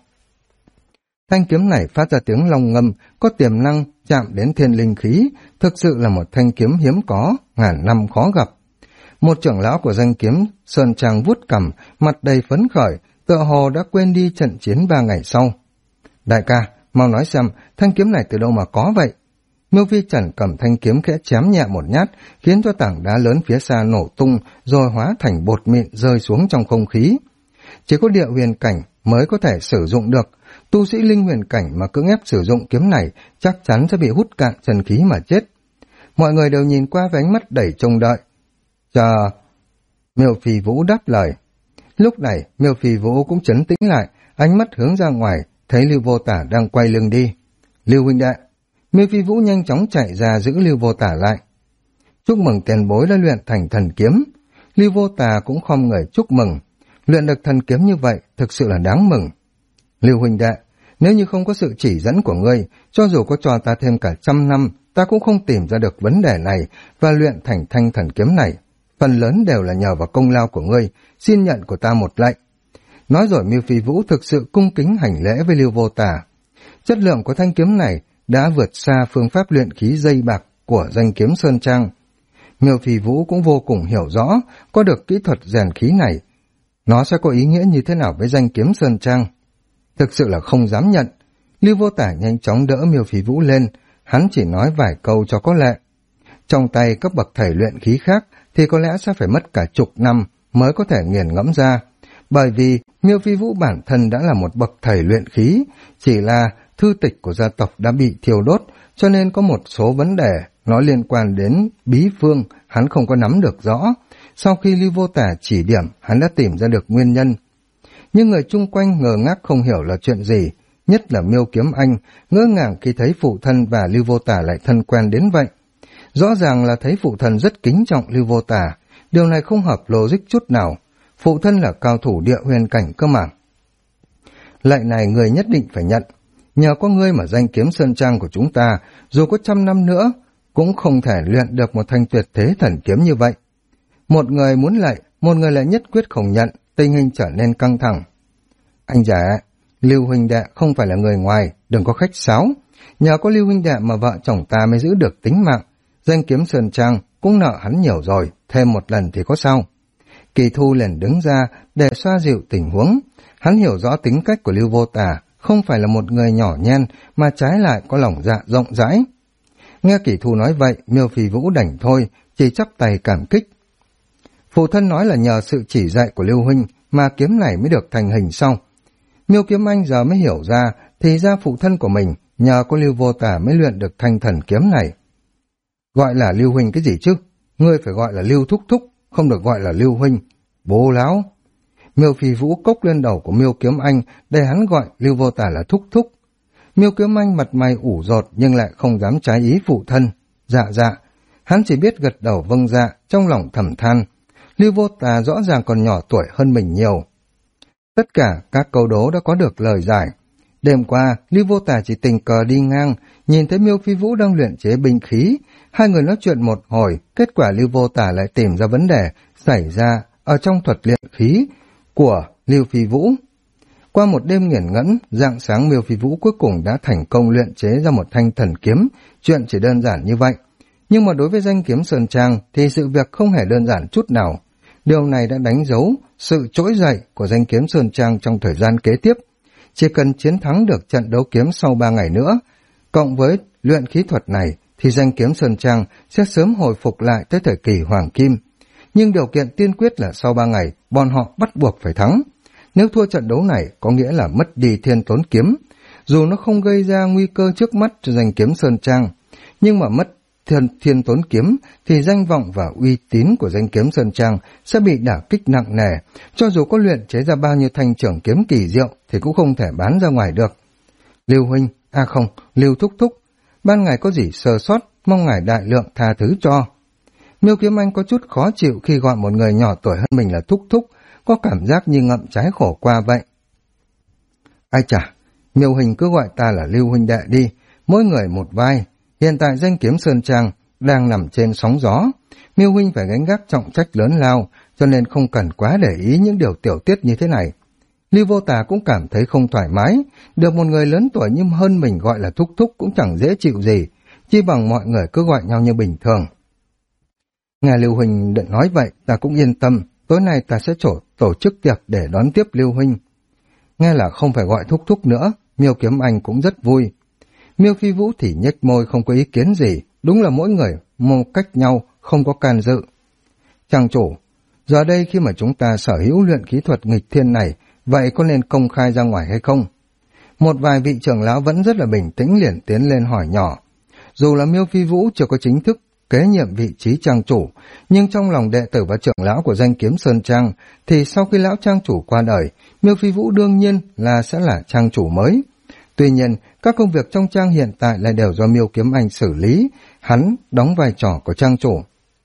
Thanh kiếm này phát ra tiếng long ngâm, có tiềm năng chạm đến thiên linh khí, thực sự là một thanh kiếm hiếm có, ngàn năm khó gặp. Một trưởng lão của danh kiếm Sơn Trang vuốt cằm, mặt đầy phấn khởi, tựa hồ đã quên đi trận chiến 3 ngày sau. Đại ca, mau nói xem, thanh kiếm này từ đâu mà có vậy? Miêu Phi Trần cầm thanh kiếm khẽ chém nhẹ một nhát, khiến cho tảng đá lớn phía xa nổ tung, rồi hóa thành bột mịn rơi xuống trong không khí. Chỉ có địa huyền cảnh mới có thể sử dụng được. Tu sĩ linh huyền cảnh mà cưỡng ép sử dụng kiếm này chắc chắn sẽ bị hút cạn chân khí mà chết. Mọi người đều nhìn qua với ánh mắt đầy trông đợi. Chờ. Miêu Phi Vũ đáp lời. Lúc này Miêu Phi Vũ cũng trấn tĩnh lại, ánh mắt hướng ra ngoài, thấy Lưu Vô Tả đang quay lưng đi. Lưu huynh đệ. Miêu Phi Vũ nhanh chóng chạy ra giữ Lưu Vô Tả lại. Chúc mừng tiền bối đã luyện thành thần kiếm. Lưu Vô Tả cũng khom người chúc mừng. Luyện được thần kiếm như vậy thực sự là đáng mừng. Lưu huynh đệ, nếu như không có sự chỉ dẫn của ngươi, cho dù có cho ta thêm cả 100 năm, ta cũng không tìm ra được vấn đề này và luyện thành thanh thần kiếm này. Phần lớn đều là nhờ vào công lao của ngươi, xin nhận của ta một lệnh. Nói rồi Miêu Phi Vũ thực sự cung kính hành lễ với Lưu Vô Tả. Chất lượng của thanh kiếm này đã vượt xa phương pháp luyện khí dây bạc của danh kiếm Sơn Trang. Miêu Phi Vũ cũng vô cùng hiểu rõ, có được kỹ thuật rèn khí này, nó sẽ có ý nghĩa như thế nào với danh kiếm Sơn Trang. Thực sự là không dám nhận. Lưu Vô Tả nhanh chóng đỡ Miêu Phi Vũ lên, hắn chỉ nói vài câu cho có lệ. Trong tay các bậc thầy luyện khí khác thì có lẽ sẽ phải mất cả chục năm mới có thể nghiền ngẫm ra, bởi vì Miêu Phi Vũ bản thân đã là một bậc thầy luyện khí, chỉ là thư tịch của gia tộc đã bị thiêu đốt, cho nên có một số vấn đề nó liên quan đến bí phương hắn không có nắm được rõ. Sau khi Lưu Vô Tả chỉ điểm, hắn đã tìm ra được nguyên nhân. Nhưng người chung quanh ngờ ngác không hiểu là chuyện gì, nhất là Miêu Kiếm Anh, ngỡ ngàng khi thấy phụ thân và Lưu Vô Tả lại thân quen đến vậy. Rõ ràng là thấy phụ thân rất kính trọng Lưu Vô Tả, điều này không hợp logic chút nào. Phụ thân là cao thủ địa huyền cảnh cơ mà. Lệnh này người nhất định phải nhận. Nhờ có ngươi mà danh kiếm Sơn Trang của chúng ta, dù có 100 năm nữa, cũng không thể luyện được một thanh tuyệt thế thần kiếm như vậy. Một người muốn lạy, một người lại nhất quyết không nhận, tình hình trở nên căng thẳng. Anh già, Lưu huynh đệ không phải là người ngoài, đừng có khách sáo. Nhờ có Lưu huynh đệ mà vợ chồng ta mới giữ được tính mạng. Danh kiếm Sơn Trang cũng nợ hắn nhiều rồi, thêm một lần thì có sao. Kỳ Thu liền đứng ra để xoa dịu tình huống. Hắn hiểu rõ tính cách của Lưu Vô Tả, không phải là một người nhỏ nhen mà trái lại có lòng dạ rộng rãi. Nghe Kỳ Thu nói vậy, Miêu Phi Vũ đành thôi, chỉ chắp tay cảm kích. Phụ thân nói là nhờ sự chỉ dạy của Lưu huynh mà kiếm này mới được thành hình sau. Miêu Kiếm Anh giờ mới hiểu ra, thì ra phụ thân của mình nhờ có Lưu Vô Tả mới luyện được thanh thần kiếm này. Gọi là Lưu huynh cái gì chứ? Ngươi phải gọi là Lưu thúc thúc, không được gọi là Lưu huynh. Bố láo. Miêu Phi Vũ cốc lên đầu của Miêu Kiếm Anh để hắn gọi Lưu Vô Tả là thúc thúc. Miêu Kiếm Anh mặt mày ủ rột nhưng lại không dám trái ý phụ thân. Dạ, hắn chỉ biết gật đầu vâng dạ, trong lòng thầm than. Lưu Vô Tả rõ ràng còn nhỏ tuổi hơn mình nhiều. Tất cả các câu đố đã có được lời giải. Đêm qua, Lưu Vô Tả chỉ tình cờ đi ngang, nhìn thấy Miêu Phi Vũ đang luyện chế binh khí. Hai người nói chuyện một hồi, kết quả Lưu Vô Tả lại tìm ra vấn đề xảy ra ở trong thuật luyện khí của Lưu Phi Vũ. Qua một đêm nghiền ngẫm, rạng sáng Miêu Phi Vũ cuối cùng đã thành công luyện chế ra một thanh thần kiếm, chuyện chỉ đơn giản như vậy. Nhưng mà đối với danh kiếm Sơn Trang thì sự việc không hề đơn giản chút nào. Điều này đã đánh dấu sự trỗi dậy của danh kiếm Sơn Trang trong thời gian kế tiếp. Chỉ cần chiến thắng được trận đấu kiếm sau 3 ngày nữa, cộng với luyện khí thuật này, thì danh kiếm Sơn Trang sẽ sớm hồi phục lại tới thời kỳ Hoàng Kim. Nhưng điều kiện tiên quyết là sau 3 ngày, bọn họ bắt buộc phải thắng. Nếu thua trận đấu này, có nghĩa là mất đi Thiên Tốn Kiếm. Dù nó không gây ra nguy cơ trước mắt cho danh kiếm Sơn Trang, nhưng mà mất thiên Tốn Kiếm thì danh vọng và uy tín của danh kiếm Sơn Trang sẽ bị đả kích nặng nề. Cho dù có luyện chế ra bao nhiêu thanh trưởng kiếm kỳ diệu thì cũng không thể bán ra ngoài được. Lưu huynh, Lưu thúc thúc, ban ngày có gì sơ sót, mong ngài đại lượng tha thứ cho. Miêu Kiếm Anh có chút khó chịu khi gọi một người nhỏ tuổi hơn mình là thúc thúc, có cảm giác như ngậm trái khổ qua vậy. Ai chà, Miêu Hình cứ gọi ta là Lưu huynh đệ đi, mỗi người một vai. Hiện tại danh kiếm Sơn Trang đang nằm trên sóng gió. Miêu huynh phải gánh gác trọng trách lớn lao, cho nên không cần quá để ý những điều tiểu tiết như thế này. Lưu Vô Tà cũng cảm thấy không thoải mái, được một người lớn tuổi nhưng hơn mình gọi là thúc thúc cũng chẳng dễ chịu gì, chi bằng mọi người cứ gọi nhau như bình thường. Nghe Lưu huynh định nói vậy, ta cũng yên tâm, tối nay ta sẽ tổ chức tiệc để đón tiếp Lưu huynh. Nghe là không phải gọi thúc thúc nữa, Miêu Kiếm Anh cũng rất vui. Miêu Phi Vũ thì nhếch môi không có ý kiến gì, đúng là mỗi người một cách nhau, không có can dự. Trang chủ, giờ đây khi mà chúng ta sở hữu luyện khí thuật nghịch thiên này, vậy có nên công khai ra ngoài hay không? Một vài vị trưởng lão vẫn rất là bình tĩnh liền tiến lên hỏi nhỏ. Dù là Miêu Phi Vũ chưa có chính thức kế nhiệm vị trí trang chủ, nhưng trong lòng đệ tử và trưởng lão của danh kiếm Sơn Trang, thì sau khi lão trang chủ qua đời, Miêu Phi Vũ đương nhiên là sẽ là trang chủ mới. Tuy nhiên, các công việc trong trang hiện tại lại đều do Miêu Kiếm Anh xử lý, hắn đóng vai trò của trang chủ.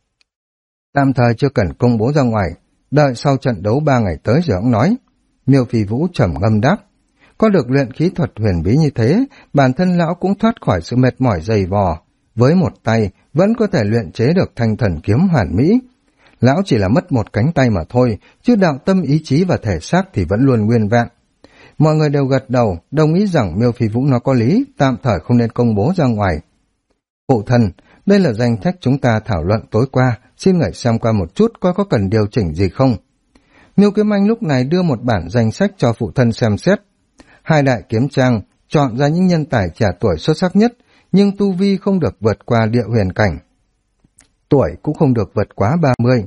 Tạm thời chưa cần công bố ra ngoài, đợi sau trận đấu 3 ngày tới rồi ông nói. Miêu Phi Vũ trầm ngâm đáp. Có được luyện khí thuật huyền bí như thế, bản thân lão cũng thoát khỏi sự mệt mỏi dày vò. Với một tay, vẫn có thể luyện chế được thanh thần kiếm hoàn mỹ. Lão chỉ là mất một cánh tay mà thôi, chứ đạo tâm ý chí và thể xác thì vẫn luôn nguyên vẹn. Mọi người đều gật đầu, đồng ý rằng Miêu Phi Vũ nói có lý, tạm thời không nên công bố ra ngoài. Phụ thân, đây là danh sách chúng ta thảo luận tối qua, xin ngài xem qua một chút coi có cần điều chỉnh gì không. Miêu Kiếm Anh lúc này đưa một bản danh sách cho phụ thân xem xét. Hai đại kiếm trang chọn ra những nhân tài trẻ tuổi xuất sắc nhất, nhưng tu vi không được vượt qua địa huyền cảnh. Tuổi cũng không được vượt quá 30.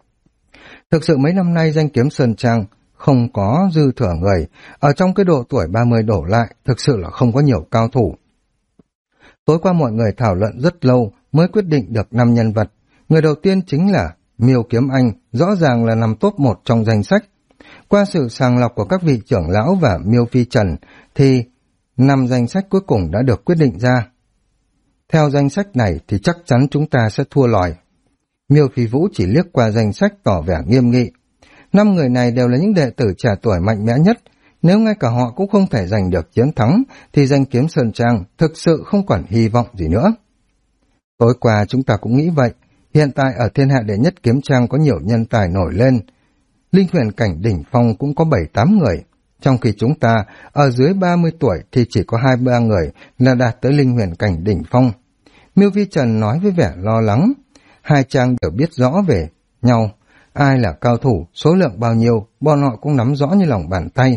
Thực sự mấy năm nay danh kiếm Sơn Trang không có dư thừa người, ở trong cái độ tuổi 30 đổ lại, thực sự là không có nhiều cao thủ. Tối qua mọi người thảo luận rất lâu mới quyết định được 5 nhân vật. Người đầu tiên chính là Miêu Kiếm Anh, rõ ràng là nằm top 1 trong danh sách. Qua sự sàng lọc của các vị trưởng lão và Miêu Phi Trần, thì 5 danh sách cuối cùng đã được quyết định ra. Theo danh sách này thì chắc chắn chúng ta sẽ thua lòi. Miêu Phi Vũ chỉ liếc qua danh sách tỏ vẻ nghiêm nghị. 5 người này đều là những đệ tử trẻ tuổi mạnh mẽ nhất. Nếu ngay cả họ cũng không thể giành được chiến thắng, thì danh kiếm Sơn Trang thực sự không còn hy vọng gì nữa. Tối qua chúng ta cũng nghĩ vậy. Hiện tại ở thiên hạ đệ nhất kiếm trang có nhiều nhân tài nổi lên. Linh huyền cảnh đỉnh phong cũng có 7-8 người. Trong khi chúng ta ở dưới 30 tuổi thì chỉ có 2-3 người là đạt tới linh huyền cảnh đỉnh phong. Miêu Vi Trần nói với vẻ lo lắng. Hai trang đều biết rõ về nhau. Ai là cao thủ, số lượng bao nhiêu, bọn họ cũng nắm rõ như lòng bàn tay.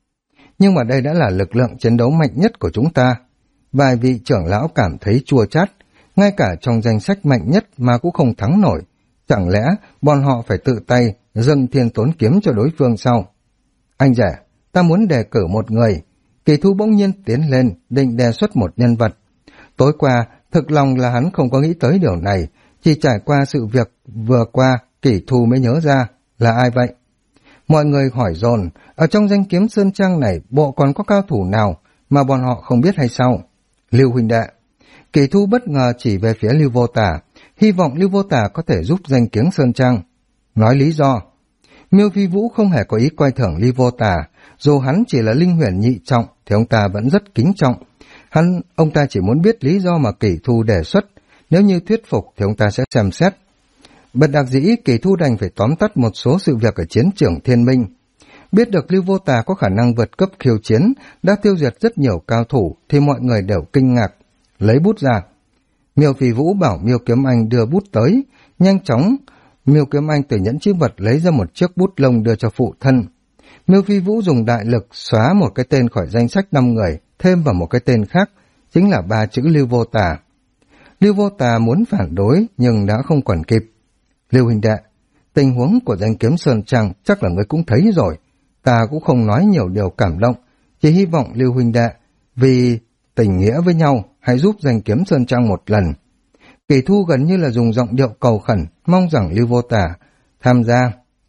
Nhưng mà đây đã là lực lượng chiến đấu mạnh nhất của chúng ta. Vài vị trưởng lão cảm thấy chua chát, ngay cả trong danh sách mạnh nhất mà cũng không thắng nổi. Chẳng lẽ bọn họ phải tự tay dâng thiên tốn kiếm cho đối phương sao? Anh rể, ta muốn đề cử một người. Kỳ Thu bỗng nhiên tiến lên, định đề xuất một nhân vật. Tối qua, thực lòng là hắn không có nghĩ tới điều này, chỉ trải qua sự việc vừa qua, Kỳ Thu mới nhớ ra là ai vậy. Mọi người hỏi dồn, ở trong danh kiếm Sơn Trang này bộ còn có cao thủ nào mà bọn họ không biết hay sao? Lưu huynh đệ. Kỳ Thu bất ngờ chỉ về phía Lưu Vô Tà, hy vọng Lưu Vô Tà có thể giúp danh kiếm Sơn Trang. Nói lý do. Miêu Phi Vũ không hề có ý coi thường Lưu Vô Tà, dù hắn chỉ là linh huyền nhị trọng thì ông ta vẫn rất kính trọng. Ông ta chỉ muốn biết lý do mà Kỳ Thu đề xuất, nếu như thuyết phục thì ông ta sẽ xem xét. Bất đắc dĩ, Kỳ Thu đành phải tóm tắt một số sự việc ở chiến trường Thiên Minh. Biết được Lưu Vô Tà có khả năng vượt cấp khiêu chiến, đã tiêu diệt rất nhiều cao thủ, thì mọi người đều kinh ngạc. Lấy bút ra. Miêu Phi Vũ bảo Miêu Kiếm Anh đưa bút tới, nhanh chóng Miêu Kiếm Anh từ nhẫn chữ vật lấy ra một chiếc bút lông đưa cho phụ thân. Miêu Phi Vũ dùng đại lực xóa một cái tên khỏi danh sách 5 người, thêm vào một cái tên khác, chính là 3 chữ Lưu Vô Tà. Lưu Vô Tà muốn phản đối nhưng đã không còn kịp. Lưu huynh đệ, tình huống của danh kiếm Sơn Trang chắc là ngươi cũng thấy rồi. Ta cũng không nói nhiều điều cảm động, chỉ hy vọng Lưu huynh đệ vì tình nghĩa với nhau hãy giúp danh kiếm Sơn Trang một lần. Kỳ Thu gần như là dùng giọng điệu cầu khẩn, mong rằng Lưu Vô Tà tham gia.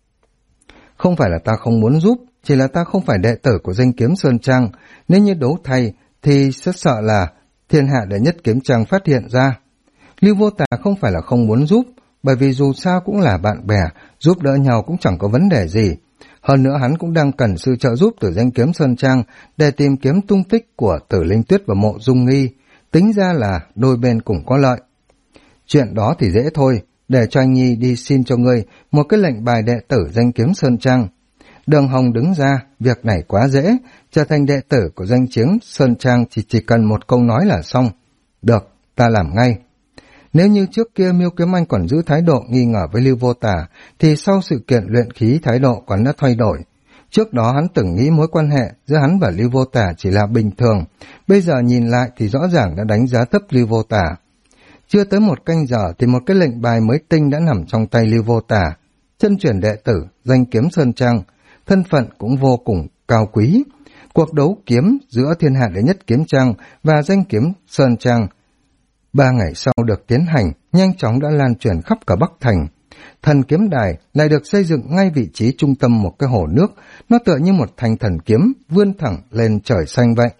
Không phải là ta không muốn giúp, chỉ là ta không phải đệ tử của danh kiếm Sơn Trang, nếu như đấu thay thì rất sợ là thiên hạ đệ nhất kiếm trang phát hiện ra. Lưu Vô Tà không phải là không muốn giúp, bởi vì dù sao cũng là bạn bè, giúp đỡ nhau cũng chẳng có vấn đề gì. Hơn nữa hắn cũng đang cần sự trợ giúp từ danh kiếm Sơn Trang để tìm kiếm tung tích của Tử Linh Tuyết và Mộ Dung Nghi, tính ra là đôi bên cùng có lợi. Chuyện đó thì dễ thôi, để cho anh Nhi đi xin cho ngươi một cái lệnh bài đệ tử danh kiếm Sơn Trang. Đường Hồng đứng ra, việc này quá dễ, trở thành đệ tử của danh kiếm Sơn Trang chỉ cần một câu nói là xong. Được, ta làm ngay. Nếu như trước kia Miêu Kiếm Anh còn giữ thái độ nghi ngờ với Lưu Vô Tà, thì sau sự kiện luyện khí thái độ còn đã thay đổi. Trước đó hắn từng nghĩ mối quan hệ giữa hắn và Lưu Vô Tà chỉ là bình thường, bây giờ nhìn lại thì rõ ràng đã đánh giá thấp Lưu Vô Tà. Chưa tới một canh giờ thì một cái lệnh bài mới tinh đã nằm trong tay Lưu Vô Tà. Chân truyền đệ tử, danh kiếm Sơn Trang, thân phận cũng vô cùng cao quý. Cuộc đấu kiếm giữa thiên hạ đệ nhất kiếm trang và danh kiếm Sơn Trang 3 ngày sau được tiến hành, nhanh chóng đã lan truyền khắp cả Bắc Thành. Thần kiếm đài lại được xây dựng ngay vị trí trung tâm một cái hồ nước, nó tựa như một thanh thần kiếm vươn thẳng lên trời xanh vậy.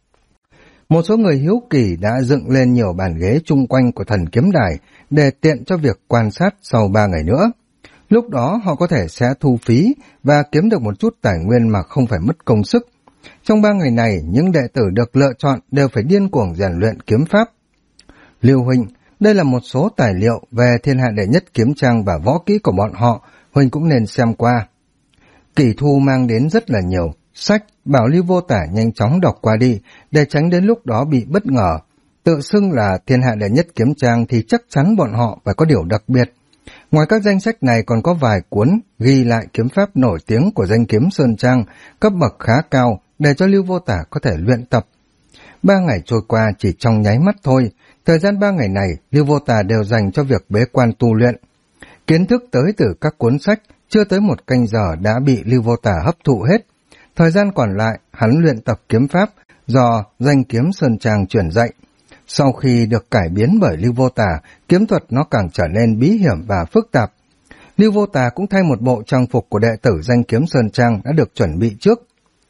Một số người hiếu kỳ đã dựng lên nhiều bàn ghế chung quanh của thần kiếm đài để tiện cho việc quan sát sau 3 ngày nữa. Lúc đó họ có thể sẽ thu phí và kiếm được một chút tài nguyên mà không phải mất công sức. Trong 3 ngày này, những đệ tử được lựa chọn đều phải điên cuồng rèn luyện kiếm pháp. Lưu huynh, đây là một số tài liệu về thiên hạ đệ nhất kiếm trang và võ kỹ của bọn họ, huynh cũng nên xem qua. Kỳ Thu mang đến rất là nhiều sách, bảo Lưu Vô Tà nhanh chóng đọc qua đi, để tránh đến lúc đó bị bất ngờ. Tự xưng là thiên hạ đệ nhất kiếm trang thì chắc chắn bọn họ phải có điều đặc biệt. Ngoài các danh sách này còn có vài cuốn ghi lại kiếm pháp nổi tiếng của danh kiếm Sơn Trang, cấp bậc khá cao, để cho Lưu Vô Tà có thể luyện tập. 3 ngày trôi qua chỉ trong nháy mắt thôi, thời gian 3 ngày này Lưu Vô Tà đều dành cho việc bế quan tu luyện. Kiến thức tới từ các cuốn sách chưa tới một canh giờ đã bị Lưu Vô Tà hấp thụ hết. Thời gian còn lại hắn luyện tập kiếm pháp do danh kiếm Sơn Trang truyền dạy. Sau khi được cải biến bởi Lưu Vô Tà, kiếm thuật nó càng trở nên bí hiểm và phức tạp. Lưu Vô Tà cũng thay một bộ trang phục của đệ tử danh kiếm Sơn Trang đã được chuẩn bị trước.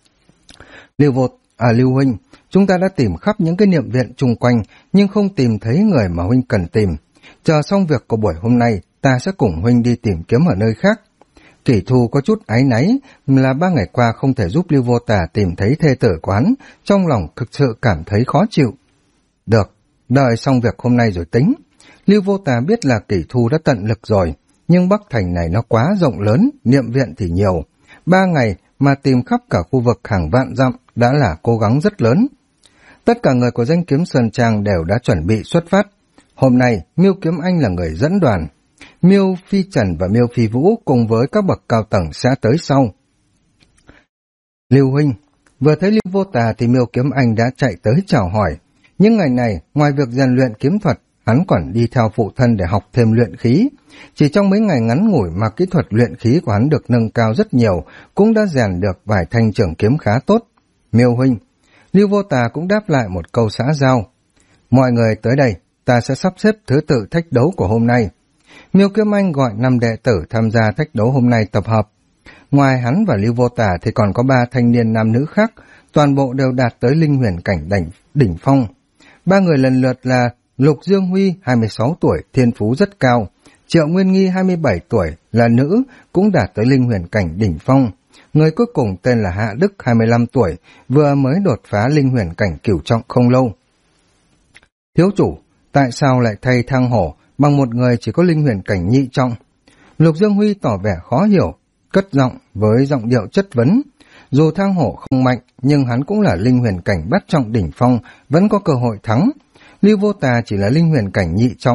Lưu huynh, chúng ta đã tìm khắp những cái niệm viện chung quanh nhưng không tìm thấy người mà huynh cần tìm. Chờ xong việc của buổi hôm nay, ta sẽ cùng huynh đi tìm kiếm ở nơi khác. Kỷ Thu có chút áy náy là 3 ngày qua không thể giúp Lưu Vô Tà tìm thấy thê tử của hắn, trong lòng thực sự cảm thấy khó chịu. Được, đợi xong việc hôm nay rồi tính. Lưu Vô Tà biết là Kỷ Thu đã tận lực rồi, nhưng Bắc Thành này nó quá rộng lớn, niệm viện thì nhiều. 3 ngày mà tìm khắp cả khu vực hàng vạn dặm đã là cố gắng rất lớn. Tất cả người của danh kiếm Sơn Trang đều đã chuẩn bị xuất phát. Hôm nay, Miêu Kiếm Anh là người dẫn đoàn. Miêu Phi Trần và Miêu Phi Vũ cùng với các bậc cao tầng sẽ tới sau. Lưu huynh, vừa thấy Lưu Vô Tà thì Miêu Kiếm Anh đã chạy tới chào hỏi. Những ngày này, ngoài việc rèn luyện kiếm thuật, hắn còn đi theo phụ thân để học thêm luyện khí. Chỉ trong mấy ngày ngắn ngủi mà kỹ thuật luyện khí của hắn được nâng cao rất nhiều, cũng đã rèn được vài thanh trường kiếm khá tốt. Miêu huynh, Lưu Vô Tà cũng đáp lại một câu xã giao. Mọi người tới đây, ta sẽ sắp xếp thứ tự thách đấu của hôm nay. Miêu Kiếm Anh gọi 5 đệ tử tham gia thách đấu hôm nay tập hợp. Ngoài hắn và Lưu Vô Tà thì còn có 3 thanh niên nam nữ khác, toàn bộ đều đạt tới linh huyền cảnh đỉnh phong. 3 người lần lượt là Lục Dương Huy, 26 tuổi, thiên phú rất cao. Triệu Nguyên Nghi, 27 tuổi, là nữ, cũng đạt tới linh huyền cảnh đỉnh phong. Người cuối cùng tên là Hạ Đức, 25 tuổi, vừa mới đột phá linh huyền cảnh cửu trọng không lâu. Thiếu chủ, tại sao lại thay Thang Hổ bằng một người chỉ có linh huyền cảnh nhị trọng? Lục Dương Huy tỏ vẻ khó hiểu, cất giọng với giọng điệu chất vấn. Dù Thang Hổ không mạnh, nhưng hắn cũng là linh huyền cảnh bát trọng đỉnh phong, vẫn có cơ hội thắng. Lưu Vô Tà chỉ là linh huyền cảnh nhị trọng,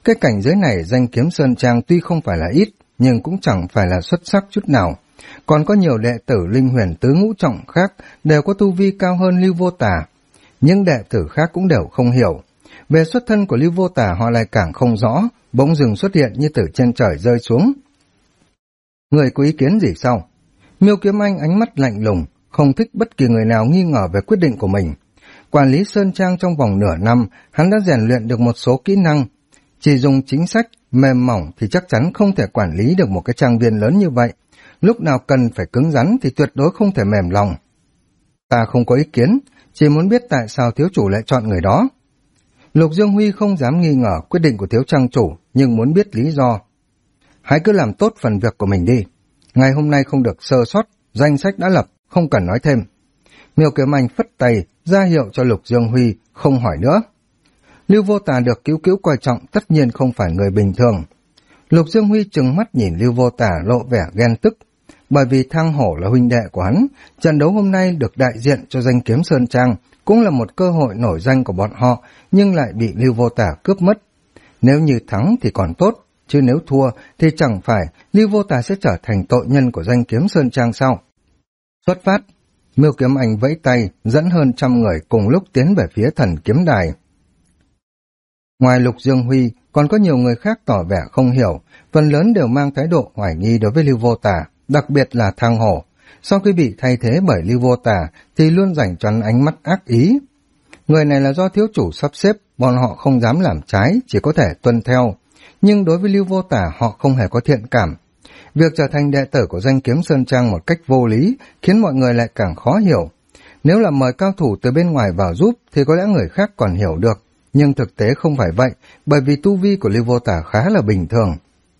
Cái cảnh giới này danh kiếm Sơn Trang tuy không phải là ít, nhưng cũng chẳng phải là xuất sắc chút nào. Còn có nhiều đệ tử linh huyền tứ ngũ trọng khác đều có tu vi cao hơn Lưu Vô Tà. Những đệ tử khác cũng đều không hiểu. Về xuất thân của Lưu Vô Tà họ lại càng không rõ, bỗng dừng xuất hiện như từ trên trời rơi xuống. Người có ý kiến gì sao? Miêu Kiếm Anh ánh mắt lạnh lùng, không thích bất kỳ người nào nghi ngờ về quyết định của mình. Quản lý Sơn Trang trong vòng nửa năm, hắn đã rèn luyện được một số kỹ năng. Chỉ dùng chính sách mềm mỏng thì chắc chắn không thể quản lý được một cái trang viên lớn như vậy. Lúc nào cần phải cứng rắn thì tuyệt đối không thể mềm lòng. Ta không có ý kiến, chỉ muốn biết tại sao thiếu chủ lại chọn người đó. Lục Dương Huy không dám nghi ngờ quyết định của thiếu trang chủ, nhưng muốn biết lý do. Hãy cứ làm tốt phần việc của mình đi. Ngày hôm nay không được sơ sót, danh sách đã lập, không cần nói thêm. Miêu Kiếm Anh phất tay, ra hiệu cho Lục Dương Huy, không hỏi nữa. Lưu Vô Tà được cứu cứu coi trọng tất nhiên không phải người bình thường. Lục Dương Huy trừng mắt nhìn Lưu Vô Tà lộ vẻ ghen tức. Bởi vì Thang Hổ là huynh đệ của hắn, trận đấu hôm nay được đại diện cho danh kiếm Sơn Trang cũng là một cơ hội nổi danh của bọn họ, nhưng lại bị Lưu Vô Tà cướp mất. Nếu như thắng thì còn tốt, chứ nếu thua thì chẳng phải Lưu Vô Tà sẽ trở thành tội nhân của danh kiếm Sơn Trang sao? Xuất phát! Miêu Kiếm Anh vẫy tay, dẫn hơn 100 người cùng lúc tiến về phía thần kiếm đài. Ngoài Lục Dương Huy, còn có nhiều người khác tỏ vẻ không hiểu, phần lớn đều mang thái độ hoài nghi đối với Lưu Vô Tà, đặc biệt là Thang Hổ. Sau khi bị thay thế bởi Lưu Vô Tà thì luôn dành cho ánh mắt ác ý. Người này là do thiếu chủ sắp xếp, bọn họ không dám làm trái, chỉ có thể tuân theo. Nhưng đối với Lưu Vô Tà họ không hề có thiện cảm. Việc trở thành đệ tử của danh kiếm Sơn Trang một cách vô lý khiến mọi người lại càng khó hiểu. Nếu là mời cao thủ từ bên ngoài vào giúp thì có lẽ người khác còn hiểu được. Nhưng thực tế không phải vậy, bởi vì tu vi của Lưu Vô Tà khá là bình thường.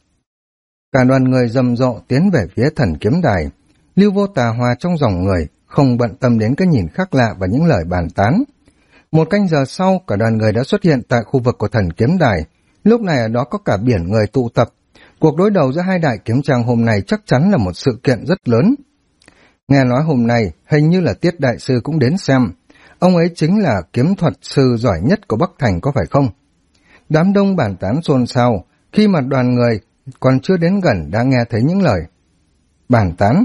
Cả đoàn người rầm rộ tiến về phía thần kiếm đài. Lưu Vô Tà hòa trong dòng người, không bận tâm đến cái nhìn khác lạ và những lời bàn tán. Một canh giờ sau, cả đoàn người đã xuất hiện tại khu vực của thần kiếm đài. Lúc này ở đó có cả biển người tụ tập. Cuộc đối đầu giữa hai đại kiếm trang hôm nay chắc chắn là một sự kiện rất lớn. Nghe nói hôm nay, hình như là Tiết Đại Sư cũng đến xem. Ông ấy chính là kiếm thuật sư giỏi nhất của Bắc Thành có phải không? Đám đông bàn tán xôn xao, khi mà đoàn người còn chưa đến gần đã nghe thấy những lời bàn tán.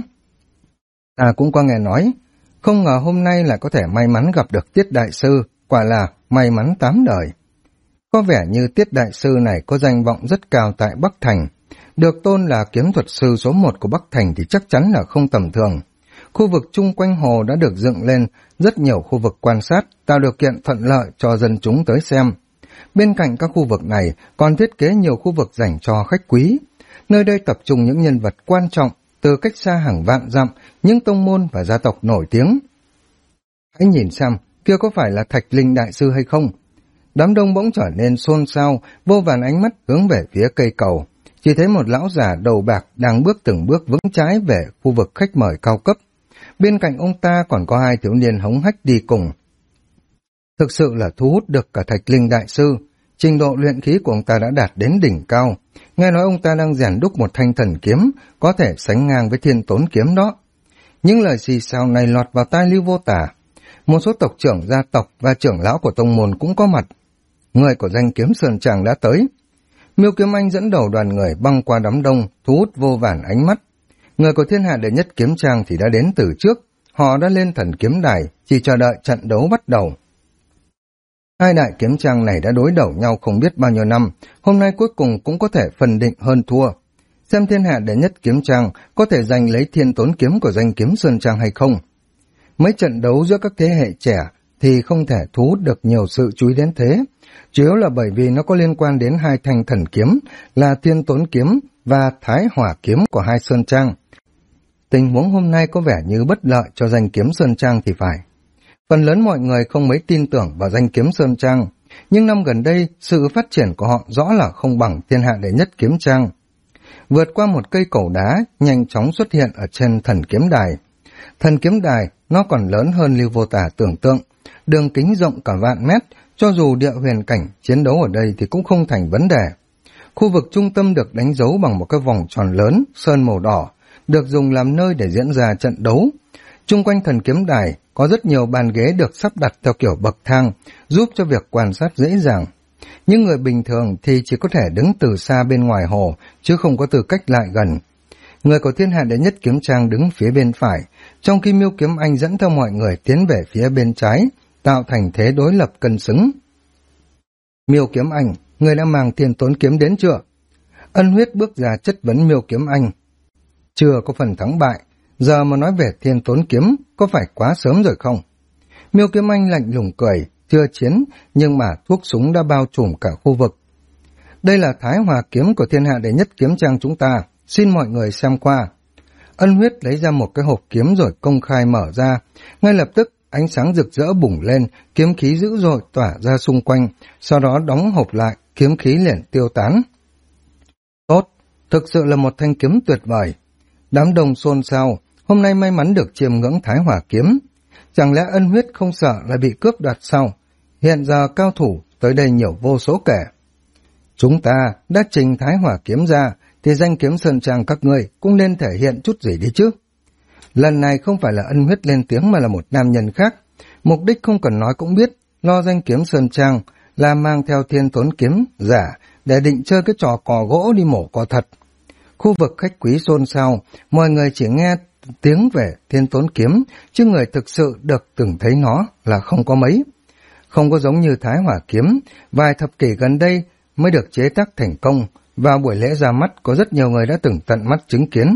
Ta cũng có nghe nói, không ngờ hôm nay lại có thể may mắn gặp được Tiết Đại Sư, quả là may mắn 8 đời. Có vẻ như Tiết Đại Sư này có danh vọng rất cao tại Bắc Thành. Được tôn là kiếm thuật sư số 1 của Bắc Thành thì chắc chắn là không tầm thường. Khu vực chung quanh hồ đã được dựng lên rất nhiều khu vực quan sát, tạo điều kiện thuận lợi cho dân chúng tới xem. Bên cạnh các khu vực này còn thiết kế nhiều khu vực dành cho khách quý. Nơi đây tập trung những nhân vật quan trọng, từ cách xa hàng vạn dặm, những tông môn và gia tộc nổi tiếng. Hãy nhìn xem, kia có phải là Thạch Linh Đại Sư hay không? Đám đông bỗng trở nên xôn xao, vô vàn ánh mắt hướng về phía cây cầu. Chỉ thấy một lão già đầu bạc đang bước từng bước vững chãi về khu vực khách mời cao cấp. Bên cạnh ông ta còn có 2 thiếu niên hống hách đi cùng. Thực sự là thu hút được cả Thạch Linh Đại Sư. Trình độ luyện khí của ông ta đã đạt đến đỉnh cao. Nghe nói ông ta đang rèn đúc một thanh thần kiếm, có thể sánh ngang với Thiên Tốn kiếm đó. Những lời xì xào này lọt vào tai Lưu Vô Tà. Một số tộc trưởng gia tộc và trưởng lão của tông môn cũng có mặt. Người của danh kiếm Sơn Trang đã tới. Miêu Kiếm Anh dẫn đầu đoàn người băng qua đám đông, thu hút vô vàn ánh mắt. Người của thiên hạ đệ nhất kiếm trang thì đã đến từ trước. Họ đã lên thần kiếm đài, chỉ chờ đợi trận đấu bắt đầu. Hai đại kiếm trang này đã đối đầu nhau không biết bao nhiêu năm, hôm nay cuối cùng cũng có thể phân định hơn thua. Xem thiên hạ đệ nhất kiếm trang có thể giành lấy Thiên Tốn kiếm của danh kiếm Sơn Trang hay không. Mấy trận đấu giữa các thế hệ trẻ thì không thể thu hút được nhiều sự chú ý đến thế, chủ yếu là bởi vì nó có liên quan đến 2 thanh thần kiếm là Thiên Tốn kiếm và Thái Hỏa kiếm của 2 Sơn Trang. Tình huống hôm nay có vẻ như bất lợi cho danh kiếm Sơn Trang thì phải. Phần lớn mọi người không mấy tin tưởng vào danh kiếm Sơn Trang, nhưng năm gần đây sự phát triển của họ rõ là không bằng thiên hạ đệ nhất kiếm trang. Vượt qua một cây cầu đá, nhanh chóng xuất hiện ở trên thần kiếm đài. Thần kiếm đài nó còn lớn hơn Lưu Vô Tà tưởng tượng, đường kính rộng cả vạn mét, cho dù địa huyền cảnh chiến đấu ở đây thì cũng không thành vấn đề. Khu vực trung tâm được đánh dấu bằng một cái vòng tròn lớn, sơn màu đỏ, được dùng làm nơi để diễn ra trận đấu. Chung quanh thần kiếm đài có rất nhiều bàn ghế được sắp đặt theo kiểu bậc thang, giúp cho việc quan sát dễ dàng. những người bình thường thì chỉ có thể đứng từ xa bên ngoài hồ, chứ không có tư cách lại gần. Người của thiên hạ đệ nhất kiếm trang đứng phía bên phải, trong khi Miêu Kiếm Anh dẫn theo mọi người tiến về phía bên trái, tạo thành thế đối lập cân xứng. Miêu Kiếm Anh, người đã mang Thiên Tốn kiếm đến chưa? Ân Huyết bước ra chất vấn Miêu Kiếm Anh. Chưa có phần thắng bại, giờ mà nói về Thiên Tốn kiếm có phải quá sớm rồi không? Miêu Kiếm Anh lạnh lùng cười, chưa chiến, nhưng mà thuốc súng đã bao trùm cả khu vực. Đây là Thái Hòa kiếm của thiên hạ đệ nhất kiếm trang chúng ta, xin mọi người xem qua. Ân Huyết lấy ra một cái hộp kiếm rồi công khai mở ra, ngay lập tức ánh sáng rực rỡ bùng lên, kiếm khí dữ dội tỏa ra xung quanh, sau đó đóng hộp lại, kiếm khí liền tiêu tán. Tốt, thực sự là một thanh kiếm tuyệt vời. Đám đông xôn xao, hôm nay may mắn được chiêm ngưỡng Thái Hòa kiếm. Chẳng lẽ Ân Huyết không sợ lại bị cướp đoạt sao? Hiện giờ cao thủ tới đây nhiều vô số kể. Chúng ta đã trình Thái Hòa kiếm ra, thì danh kiếm sơn trang các ngươi cũng nên thể hiện chút gì đi chứ. Lần này không phải là Ân Huyết lên tiếng mà là một nam nhân khác. Mục đích không cần nói cũng biết, lo danh kiếm sơn trang là mang theo Thiên Tốn kiếm giả để định chơi cái trò cò gỗ đi mổ cò thật. Khu vực khách quý xôn xao, mọi người chỉ nghe tiếng về Thiên Tốn kiếm, chứ người thực sự được từng thấy nó là không có mấy. Không có giống như Thái Hỏa kiếm, vài thập kỷ gần đây mới được chế tác thành công, vào buổi lễ ra mắt có rất nhiều người đã từng tận mắt chứng kiến.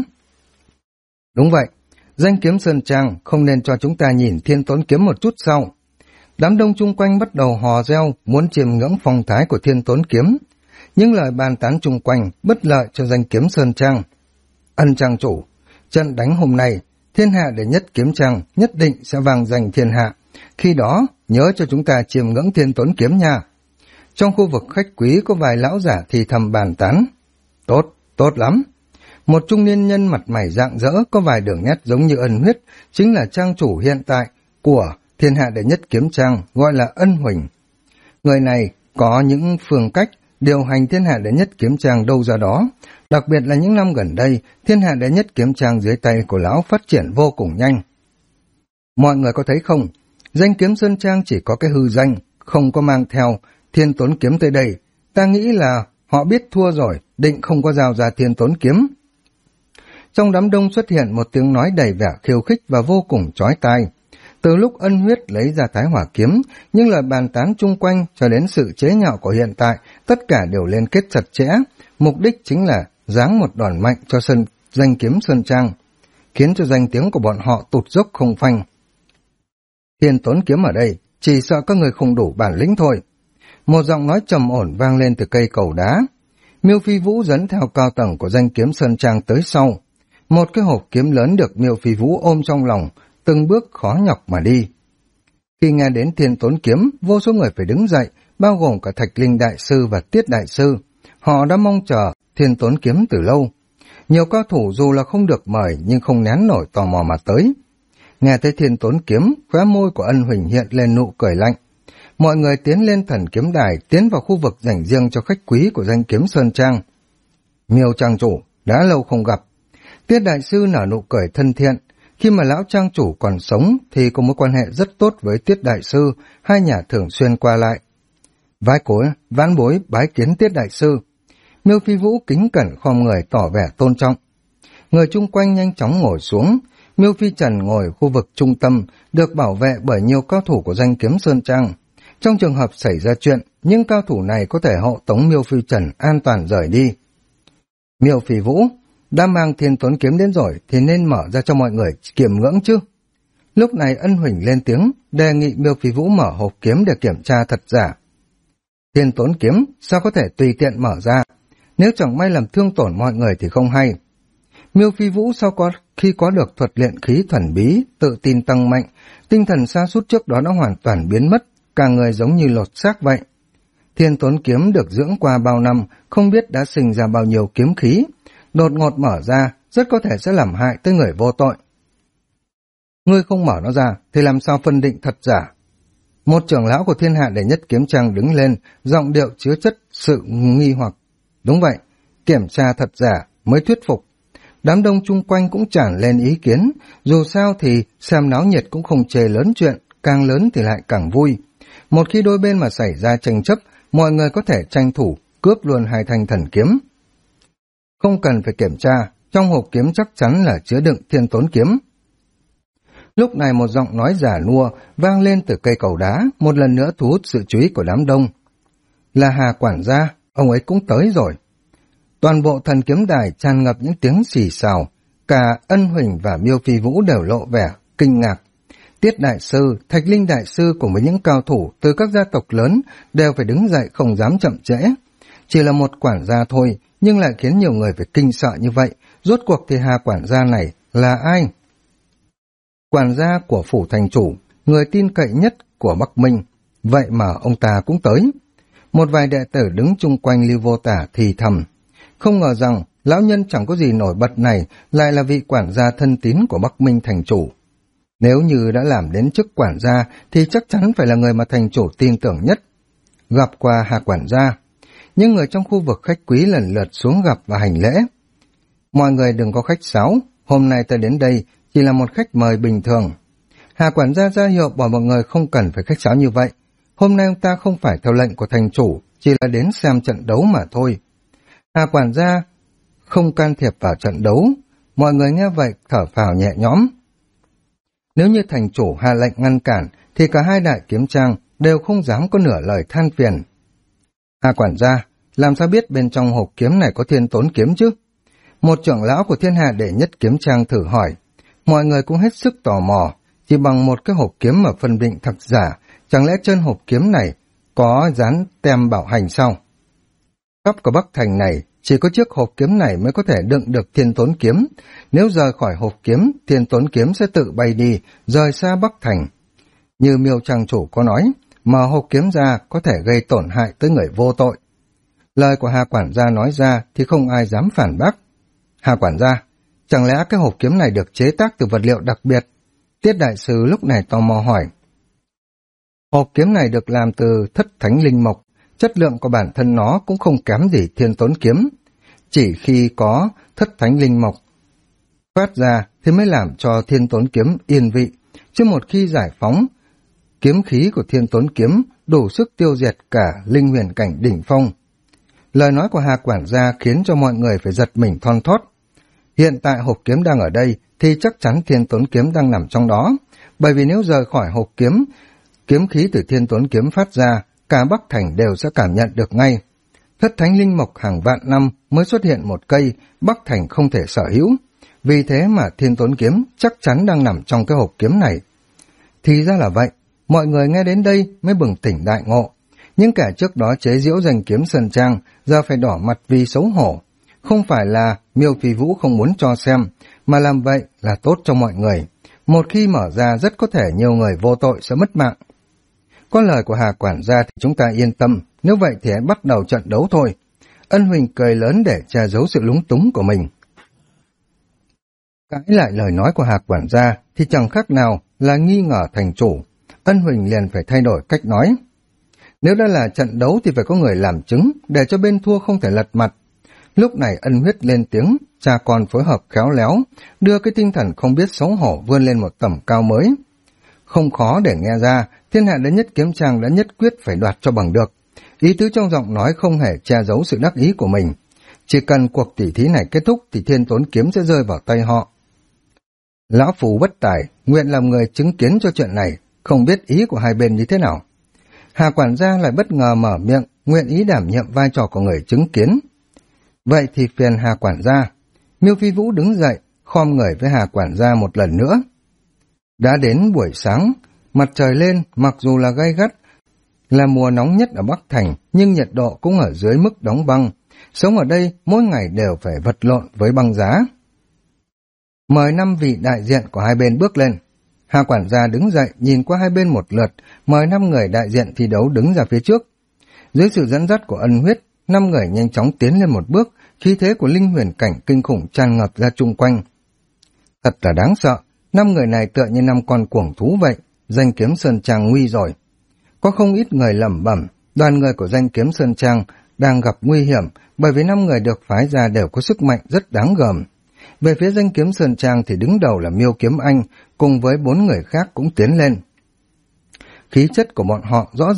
Đúng vậy, danh kiếm sơn trang không nên cho chúng ta nhìn Thiên Tốn kiếm một chút sau. Đám đông chung quanh bắt đầu hò reo muốn chiêm ngưỡng phong thái của Thiên Tốn kiếm. Những lời bàn tán chung quanh bất lợi cho danh kiếm sơn trang. Ân trang chủ, trận đánh hôm nay, thiên hạ đệ nhất kiếm trang nhất định sẽ vang danh thiên hạ. Khi đó, nhớ cho chúng ta chiêm ngưỡng Thiên Tốn kiếm nha. Trong khu vực khách quý có vài lão giả thì thầm bàn tán. Tốt, tốt lắm. Một trung niên nhân mặt mày rạng rỡ có vài đường nét giống như Ân Huyết, chính là trang chủ hiện tại của thiên hạ đệ nhất kiếm trang, gọi là Ân Huỳnh. Người này có những phương cách điều hành thiên hạ đệ nhất kiếm trang đâu ra đó. Đặc biệt là những năm gần đây, thiên hạ đệ nhất kiếm trang dưới tay của lão phát triển vô cùng nhanh. Mọi người có thấy không? Danh kiếm sơn trang chỉ có cái hư danh, không có mang theo Thiên Tốn kiếm tới đây. Ta nghĩ là họ biết thua rồi, định không có giao ra Thiên Tốn kiếm. Trong đám đông xuất hiện một tiếng nói đầy vẻ khiêu khích và vô cùng chói tai. Từ lúc Ân Huyết lấy ra Thái Hỏa kiếm, những lời bàn tán chung quanh cho đến sự chế nhạo của hiện tại, tất cả đều liên kết chặt chẽ. Mục đích chính là giáng một đòn mạnh cho danh kiếm sơn trang, khiến cho danh tiếng của bọn họ tụt dốc không phanh. Thiên Tốn kiếm ở đây, chỉ sợ các người không đủ bản lĩnh thôi. Một giọng nói trầm ổn vang lên từ cây cầu đá. Miêu Phi Vũ dẫn theo cao tầng của danh kiếm sơn trang tới sau. Một cái hộp kiếm lớn được Miêu Phi Vũ ôm trong lòng, từng bước khó nhọc mà đi. Khi nghe đến Thiên Tốn kiếm, vô số người phải đứng dậy, bao gồm cả Thạch Linh đại sư và Tiết đại sư. Họ đã mong chờ Thiên Tốn kiếm từ lâu. Nhiều cao thủ dù là không được mời nhưng không nén nổi tò mò mà tới. Nghe thấy Thiên Tốn kiếm, khóe môi của Ân Huỳnh hiện lên nụ cười lạnh. Mọi người tiến lên thần kiếm đài, tiến vào khu vực dành riêng cho khách quý của danh kiếm sơn trang. Miêu trang chủ, đã lâu không gặp. Tiết đại sư nở nụ cười thân thiện. Khi mà lão trang chủ còn sống thì có mối quan hệ rất tốt với Tiết đại sư, hai nhà thường xuyên qua lại. Vãn bối bái kiến Tiết đại sư. Miêu Phi Vũ kính cẩn khom người tỏ vẻ tôn trọng. Người chung quanh nhanh chóng ngồi xuống. Miêu Phi Trần ngồi khu vực trung tâm, được bảo vệ bởi nhiều cao thủ của danh kiếm sơn trang. Trong trường hợp xảy ra chuyện, những cao thủ này có thể hộ tống Miêu Phi Trần an toàn rời đi. Miêu Phi Vũ, đã mang Thiên Tốn kiếm đến rồi thì nên mở ra cho mọi người kiểm ngưỡng chứ. Lúc này Ân Huỳnh lên tiếng, đề nghị Miêu Phi Vũ mở hộp kiếm để kiểm tra thật giả. Thiên Tốn kiếm sao có thể tùy tiện mở ra, nếu chẳng may làm thương tổn mọi người thì không hay. Miêu Phi Vũ khi có được thuật luyện khí thần bí, tự tin tăng mạnh, tinh thần sa sút trước đó đã hoàn toàn biến mất, cả người giống như lột xác vậy. Thiên Tốn kiếm được dưỡng qua bao năm, không biết đã sinh ra bao nhiêu kiếm khí, đột ngột mở ra, rất có thể sẽ làm hại tới người vô tội. Ngươi không mở nó ra, thì làm sao phân định thật giả? Một trưởng lão của thiên hạ đệ nhất kiếm trang đứng lên, giọng điệu chứa chất sự nghi hoặc. Đúng vậy, kiểm tra thật giả mới thuyết phục. Đám đông chung quanh cũng tràn lên ý kiến, dù sao thì xem náo nhiệt cũng không chê lớn chuyện, càng lớn thì lại càng vui. Một khi đôi bên mà xảy ra tranh chấp, mọi người có thể tranh thủ cướp luôn 2 thanh thần kiếm. Không cần phải kiểm tra, trong hộp kiếm chắc chắn là chứa đựng thiên tốn kiếm. Lúc này một giọng nói giả nua vang lên từ cây cầu đá, một lần nữa thu hút sự chú ý của đám đông. Là Hà quản gia, ông ấy cũng tới rồi. Toàn bộ thần kiếm đài tràn ngập những tiếng xì xào, cả Ân Huỳnh và Miêu Phi Vũ đều lộ vẻ kinh ngạc. Tiết đại sư, Thạch Linh đại sư cùng với những cao thủ từ các gia tộc lớn đều phải đứng dậy không dám chậm trễ. Chỉ là một quản gia thôi, nhưng lại khiến nhiều người phải kinh sợ như vậy. Rốt cuộc thì Hà quản gia này là ai? Quản gia của phủ thành chủ, người tin cậy nhất của Bắc Minh. Vậy mà ông ta cũng tới. Một vài đệ tử đứng chung quanh Lưu Vô Tả thì thầm. Không ngờ rằng lão nhân chẳng có gì nổi bật này lại là vị quản gia thân tín của Bắc Minh thành chủ. Nếu như đã làm đến chức quản gia thì chắc chắn phải là người mà thành chủ tin tưởng nhất. Gặp qua Hà quản gia, những người trong khu vực khách quý lần lượt xuống gặp và hành lễ. Mọi người đừng có khách sáo, hôm nay ta đến đây chỉ là một khách mời bình thường. Hà quản gia ra hiệu bảo mọi người không cần phải khách sáo như vậy. Hôm nay ông ta không phải theo lệnh của thành chủ, chỉ là đến xem trận đấu mà thôi. Hà quản gia không can thiệp vào trận đấu, mọi người nghe vậy thở phào nhẹ nhõm. Nếu như thành chủ hạ lệnh ngăn cản, thì cả 2 đại kiếm trang đều không dám có nửa lời than phiền. Hà quản gia, làm sao biết bên trong hộp kiếm này có thiên tốn kiếm chứ? Một trưởng lão của thiên hạ đệ nhất kiếm trang thử hỏi. Mọi người cũng hết sức tò mò, chỉ bằng một cái hộp kiếm mà phân định thật giả, chẳng lẽ trên hộp kiếm này có dán tem bảo hành sao? Khắp cả Bắc Thành này, chỉ có chiếc hộp kiếm này mới có thể đựng được thiên tốn kiếm. Nếu rời khỏi hộp kiếm, thiên tốn kiếm sẽ tự bay đi, rời xa Bắc Thành. Như Miêu trang chủ có nói, mở hộp kiếm ra có thể gây tổn hại tới người vô tội. Lời của Hà quản gia nói ra thì không ai dám phản bác. Hà quản gia, chẳng lẽ cái hộp kiếm này được chế tác từ vật liệu đặc biệt? Tiết đại sư lúc này tò mò hỏi. Hộp kiếm này được làm từ thất thánh linh mộc, chất lượng của bản thân nó cũng không kém gì thiên tốn kiếm. Chỉ khi có thất thánh linh mộc phát ra thì mới làm cho thiên tốn kiếm yên vị, chứ một khi giải phóng, kiếm khí của thiên tốn kiếm đủ sức tiêu diệt cả linh huyền cảnh đỉnh phong. Lời nói của Hà quản gia khiến cho mọi người phải giật mình thon thót. Hiện tại hộp kiếm đang ở đây thì chắc chắn thiên tốn kiếm đang nằm trong đó, bởi vì nếu rời khỏi hộp kiếm, kiếm khí từ thiên tốn kiếm phát ra, cả Bắc Thành đều sẽ cảm nhận được ngay. Thất thánh linh mộc hàng vạn năm mới xuất hiện một cây, Bắc Thành không thể sở hữu. Vì thế mà thiên tốn kiếm chắc chắn đang nằm trong cái hộp kiếm này. Thì ra là vậy, mọi người nghe đến đây mới bừng tỉnh đại ngộ. Nhưng kẻ trước đó chế giễu danh kiếm Sơn Trang giờ phải đỏ mặt vì xấu hổ. Không phải là Miêu Phi Vũ không muốn cho xem, mà làm vậy là tốt cho mọi người. Một khi mở ra rất có thể nhiều người vô tội sẽ mất mạng. Có lời của Hà quản gia thì chúng ta yên tâm, nếu vậy thì hãy bắt đầu trận đấu thôi. Ân Huỳnh cười lớn để che giấu sự lúng túng của mình. Cãi lại lời nói của Hà quản gia thì chẳng khác nào là nghi ngờ thành chủ. Ân Huỳnh liền phải thay đổi cách nói. Nếu đã là trận đấu thì phải có người làm chứng, để cho bên thua không thể lật mặt. Lúc này Ân Huyết lên tiếng, cha con phối hợp khéo léo, đưa cái tinh thần không biết xấu hổ vươn lên một tầm cao mới. Không khó để nghe ra, thiên hạ đệ nhất kiếm trang đã nhất quyết phải đoạt cho bằng được. Ý tứ trong giọng nói không hề che giấu sự đắc ý của mình. Chỉ cần cuộc tỉ thí này kết thúc thì thiên tốn kiếm sẽ rơi vào tay họ. Lão Phù bất tài, nguyện làm người chứng kiến cho chuyện này, không biết ý của hai bên như thế nào. Hà quản gia lại bất ngờ mở miệng, nguyện ý đảm nhiệm vai trò của người chứng kiến. Vậy thì phiền Hà quản gia. Miêu Phi Vũ đứng dậy, khom người với Hà quản gia một lần nữa. Đã đến buổi sáng, mặt trời lên, mặc dù là gay gắt, là mùa nóng nhất ở Bắc Thành, nhưng nhiệt độ cũng ở dưới mức đóng băng. Sống ở đây, mỗi ngày đều phải vật lộn với băng giá. Mời 5 vị đại diện của hai bên bước lên. Hà quản gia đứng dậy, nhìn qua hai bên một lượt, mời 5 người đại diện thi đấu đứng ra phía trước. Dưới sự dẫn dắt của Ân Huyết, 5 người nhanh chóng tiến lên một bước, khí thế của linh huyền cảnh kinh khủng tràn ngập ra chung quanh. Thật là đáng sợ, 5 người này tựa như 5 con cuồng thú vậy, danh kiếm Sơn Trang nguy rồi. Có không ít người lẩm bẩm, đoàn người của danh kiếm Sơn Trang đang gặp nguy hiểm, bởi vì 5 người được phái ra đều có sức mạnh rất đáng gờm. Về phía danh kiếm Sơn Trang thì đứng đầu là Miêu Kiếm Anh, cùng với 4 người khác cũng tiến lên. Khí chất của bọn họ rõ ràng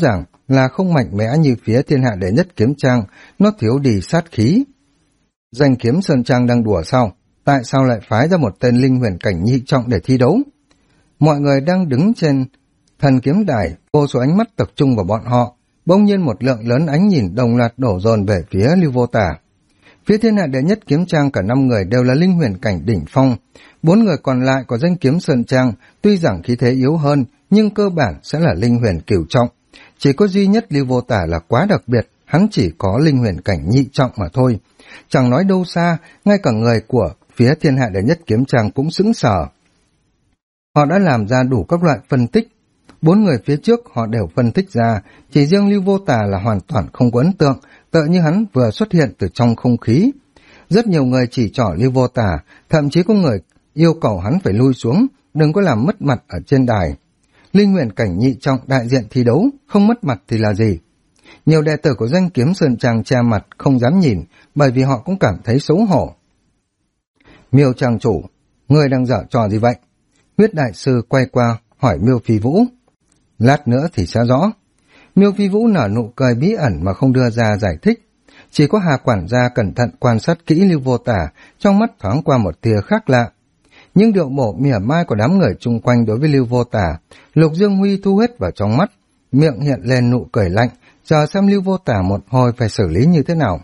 là không mạnh mẽ như phía thiên hạ đệ nhất kiếm trang, nó thiếu đi sát khí. Danh kiếm Sơn Trang đang đùa sao? Tại sao lại phái ra một tên linh huyền cảnh nhị trọng để thi đấu? Mọi người đang đứng trên thần kiếm đài, vô số ánh mắt tập trung vào bọn họ. Bỗng nhiên một lượng lớn ánh nhìn đồng loạt đổ dồn về phía Lưu Vô Tả. Phía thiên hạ đệ nhất kiếm trang cả 5 người đều là linh huyền cảnh đỉnh phong. 4 người còn lại có danh kiếm Sơn Trang, tuy rằng khí thế yếu hơn, nhưng cơ bản sẽ là linh huyền cửu trọng. Chỉ có duy nhất Lưu Vô Tả là quá đặc biệt, hắn chỉ có linh huyền cảnh nhị trọng mà thôi. Chẳng nói đâu xa, ngay cả người của phía thiên hạ đệ nhất kiếm trang cũng sững sờ. Họ đã làm ra đủ các loại phân tích. 4 người phía trước họ đều phân tích ra, chỉ riêng Lưu Vô Tả là hoàn toàn không có ấn tượng, tựa như hắn vừa xuất hiện từ trong không khí. Rất nhiều người chỉ trỏ Lưu Vô Tả, thậm chí có người yêu cầu hắn phải lui xuống, đừng có làm mất mặt ở trên đài. Linh huyền cảnh nhị trọng đại diện thi đấu, không mất mặt thì là gì? Nhiều đệ tử của danh kiếm Sơn Trang che mặt không dám nhìn, bởi vì họ cũng cảm thấy xấu hổ. Miêu trang chủ, người đang dở trò gì vậy? Huyết đại sư quay qua hỏi Miêu Phi Vũ. Lát nữa thì sẽ rõ. Miêu Phi Vũ nở nụ cười bí ẩn mà không đưa ra giải thích. Chỉ có Hà quản gia cẩn thận quan sát kỹ Lưu Vô Tả, trong mắt thoáng qua một tia khác lạ. Nhưng điệu bộ mỉa mai của đám người chung quanh đối với Lưu Vô Tả, Lục Dương Huy thu hết vào trong mắt, miệng hiện lên nụ cười lạnh, giờ xem Lưu Vô Tả một hồi phải xử lý như thế nào.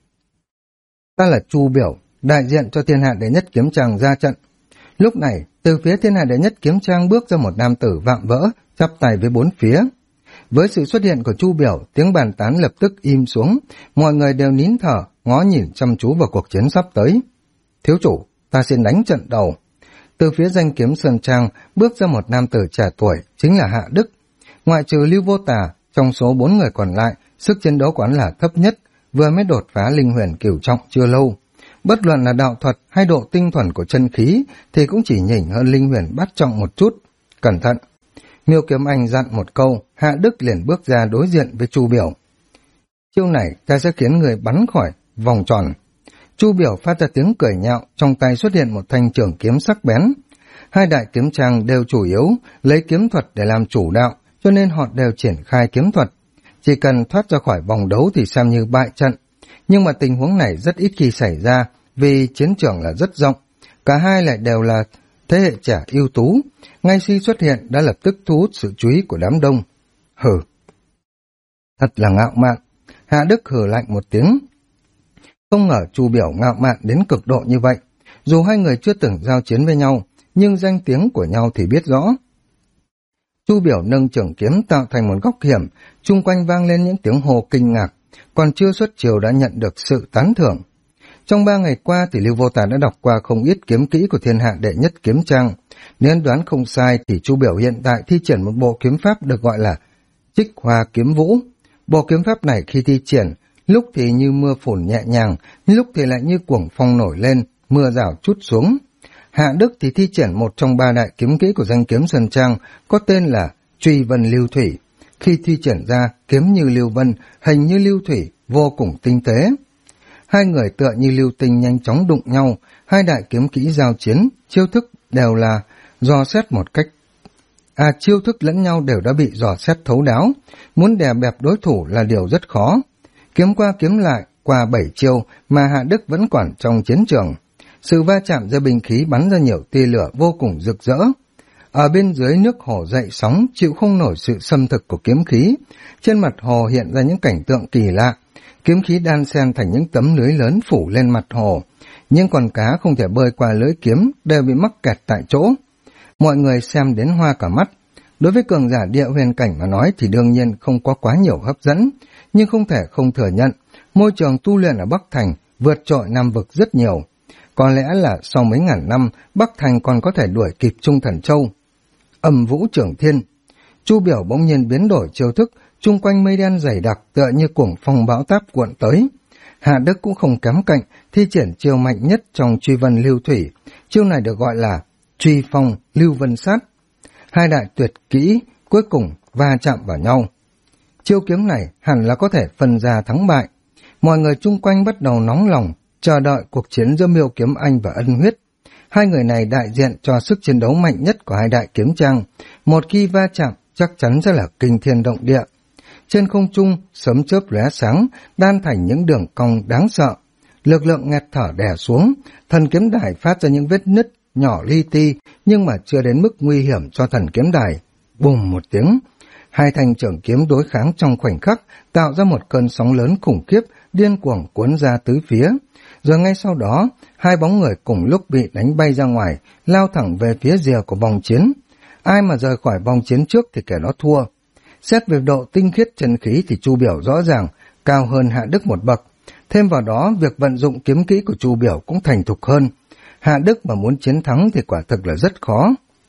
Ta là Chu Biểu, đại diện cho thiên hạ đệ nhất kiếm trang ra trận. Lúc này, từ phía thiên hạ đệ nhất kiếm trang bước ra một nam tử vạm vỡ, chắp tay với 4 phía. Với sự xuất hiện của Chu Biểu, tiếng bàn tán lập tức im xuống, mọi người đều nín thở, ngó nhìn chăm chú vào cuộc chiến sắp tới. Thiếu chủ, ta xin đánh trận đầu. Từ phía danh kiếm Sơn Trang bước ra một nam tử trẻ tuổi, chính là Hạ Đức. Ngoại trừ Lưu Vô Tả, trong số 4 người còn lại, sức chiến đấu của hắn là thấp nhất, vừa mới đột phá linh huyền cửu trọng chưa lâu. Bất luận là đạo thuật hay độ tinh thuần của chân khí thì cũng chỉ nhỉnh hơn linh huyền bát trọng một chút. Cẩn thận! Miêu Kiếm Anh dặn một câu, Hạ Đức liền bước ra đối diện với Chu Biểu. Chiêu này ta sẽ khiến người bắn khỏi vòng tròn. Chu Biểu phát ra tiếng cười nhạo, trong tay xuất hiện một thanh trường kiếm sắc bén. Hai đại kiếm trang đều chủ yếu lấy kiếm thuật để làm chủ đạo, cho nên họ đều triển khai kiếm thuật. Chỉ cần thoát ra khỏi vòng đấu thì xem như bại trận. Nhưng mà tình huống này rất ít khi xảy ra, vì chiến trường là rất rộng. Cả hai lại đều là thế hệ trẻ ưu tú, ngay khi xuất hiện đã lập tức thu hút sự chú ý của đám đông. Hừ! Thật là ngạo mạn! Hạ Đức hừ lạnh một tiếng. Không ngờ Chu Biểu ngạo mạn đến cực độ như vậy. Dù hai người chưa từng giao chiến với nhau, nhưng danh tiếng của nhau thì biết rõ. Chu Biểu nâng trường kiếm tạo thành một góc hiểm, chung quanh vang lên những tiếng hô kinh ngạc, còn chưa xuất chiều đã nhận được sự tán thưởng. Trong 3 ngày qua thì Lưu Vô Tả đã đọc qua không ít kiếm kỹ của thiên hạ đệ nhất kiếm trang. Nếu đoán không sai thì Chu Biểu hiện tại thi triển một bộ kiếm pháp được gọi là Trích Hoa Kiếm Vũ. Bộ kiếm pháp này khi thi triển, lúc thì như mưa phùn nhẹ nhàng, lúc thì lại như cuồng phong nổi lên, mưa rào trút xuống. Hạ Đức thì thi triển một trong 3 đại kiếm kỹ của danh kiếm Sơn Trang, có tên là Truy Vân Lưu Thủy. Khi thi triển ra, kiếm như lưu vân, hình như lưu thủy, vô cùng tinh tế. Hai người tựa như lưu tinh nhanh chóng đụng nhau, hai đại kiếm kỹ giao chiến, chiêu thức đều là dò xét một cách. Chiêu thức lẫn nhau đều đã bị dò xét thấu đáo, muốn đè bẹp đối thủ là điều rất khó. Kiếm qua kiếm lại, qua 7 chiêu mà Hạ Đức vẫn còn trong chiến trường. Sự va chạm giữa binh khí bắn ra nhiều tia lửa vô cùng rực rỡ. Ở bên dưới nước hồ dậy sóng, chịu không nổi sự xâm thực của kiếm khí. Trên mặt hồ hiện ra những cảnh tượng kỳ lạ. Kiếm khí đan xen thành những tấm lưới lớn phủ lên mặt hồ. Nhưng con cá không thể bơi qua lưới kiếm, đều bị mắc kẹt tại chỗ. Mọi người xem đến hoa cả mắt. Đối với cường giả địa huyền cảnh mà nói thì đương nhiên không có quá nhiều hấp dẫn. Nhưng không thể không thừa nhận, môi trường tu luyện ở Bắc Thành vượt trội Nam Vực rất nhiều. Có lẽ là sau mấy ngàn năm, Bắc Thành còn có thể đuổi kịp Trung Thần Châu. Âm Vũ Trưởng Thiên. Chu Biểu bỗng nhiên biến đổi chiêu thức, chung quanh mây đen dày đặc tựa như cuồng phong bão táp cuộn tới. Hạ Đức cũng không kém cạnh, thi triển chiêu mạnh nhất trong Truy Vân Lưu Thủy. Chiêu này được gọi là Truy Phong Lưu Vân Sát. Hai đại tuyệt kỹ cuối cùng va chạm vào nhau. Chiêu kiếm này hẳn là có thể phân ra thắng bại. Mọi người chung quanh bắt đầu nóng lòng, chờ đợi cuộc chiến giữa Miêu Kiếm Anh và Ân Huyết. Hai người này đại diện cho sức chiến đấu mạnh nhất của hai đại kiếm trang. Một khi va chạm chắc chắn sẽ là kinh thiên động địa. Trên không trung, sấm chớp lóe sáng, đan thành những đường cong đáng sợ. Lực lượng nghẹt thở đè xuống, thần kiếm đài phát ra những vết nứt nhỏ li ti, nhưng mà chưa đến mức nguy hiểm cho thần kiếm đài. Bùm một tiếng, hai thanh trường kiếm đối kháng trong khoảnh khắc, tạo ra một cơn sóng lớn khủng khiếp, điên cuồng cuốn ra tứ phía. Rồi ngay sau đó, hai bóng người cùng lúc bị đánh bay ra ngoài, lao thẳng về phía rìa của vòng chiến. Ai mà rời khỏi vòng chiến trước thì kẻ đó thua. Xét về độ tinh khiết chân khí thì Chu Biểu rõ ràng cao hơn Hạ Đức một bậc. Thêm vào đó, việc vận dụng kiếm kỹ của Chu Biểu cũng thành thục hơn. Hạ Đức mà muốn chiến thắng thì quả thực là rất khó.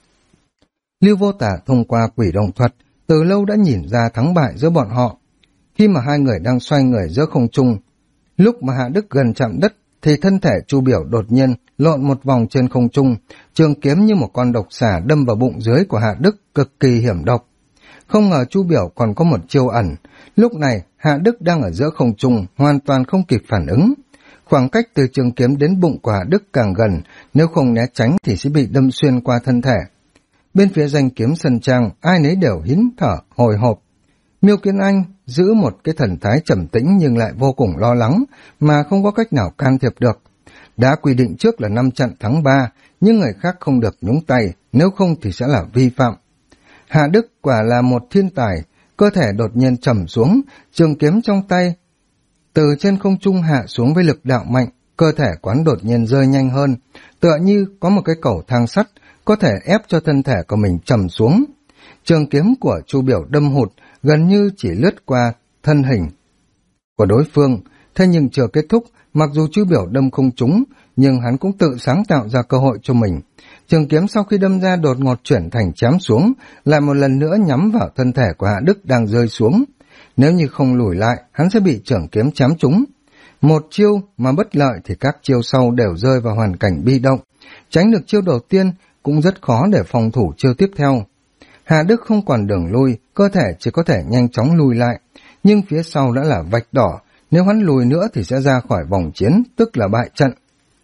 Lưu Vô Tả thông qua quỷ đồng thuật, từ lâu đã nhìn ra thắng bại giữa bọn họ. Khi mà hai người đang xoay người giữa không trung, lúc mà Hạ Đức gần chạm đất, thì thân thể Chu Biểu đột nhiên lộn một vòng trên không trung, trường kiếm như một con độc xà đâm vào bụng dưới của Hạ Đức, cực kỳ hiểm độc. Không ngờ Chu Biểu còn có một chiêu ẩn. Lúc này, Hạ Đức đang ở giữa không trung, hoàn toàn không kịp phản ứng. Khoảng cách từ trường kiếm đến bụng của Hạ Đức càng gần, nếu không né tránh thì sẽ bị đâm xuyên qua thân thể. Bên phía danh kiếm sân trang, ai nấy đều hít thở, hồi hộp. Miêu Kiến Anh giữ một cái thần thái trầm tĩnh nhưng lại vô cùng lo lắng, mà không có cách nào can thiệp được. Đã quy định trước là 5 trận thắng 3, nhưng người khác không được nhúng tay, nếu không thì sẽ là vi phạm. Hạ Đức quả là một thiên tài, cơ thể đột nhiên trầm xuống, trường kiếm trong tay từ trên không trung hạ xuống với lực đạo mạnh, cơ thể quán đột nhiên rơi nhanh hơn, tựa như có một cái cầu thang sắt, có thể ép cho thân thể của mình trầm xuống. Trường kiếm của Chu Biểu đâm hụt, gần như chỉ lướt qua thân hình của đối phương. Thế nhưng chưa kết thúc, mặc dù Chu Biểu đâm không trúng, nhưng hắn cũng tự sáng tạo ra cơ hội cho mình. Trường kiếm sau khi đâm ra đột ngột chuyển thành chém xuống, lại một lần nữa nhắm vào thân thể của Hạ Đức đang rơi xuống. Nếu như không lùi lại, hắn sẽ bị trường kiếm chém trúng. Một chiêu mà bất lợi thì các chiêu sau đều rơi vào hoàn cảnh bi động. Tránh được chiêu đầu tiên cũng rất khó để phòng thủ chiêu tiếp theo. Hạ Đức không còn đường lui, cơ thể chỉ có thể nhanh chóng lùi lại, nhưng phía sau đã là vạch đỏ, nếu hắn lùi nữa thì sẽ ra khỏi vòng chiến, tức là bại trận.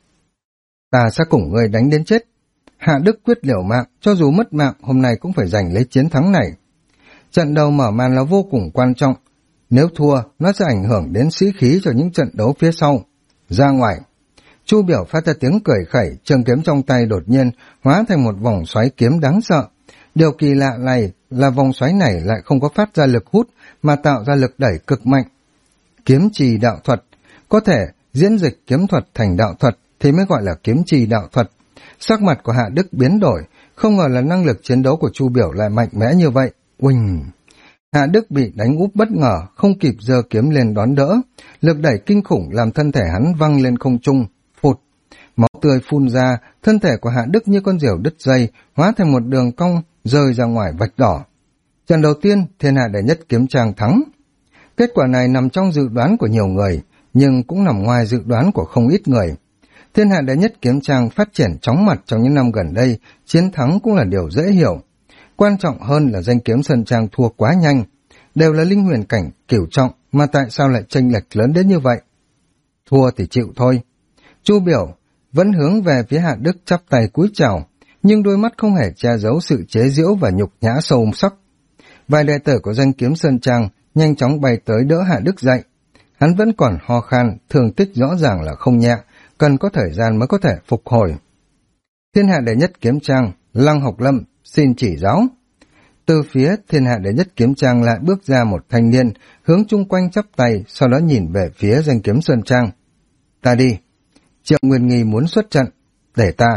Ta sẽ cùng người đánh đến chết. Hạ Đức quyết liều mạng, cho dù mất mạng hôm nay cũng phải giành lấy chiến thắng này. Trận đầu mở màn là vô cùng quan trọng, nếu thua nó sẽ ảnh hưởng đến sĩ khí cho những trận đấu phía sau. Ra ngoài, Chu Biểu phát ra tiếng cười khẩy, trường kiếm trong tay đột nhiên hóa thành một vòng xoáy kiếm đáng sợ. Điều kỳ lạ này là vòng xoáy này lại không có phát ra lực hút mà tạo ra lực đẩy cực mạnh. Kiếm trì đạo thuật, có thể diễn dịch kiếm thuật thành đạo thuật thì mới gọi là kiếm trì đạo thuật. Sắc mặt của Hạ Đức biến đổi, không ngờ là năng lực chiến đấu của Chu Biểu lại mạnh mẽ như vậy. Uỳnh! Hạ Đức bị đánh úp bất ngờ, không kịp giơ kiếm lên đón đỡ. Lực đẩy kinh khủng làm thân thể hắn văng lên không trung, phụt. Máu tươi phun ra, thân thể của Hạ Đức như con diều đứt dây, hóa thành một đường cong, rơi ra ngoài vạch đỏ. Trận đầu tiên, thiên hạ đệ nhất kiếm trang thắng. Kết quả này nằm trong dự đoán của nhiều người, nhưng cũng nằm ngoài dự đoán của không ít người. Thiên hạ đệ nhất kiếm trang phát triển chóng mặt trong những năm gần đây, chiến thắng cũng là điều dễ hiểu. Quan trọng hơn là danh kiếm sân trang thua quá nhanh, đều là linh huyền cảnh cửu trọng mà tại sao lại chênh lệch lớn đến như vậy? Thua thì chịu thôi. Chu Biểu vẫn hướng về phía Hạ Đức chắp tay cúi chào, nhưng đôi mắt không hề che giấu sự chế giễu và nhục nhã sâu sắc. Vài đệ tử của danh kiếm sơn trang nhanh chóng bay tới đỡ Hạ Đức dậy. Hắn vẫn còn ho khan, thương tích rõ ràng là không nhẹ, cần có thời gian mới có thể phục hồi. Thiên hạ đệ nhất kiếm trang, Lăng Học Lâm, xin chỉ giáo. Từ phía thiên hạ đệ nhất kiếm trang lại bước ra một thanh niên, hướng chung quanh chắp tay, sau đó nhìn về phía danh kiếm sơn trang. Ta đi. Triệu Nguyên Nghi muốn xuất trận, để ta.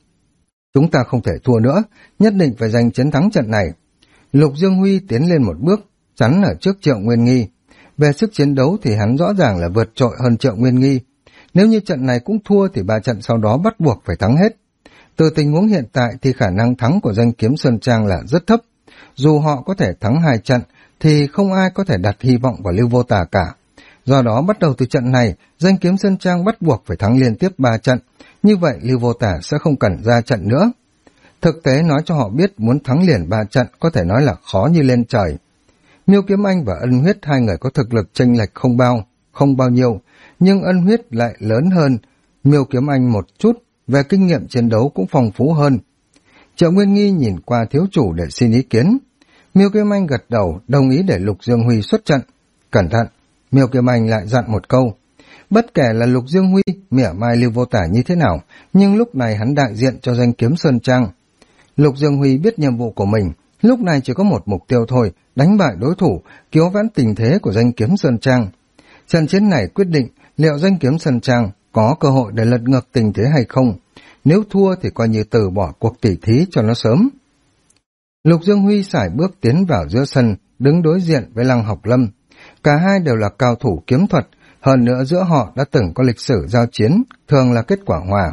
Chúng ta không thể thua nữa, nhất định phải giành chiến thắng trận này. Lục Dương Huy tiến lên một bước, chắn ở trước Triệu Nguyên Nghi. Về sức chiến đấu thì hắn rõ ràng là vượt trội hơn Triệu Nguyên Nghi. Nếu như trận này cũng thua thì 3 trận sau đó bắt buộc phải thắng hết. Từ tình huống hiện tại thì khả năng thắng của danh kiếm Sơn Trang là rất thấp. Dù họ có thể thắng 2 trận thì không ai có thể đặt hy vọng vào Lưu Vô Tà cả. Do đó bắt đầu từ trận này, danh kiếm Sơn Trang bắt buộc phải thắng liên tiếp 3 trận. Như vậy Lưu Vô Tà sẽ không cần ra trận nữa. Thực tế nói cho họ biết muốn thắng liền 3 trận có thể nói là khó như lên trời. Miêu Kiếm Anh và Ân Huyết hai người có thực lực chênh lệch không bao nhiêu, nhưng Ân Huyết lại lớn hơn Miêu Kiếm Anh một chút, về kinh nghiệm chiến đấu cũng phong phú hơn. Triệu Nguyên Nghi nhìn qua thiếu chủ để xin ý kiến. Miêu Kiếm Anh gật đầu, đồng ý để Lục Dương Huy xuất trận. Cẩn thận, Miêu Kiếm Anh lại dặn một câu. Bất kể là Lục Dương Huy mỉa mai Lưu Vô Tả như thế nào, nhưng lúc này hắn đại diện cho danh kiếm Sơn Trang. Lục Dương Huy biết nhiệm vụ của mình, lúc này chỉ có một mục tiêu thôi, đánh bại đối thủ, cứu vãn tình thế của danh kiếm Sơn Trang. Trận chiến này quyết định liệu danh kiếm Sơn Trang có cơ hội để lật ngược tình thế hay không. Nếu thua thì coi như từ bỏ cuộc tỉ thí cho nó sớm. Lục Dương Huy sải bước tiến vào giữa sân, đứng đối diện với Lăng Học Lâm. Cả hai đều là cao thủ kiếm thuật, hơn nữa giữa họ đã từng có lịch sử giao chiến, thường là kết quả hòa.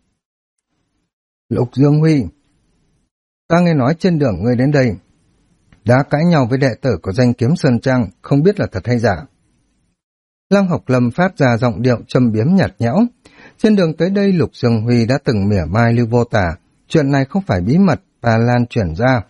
Lục Dương Huy, ta nghe nói trên đường ngươi đến đây đã cãi nhau với đệ tử của danh kiếm Sơn Trang, không biết là thật hay giả. Lăng Học Lâm phát ra giọng điệu châm biếm nhạt nhẽo. Trên đường tới đây Lục Dương Huy đã từng mỉa mai Lưu Vô Tả, chuyện này không phải bí mật và lan truyền ra.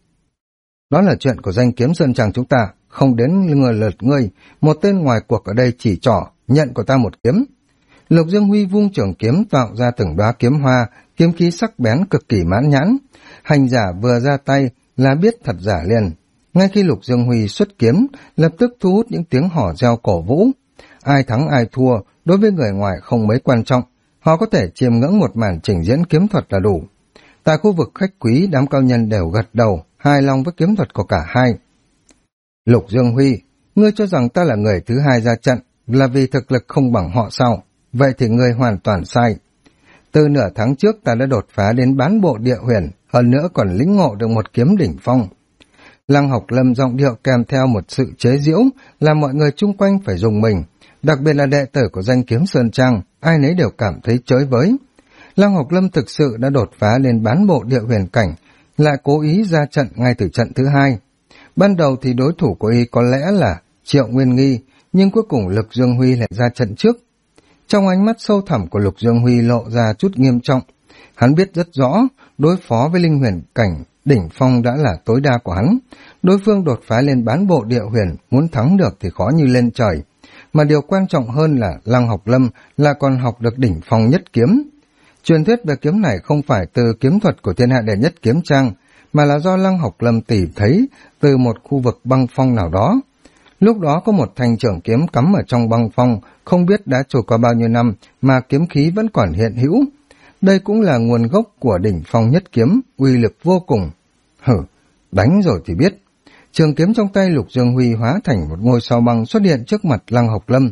Đó là chuyện của danh kiếm Sơn Trang chúng ta, không đến ngừa lượt ngươi, một tên ngoài cuộc ở đây chỉ trỏ, nhận của ta một kiếm. Lục Dương Huy vung trường kiếm tạo ra từng đóa kiếm hoa, kiếm khí sắc bén cực kỳ mãn nhãn. Hành giả vừa ra tay là biết thật giả liền. Ngay khi Lục Dương Huy xuất kiếm, lập tức thu hút những tiếng hò reo cổ vũ. Ai thắng ai thua, đối với người ngoài không mấy quan trọng, họ có thể chiêm ngưỡng một màn trình diễn kiếm thuật là đủ. Tại khu vực khách quý, đám cao nhân đều gật đầu, hài lòng với kiếm thuật của cả hai. Lục Dương Huy, ngươi cho rằng ta là người thứ hai ra trận là vì thực lực không bằng họ sao? Vậy thì ngươi hoàn toàn sai. Từ nửa tháng trước ta đã đột phá đến bán bộ địa huyền, hơn nữa còn lĩnh ngộ được một kiếm đỉnh phong. Lăng Học Lâm giọng điệu kèm theo một sự chế giễu, làm mọi người chung quanh phải dùng mình, đặc biệt là đệ tử của danh kiếm Sơn Trang, ai nấy đều cảm thấy chới với. Lăng Học Lâm thực sự đã đột phá lên bán bộ địa huyền cảnh, lại cố ý ra trận ngay từ trận thứ hai. Ban đầu thì đối thủ của y có lẽ là Triệu Nguyên Nghi, nhưng cuối cùng Lục Dương Huy lại ra trận trước. Trong ánh mắt sâu thẳm của Lục Dương Huy lộ ra chút nghiêm trọng. Hắn biết rất rõ, đối phó với linh huyền cảnh đỉnh phong đã là tối đa của hắn. Đối phương đột phá lên bán bộ địa huyền, muốn thắng được thì khó như lên trời. Mà điều quan trọng hơn là Lăng Học Lâm là còn học được đỉnh phong nhất kiếm. Truyền thuyết về kiếm này không phải từ kiếm thuật của thiên hạ đệ nhất kiếm trang, mà là do Lăng Học Lâm tìm thấy từ một khu vực băng phong nào đó. Lúc đó có một thanh trường kiếm cắm ở trong băng phong, không biết đã trôi qua bao nhiêu năm mà kiếm khí vẫn còn hiện hữu. Đây cũng là nguồn gốc của đỉnh phong nhất kiếm, uy lực vô cùng. Đánh rồi thì biết. Trường kiếm trong tay Lục Dương Huy hóa thành một ngôi sao băng xuất hiện trước mặt Lăng Học Lâm.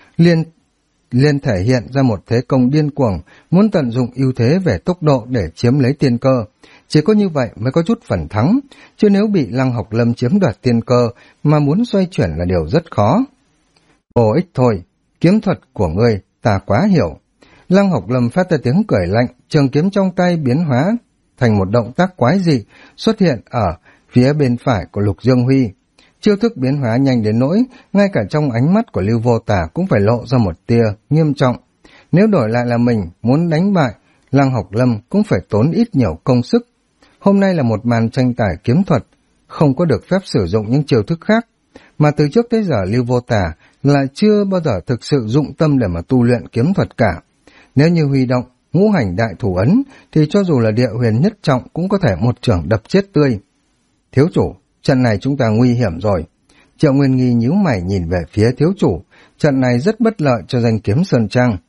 Liên thể hiện ra một thế công điên cuồng, muốn tận dụng ưu thế về tốc độ để chiếm lấy tiên cơ. Chỉ có như vậy mới có chút phần thắng, chứ nếu bị Lăng Học Lâm chiếm đoạt tiên cơ mà muốn xoay chuyển là điều rất khó. Vô ích thôi, kiếm thuật của ngươi ta quá hiểu. Lăng Học Lâm phát ra tiếng cười lạnh, trường kiếm trong tay biến hóa thành một động tác quái dị xuất hiện ở phía bên phải của Lục Dương Huy. Chiêu thức biến hóa nhanh đến nỗi, ngay cả trong ánh mắt của Lưu Vô Tả cũng phải lộ ra một tia nghiêm trọng. Nếu đổi lại là mình muốn đánh bại, Lăng Học Lâm cũng phải tốn ít nhiều công sức. Hôm nay là một màn tranh tài kiếm thuật, không có được phép sử dụng những chiêu thức khác, mà từ trước tới giờ Lưu Vô Tả lại chưa bao giờ thực sự dụng tâm để mà tu luyện kiếm thuật cả. Nếu như huy động ngũ hành đại thủ ấn, thì cho dù là địa huyền nhất trọng cũng có thể một chưởng đập chết tươi. Thiếu chủ, trận này chúng ta nguy hiểm rồi. Triệu Nguyên Nghi nhíu mày nhìn về phía thiếu chủ, trận này rất bất lợi cho danh kiếm Sơn Trang.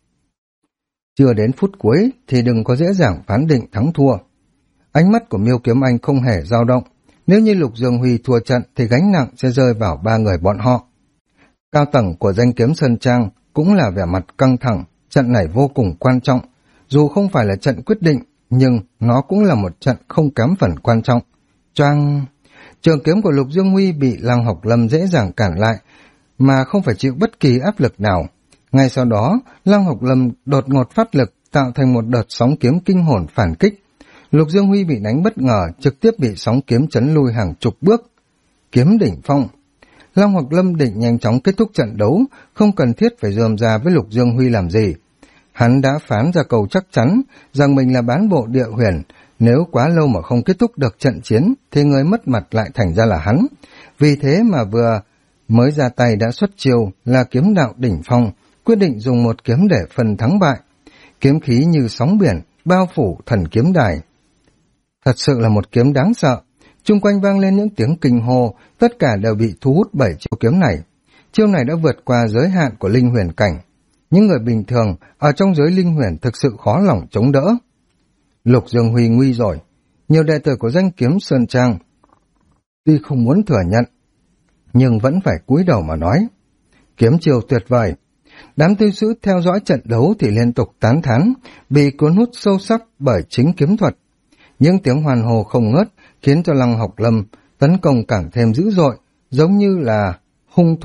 Chưa đến phút cuối thì đừng có dễ dàng phán định thắng thua. Ánh mắt của Miêu Kiếm Anh không hề dao động. Nếu như Lục Dương Huy thua trận thì gánh nặng sẽ rơi vào ba người bọn họ. Cao tầng của danh kiếm Sơn Trang cũng là vẻ mặt căng thẳng, trận này vô cùng quan trọng. Dù không phải là trận quyết định, nhưng nó cũng là một trận không kém phần quan trọng. Choang! Trường kiếm của Lục Dương Huy bị Lăng Học Lâm dễ dàng cản lại, mà không phải chịu bất kỳ áp lực nào. Ngay sau đó, Lăng Học Lâm đột ngột phát lực, tạo thành một đợt sóng kiếm kinh hồn phản kích. Lục Dương Huy bị đánh bất ngờ, trực tiếp bị sóng kiếm chấn lui hàng chục bước. Kiếm đỉnh phong. Lăng Học Lâm định nhanh chóng kết thúc trận đấu, không cần thiết phải rườm rà với Lục Dương Huy làm gì. Hắn đã phán ra câu chắc chắn rằng mình là bán bộ địa huyền, nếu quá lâu mà không kết thúc được trận chiến thì người mất mặt lại thành ra là hắn. Vì thế mà vừa mới ra tay đã xuất chiêu là kiếm đạo đỉnh phong, quyết định dùng một kiếm để phân thắng bại. Kiếm khí như sóng biển bao phủ thần kiếm đài. Thật sự là một kiếm đáng sợ. Chung quanh vang lên những tiếng kinh hô, tất cả đều bị thu hút bởi chiêu kiếm này. Chiêu này đã vượt qua giới hạn của linh huyền cảnh. Những người bình thường ở trong giới linh huyền thực sự khó lòng chống đỡ. Lục Dương Huy nguy rồi. Nhiều đệ tử của danh kiếm Sơn Trang tuy không muốn thừa nhận, nhưng vẫn phải cúi đầu mà nói. Kiếm chiêu tuyệt vời. Đám tiêu sư theo dõi trận đấu thì liên tục tán thán, bị cuốn hút sâu sắc bởi chính kiếm thuật. Những tiếng hoàn hồ không ngớt khiến cho Lăng Học Lâm tấn công càng thêm dữ dội, giống như là hung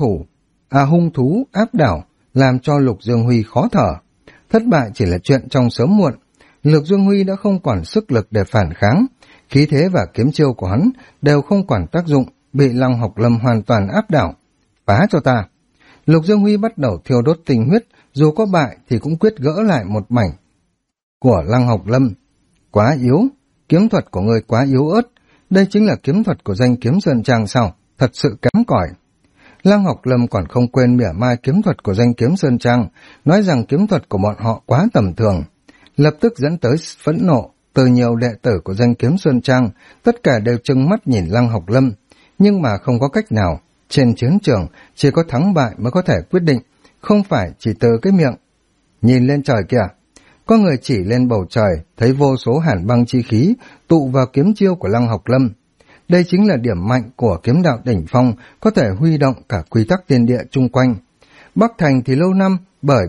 thú áp đảo, làm cho Lục Dương Huy khó thở. Thất bại chỉ là chuyện trong sớm muộn. Lục Dương Huy đã không còn sức lực để phản kháng, khí thế và kiếm chiêu của hắn đều không còn tác dụng, bị Lăng Học Lâm hoàn toàn áp đảo. Phá cho ta! Lục Dương Huy bắt đầu thiêu đốt tinh huyết, dù có bại thì cũng quyết gỡ lại một mảnh của Lăng Học Lâm. Quá yếu, kiếm thuật của người quá yếu ớt. Đây chính là kiếm thuật của danh kiếm Sơn Trang sao? Thật sự kém cỏi. Lăng Học Lâm còn không quên mỉa mai kiếm thuật của danh kiếm Sơn Trang, nói rằng kiếm thuật của bọn họ quá tầm thường. Lập tức dẫn tới phẫn nộ từ nhiều đệ tử của danh kiếm Sơn Trang, tất cả đều trừng mắt nhìn Lăng Học Lâm, nhưng mà không có cách nào. Trên chiến trường chỉ có thắng bại mới có thể quyết định, không phải chỉ từ cái miệng. Nhìn lên trời kìa! Có người chỉ lên bầu trời, thấy vô số hàn băng chi khí tụ vào kiếm chiêu của Lăng Học Lâm. Đây chính là điểm mạnh của kiếm đạo đỉnh phong, có thể huy động cả quy tắc thiên địa chung quanh. Bắc Thành thì lâu năm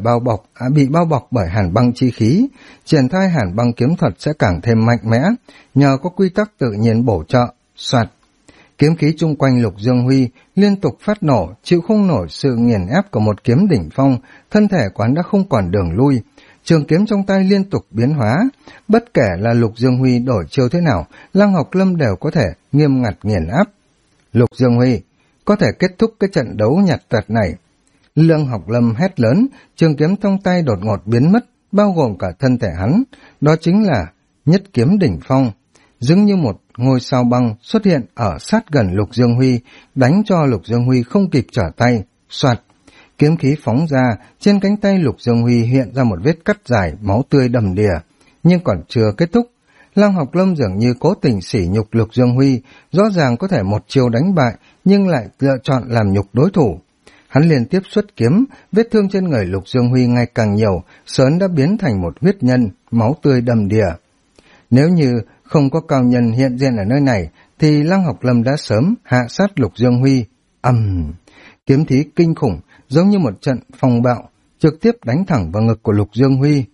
bị bao bọc bởi hàn băng chi khí, triển khai hàn băng kiếm thuật sẽ càng thêm mạnh mẽ, nhờ có quy tắc tự nhiên bổ trợ. Soạt, kiếm khí chung quanh Lục Dương Huy liên tục phát nổ, chịu không nổi sự nghiền ép của một kiếm đỉnh phong, thân thể quán đã không còn đường lui. Trường kiếm trong tay liên tục biến hóa, bất kể là Lục Dương Huy đổi chiêu thế nào, Lăng Học Lâm đều có thể nghiêm ngặt nghiền áp. Lục Dương Huy có thể kết thúc cái trận đấu nhặt tật này. Lăng Học Lâm hét lớn, trường kiếm trong tay đột ngột biến mất, bao gồm cả thân thể hắn, đó chính là nhất kiếm đỉnh phong. Dường như một ngôi sao băng xuất hiện ở sát gần Lục Dương Huy, đánh cho Lục Dương Huy không kịp trở tay. Soạt, kiếm khí phóng ra, trên cánh tay Lục Dương Huy hiện ra một vết cắt dài, máu tươi đầm đìa. Nhưng còn chưa kết thúc, Lăng Học Lâm dường như cố tình sỉ nhục Lục Dương Huy, rõ ràng có thể một chiêu đánh bại, nhưng lại lựa chọn làm nhục đối thủ. Hắn liên tiếp xuất kiếm, vết thương trên người Lục Dương Huy ngày càng nhiều, sớm đã biến thành một huyết nhân, máu tươi đầm đìa. Nếu như không có cao nhân hiện diện ở nơi này, thì Lăng Học Lâm đã sớm hạ sát Lục Dương Huy. Kiếm khí kinh khủng, giống như một trận phong bạo, trực tiếp đánh thẳng vào ngực của Lục Dương Huy.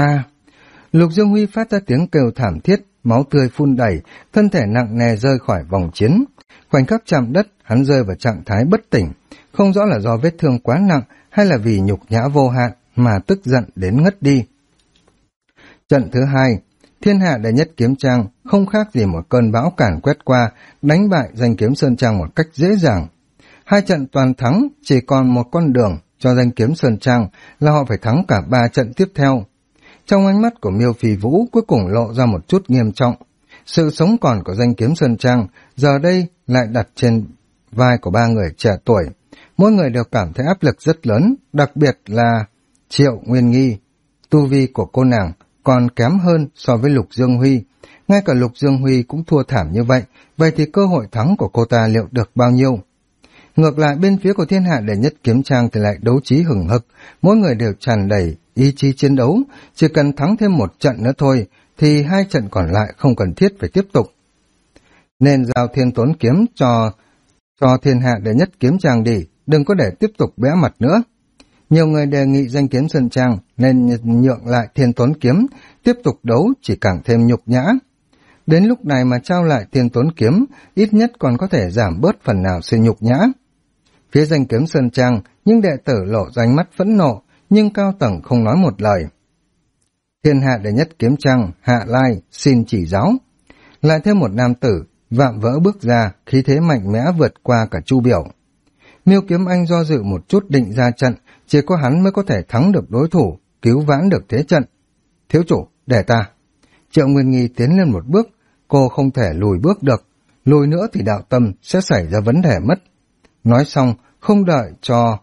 Lục Dương Huy phát ra tiếng kêu thảm thiết, máu tươi phun đầy, thân thể nặng nề rơi khỏi vòng chiến. Khoảnh khắc chạm đất, hắn rơi vào trạng thái bất tỉnh, không rõ là do vết thương quá nặng hay là vì nhục nhã vô hạn mà tức giận đến ngất đi. Trận thứ hai, Thiên Hạ Đệ Nhất Kiếm Trang không khác gì một cơn bão càn quét qua, đánh bại danh kiếm Sơn Trang một cách dễ dàng. Hai trận toàn thắng, chỉ còn một con đường cho danh kiếm Sơn Trang là họ phải thắng cả 3 trận tiếp theo. Trong ánh mắt của Miêu Phi Vũ cuối cùng lộ ra một chút nghiêm trọng. Sự sống còn của danh kiếm Sơn Trang giờ đây lại đặt trên vai của 3 người trẻ tuổi. Mỗi người đều cảm thấy áp lực rất lớn, đặc biệt là Triệu Nguyên Nghi. Tu vi của cô nàng còn kém hơn so với Lục Dương Huy. Ngay cả Lục Dương Huy cũng thua thảm như vậy, vậy thì cơ hội thắng của cô ta liệu được bao nhiêu? Ngược lại bên phía của Thiên Hạ Đệ Nhất Kiếm Trang thì lại đấu trí hừng hực, mỗi người đều tràn đầy ý chí chiến đấu, chỉ cần thắng thêm một trận nữa thôi thì 2 trận còn lại không cần thiết phải tiếp tục. Nên giao Thiên Tốn Kiếm cho Thiên Hạ Đệ Nhất Kiếm Trang đi, đừng có để tiếp tục bẽ mặt nữa. Nhiều người đề nghị danh kiếm Sơn Trang nên nhượng lại Thiên Tốn Kiếm, tiếp tục đấu chỉ càng thêm nhục nhã. Đến lúc này mà trao lại Thiên Tốn Kiếm, ít nhất còn có thể giảm bớt phần nào sự nhục nhã. Phía danh kiếm Sơn Trang, những đệ tử lộ ra ánh mắt phẫn nộ, nhưng cao tầng không nói một lời. Thiên Hạ Đệ Nhất Kiếm Trang, Hạ Lai, xin chỉ giáo. Lại thêm một nam tử, vạm vỡ bước ra, khí thế mạnh mẽ vượt qua cả Chu Biểu. Miêu Kiếm Anh do dự một chút định ra trận, chỉ có hắn mới có thể thắng được đối thủ, cứu vãn được thế trận. Thiếu chủ, để ta. Triệu Nguyên Nghi tiến lên một bước, cô không thể lùi bước được, lùi nữa thì đạo tâm sẽ xảy ra vấn đề mất. Nói xong, không đợi cho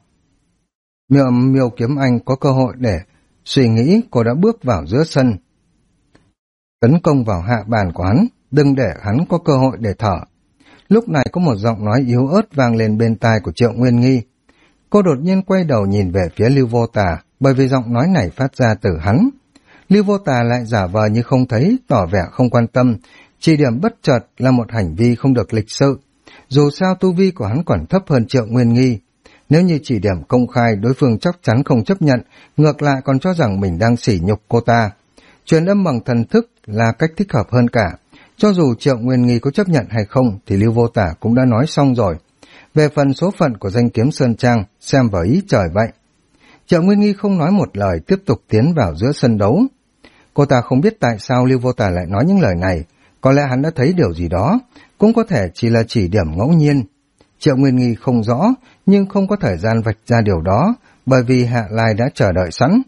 Miêu Kiếm Anh có cơ hội để suy nghĩ, cô đã bước vào giữa sân, tấn công vào hạ bàn của hắn, đừng để hắn có cơ hội để thở. Lúc này có một giọng nói yếu ớt vang lên bên tai của Triệu Nguyên Nghi. Cô đột nhiên quay đầu nhìn về phía Lưu Vô Tà, bởi vì giọng nói này phát ra từ hắn. Lưu Vô Tà lại giả vờ như không thấy, tỏ vẻ không quan tâm, chỉ điểm bất chợt là một hành vi không được lịch sự. Dù sao tu vi của hắn còn thấp hơn Triệu Nguyên Nghi. Nếu như chỉ điểm công khai, đối phương chắc chắn không chấp nhận, ngược lại còn cho rằng mình đang sỉ nhục cô ta. Truyền âm bằng thần thức là cách thích hợp hơn cả. Cho dù Triệu Nguyên Nghi có chấp nhận hay không thì Lưu Vô Tả cũng đã nói xong rồi. Về phần số phận của danh kiếm Sơn Trang, xem vào ý trời vậy. Triệu Nguyên Nghi không nói một lời, tiếp tục tiến vào giữa sân đấu. Cô ta không biết tại sao Lưu Vô Tả lại nói những lời này. Có lẽ hắn đã thấy điều gì đó, cũng có thể chỉ là chỉ điểm ngẫu nhiên. Triệu Nguyên Nghi không rõ, nhưng không có thời gian vạch ra điều đó, bởi vì Hạ Lai đã chờ đợi sẵn.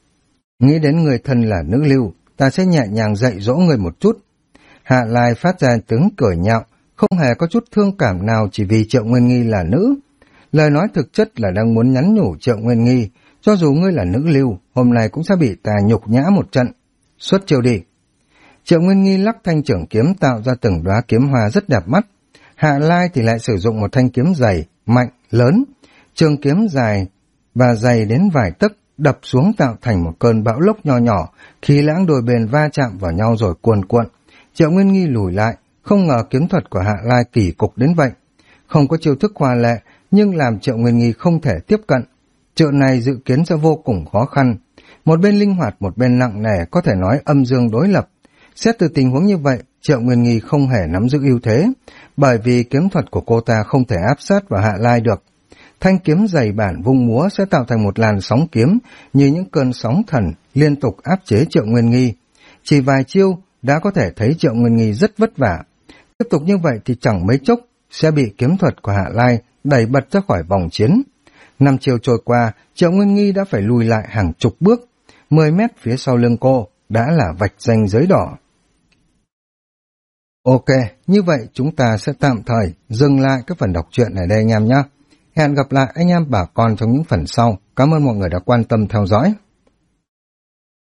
Nghĩ đến người thân là nữ Lưu, ta sẽ nhẹ nhàng dạy dỗ người một chút. Hạ Lai phát ra tiếng cười nhạo, không hề có chút thương cảm nào chỉ vì Triệu Nguyên Nghi là nữ. Lời nói thực chất là đang muốn nhắn nhủ Triệu Nguyên Nghi, cho dù ngươi là nữ Lưu, hôm nay cũng sẽ bị ta nhục nhã một trận. Xuất chiêu đi. Triệu Nguyên Nghi lắc thanh trưởng kiếm tạo ra từng đóa kiếm hoa rất đẹp mắt. Hạ Lai thì lại sử dụng một thanh kiếm dày, mạnh, lớn. Trường kiếm dài và dày đến vài tấc, đập xuống tạo thành một cơn bão lốc nho nhỏ, khí lãng đôi bên va chạm vào nhau rồi cuồn cuộn. Triệu Nguyên Nghi lùi lại, không ngờ kiếm thuật của Hạ Lai kỳ cục đến vậy. Không có chiêu thức hoa lệ, nhưng làm Triệu Nguyên Nghi không thể tiếp cận. Chuyện này dự kiến sẽ vô cùng khó khăn. Một bên linh hoạt, một bên nặng nề, có thể nói âm dương đối lập. Xét từ tình huống như vậy, Triệu Nguyên Nghi không hề nắm giữ ưu thế, bởi vì kiếm thuật của cô ta không thể áp sát vào Hạ Lai được. Thanh kiếm dày bản vung múa sẽ tạo thành một làn sóng kiếm như những cơn sóng thần liên tục áp chế Triệu Nguyên Nghi. Chỉ vài chiêu đã có thể thấy Triệu Nguyên Nghi rất vất vả. Tiếp tục như vậy thì chẳng mấy chốc sẽ bị kiếm thuật của Hạ Lai đẩy bật ra khỏi vòng chiến. 5 chiêu trôi qua, Triệu Nguyên Nghi đã phải lùi lại hàng chục bước. 10 mét phía sau lưng cô đã là vạch ranh giới đỏ. Ok, như vậy chúng ta sẽ tạm thời dừng lại cái phần đọc truyện này đây anh em nhé. Hẹn gặp lại anh em bà con trong những phần sau. Cảm ơn mọi người đã quan tâm theo dõi.